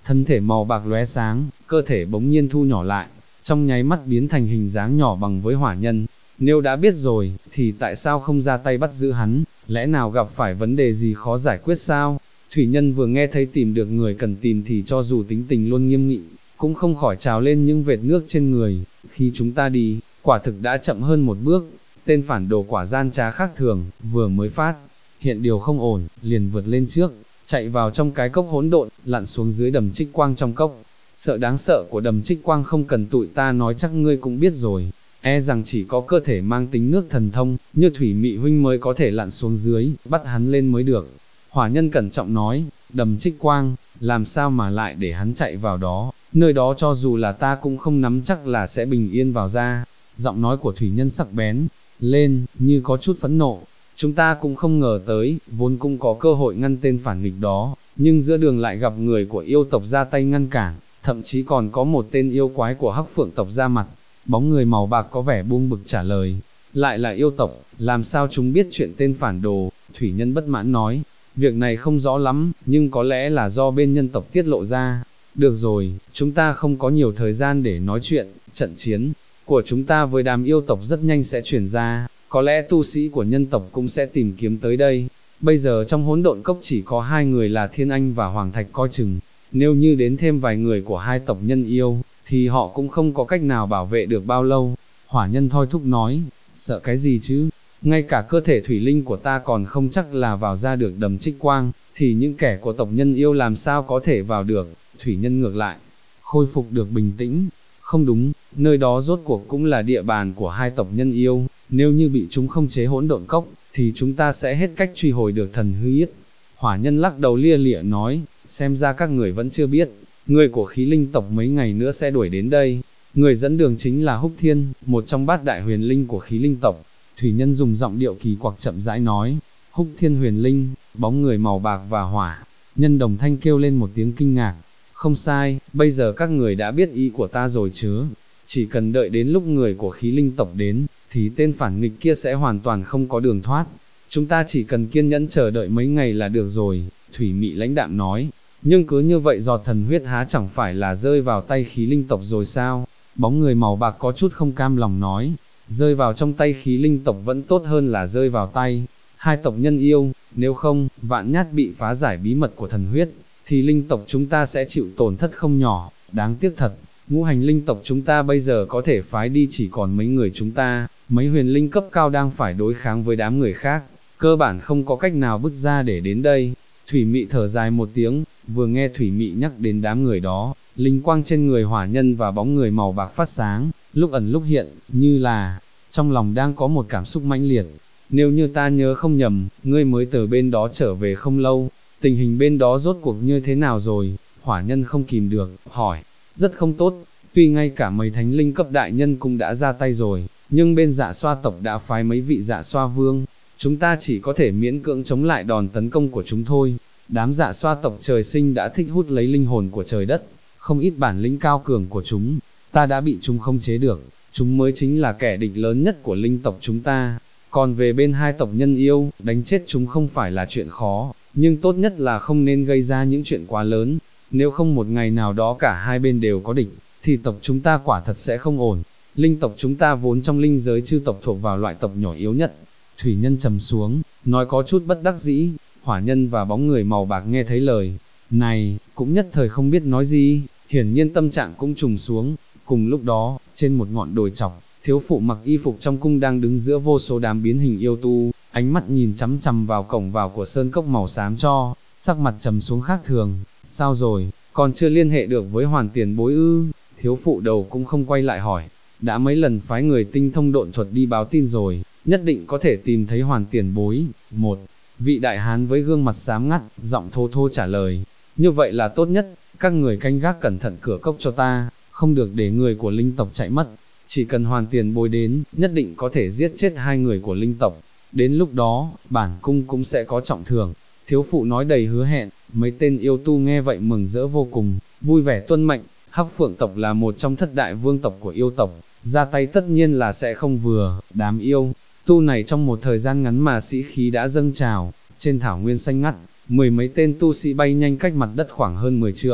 thân thể màu bạc lóe sáng, cơ thể bỗng nhiên thu nhỏ lại, trong nháy mắt biến thành hình dáng nhỏ bằng với hỏa nhân. Nếu đã biết rồi, thì tại sao không ra tay bắt giữ hắn, lẽ nào gặp phải vấn đề gì khó giải quyết sao? Thủy nhân vừa nghe thấy tìm được người cần tìm thì cho dù tính tình luôn nghiêm nghị, cũng không khỏi trào lên những vệt nước trên người. Khi chúng ta đi, quả thực đã chậm hơn một bước, tên phản đồ quả gian trá khác thường, vừa mới phát hiện điều không ổn, liền vượt lên trước, chạy vào trong cái cốc hỗn độn, lặn xuống dưới đầm trích quang trong cốc. Sợ đáng sợ của đầm trích quang không cần tụi ta nói chắc ngươi cũng biết rồi, e rằng chỉ có cơ thể mang tính nước thần thông, như Thủy Mị huynh mới có thể lặn xuống dưới, bắt hắn lên mới được. Hỏa nhân cẩn trọng nói, đầm trích quang, làm sao mà lại để hắn chạy vào đó, nơi đó cho dù là ta cũng không nắm chắc là sẽ bình yên vào ra. Giọng nói của thủy nhân sắc bén lên, như có chút phẫn nộ. Chúng ta cũng không ngờ tới, vốn cũng có cơ hội ngăn tên phản nghịch đó, nhưng giữa đường lại gặp người của yêu tộc ra tay ngăn cản, thậm chí còn có một tên yêu quái của Hắc Phượng tộc ra mặt. Bóng người màu bạc có vẻ buông bực trả lời, lại là yêu tộc, làm sao chúng biết chuyện tên phản đồ? Thủy nhân bất mãn nói, việc này không rõ lắm, nhưng có lẽ là do bên nhân tộc tiết lộ ra. Được rồi, chúng ta không có nhiều thời gian để nói chuyện, trận chiến của chúng ta với đám yêu tộc rất nhanh sẽ truyền ra, có lẽ tu sĩ của nhân tộc cũng sẽ tìm kiếm tới đây. Bây giờ trong hỗn độn cốc chỉ có hai người là Thiên Anh và Hoàng Thạch coi chừng, nếu như đến thêm vài người của hai tộc nhân yêu, thì họ cũng không có cách nào bảo vệ được bao lâu. Hỏa nhân thoi thúc nói, sợ cái gì chứ, ngay cả cơ thể thủy linh của ta còn không chắc là vào ra được đầm trích quang, thì những kẻ của tộc nhân yêu làm sao có thể vào được. Thủy nhân ngược lại, khôi phục được bình tĩnh, không đúng, nơi đó rốt cuộc cũng là địa bàn của hai tộc nhân yêu, nếu như bị chúng không chế hỗn độn cốc, thì chúng ta sẽ hết cách truy hồi được thần hư yết. Hỏa nhân lắc đầu lia lịa nói, xem ra các người vẫn chưa biết, người của khí linh tộc mấy ngày nữa sẽ đuổi đến đây. Người dẫn đường chính là Húc Thiên, một trong bát đại huyền linh của khí linh tộc. Thủy nhân dùng giọng điệu kỳ quặc chậm rãi nói, Húc Thiên huyền linh, bóng người màu bạc và hỏa. Nhân đồng thanh kêu lên một tiếng kinh ngạc, không sai, bây giờ các người đã biết ý của ta rồi chứ, chỉ cần đợi đến lúc người của khí linh tộc đến, thì tên phản nghịch kia sẽ hoàn toàn không có đường thoát. Chúng ta chỉ cần kiên nhẫn chờ đợi mấy ngày là được rồi, Thủy Mị lãnh đạm nói. Nhưng cứ như vậy giọt thần huyết há chẳng phải là rơi vào tay khí linh tộc rồi sao? Bóng người màu bạc có chút không cam lòng nói, rơi vào trong tay khí linh tộc vẫn tốt hơn là rơi vào tay hai tộc nhân yêu, nếu không, vạn nhát bị phá giải bí mật của thần huyết, thì linh tộc chúng ta sẽ chịu tổn thất không nhỏ. Đáng tiếc thật, ngũ hành linh tộc chúng ta bây giờ có thể phái đi chỉ còn mấy người chúng ta, mấy huyền linh cấp cao đang phải đối kháng với đám người khác, cơ bản không có cách nào bứt ra để đến đây. Thủy Mị thở dài một tiếng, vừa nghe Thủy Mị nhắc đến đám người đó, linh quang trên người hỏa nhân và bóng người màu bạc phát sáng, lúc ẩn lúc hiện, như là trong lòng đang có một cảm xúc mãnh liệt. Nếu như ta nhớ không nhầm, ngươi mới từ bên đó trở về không lâu, tình hình bên đó rốt cuộc như thế nào rồi? Hỏa nhân không kìm được, hỏi. Rất không tốt, tuy ngay cả mấy thánh linh cấp đại nhân cũng đã ra tay rồi, nhưng bên Dạ Xoa tộc đã phái mấy vị Dạ Xoa vương, chúng ta chỉ có thể miễn cưỡng chống lại đòn tấn công của chúng thôi. Đám Dạ Xoa tộc trời sinh đã thích hút lấy linh hồn của trời đất, không ít bản lĩnh cao cường của chúng, ta đã bị chúng không chế được, chúng mới chính là kẻ địch lớn nhất của linh tộc chúng ta. Còn về bên hai tộc nhân yêu, đánh chết chúng không phải là chuyện khó, nhưng tốt nhất là không nên gây ra những chuyện quá lớn, nếu không một ngày nào đó cả hai bên đều có địch, thì tộc chúng ta quả thật sẽ không ổn. Linh tộc chúng ta vốn trong linh giới chư tộc thuộc vào loại tộc nhỏ yếu nhất. Thủy nhân trầm xuống, nói có chút bất đắc dĩ. Hỏa nhân và bóng người màu bạc nghe thấy lời này, cũng nhất thời không biết nói gì, hiển nhiên tâm trạng cũng trùng xuống. Cùng lúc đó, trên một ngọn đồi chọc, thiếu phụ mặc y phục trong cung đang đứng giữa vô số đám biến hình yêu tu, ánh mắt nhìn chăm chằm vào cổng vào của sơn cốc màu xám cho, sắc mặt trầm xuống khác thường. Sao rồi, còn chưa liên hệ được với Hoàn tiền bối ư? Thiếu phụ đầu cũng không quay lại hỏi, đã mấy lần phái người tinh thông độn thuật đi báo tin rồi, nhất định có thể tìm thấy Hoàn tiền bối. Một vị đại hán với gương mặt xám ngắt, giọng thô thô trả lời, như vậy là tốt nhất, các người canh gác cẩn thận cửa cốc cho ta, không được để người của linh tộc chạy mất. Chỉ cần Hoàn tiền bối đến, nhất định có thể giết chết hai người của linh tộc. Đến lúc đó, bản cung cũng sẽ có trọng thưởng. Thiếu phụ nói đầy hứa hẹn, mấy tên yêu tu nghe vậy mừng rỡ vô cùng, vui vẻ tuân mệnh. Hắc Phượng tộc là một trong thất đại vương tộc của yêu tộc, ra tay tất nhiên là sẽ không vừa. Đám yêu tu này trong một thời gian ngắn mà sĩ khí đã dâng trào, trên thảo nguyên xanh ngắt, mười mấy tên tu sĩ bay nhanh cách mặt đất khoảng hơn 10 trượng,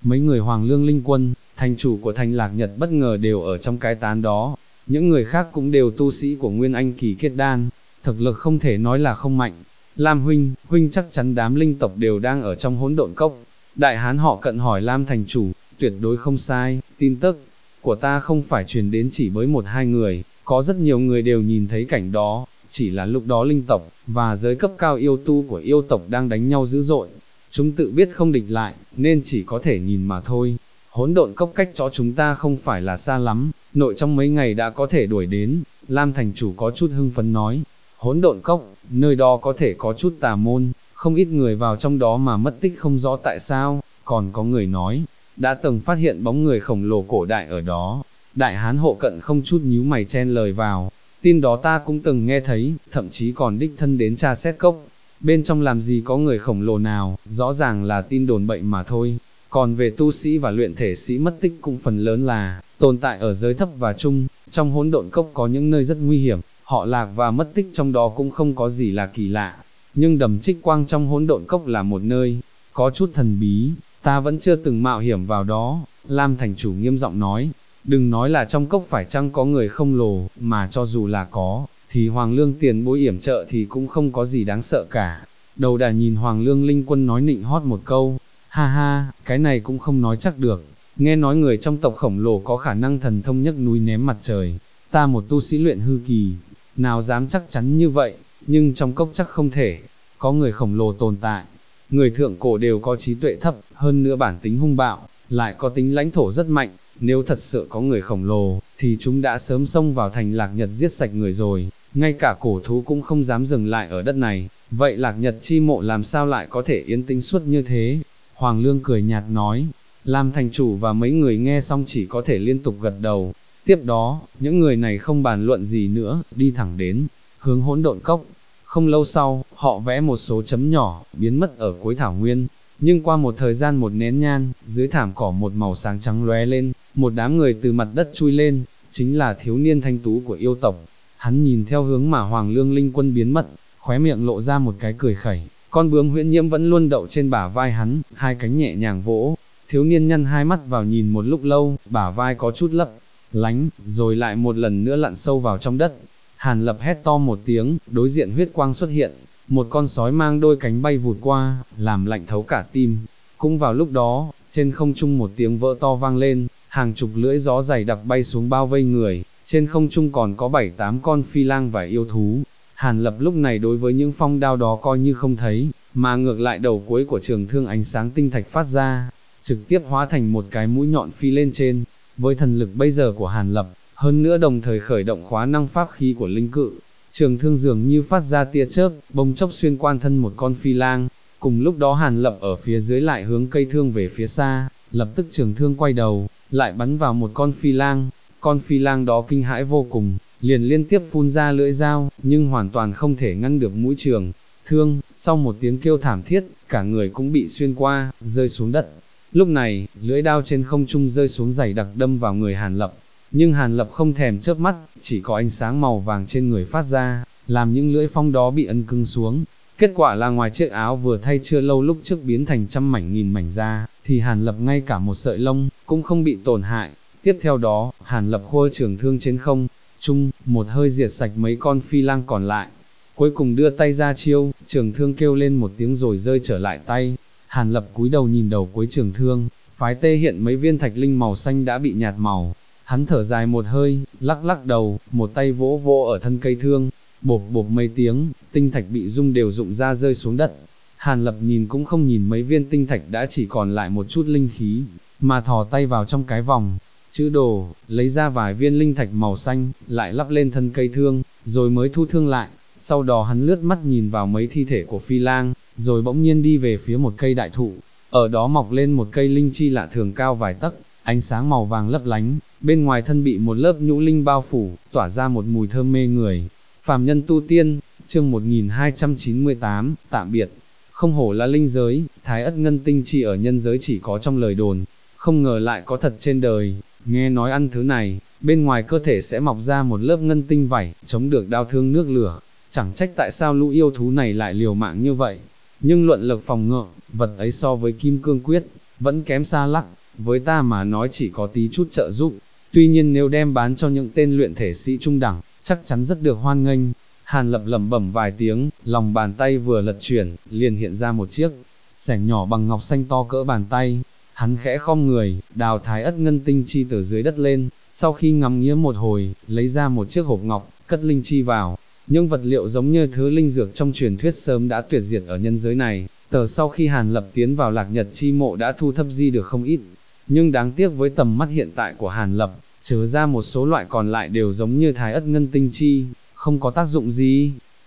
mấy người Hoàng Lương Linh Quân, thành chủ của thành Lạc Nhật bất ngờ đều ở trong cái tán đó, những người khác cũng đều tu sĩ của Nguyên Anh kỳ kết đan, thực lực không thể nói là không mạnh. Lam huynh chắc chắn đám linh tộc đều đang ở trong hỗn độn cốc. Đại hán họ Cận hỏi Lam thành chủ, tuyệt đối không sai, tin tức của ta không phải truyền đến chỉ với một hai người, có rất nhiều người đều nhìn thấy cảnh đó, chỉ là lúc đó linh tộc và giới cấp cao yêu tu của yêu tộc đang đánh nhau dữ dội. Chúng tự biết không địch lại, nên chỉ có thể nhìn mà thôi. Hỗn độn cốc cách chỗ chúng ta không phải là xa lắm, nội trong mấy ngày đã có thể đuổi đến. Lam thành chủ có chút hưng phấn nói, hỗn độn cốc, nơi đó có thể có chút tà môn, không ít người vào trong đó mà mất tích không rõ tại sao, còn có người nói, đã từng phát hiện bóng người khổng lồ cổ đại ở đó. Đại hán hộ Cận không chút nhíu mày chen lời vào, tin đó ta cũng từng nghe thấy, thậm chí còn đích thân đến tra xét cốc. Bên trong làm gì có người khổng lồ nào, rõ ràng là tin đồn bậy mà thôi. Còn về tu sĩ và luyện thể sĩ mất tích cũng phần lớn là tồn tại ở giới thấp và trung, trong hỗn độn cốc có những nơi rất nguy hiểm, họ lạc và mất tích trong đó cũng không có gì là kỳ lạ. Nhưng đầm Trích Quang trong hỗn độn cốc là một nơi có chút thần bí, ta vẫn chưa từng mạo hiểm vào đó. Lam thành chủ nghiêm giọng nói, đừng nói là trong cốc phải chăng có người khổng lồ, mà cho dù là có, thì Hoàng Lương tiền bối yểm trợ thì cũng không có gì đáng sợ cả. Đầu đà nhìn Hoàng Lương Linh Quân nói nịnh hót một câu, ha ha, cái này cũng không nói chắc được, nghe nói người trong tộc khổng lồ có khả năng thần thông nhấc núi ném mặt trời, ta một tu sĩ luyện hư kỳ, nào dám chắc chắn như vậy, nhưng trong cốc chắc không thể, có người khổng lồ tồn tại. Người thượng cổ đều có trí tuệ thấp, hơn nữa bản tính hung bạo, lại có tính lãnh thổ rất mạnh, nếu thật sự có người khổng lồ, thì chúng đã sớm xông vào thành Lạc Nhật giết sạch người rồi, ngay cả cổ thú cũng không dám dừng lại ở đất này, vậy Lạc Nhật chi mộ làm sao lại có thể yên tĩnh suốt như thế? Hoàng Lương cười nhạt nói, Lam thành chủ và mấy người nghe xong chỉ có thể liên tục gật đầu. Tiếp đó, những người này không bàn luận gì nữa, đi thẳng đến hướng hỗn độn cốc. Không lâu sau, họ vẽ một số chấm nhỏ, biến mất ở cuối thảo nguyên. Nhưng qua một thời gian một nén nhang, dưới thảm cỏ một màu sáng trắng lóe lên, một đám người từ mặt đất chui lên, chính là thiếu niên thanh tú của yêu tộc. Hắn nhìn theo hướng mà Hoàng Lương Linh Quân biến mất, khóe miệng lộ ra một cái cười khẩy. Con bướm huyễn nhiễm vẫn luôn đậu trên bả vai hắn, hai cánh nhẹ nhàng vỗ. Thiếu niên nhăn hai mắt vào nhìn một lúc lâu, bả vai có chút lấp lánh, rồi lại một lần nữa lặn sâu vào trong đất. Hàn Lập hét to một tiếng, đối diện huyết quang xuất hiện, một con sói mang đôi cánh bay vụt qua, làm lạnh thấu cả tim. Cũng vào lúc đó, trên không trung một tiếng vỡ to vang lên, hàng chục lưỡi gió dày đặc bay xuống bao vây người, trên không trung còn có 7-8 con phi lang và yêu thú. Hàn Lập lúc này đối với những phong đao đó coi như không thấy, mà ngược lại đầu cuối của trường thương ánh sáng tinh thạch phát ra, trực tiếp hóa thành một cái mũi nhọn phi lên trên. Với thần lực bây giờ của Hàn Lập, hơn nữa đồng thời khởi động khóa năng pháp khí của linh cự, trường thương dường như phát ra tia chớp, bông chốc xuyên qua thân một con phi lang. Cùng lúc đó Hàn Lập ở phía dưới lại hướng cây thương về phía xa, lập tức trường thương quay đầu, lại bắn vào một con phi lang. Con phi lang đó kinh hãi vô cùng, liền liên tiếp phun ra lưỡi dao, nhưng hoàn toàn không thể ngăn được mũi trường thương. Sau một tiếng kêu thảm thiết, cả người cũng bị xuyên qua, rơi xuống đất. Lúc này, lưỡi đao trên không trung rơi xuống dày đặc đâm vào người Hàn Lập, nhưng Hàn Lập không thèm chớp mắt, chỉ có ánh sáng màu vàng trên người phát ra, làm những lưỡi phong đó bị ấn cứng xuống. Kết quả là ngoài chiếc áo vừa thay chưa lâu lúc trước biến thành trăm mảnh nghìn mảnh ra, thì Hàn Lập ngay cả một sợi lông cũng không bị tổn hại. Tiếp theo đó, Hàn Lập khua trường thương trên không trung, một hơi diệt sạch mấy con phi lang còn lại. Cuối cùng đưa tay ra chiêu, trường thương kêu lên một tiếng rồi rơi trở lại tay. Hàn Lập cúi đầu nhìn đầu cuối trường thương, phái tê hiện mấy viên thạch linh màu xanh đã bị nhạt màu. Hắn thở dài một hơi, lắc lắc đầu, một tay vỗ vỗ ở thân cây thương, bộp bộp mấy tiếng, tinh thạch bị rung đều rụng ra rơi xuống đất. Hàn Lập nhìn cũng không nhìn mấy viên tinh thạch đã chỉ còn lại một chút linh khí, mà thò tay vào trong cái vòng chữ đồ, lấy ra vài viên linh thạch màu xanh, lại lắp lên thân cây thương, rồi mới thu thương lại. Sau đó hắn lướt mắt nhìn vào mấy thi thể của phi lang, rồi bỗng nhiên đi về phía một cây đại thụ, ở đó mọc lên một cây linh chi lạ thường cao vài tấc, ánh sáng màu vàng lấp lánh, bên ngoài thân bị một lớp nhũ linh bao phủ, tỏa ra một mùi thơm mê người. Phàm nhân tu tiên, chương 1298, tạm biệt. Không hổ là linh giới, thái ất ngân tinh chi ở nhân giới chỉ có trong lời đồn, không ngờ lại có thật trên đời. Nghe nói ăn thứ này, bên ngoài cơ thể sẽ mọc ra một lớp ngân tinh vảy, chống được đao thương nước lửa. Chẳng trách tại sao lũ yêu thú này lại liều mạng như vậy. Nhưng luận lực phòng ngự, vật ấy so với kim cương quyết, vẫn kém xa lắc, với ta mà nói chỉ có tí chút trợ giúp, tuy nhiên nếu đem bán cho những tên luyện thể sĩ trung đẳng, chắc chắn rất được hoan nghênh. Hàn Lập lẩm bẩm vài tiếng, lòng bàn tay vừa lật chuyển, liền hiện ra một chiếc xẻng nhỏ bằng ngọc xanh to cỡ bàn tay. Hắn khẽ khom người, đào thái ất ngân tinh chi từ dưới đất lên, sau khi ngắm nghía một hồi, lấy ra một chiếc hộp ngọc, cất linh chi vào. Những vật liệu giống như thứ linh dược trong truyền thuyết sớm đã tuyệt diệt ở nhân giới này, sau khi Hàn Lập tiến vào Lạc Nhật chi mộ đã thu thập di được không ít. Nhưng đáng tiếc với tầm mắt hiện tại của Hàn Lập, trừ ra một số loại còn lại đều giống như thái ất ngân tinh chi, không có tác dụng gì.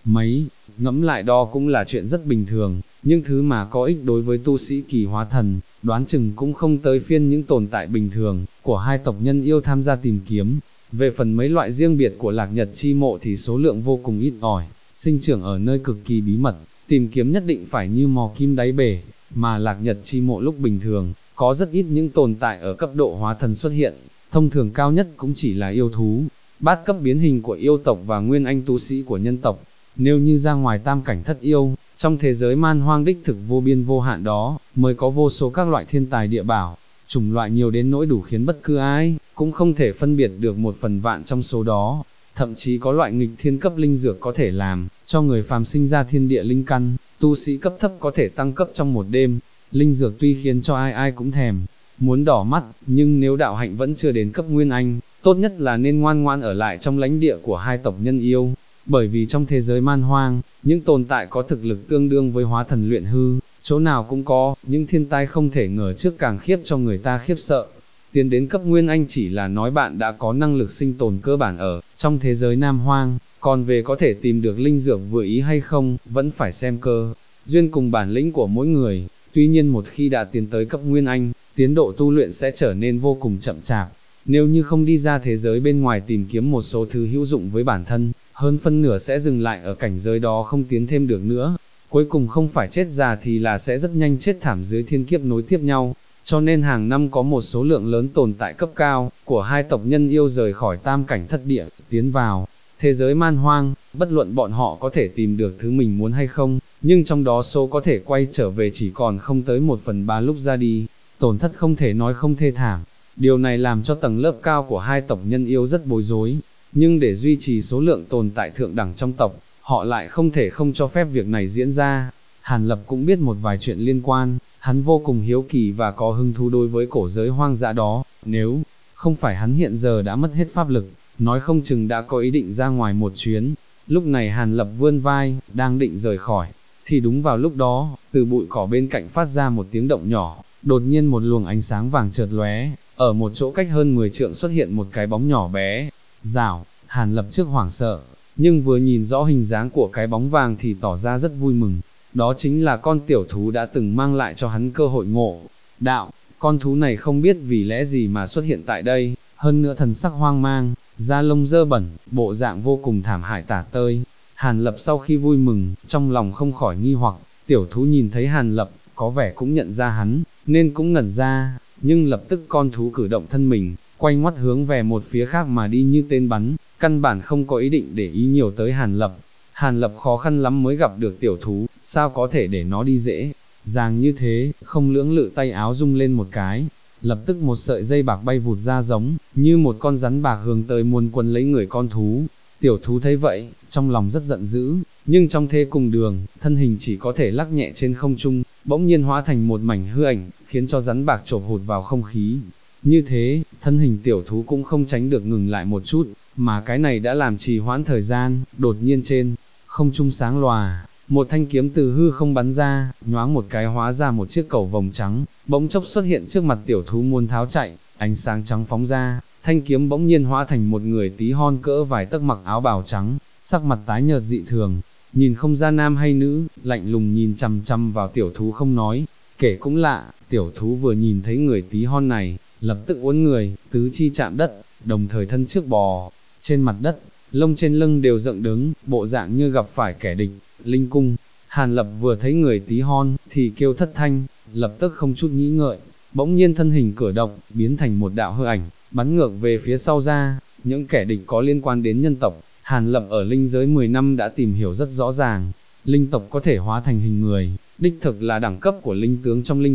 Ngẫm lại đó cũng là chuyện rất bình thường, những thứ mà có ích đối với tu sĩ kỳ hóa thần, đoán chừng cũng không tới phiên những tồn tại bình thường, của hai tộc nhân yêu tham gia tìm kiếm. Về phần mấy loại riêng biệt của Lạc Nhật chi mộ thì số lượng vô cùng ít ỏi, sinh trưởng ở nơi cực kỳ bí mật, tìm kiếm nhất định phải như mò kim đáy bể, mà Lạc Nhật chi mộ lúc bình thường, có rất ít những tồn tại ở cấp độ hóa thần xuất hiện, thông thường cao nhất cũng chỉ là yêu thú, bát cấp biến hình của yêu tộc và nguyên anh tu sĩ của nhân tộc. Nếu như ra ngoài tam cảnh thất yêu, trong thế giới man hoang đích thực vô biên vô hạn đó, mới có vô số các loại thiên tài địa bảo, chủng loại nhiều đến nỗi đủ khiến bất cứ ai, cũng không thể phân biệt được một phần vạn trong số đó. Thậm chí có loại nghịch thiên cấp linh dược có thể làm cho người phàm sinh ra thiên địa linh căn, tu sĩ cấp thấp có thể tăng cấp trong một đêm. Linh dược tuy khiến cho ai ai cũng thèm, muốn đỏ mắt, nhưng nếu đạo hạnh vẫn chưa đến cấp nguyên anh, tốt nhất là nên ngoan ngoan ở lại trong lãnh địa của hai tộc nhân yêu. Bởi vì trong thế giới man hoang, những tồn tại có thực lực tương đương với hóa thần luyện hư, chỗ nào cũng có, những thiên tai không thể ngờ trước càng khiếp cho người ta khiếp sợ. Tiến đến cấp nguyên anh chỉ là nói bạn đã có năng lực sinh tồn cơ bản ở trong thế giới nam hoang, còn về có thể tìm được linh dược vừa ý hay không, vẫn phải xem cơ duyên cùng bản lĩnh của mỗi người. Tuy nhiên một khi đã tiến tới cấp nguyên anh, tiến độ tu luyện sẽ trở nên vô cùng chậm chạp. Nếu như không đi ra thế giới bên ngoài tìm kiếm một số thứ hữu dụng với bản thân, hơn phân nửa sẽ dừng lại ở cảnh giới đó không tiến thêm được nữa. Cuối cùng không phải chết già thì là sẽ rất nhanh chết thảm dưới thiên kiếp nối tiếp nhau. Cho nên hàng năm có một số lượng lớn tồn tại cấp cao của hai tộc nhân yêu rời khỏi tam cảnh thất địa, tiến vào thế giới man hoang, bất luận bọn họ có thể tìm được thứ mình muốn hay không, nhưng trong đó số có thể quay trở về chỉ còn không tới 1/3 lúc ra đi, tổn thất không thể nói không thê thảm. Điều này làm cho tầng lớp cao của hai tộc nhân yêu rất bối rối, nhưng để duy trì số lượng tồn tại thượng đẳng trong tộc, họ lại không thể không cho phép việc này diễn ra. Hàn Lập cũng biết một vài chuyện liên quan, hắn vô cùng hiếu kỳ và có hứng thú đối với cổ giới hoang dã đó, nếu không phải hắn hiện giờ đã mất hết pháp lực, nói không chừng đã có ý định ra ngoài một chuyến. Lúc này Hàn Lập vươn vai, đang định rời khỏi, thì đúng vào lúc đó, từ bụi cỏ bên cạnh phát ra một tiếng động nhỏ, đột nhiên một luồng ánh sáng vàng chợt lóe, ở một chỗ cách hơn 10 trượng xuất hiện một cái bóng nhỏ bé. Rảo, Hàn Lập trước hoảng sợ, nhưng vừa nhìn rõ hình dáng của cái bóng vàng thì tỏ ra rất vui mừng. Đó chính là con tiểu thú đã từng mang lại cho hắn cơ hội ngộ đạo. Con thú này không biết vì lẽ gì mà xuất hiện tại đây, hơn nữa thần sắc hoang mang, da lông dơ bẩn, bộ dạng vô cùng thảm hại tả tơi. Hàn Lập sau khi vui mừng, trong lòng không khỏi nghi hoặc, tiểu thú nhìn thấy Hàn Lập, có vẻ cũng nhận ra hắn, nên cũng ngẩn ra, nhưng lập tức con thú cử động thân mình, quay ngoắt hướng về một phía khác mà đi như tên bắn, căn bản không có ý định để ý nhiều tới Hàn Lập. Hàn Lập khó khăn lắm mới gặp được tiểu thú, sao có thể để nó đi dễ dàng như thế, không lưỡng lự tay áo rung lên một cái, lập tức một sợi dây bạc bay vụt ra giống như một con rắn bạc hướng tới muôn quân lấy người con thú. Tiểu thú thấy vậy, trong lòng rất giận dữ, nhưng trong thế cùng đường, thân hình chỉ có thể lắc nhẹ trên không trung, bỗng nhiên hóa thành một mảnh hư ảnh, khiến cho rắn bạc chộp hụt vào không khí. Như thế, thân hình tiểu thú cũng không tránh được ngừng lại một chút, mà cái này đã làm trì hoãn thời gian. Đột nhiên trên không trung sáng lòa, một thanh kiếm từ hư không bắn ra, nhoáng một cái hóa ra một chiếc cầu vồng trắng, bỗng chốc xuất hiện trước mặt tiểu thú muốn tháo chạy, ánh sáng trắng phóng ra, thanh kiếm bỗng nhiên hóa thành một người tí hon cỡ vài tấc mặc áo bào trắng, sắc mặt tái nhợt dị thường, nhìn không ra nam hay nữ, lạnh lùng nhìn chằm chằm vào tiểu thú không nói. Kể cũng lạ, tiểu thú vừa nhìn thấy người tí hon này, lập tức uốn người, tứ chi chạm đất, đồng thời thân trước bò trên mặt đất, lông trên lưng đều dựng đứng, bộ dạng như gặp phải kẻ địch. Linh cung, Hàn Lập vừa thấy người tí hon, thì kêu thất thanh, lập tức không chút nghĩ ngợi, bỗng nhiên thân hình cử động, biến thành một đạo hư ảnh, bắn ngược về phía sau ra. Những kẻ địch có liên quan đến nhân tộc, Hàn Lập ở linh giới 10 năm đã tìm hiểu rất rõ ràng. Linh tộc có thể hóa thành hình người, đích thực là đẳng cấp của linh tướng trong linh tộc,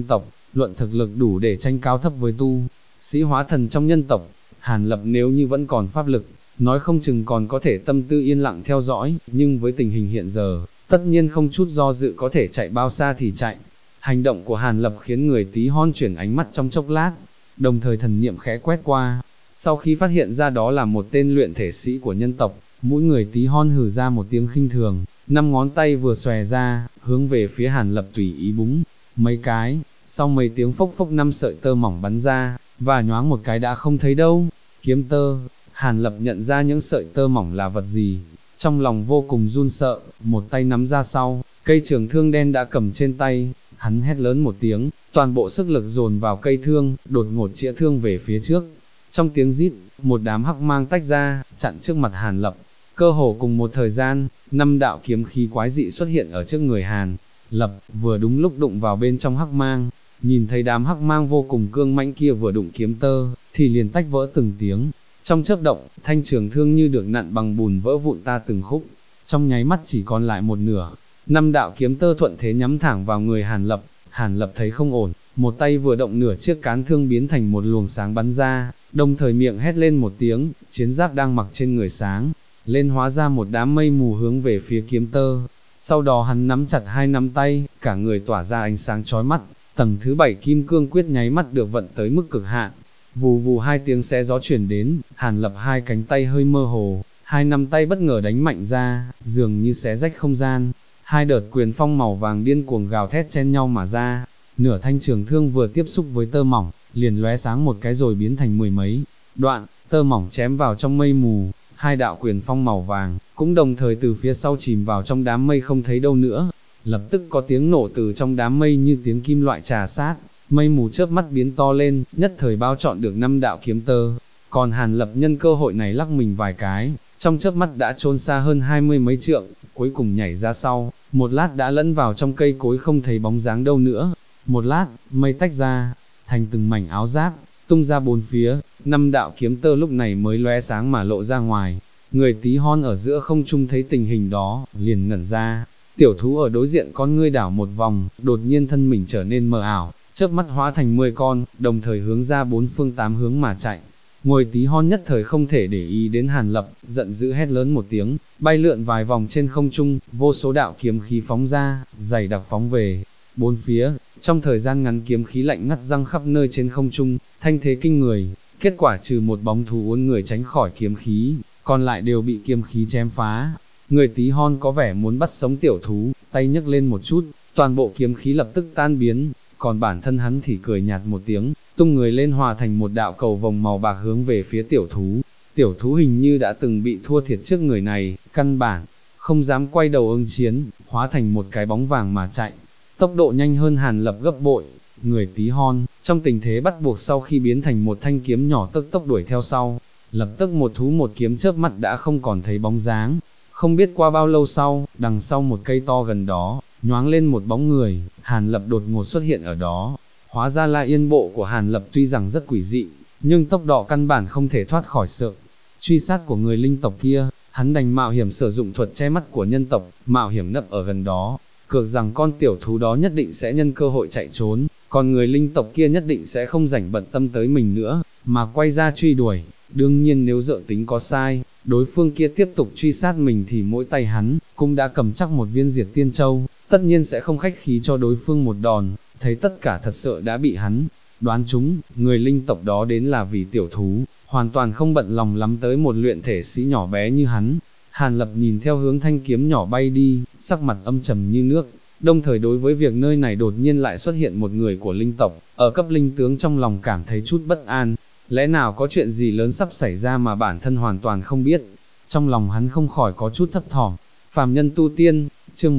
luận thực lực đủ để tranh cao thấp với tu sĩ hóa thần trong nhân tộc. Hàn Lập nếu như vẫn còn pháp lực, nói không chừng còn có thể tâm tư yên lặng theo dõi, nhưng với tình hình hiện giờ, tất nhiên không chút do dự có thể chạy bao xa thì chạy. Hành động của Hàn Lập khiến người tí hon chuyển ánh mắt trong chốc lát, đồng thời thần niệm khẽ quét qua. Sau khi phát hiện ra đó là một tên luyện thể sĩ của nhân tộc, mũi người tí hon hừ ra một tiếng khinh thường, 5 ngón tay vừa xòe ra, hướng về phía Hàn Lập tùy ý búng mấy cái, sau mấy tiếng phốc phốc 5 sợi tơ mỏng bắn ra, và nhoáng một cái đã không thấy đâu. Kiếm tơ. Hàn Lập nhận ra những sợi tơ mỏng là vật gì, trong lòng vô cùng run sợ, một tay nắm ra sau, cây trường thương đen đã cầm trên tay, hắn hét lớn một tiếng, toàn bộ sức lực dồn vào cây thương, đột ngột chĩa thương về phía trước. Trong tiếng rít, một đám hắc mang tách ra, chặn trước mặt Hàn Lập. Cơ hồ cùng một thời gian, 5 đạo kiếm khí quái dị xuất hiện ở trước người Hàn Lập, vừa đúng lúc đụng vào bên trong hắc mang. Nhìn thấy đám hắc mang vô cùng cương mãnh kia vừa đụng kiếm tơ, thì liền tách vỡ từng tiếng. Trong chớp động, thanh trường thương như được nặn bằng bùn vỡ vụn ta từng khúc, trong nháy mắt chỉ còn lại một nửa. 5 đạo kiếm tơ thuận thế nhắm thẳng vào người Hàn Lập. Hàn Lập thấy không ổn, một tay vừa động, nửa chiếc cán thương biến thành một luồng sáng bắn ra, đồng thời miệng hét lên một tiếng, chiến giáp đang mặc trên người sáng lên hóa ra một đám mây mù hướng về phía kiếm tơ. Sau đó hắn nắm chặt hai nắm tay, cả người tỏa ra ánh sáng chói mắt, tầng thứ 7 kim cương quyết nháy mắt được vận tới mức cực hạn. Vù vù hai tiếng xé gió chuyển đến, Hàn Lập hai cánh tay hơi mơ hồ, hai nắm tay bất ngờ đánh mạnh ra, dường như xé rách không gian. Hai đợt quyền phong màu vàng điên cuồng gào thét chen nhau mà ra, nửa thanh trường thương vừa tiếp xúc với tơ mỏng, liền lóe sáng một cái rồi biến thành 10 mấy đoạn, tơ mỏng chém vào trong mây mù. Hai đạo quyền phong màu vàng, cũng đồng thời từ phía sau chìm vào trong đám mây không thấy đâu nữa. Lập tức có tiếng nổ từ trong đám mây như tiếng kim loại trà sát, mây mù chớp mắt biến to lên, nhất thời bao trọn được 5 đạo kiếm tơ. Còn Hàn Lập nhân cơ hội này lắc mình vài cái, trong chớp mắt đã trốn xa hơn 20 mấy trượng, cuối cùng nhảy ra sau, một lát đã lẫn vào trong cây cối không thấy bóng dáng đâu nữa. Một lát, mây tách ra, thành từng mảnh áo giáp, tung ra bốn phía, 5 đạo kiếm tơ lúc này mới lóe sáng mà lộ ra ngoài. Người tí hon ở giữa không trung thấy tình hình đó, liền ngẩn ra. Tiểu thú ở đối diện con ngươi đảo một vòng, đột nhiên thân mình trở nên mờ ảo, chớp mắt hóa thành 10 con, đồng thời hướng ra 4 phương 8 hướng mà chạy. Ngồi tí hon nhất thời không thể để ý đến Hàn Lập, giận dữ hét lớn một tiếng, bay lượn vài vòng trên không trung, vô số đạo kiếm khí phóng ra, dày đặc phóng về bốn phía. Trong thời gian ngắn kiếm khí lạnh ngắt răng khắp nơi trên không trung, thanh thế kinh người. Kết quả trừ một bóng thú uốn người tránh khỏi kiếm khí, còn lại đều bị kiếm khí chém phá. Người tí hon có vẻ muốn bắt sống tiểu thú, tay nhấc lên một chút, toàn bộ kiếm khí lập tức tan biến, còn bản thân hắn thì cười nhạt một tiếng, tung người lên hòa thành một đạo cầu vồng màu bạc hướng về phía tiểu thú. Tiểu thú hình như đã từng bị thua thiệt trước người này, căn bản không dám quay đầu ứng chiến, hóa thành một cái bóng vàng mà chạy, tốc độ nhanh hơn Hàn Lập gấp bội. Người tí hon, trong tình thế bắt buộc sau khi biến thành một thanh kiếm nhỏ tức tốc đuổi theo sau, lập tức một thú một kiếm chớp mắt đã không còn thấy bóng dáng. Không biết qua bao lâu sau, đằng sau một cây to gần đó, nhoáng lên một bóng người, Hàn Lập đột ngột xuất hiện ở đó. Hóa ra là yên bộ của Hàn Lập tuy rằng rất quỷ dị, nhưng tốc độ căn bản không thể thoát khỏi sự truy sát của người linh tộc kia. Hắn đành mạo hiểm sử dụng thuật che mắt của nhân tộc, mạo hiểm nấp ở gần đó, cược rằng con tiểu thú đó nhất định sẽ nhân cơ hội chạy trốn, còn người linh tộc kia nhất định sẽ không rảnh bận tâm tới mình nữa, mà quay ra truy đuổi. Đương nhiên nếu dự tính có sai, đối phương kia tiếp tục truy sát mình thì mỗi tay hắn cũng đã cầm chắc một viên diệt tiên châu, tất nhiên sẽ không khách khí cho đối phương một đòn. Thấy tất cả thật sự đã bị hắn đoán trúng, người linh tộc đó đến là vì tiểu thú, hoàn toàn không bận lòng lắm tới một luyện thể sĩ nhỏ bé như hắn. Hàn Lập nhìn theo hướng thanh kiếm nhỏ bay đi, sắc mặt âm trầm như nước, đồng thời đối với việc nơi này đột nhiên lại xuất hiện một người của linh tộc, ở cấp linh tướng trong lòng cảm thấy chút bất an. Lẽ nào có chuyện gì lớn sắp xảy ra mà bản thân hoàn toàn không biết? Trong lòng hắn không khỏi có chút thấp thỏm. Phàm nhân tu tiên, chương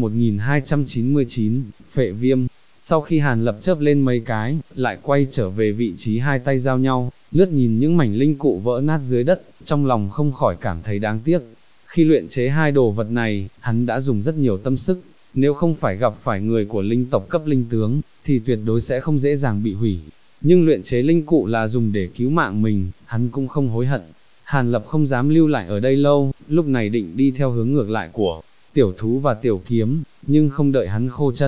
1299, phệ viêm. Sau khi Hàn Lập chớp lên mấy cái, lại quay trở về vị trí hai tay giao nhau, lướt nhìn những mảnh linh cụ vỡ nát dưới đất, trong lòng không khỏi cảm thấy đáng tiếc. Khi luyện chế hai đồ vật này, hắn đã dùng rất nhiều tâm sức, nếu không phải gặp phải người của linh tộc cấp linh tướng, thì tuyệt đối sẽ không dễ dàng bị hủy. Nhưng luyện chế linh cụ là dùng để cứu mạng mình, hắn cũng không hối hận. Hàn Lập không dám lưu lại ở đây lâu, lúc này định đi theo hướng ngược lại của tiểu thú và tiểu kiếm, nhưng không đợi hắn khô chân,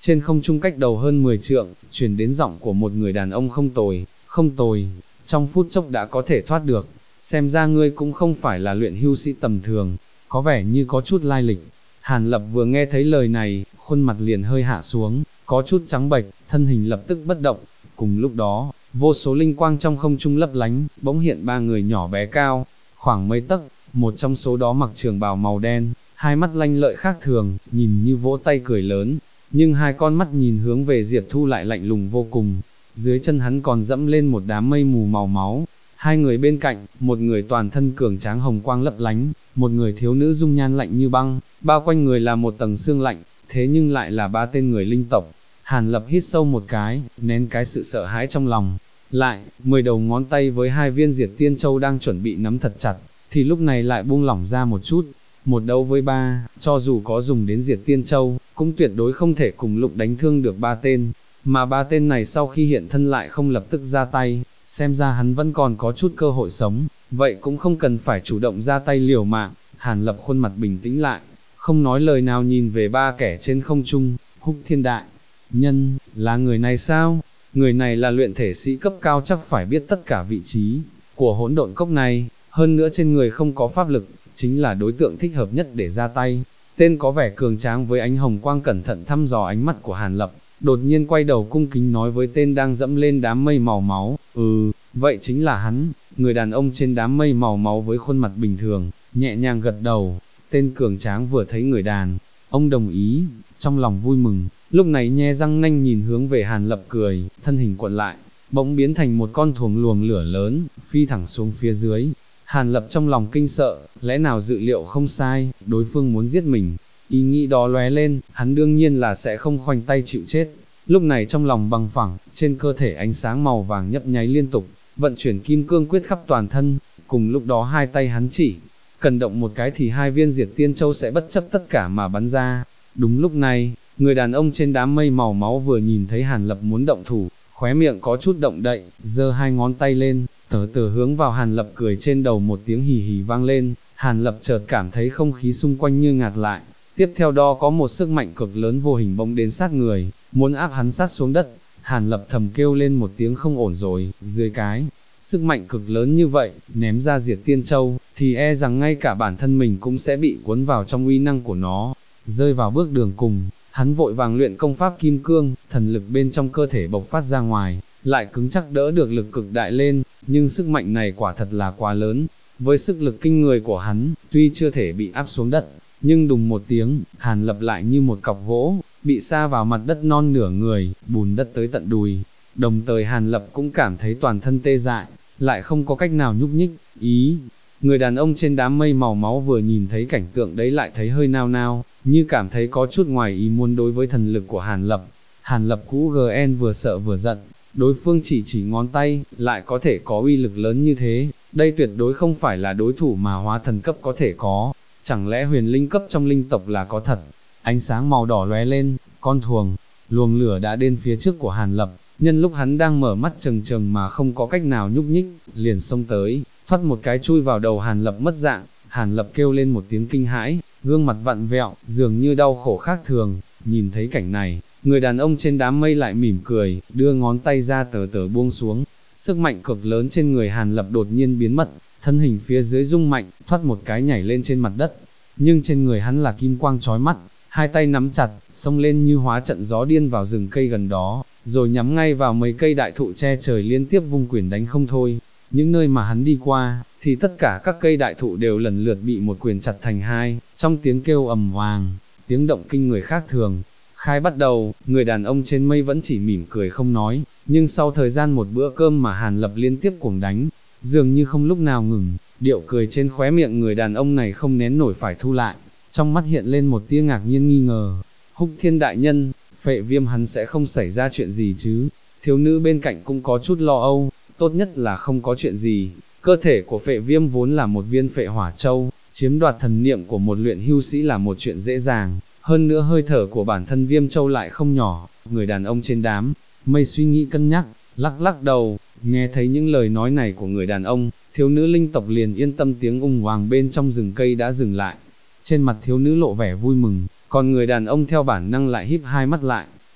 trên không trung cách đầu hơn 10 trượng, truyền đến giọng của một người đàn ông không tồi, không tồi, trong phút chốc đã có thể thoát được, xem ra ngươi cũng không phải là luyện hưu sĩ tầm thường, có vẻ như có chút lai lịch. Hàn Lập vừa nghe thấy lời này, khuôn mặt liền hơi hạ xuống, có chút trắng bệch, thân hình lập tức bất động. Cùng lúc đó, vô số linh quang trong không trung lấp lánh, bỗng hiện ba người nhỏ bé cao, khoảng mấy tấc, một trong số đó mặc trường bào màu đen, hai mắt lanh lợi khác thường, nhìn như vỗ tay cười lớn, nhưng hai con mắt nhìn hướng về Diệp Thu lại lạnh lùng vô cùng. Dưới chân hắn còn dẫm lên một đám mây mù màu máu. Hai người bên cạnh, một người toàn thân cường tráng hồng quang lấp lánh, một người thiếu nữ dung nhan lạnh như băng, bao quanh người là một tầng xương lạnh, thế nhưng lại là ba tên người linh tộc. Hàn Lập hít sâu một cái, nén cái sự sợ hãi trong lòng. Lại, 10 đầu ngón tay với hai viên diệt tiên châu đang chuẩn bị nắm thật chặt, thì lúc này lại buông lỏng ra một chút. Một đấu với ba, cho dù có dùng đến diệt tiên châu, cũng tuyệt đối không thể cùng lúc đánh thương được ba tên. Mà ba tên này sau khi hiện thân lại không lập tức ra tay, xem ra hắn vẫn còn có chút cơ hội sống, vậy cũng không cần phải chủ động ra tay liều mạng. Hàn Lập khuôn mặt bình tĩnh lại, không nói lời nào nhìn về ba kẻ trên không trung. Húc Thiên đại nhân, là người này sao? Người này là luyện thể sĩ cấp cao, chắc phải biết tất cả vị trí của hỗn độn cốc này, hơn nữa trên người không có pháp lực, chính là đối tượng thích hợp nhất để ra tay. Tên có vẻ cường tráng với ánh hồng quang cẩn thận thăm dò ánh mắt của Hàn Lập, đột nhiên quay đầu cung kính nói với tên đang dẫm lên đám mây màu máu, vậy chính là hắn. Người đàn ông trên đám mây màu máu với khuôn mặt bình thường, nhẹ nhàng gật đầu. Tên cường tráng vừa thấy người đàn ông đồng ý, trong lòng vui mừng, lúc này nhe răng nanh nhìn hướng về Hàn Lập cười, thân hình cuộn lại, bỗng biến thành một con thuồng luồng lửa lớn, phi thẳng xuống phía dưới. Hàn Lập trong lòng kinh sợ, lẽ nào dự liệu không sai, đối phương muốn giết mình. Ý nghĩ đó lóe lên, hắn đương nhiên là sẽ không khoanh tay chịu chết. Lúc này trong lòng bằng phẳng, trên cơ thể ánh sáng màu vàng nhấp nháy liên tục, vận chuyển kim cương quyết khắp toàn thân. Cùng lúc đó hai tay hắn chỉ cần động một cái thì hai viên diệt tiên châu sẽ bất chấp tất cả mà bắn ra. Đúng lúc này, người đàn ông trên đám mây màu máu vừa nhìn thấy Hàn Lập muốn động thủ, khóe miệng có chút động đậy, giơ hai ngón tay lên, tờ tờ hướng vào Hàn Lập cười. Trên đầu một tiếng hì hì vang lên, Hàn Lập chợt cảm thấy không khí xung quanh như ngạt lại, tiếp theo đó có một sức mạnh cực lớn vô hình bỗng đến sát người, muốn áp hắn sát xuống đất. Hàn Lập thầm kêu lên một tiếng không ổn rồi, dưới cái sức mạnh cực lớn như vậy, ném ra diệt tiên châu, thì e rằng ngay cả bản thân mình cũng sẽ bị cuốn vào trong uy năng của nó. Rơi vào bước đường cùng, hắn vội vàng luyện công pháp kim cương, thần lực bên trong cơ thể bộc phát ra ngoài, lại cứng chắc đỡ được lực cực đại lên, nhưng sức mạnh này quả thật là quá lớn. Với sức lực kinh người của hắn, tuy chưa thể bị áp xuống đất, nhưng đùng một tiếng, Hàn Lập lại như một cọc gỗ, bị sa vào mặt đất non nửa người, bùn đất tới tận đùi. Đồng thời Hàn Lập cũng cảm thấy toàn thân tê dại, lại không có cách nào nhúc nhích. Người đàn ông trên đám mây màu máu vừa nhìn thấy cảnh tượng đấy lại thấy hơi nao nao, như cảm thấy có chút ngoài ý muốn đối với thần lực của Hàn Lập. Hàn Lập cũ GN vừa sợ vừa giận, đối phương chỉ ngón tay, lại có thể có uy lực lớn như thế, đây tuyệt đối không phải là đối thủ mà hóa thần cấp có thể có, chẳng lẽ huyền linh cấp trong linh tộc là có thật. Ánh sáng màu đỏ lóe lên, con luồng lửa đã đến phía trước của Hàn Lập, nhân lúc hắn đang mở mắt trừng trừng mà không có cách nào nhúc nhích, liền xông tới, thoát một cái chui vào đầu Hàn Lập mất dạng. Hàn Lập kêu lên một tiếng kinh hãi, gương mặt vặn vẹo, dường như đau khổ khác thường. Nhìn thấy cảnh này, người đàn ông trên đám mây lại mỉm cười, đưa ngón tay ra tờ tờ buông xuống. Sức mạnh cực lớn trên người Hàn Lập đột nhiên biến mất, thân hình phía dưới rung mạnh, thoát một cái nhảy lên trên mặt đất. Nhưng trên người hắn là kim quang chói mắt, hai tay nắm chặt, xông lên như hóa trận gió điên vào rừng cây gần đó, rồi nhắm ngay vào mấy cây đại thụ che trời liên tiếp vung quyền đánh không thôi. Những nơi mà hắn đi qua, thì tất cả các cây đại thụ đều lần lượt bị một quyền chặt thành hai, trong tiếng kêu ầm vang, tiếng động kinh người khác thường. Khai bắt đầu, người đàn ông trên mây vẫn chỉ mỉm cười không nói, nhưng sau thời gian một bữa cơm mà Hàn Lập liên tiếp cuồng đánh, dường như không lúc nào ngừng, điệu cười trên khóe miệng người đàn ông này không nén nổi phải thu lại, trong mắt hiện lên một tia ngạc nhiên nghi ngờ. Húc Thiên đại nhân, Phệ Viêm hắn sẽ không xảy ra chuyện gì chứ? Thiếu nữ bên cạnh cũng có chút lo âu, tốt nhất là không có chuyện gì. Cơ thể của Phệ Viêm vốn là một viên Phệ Hỏa Châu, chiếm đoạt thần niệm của một luyện hưu sĩ là một chuyện dễ dàng, hơn nữa hơi thở của bản thân Viêm Châu lại không nhỏ. Người đàn ông trên đám mây suy nghĩ cân nhắc, lắc lắc đầu. Nghe thấy những lời nói này của người đàn ông, thiếu nữ linh tộc liền yên tâm. Tiếng ung hoàng bên trong rừng cây đã dừng lại, trên mặt thiếu nữ lộ vẻ vui mừng, còn người đàn ông theo bản năng lại híp hai mắt lại.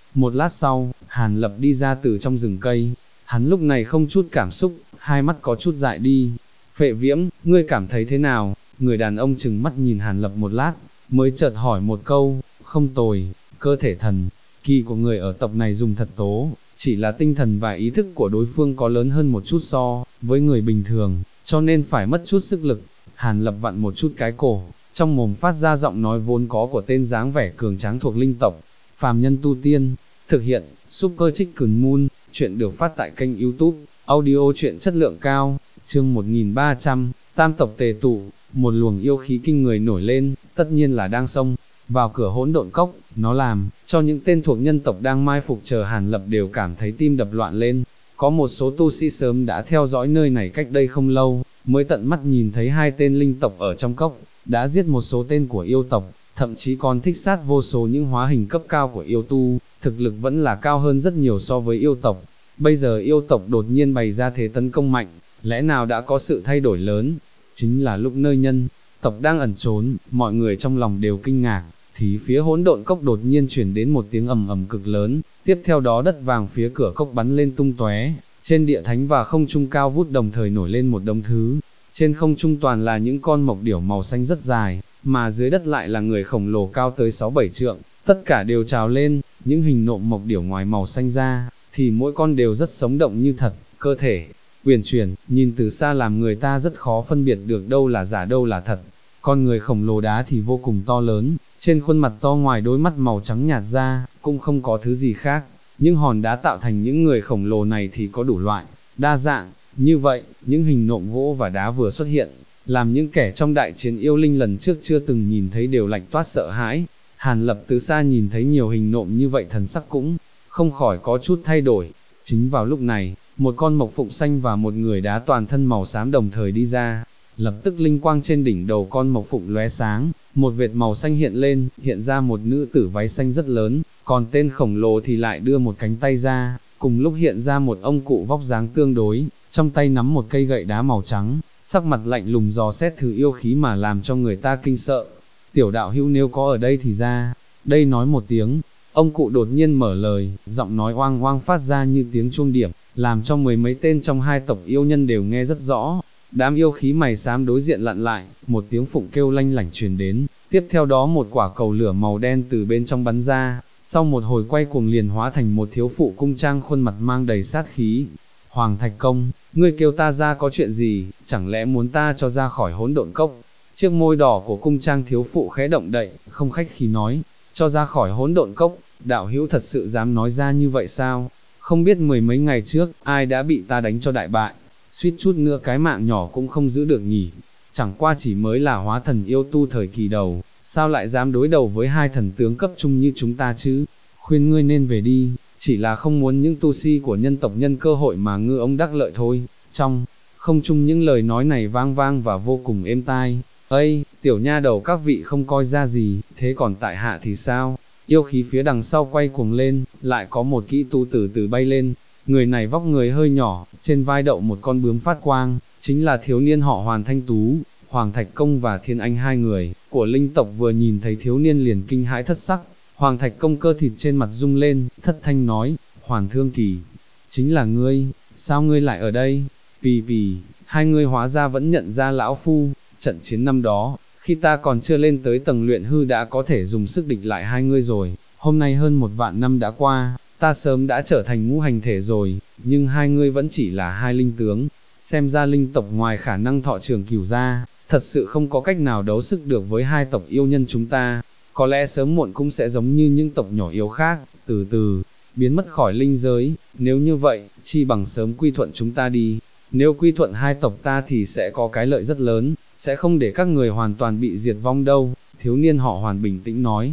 Một lát sau, Hàn Lập đi ra từ trong rừng cây, hắn lúc này không chút cảm xúc, hai mắt có chút dại đi. Phệ Viễm, ngươi cảm thấy thế nào? Người đàn ông chừng mắt nhìn Hàn Lập một lát, mới chợt hỏi một câu, không tồi, cơ thể thần kỳ của người ở tộc này dùng thật tố, chỉ là tinh thần và ý thức của đối phương có lớn hơn một chút so với người bình thường, cho nên phải mất chút sức lực. Hàn Lập vặn một chút cái cổ, trong mồm phát ra giọng nói vốn có của tên dáng vẻ cường tráng thuộc linh tộc, phàm nhân tu tiên. Thực hiện, Super Chicken Moon, chuyện được phát tại kênh YouTube, audio chuyện chất lượng cao, chương 1300, tam tộc tề tụ, một luồng yêu khí kinh người nổi lên, tất nhiên là đang xông vào cửa hỗn độn cốc, nó làm cho những tên thuộc nhân tộc đang mai phục chờ Hàn Lập đều cảm thấy tim đập loạn lên. Có một số tu sĩ sớm đã theo dõi nơi này cách đây không lâu, mới tận mắt nhìn thấy hai tên linh tộc ở trong cốc, đã giết một số tên của yêu tộc, thậm chí còn thích sát vô số những hóa hình cấp cao của yêu tu, thực lực vẫn là cao hơn rất nhiều so với yêu tộc. Bây giờ yêu tộc đột nhiên bày ra thế tấn công mạnh, lẽ nào đã có sự thay đổi lớn? Chính là lúc nơi nhân tộc đang ẩn trốn, mọi người trong lòng đều kinh ngạc, thì phía hỗn độn cốc đột nhiên chuyển đến một tiếng ầm ầm cực lớn, tiếp theo đó đất vàng phía cửa cốc bắn lên tung tóe, trên địa thánh và không trung cao vút đồng thời nổi lên một đống thứ. Trên không trung toàn là những con mộc điểu màu xanh rất dài, mà dưới đất lại là người khổng lồ cao tới 6-7 trượng, tất cả đều trào lên, những hình nộm mộc điểu ngoài màu xanh ra, thì mỗi con đều rất sống động như thật, cơ thể uyển chuyển, nhìn từ xa làm người ta rất khó phân biệt được đâu là giả đâu là thật. Con người khổng lồ đá thì vô cùng to lớn, trên khuôn mặt to ngoài đôi mắt màu trắng nhạt ra, cũng không có thứ gì khác. Những hòn đá tạo thành những người khổng lồ này thì có đủ loại, đa dạng. Như vậy, những hình nộm gỗ và đá vừa xuất hiện, làm những kẻ trong đại chiến yêu linh lần trước chưa từng nhìn thấy đều lạnh toát sợ hãi. Hàn Lập từ xa nhìn thấy nhiều hình nộm như vậy thần sắc cũng không khỏi có chút thay đổi. Chính vào lúc này, một con mộc phụng xanh và một người đá toàn thân màu xám đồng thời đi ra. Lập tức linh quang trên đỉnh đầu con mộc phụng lóe sáng, một vệt màu xanh hiện lên, hiện ra một nữ tử váy xanh rất lớn, còn tên khổng lồ thì lại đưa một cánh tay ra, cùng lúc hiện ra một ông cụ vóc dáng tương đối, trong tay nắm một cây gậy đá màu trắng, sắc mặt lạnh lùng dò xét thử yêu khí mà làm cho người ta kinh sợ. Tiểu đạo hữu nếu có ở đây thì ra, đây nói một tiếng, ông cụ đột nhiên mở lời, giọng nói oang oang phát ra như tiếng chuông điểm, làm cho mười mấy tên trong hai tộc yêu nhân đều nghe rất rõ. Đám yêu khí mày xám đối diện lặn lại, một tiếng phụng kêu lanh lảnh truyền đến, tiếp theo đó một quả cầu lửa màu đen từ bên trong bắn ra, sau một hồi quay cuồng liền hóa thành một thiếu phụ cung trang khuôn mặt mang đầy sát khí. Hoàng Thạch Công, ngươi kêu ta ra có chuyện gì, chẳng lẽ muốn ta cho ra khỏi hỗn độn cốc? Chiếc môi đỏ của cung trang thiếu phụ khẽ động đậy, không khách khí nói, cho ra khỏi hỗn độn cốc, đạo hữu thật sự dám nói ra như vậy sao? Không biết mười mấy ngày trước, ai đã bị ta đánh cho đại bại, suýt chút nữa cái mạng nhỏ cũng không giữ được nhỉ, chẳng qua chỉ mới là hóa thần yêu tu thời kỳ đầu, sao lại dám đối đầu với hai thần tướng cấp trung như chúng ta chứ? Khuyên ngươi nên về đi, chỉ là không muốn những tu si của nhân tộc nhân cơ hội mà ngư ông đắc lợi thôi. Trong không chung những lời nói này vang vang và vô cùng êm tai. Ây, tiểu nha đầu các vị không coi ra gì, thế còn tại hạ thì sao? Yêu khí phía đằng sau quay cuồng lên, lại có một kỹ tu từ từ bay lên. Người này vóc người hơi nhỏ, trên vai đậu một con bướm phát quang, chính là thiếu niên họ Hoàn Thanh Tú, Hoàng Thạch Công và Thiên Anh hai người của linh tộc vừa nhìn thấy thiếu niên liền kinh hãi thất sắc. Hoàng Thạch Công cơ thịt trên mặt rung lên, thất thanh nói, Hoàn Thương Kỳ, chính là ngươi, sao ngươi lại ở đây? Vì, hai ngươi hóa ra vẫn nhận ra lão phu, trận chiến năm đó, khi ta còn chưa lên tới tầng luyện hư đã có thể dùng sức địch lại hai ngươi rồi, hôm nay hơn 1.000 năm đã qua, ta sớm đã trở thành ngũ hành thể rồi, nhưng hai ngươi vẫn chỉ là hai linh tướng, xem ra linh tộc ngoài khả năng thọ trường cửu ra, thật sự không có cách nào đấu sức được với hai tộc yêu nhân chúng ta, có lẽ sớm muộn cũng sẽ giống như những tộc nhỏ yếu khác, từ từ biến mất khỏi linh giới, nếu như vậy, chi bằng sớm quy thuận chúng ta đi, nếu quy thuận hai tộc ta thì sẽ có cái lợi rất lớn, sẽ không để các người hoàn toàn bị diệt vong đâu. Thiếu niên họ Hoàn bình tĩnh nói,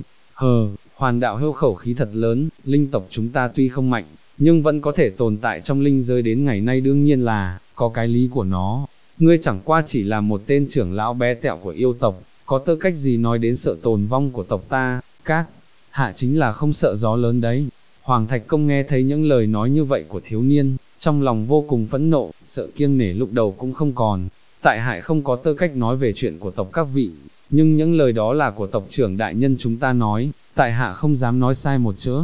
Hoàn đạo hưu khẩu khí thật lớn, linh tộc chúng ta tuy không mạnh, nhưng vẫn có thể tồn tại trong linh giới đến ngày nay đương nhiên là, có cái lý của nó, ngươi chẳng qua chỉ là một tên trưởng lão bé tẹo của yêu tộc, có tư cách gì nói đến sợ tồn vong của tộc ta, các hạ chính là không sợ gió lớn đấy. Hoàng Thạch Công nghe thấy những lời nói như vậy của thiếu niên, trong lòng vô cùng phẫn nộ, sợ kiêng nể lúc đầu cũng không còn, tại hạ không có tư cách nói về chuyện của tộc các vị, nhưng những lời đó là của tộc trưởng đại nhân chúng ta nói, tại hạ không dám nói sai một chữ.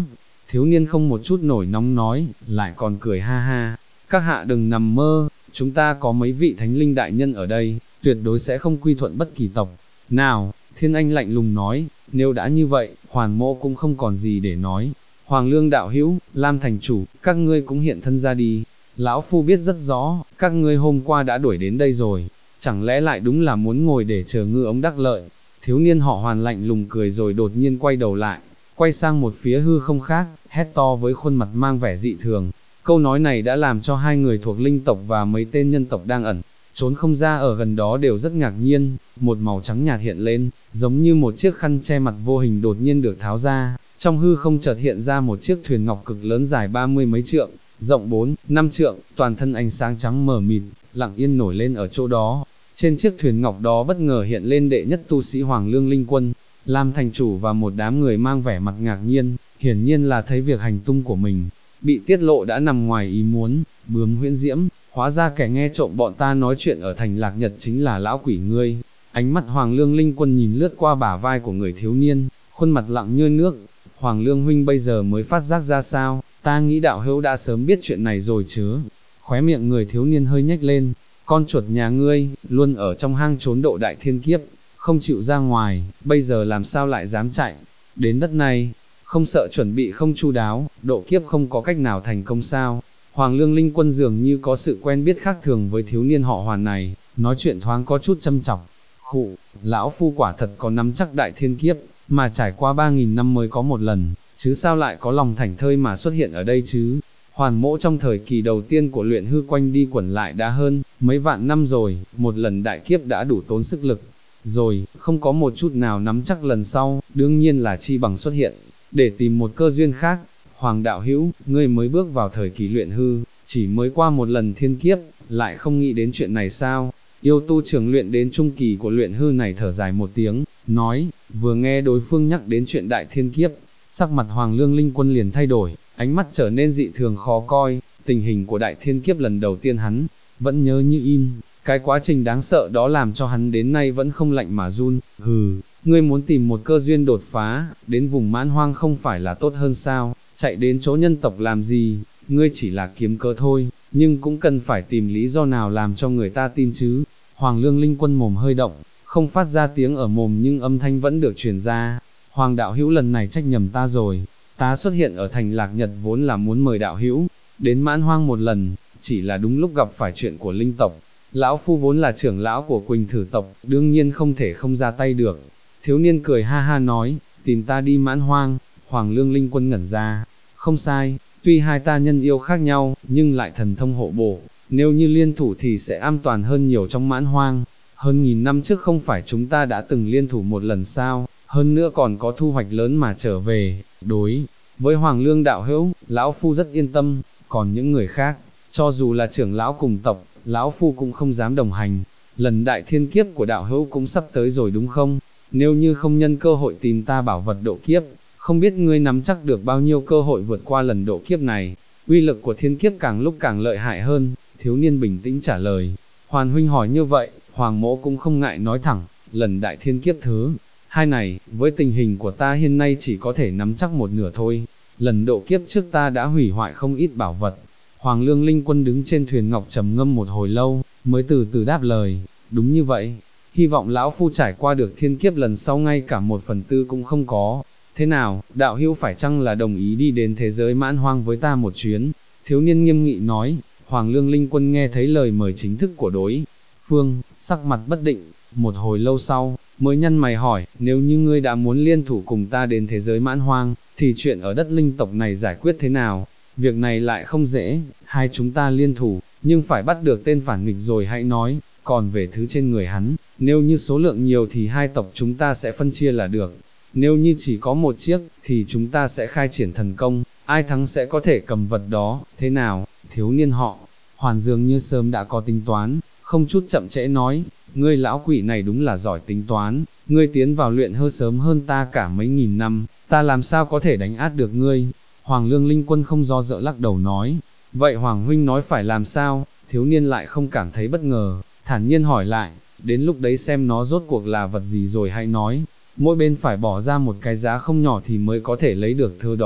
Thiếu niên không một chút nổi nóng nói, lại còn cười ha ha, các hạ đừng nằm mơ, chúng ta có mấy vị thánh linh đại nhân ở đây, tuyệt đối sẽ không quy thuận bất kỳ tộc. Nào, Thiên Anh lạnh lùng nói, nếu đã như vậy, Hoàn Mỗ cũng không còn gì để nói. Hoàng Lương đạo hữu, Lam thành chủ, các ngươi cũng hiện thân ra đi. Lão Phu biết rất rõ, các ngươi hôm qua đã đuổi đến đây rồi, chẳng lẽ lại đúng là muốn ngồi để chờ ngư ống đắc lợi. Thiếu niên họ Hoàn lạnh lùng cười rồi đột nhiên quay đầu lại, quay sang một phía hư không khác, hét to với khuôn mặt mang vẻ dị thường. Câu nói này đã làm cho hai người thuộc linh tộc và mấy tên nhân tộc đang ẩn trốn không ra ở gần đó đều rất ngạc nhiên. Một màu trắng nhạt hiện lên, giống như một chiếc khăn che mặt vô hình đột nhiên được tháo ra, trong hư không chợt hiện ra một chiếc thuyền ngọc cực lớn dài 30 mấy trượng, rộng 4, 5 trượng, toàn thân ánh sáng trắng mờ mịt, lặng yên nổi lên ở chỗ đó. Trên chiếc thuyền ngọc đó bất ngờ hiện lên đệ nhất tu sĩ Hoàng Lương Linh Quân, Lam thành chủ và một đám người mang vẻ mặt ngạc nhiên, hiển nhiên là thấy việc hành tung của mình bị tiết lộ đã nằm ngoài ý muốn. Bướm Huyễn Diễm, hóa ra kẻ nghe trộm bọn ta nói chuyện ở thành Lạc Nhật chính là lão quỷ ngươi. Ánh mắt Hoàng Lương Linh Quân nhìn lướt qua bả vai của người thiếu niên, khuôn mặt lặng như nước. Hoàng Lương huynh bây giờ mới phát giác ra sao, ta nghĩ đạo hữu đã sớm biết chuyện này rồi chứ. Khóe miệng người thiếu niên hơi nhếch lên, con chuột nhà ngươi, luôn ở trong hang trốn độ đại thiên kiếp, không chịu ra ngoài, bây giờ làm sao lại dám chạy đến đất này, không sợ chuẩn bị không chu đáo, độ kiếp không có cách nào thành công sao. Hoàng Lương Linh Quân dường như có sự quen biết khác thường với thiếu niên họ Hoàn này, nói chuyện thoáng có chút châm chọc. Khụ, lão phu quả thật có nắm chắc đại thiên kiếp, mà trải qua 3.000 năm mới có một lần, chứ sao lại có lòng thảnh thơi mà xuất hiện ở đây chứ. Hoàn Mỗ trong thời kỳ đầu tiên của luyện hư quanh đi quẩn lại đã hơn mấy vạn năm rồi, một lần đại kiếp đã đủ tốn sức lực rồi, không có một chút nào nắm chắc lần sau, đương nhiên là chi bằng xuất hiện để tìm một cơ duyên khác. Hoàng đạo hữu, ngươi mới bước vào thời kỳ luyện hư, chỉ mới qua một lần thiên kiếp, lại không nghĩ đến chuyện này sao? Yêu tu trưởng luyện đến trung kỳ của luyện hư này thở dài một tiếng, nói, vừa nghe đối phương nhắc đến chuyện đại thiên kiếp, sắc mặt Hoàng Lương Linh Quân liền thay đổi, ánh mắt trở nên dị thường khó coi. Tình hình của đại thiên kiếp lần đầu tiên hắn vẫn nhớ như in, cái quá trình đáng sợ đó làm cho hắn đến nay vẫn không lạnh mà run. Hừ, ngươi muốn tìm một cơ duyên đột phá, đến vùng mãn hoang không phải là tốt hơn sao, chạy đến chỗ nhân tộc làm gì, ngươi chỉ là kiếm cớ thôi, nhưng cũng cần phải tìm lý do nào làm cho người ta tin chứ. Hoàng Lương Linh Quân mồm hơi động, không phát ra tiếng ở mồm nhưng âm thanh vẫn được truyền ra. Hoàng đạo hữu lần này trách nhầm ta rồi, ta xuất hiện ở thành Lạc Nhật vốn là muốn mời đạo hữu đến mãn hoang một lần, chỉ là đúng lúc gặp phải chuyện của linh tộc. Lão phu vốn là trưởng lão của Quỳnh Thử tộc, đương nhiên không thể không ra tay được. Thiếu niên cười ha ha nói, tìm ta đi mãn hoang. Hoàng Lương Linh Quân ngẩn ra, không sai, tuy hai ta nhân yêu khác nhau, nhưng lại thần thông hộ bổ, nếu như liên thủ thì sẽ an toàn hơn nhiều trong mãn hoang. Hơn 1000 năm trước không phải chúng ta đã từng liên thủ một lần sao, hơn nữa còn có thu hoạch lớn mà trở về. Đối với Hoàng Lương đạo hữu, lão phu rất yên tâm, còn những người khác, cho dù là trưởng lão cùng tộc, lão phu cũng không dám đồng hành. Lần đại thiên kiếp của đạo hữu cũng sắp tới rồi đúng không? Nếu như không nhân cơ hội tìm ta bảo vật độ kiếp, không biết ngươi nắm chắc được bao nhiêu cơ hội vượt qua lần độ kiếp này. Uy lực của thiên kiếp càng lúc càng lợi hại hơn. Thiếu niên bình tĩnh trả lời. Hoàn huynh hỏi như vậy, Hoàng mỗ cũng không ngại nói thẳng, lần đại thiên kiếp thứ hai này, với tình hình của ta hiện nay chỉ có thể nắm chắc một nửa thôi. Lần độ kiếp trước ta đã hủy hoại không ít bảo vật. Hoàng Lương Linh Quân đứng trên thuyền ngọc trầm ngâm một hồi lâu, mới từ từ đáp lời, đúng như vậy, hy vọng lão phu trải qua được thiên kiếp lần sau ngay cả 1/4 cũng không có. Thế nào, đạo hữu phải chăng là đồng ý đi đến thế giới mãn hoang với ta một chuyến? Thiếu niên nghiêm nghị nói. Hoàng Lương Linh Quân nghe thấy lời mời chính thức của đối phương, sắc mặt bất định, một hồi lâu sau, mới nhăn mày hỏi, nếu như ngươi đã muốn liên thủ cùng ta đến thế giới mãn hoang, thì chuyện ở đất linh tộc này giải quyết thế nào? Việc này lại không dễ, hai chúng ta liên thủ, nhưng phải bắt được tên phản nghịch rồi hãy nói, còn về thứ trên người hắn, nếu như số lượng nhiều thì hai tộc chúng ta sẽ phân chia là được, nếu như chỉ có một chiếc, thì chúng ta sẽ khai triển thần công, ai thắng sẽ có thể cầm vật đó, thế nào? Thiếu niên họ Hoàn dường như sớm đã có tính toán, không chút chậm trễ nói, ngươi lão quỷ này đúng là giỏi tính toán, ngươi tiến vào luyện hư sớm hơn ta cả mấy nghìn năm, ta làm sao có thể đánh át được ngươi? Hoàng Lương Linh Quân không do dự lắc đầu nói, vậy Hoàng huynh nói phải làm sao? Thiếu niên lại không cảm thấy bất ngờ, thản nhiên hỏi lại, đến lúc đấy xem nó rốt cuộc là vật gì rồi hãy nói, mỗi bên phải bỏ ra một cái giá không nhỏ thì mới có thể lấy được thứ đó.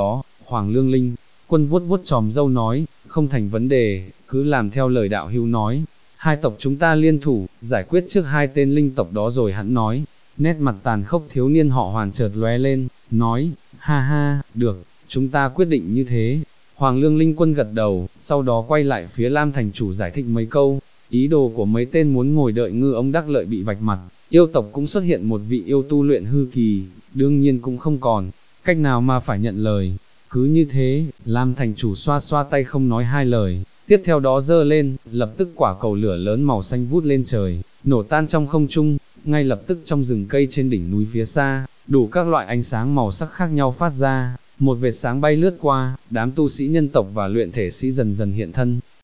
Hoàng Lương Linh, Quân vuốt vuốt chòm râu nói, không thành vấn đề, cứ làm theo lời đạo hữu nói, hai tộc chúng ta liên thủ, giải quyết trước hai tên linh tộc đó rồi hắn nói. Nét mặt tàn khốc thiếu niên họ Hoàng chợt lóe lên, nói, ha ha, được, chúng ta quyết định như thế. Hoàng Lương Linh Quân gật đầu, sau đó quay lại phía Lam thành chủ giải thích mấy câu, ý đồ của mấy tên muốn ngồi đợi ngư ông đắc lợi bị vạch mặt, yêu tộc cũng xuất hiện một vị yêu tu luyện hư kỳ, đương nhiên cũng không còn cách nào mà phải nhận lời. Cứ như thế, Lam thành chủ xoa xoa tay không nói hai lời, tiếp theo đó giơ lên, lập tức quả cầu lửa lớn màu xanh vút lên trời, nổ tan trong không trung, ngay lập tức trong rừng cây trên đỉnh núi phía xa, đủ các loại ánh sáng màu sắc khác nhau phát ra, một vệt sáng bay lướt qua, đám tu sĩ nhân tộc và luyện thể sĩ dần dần hiện thân,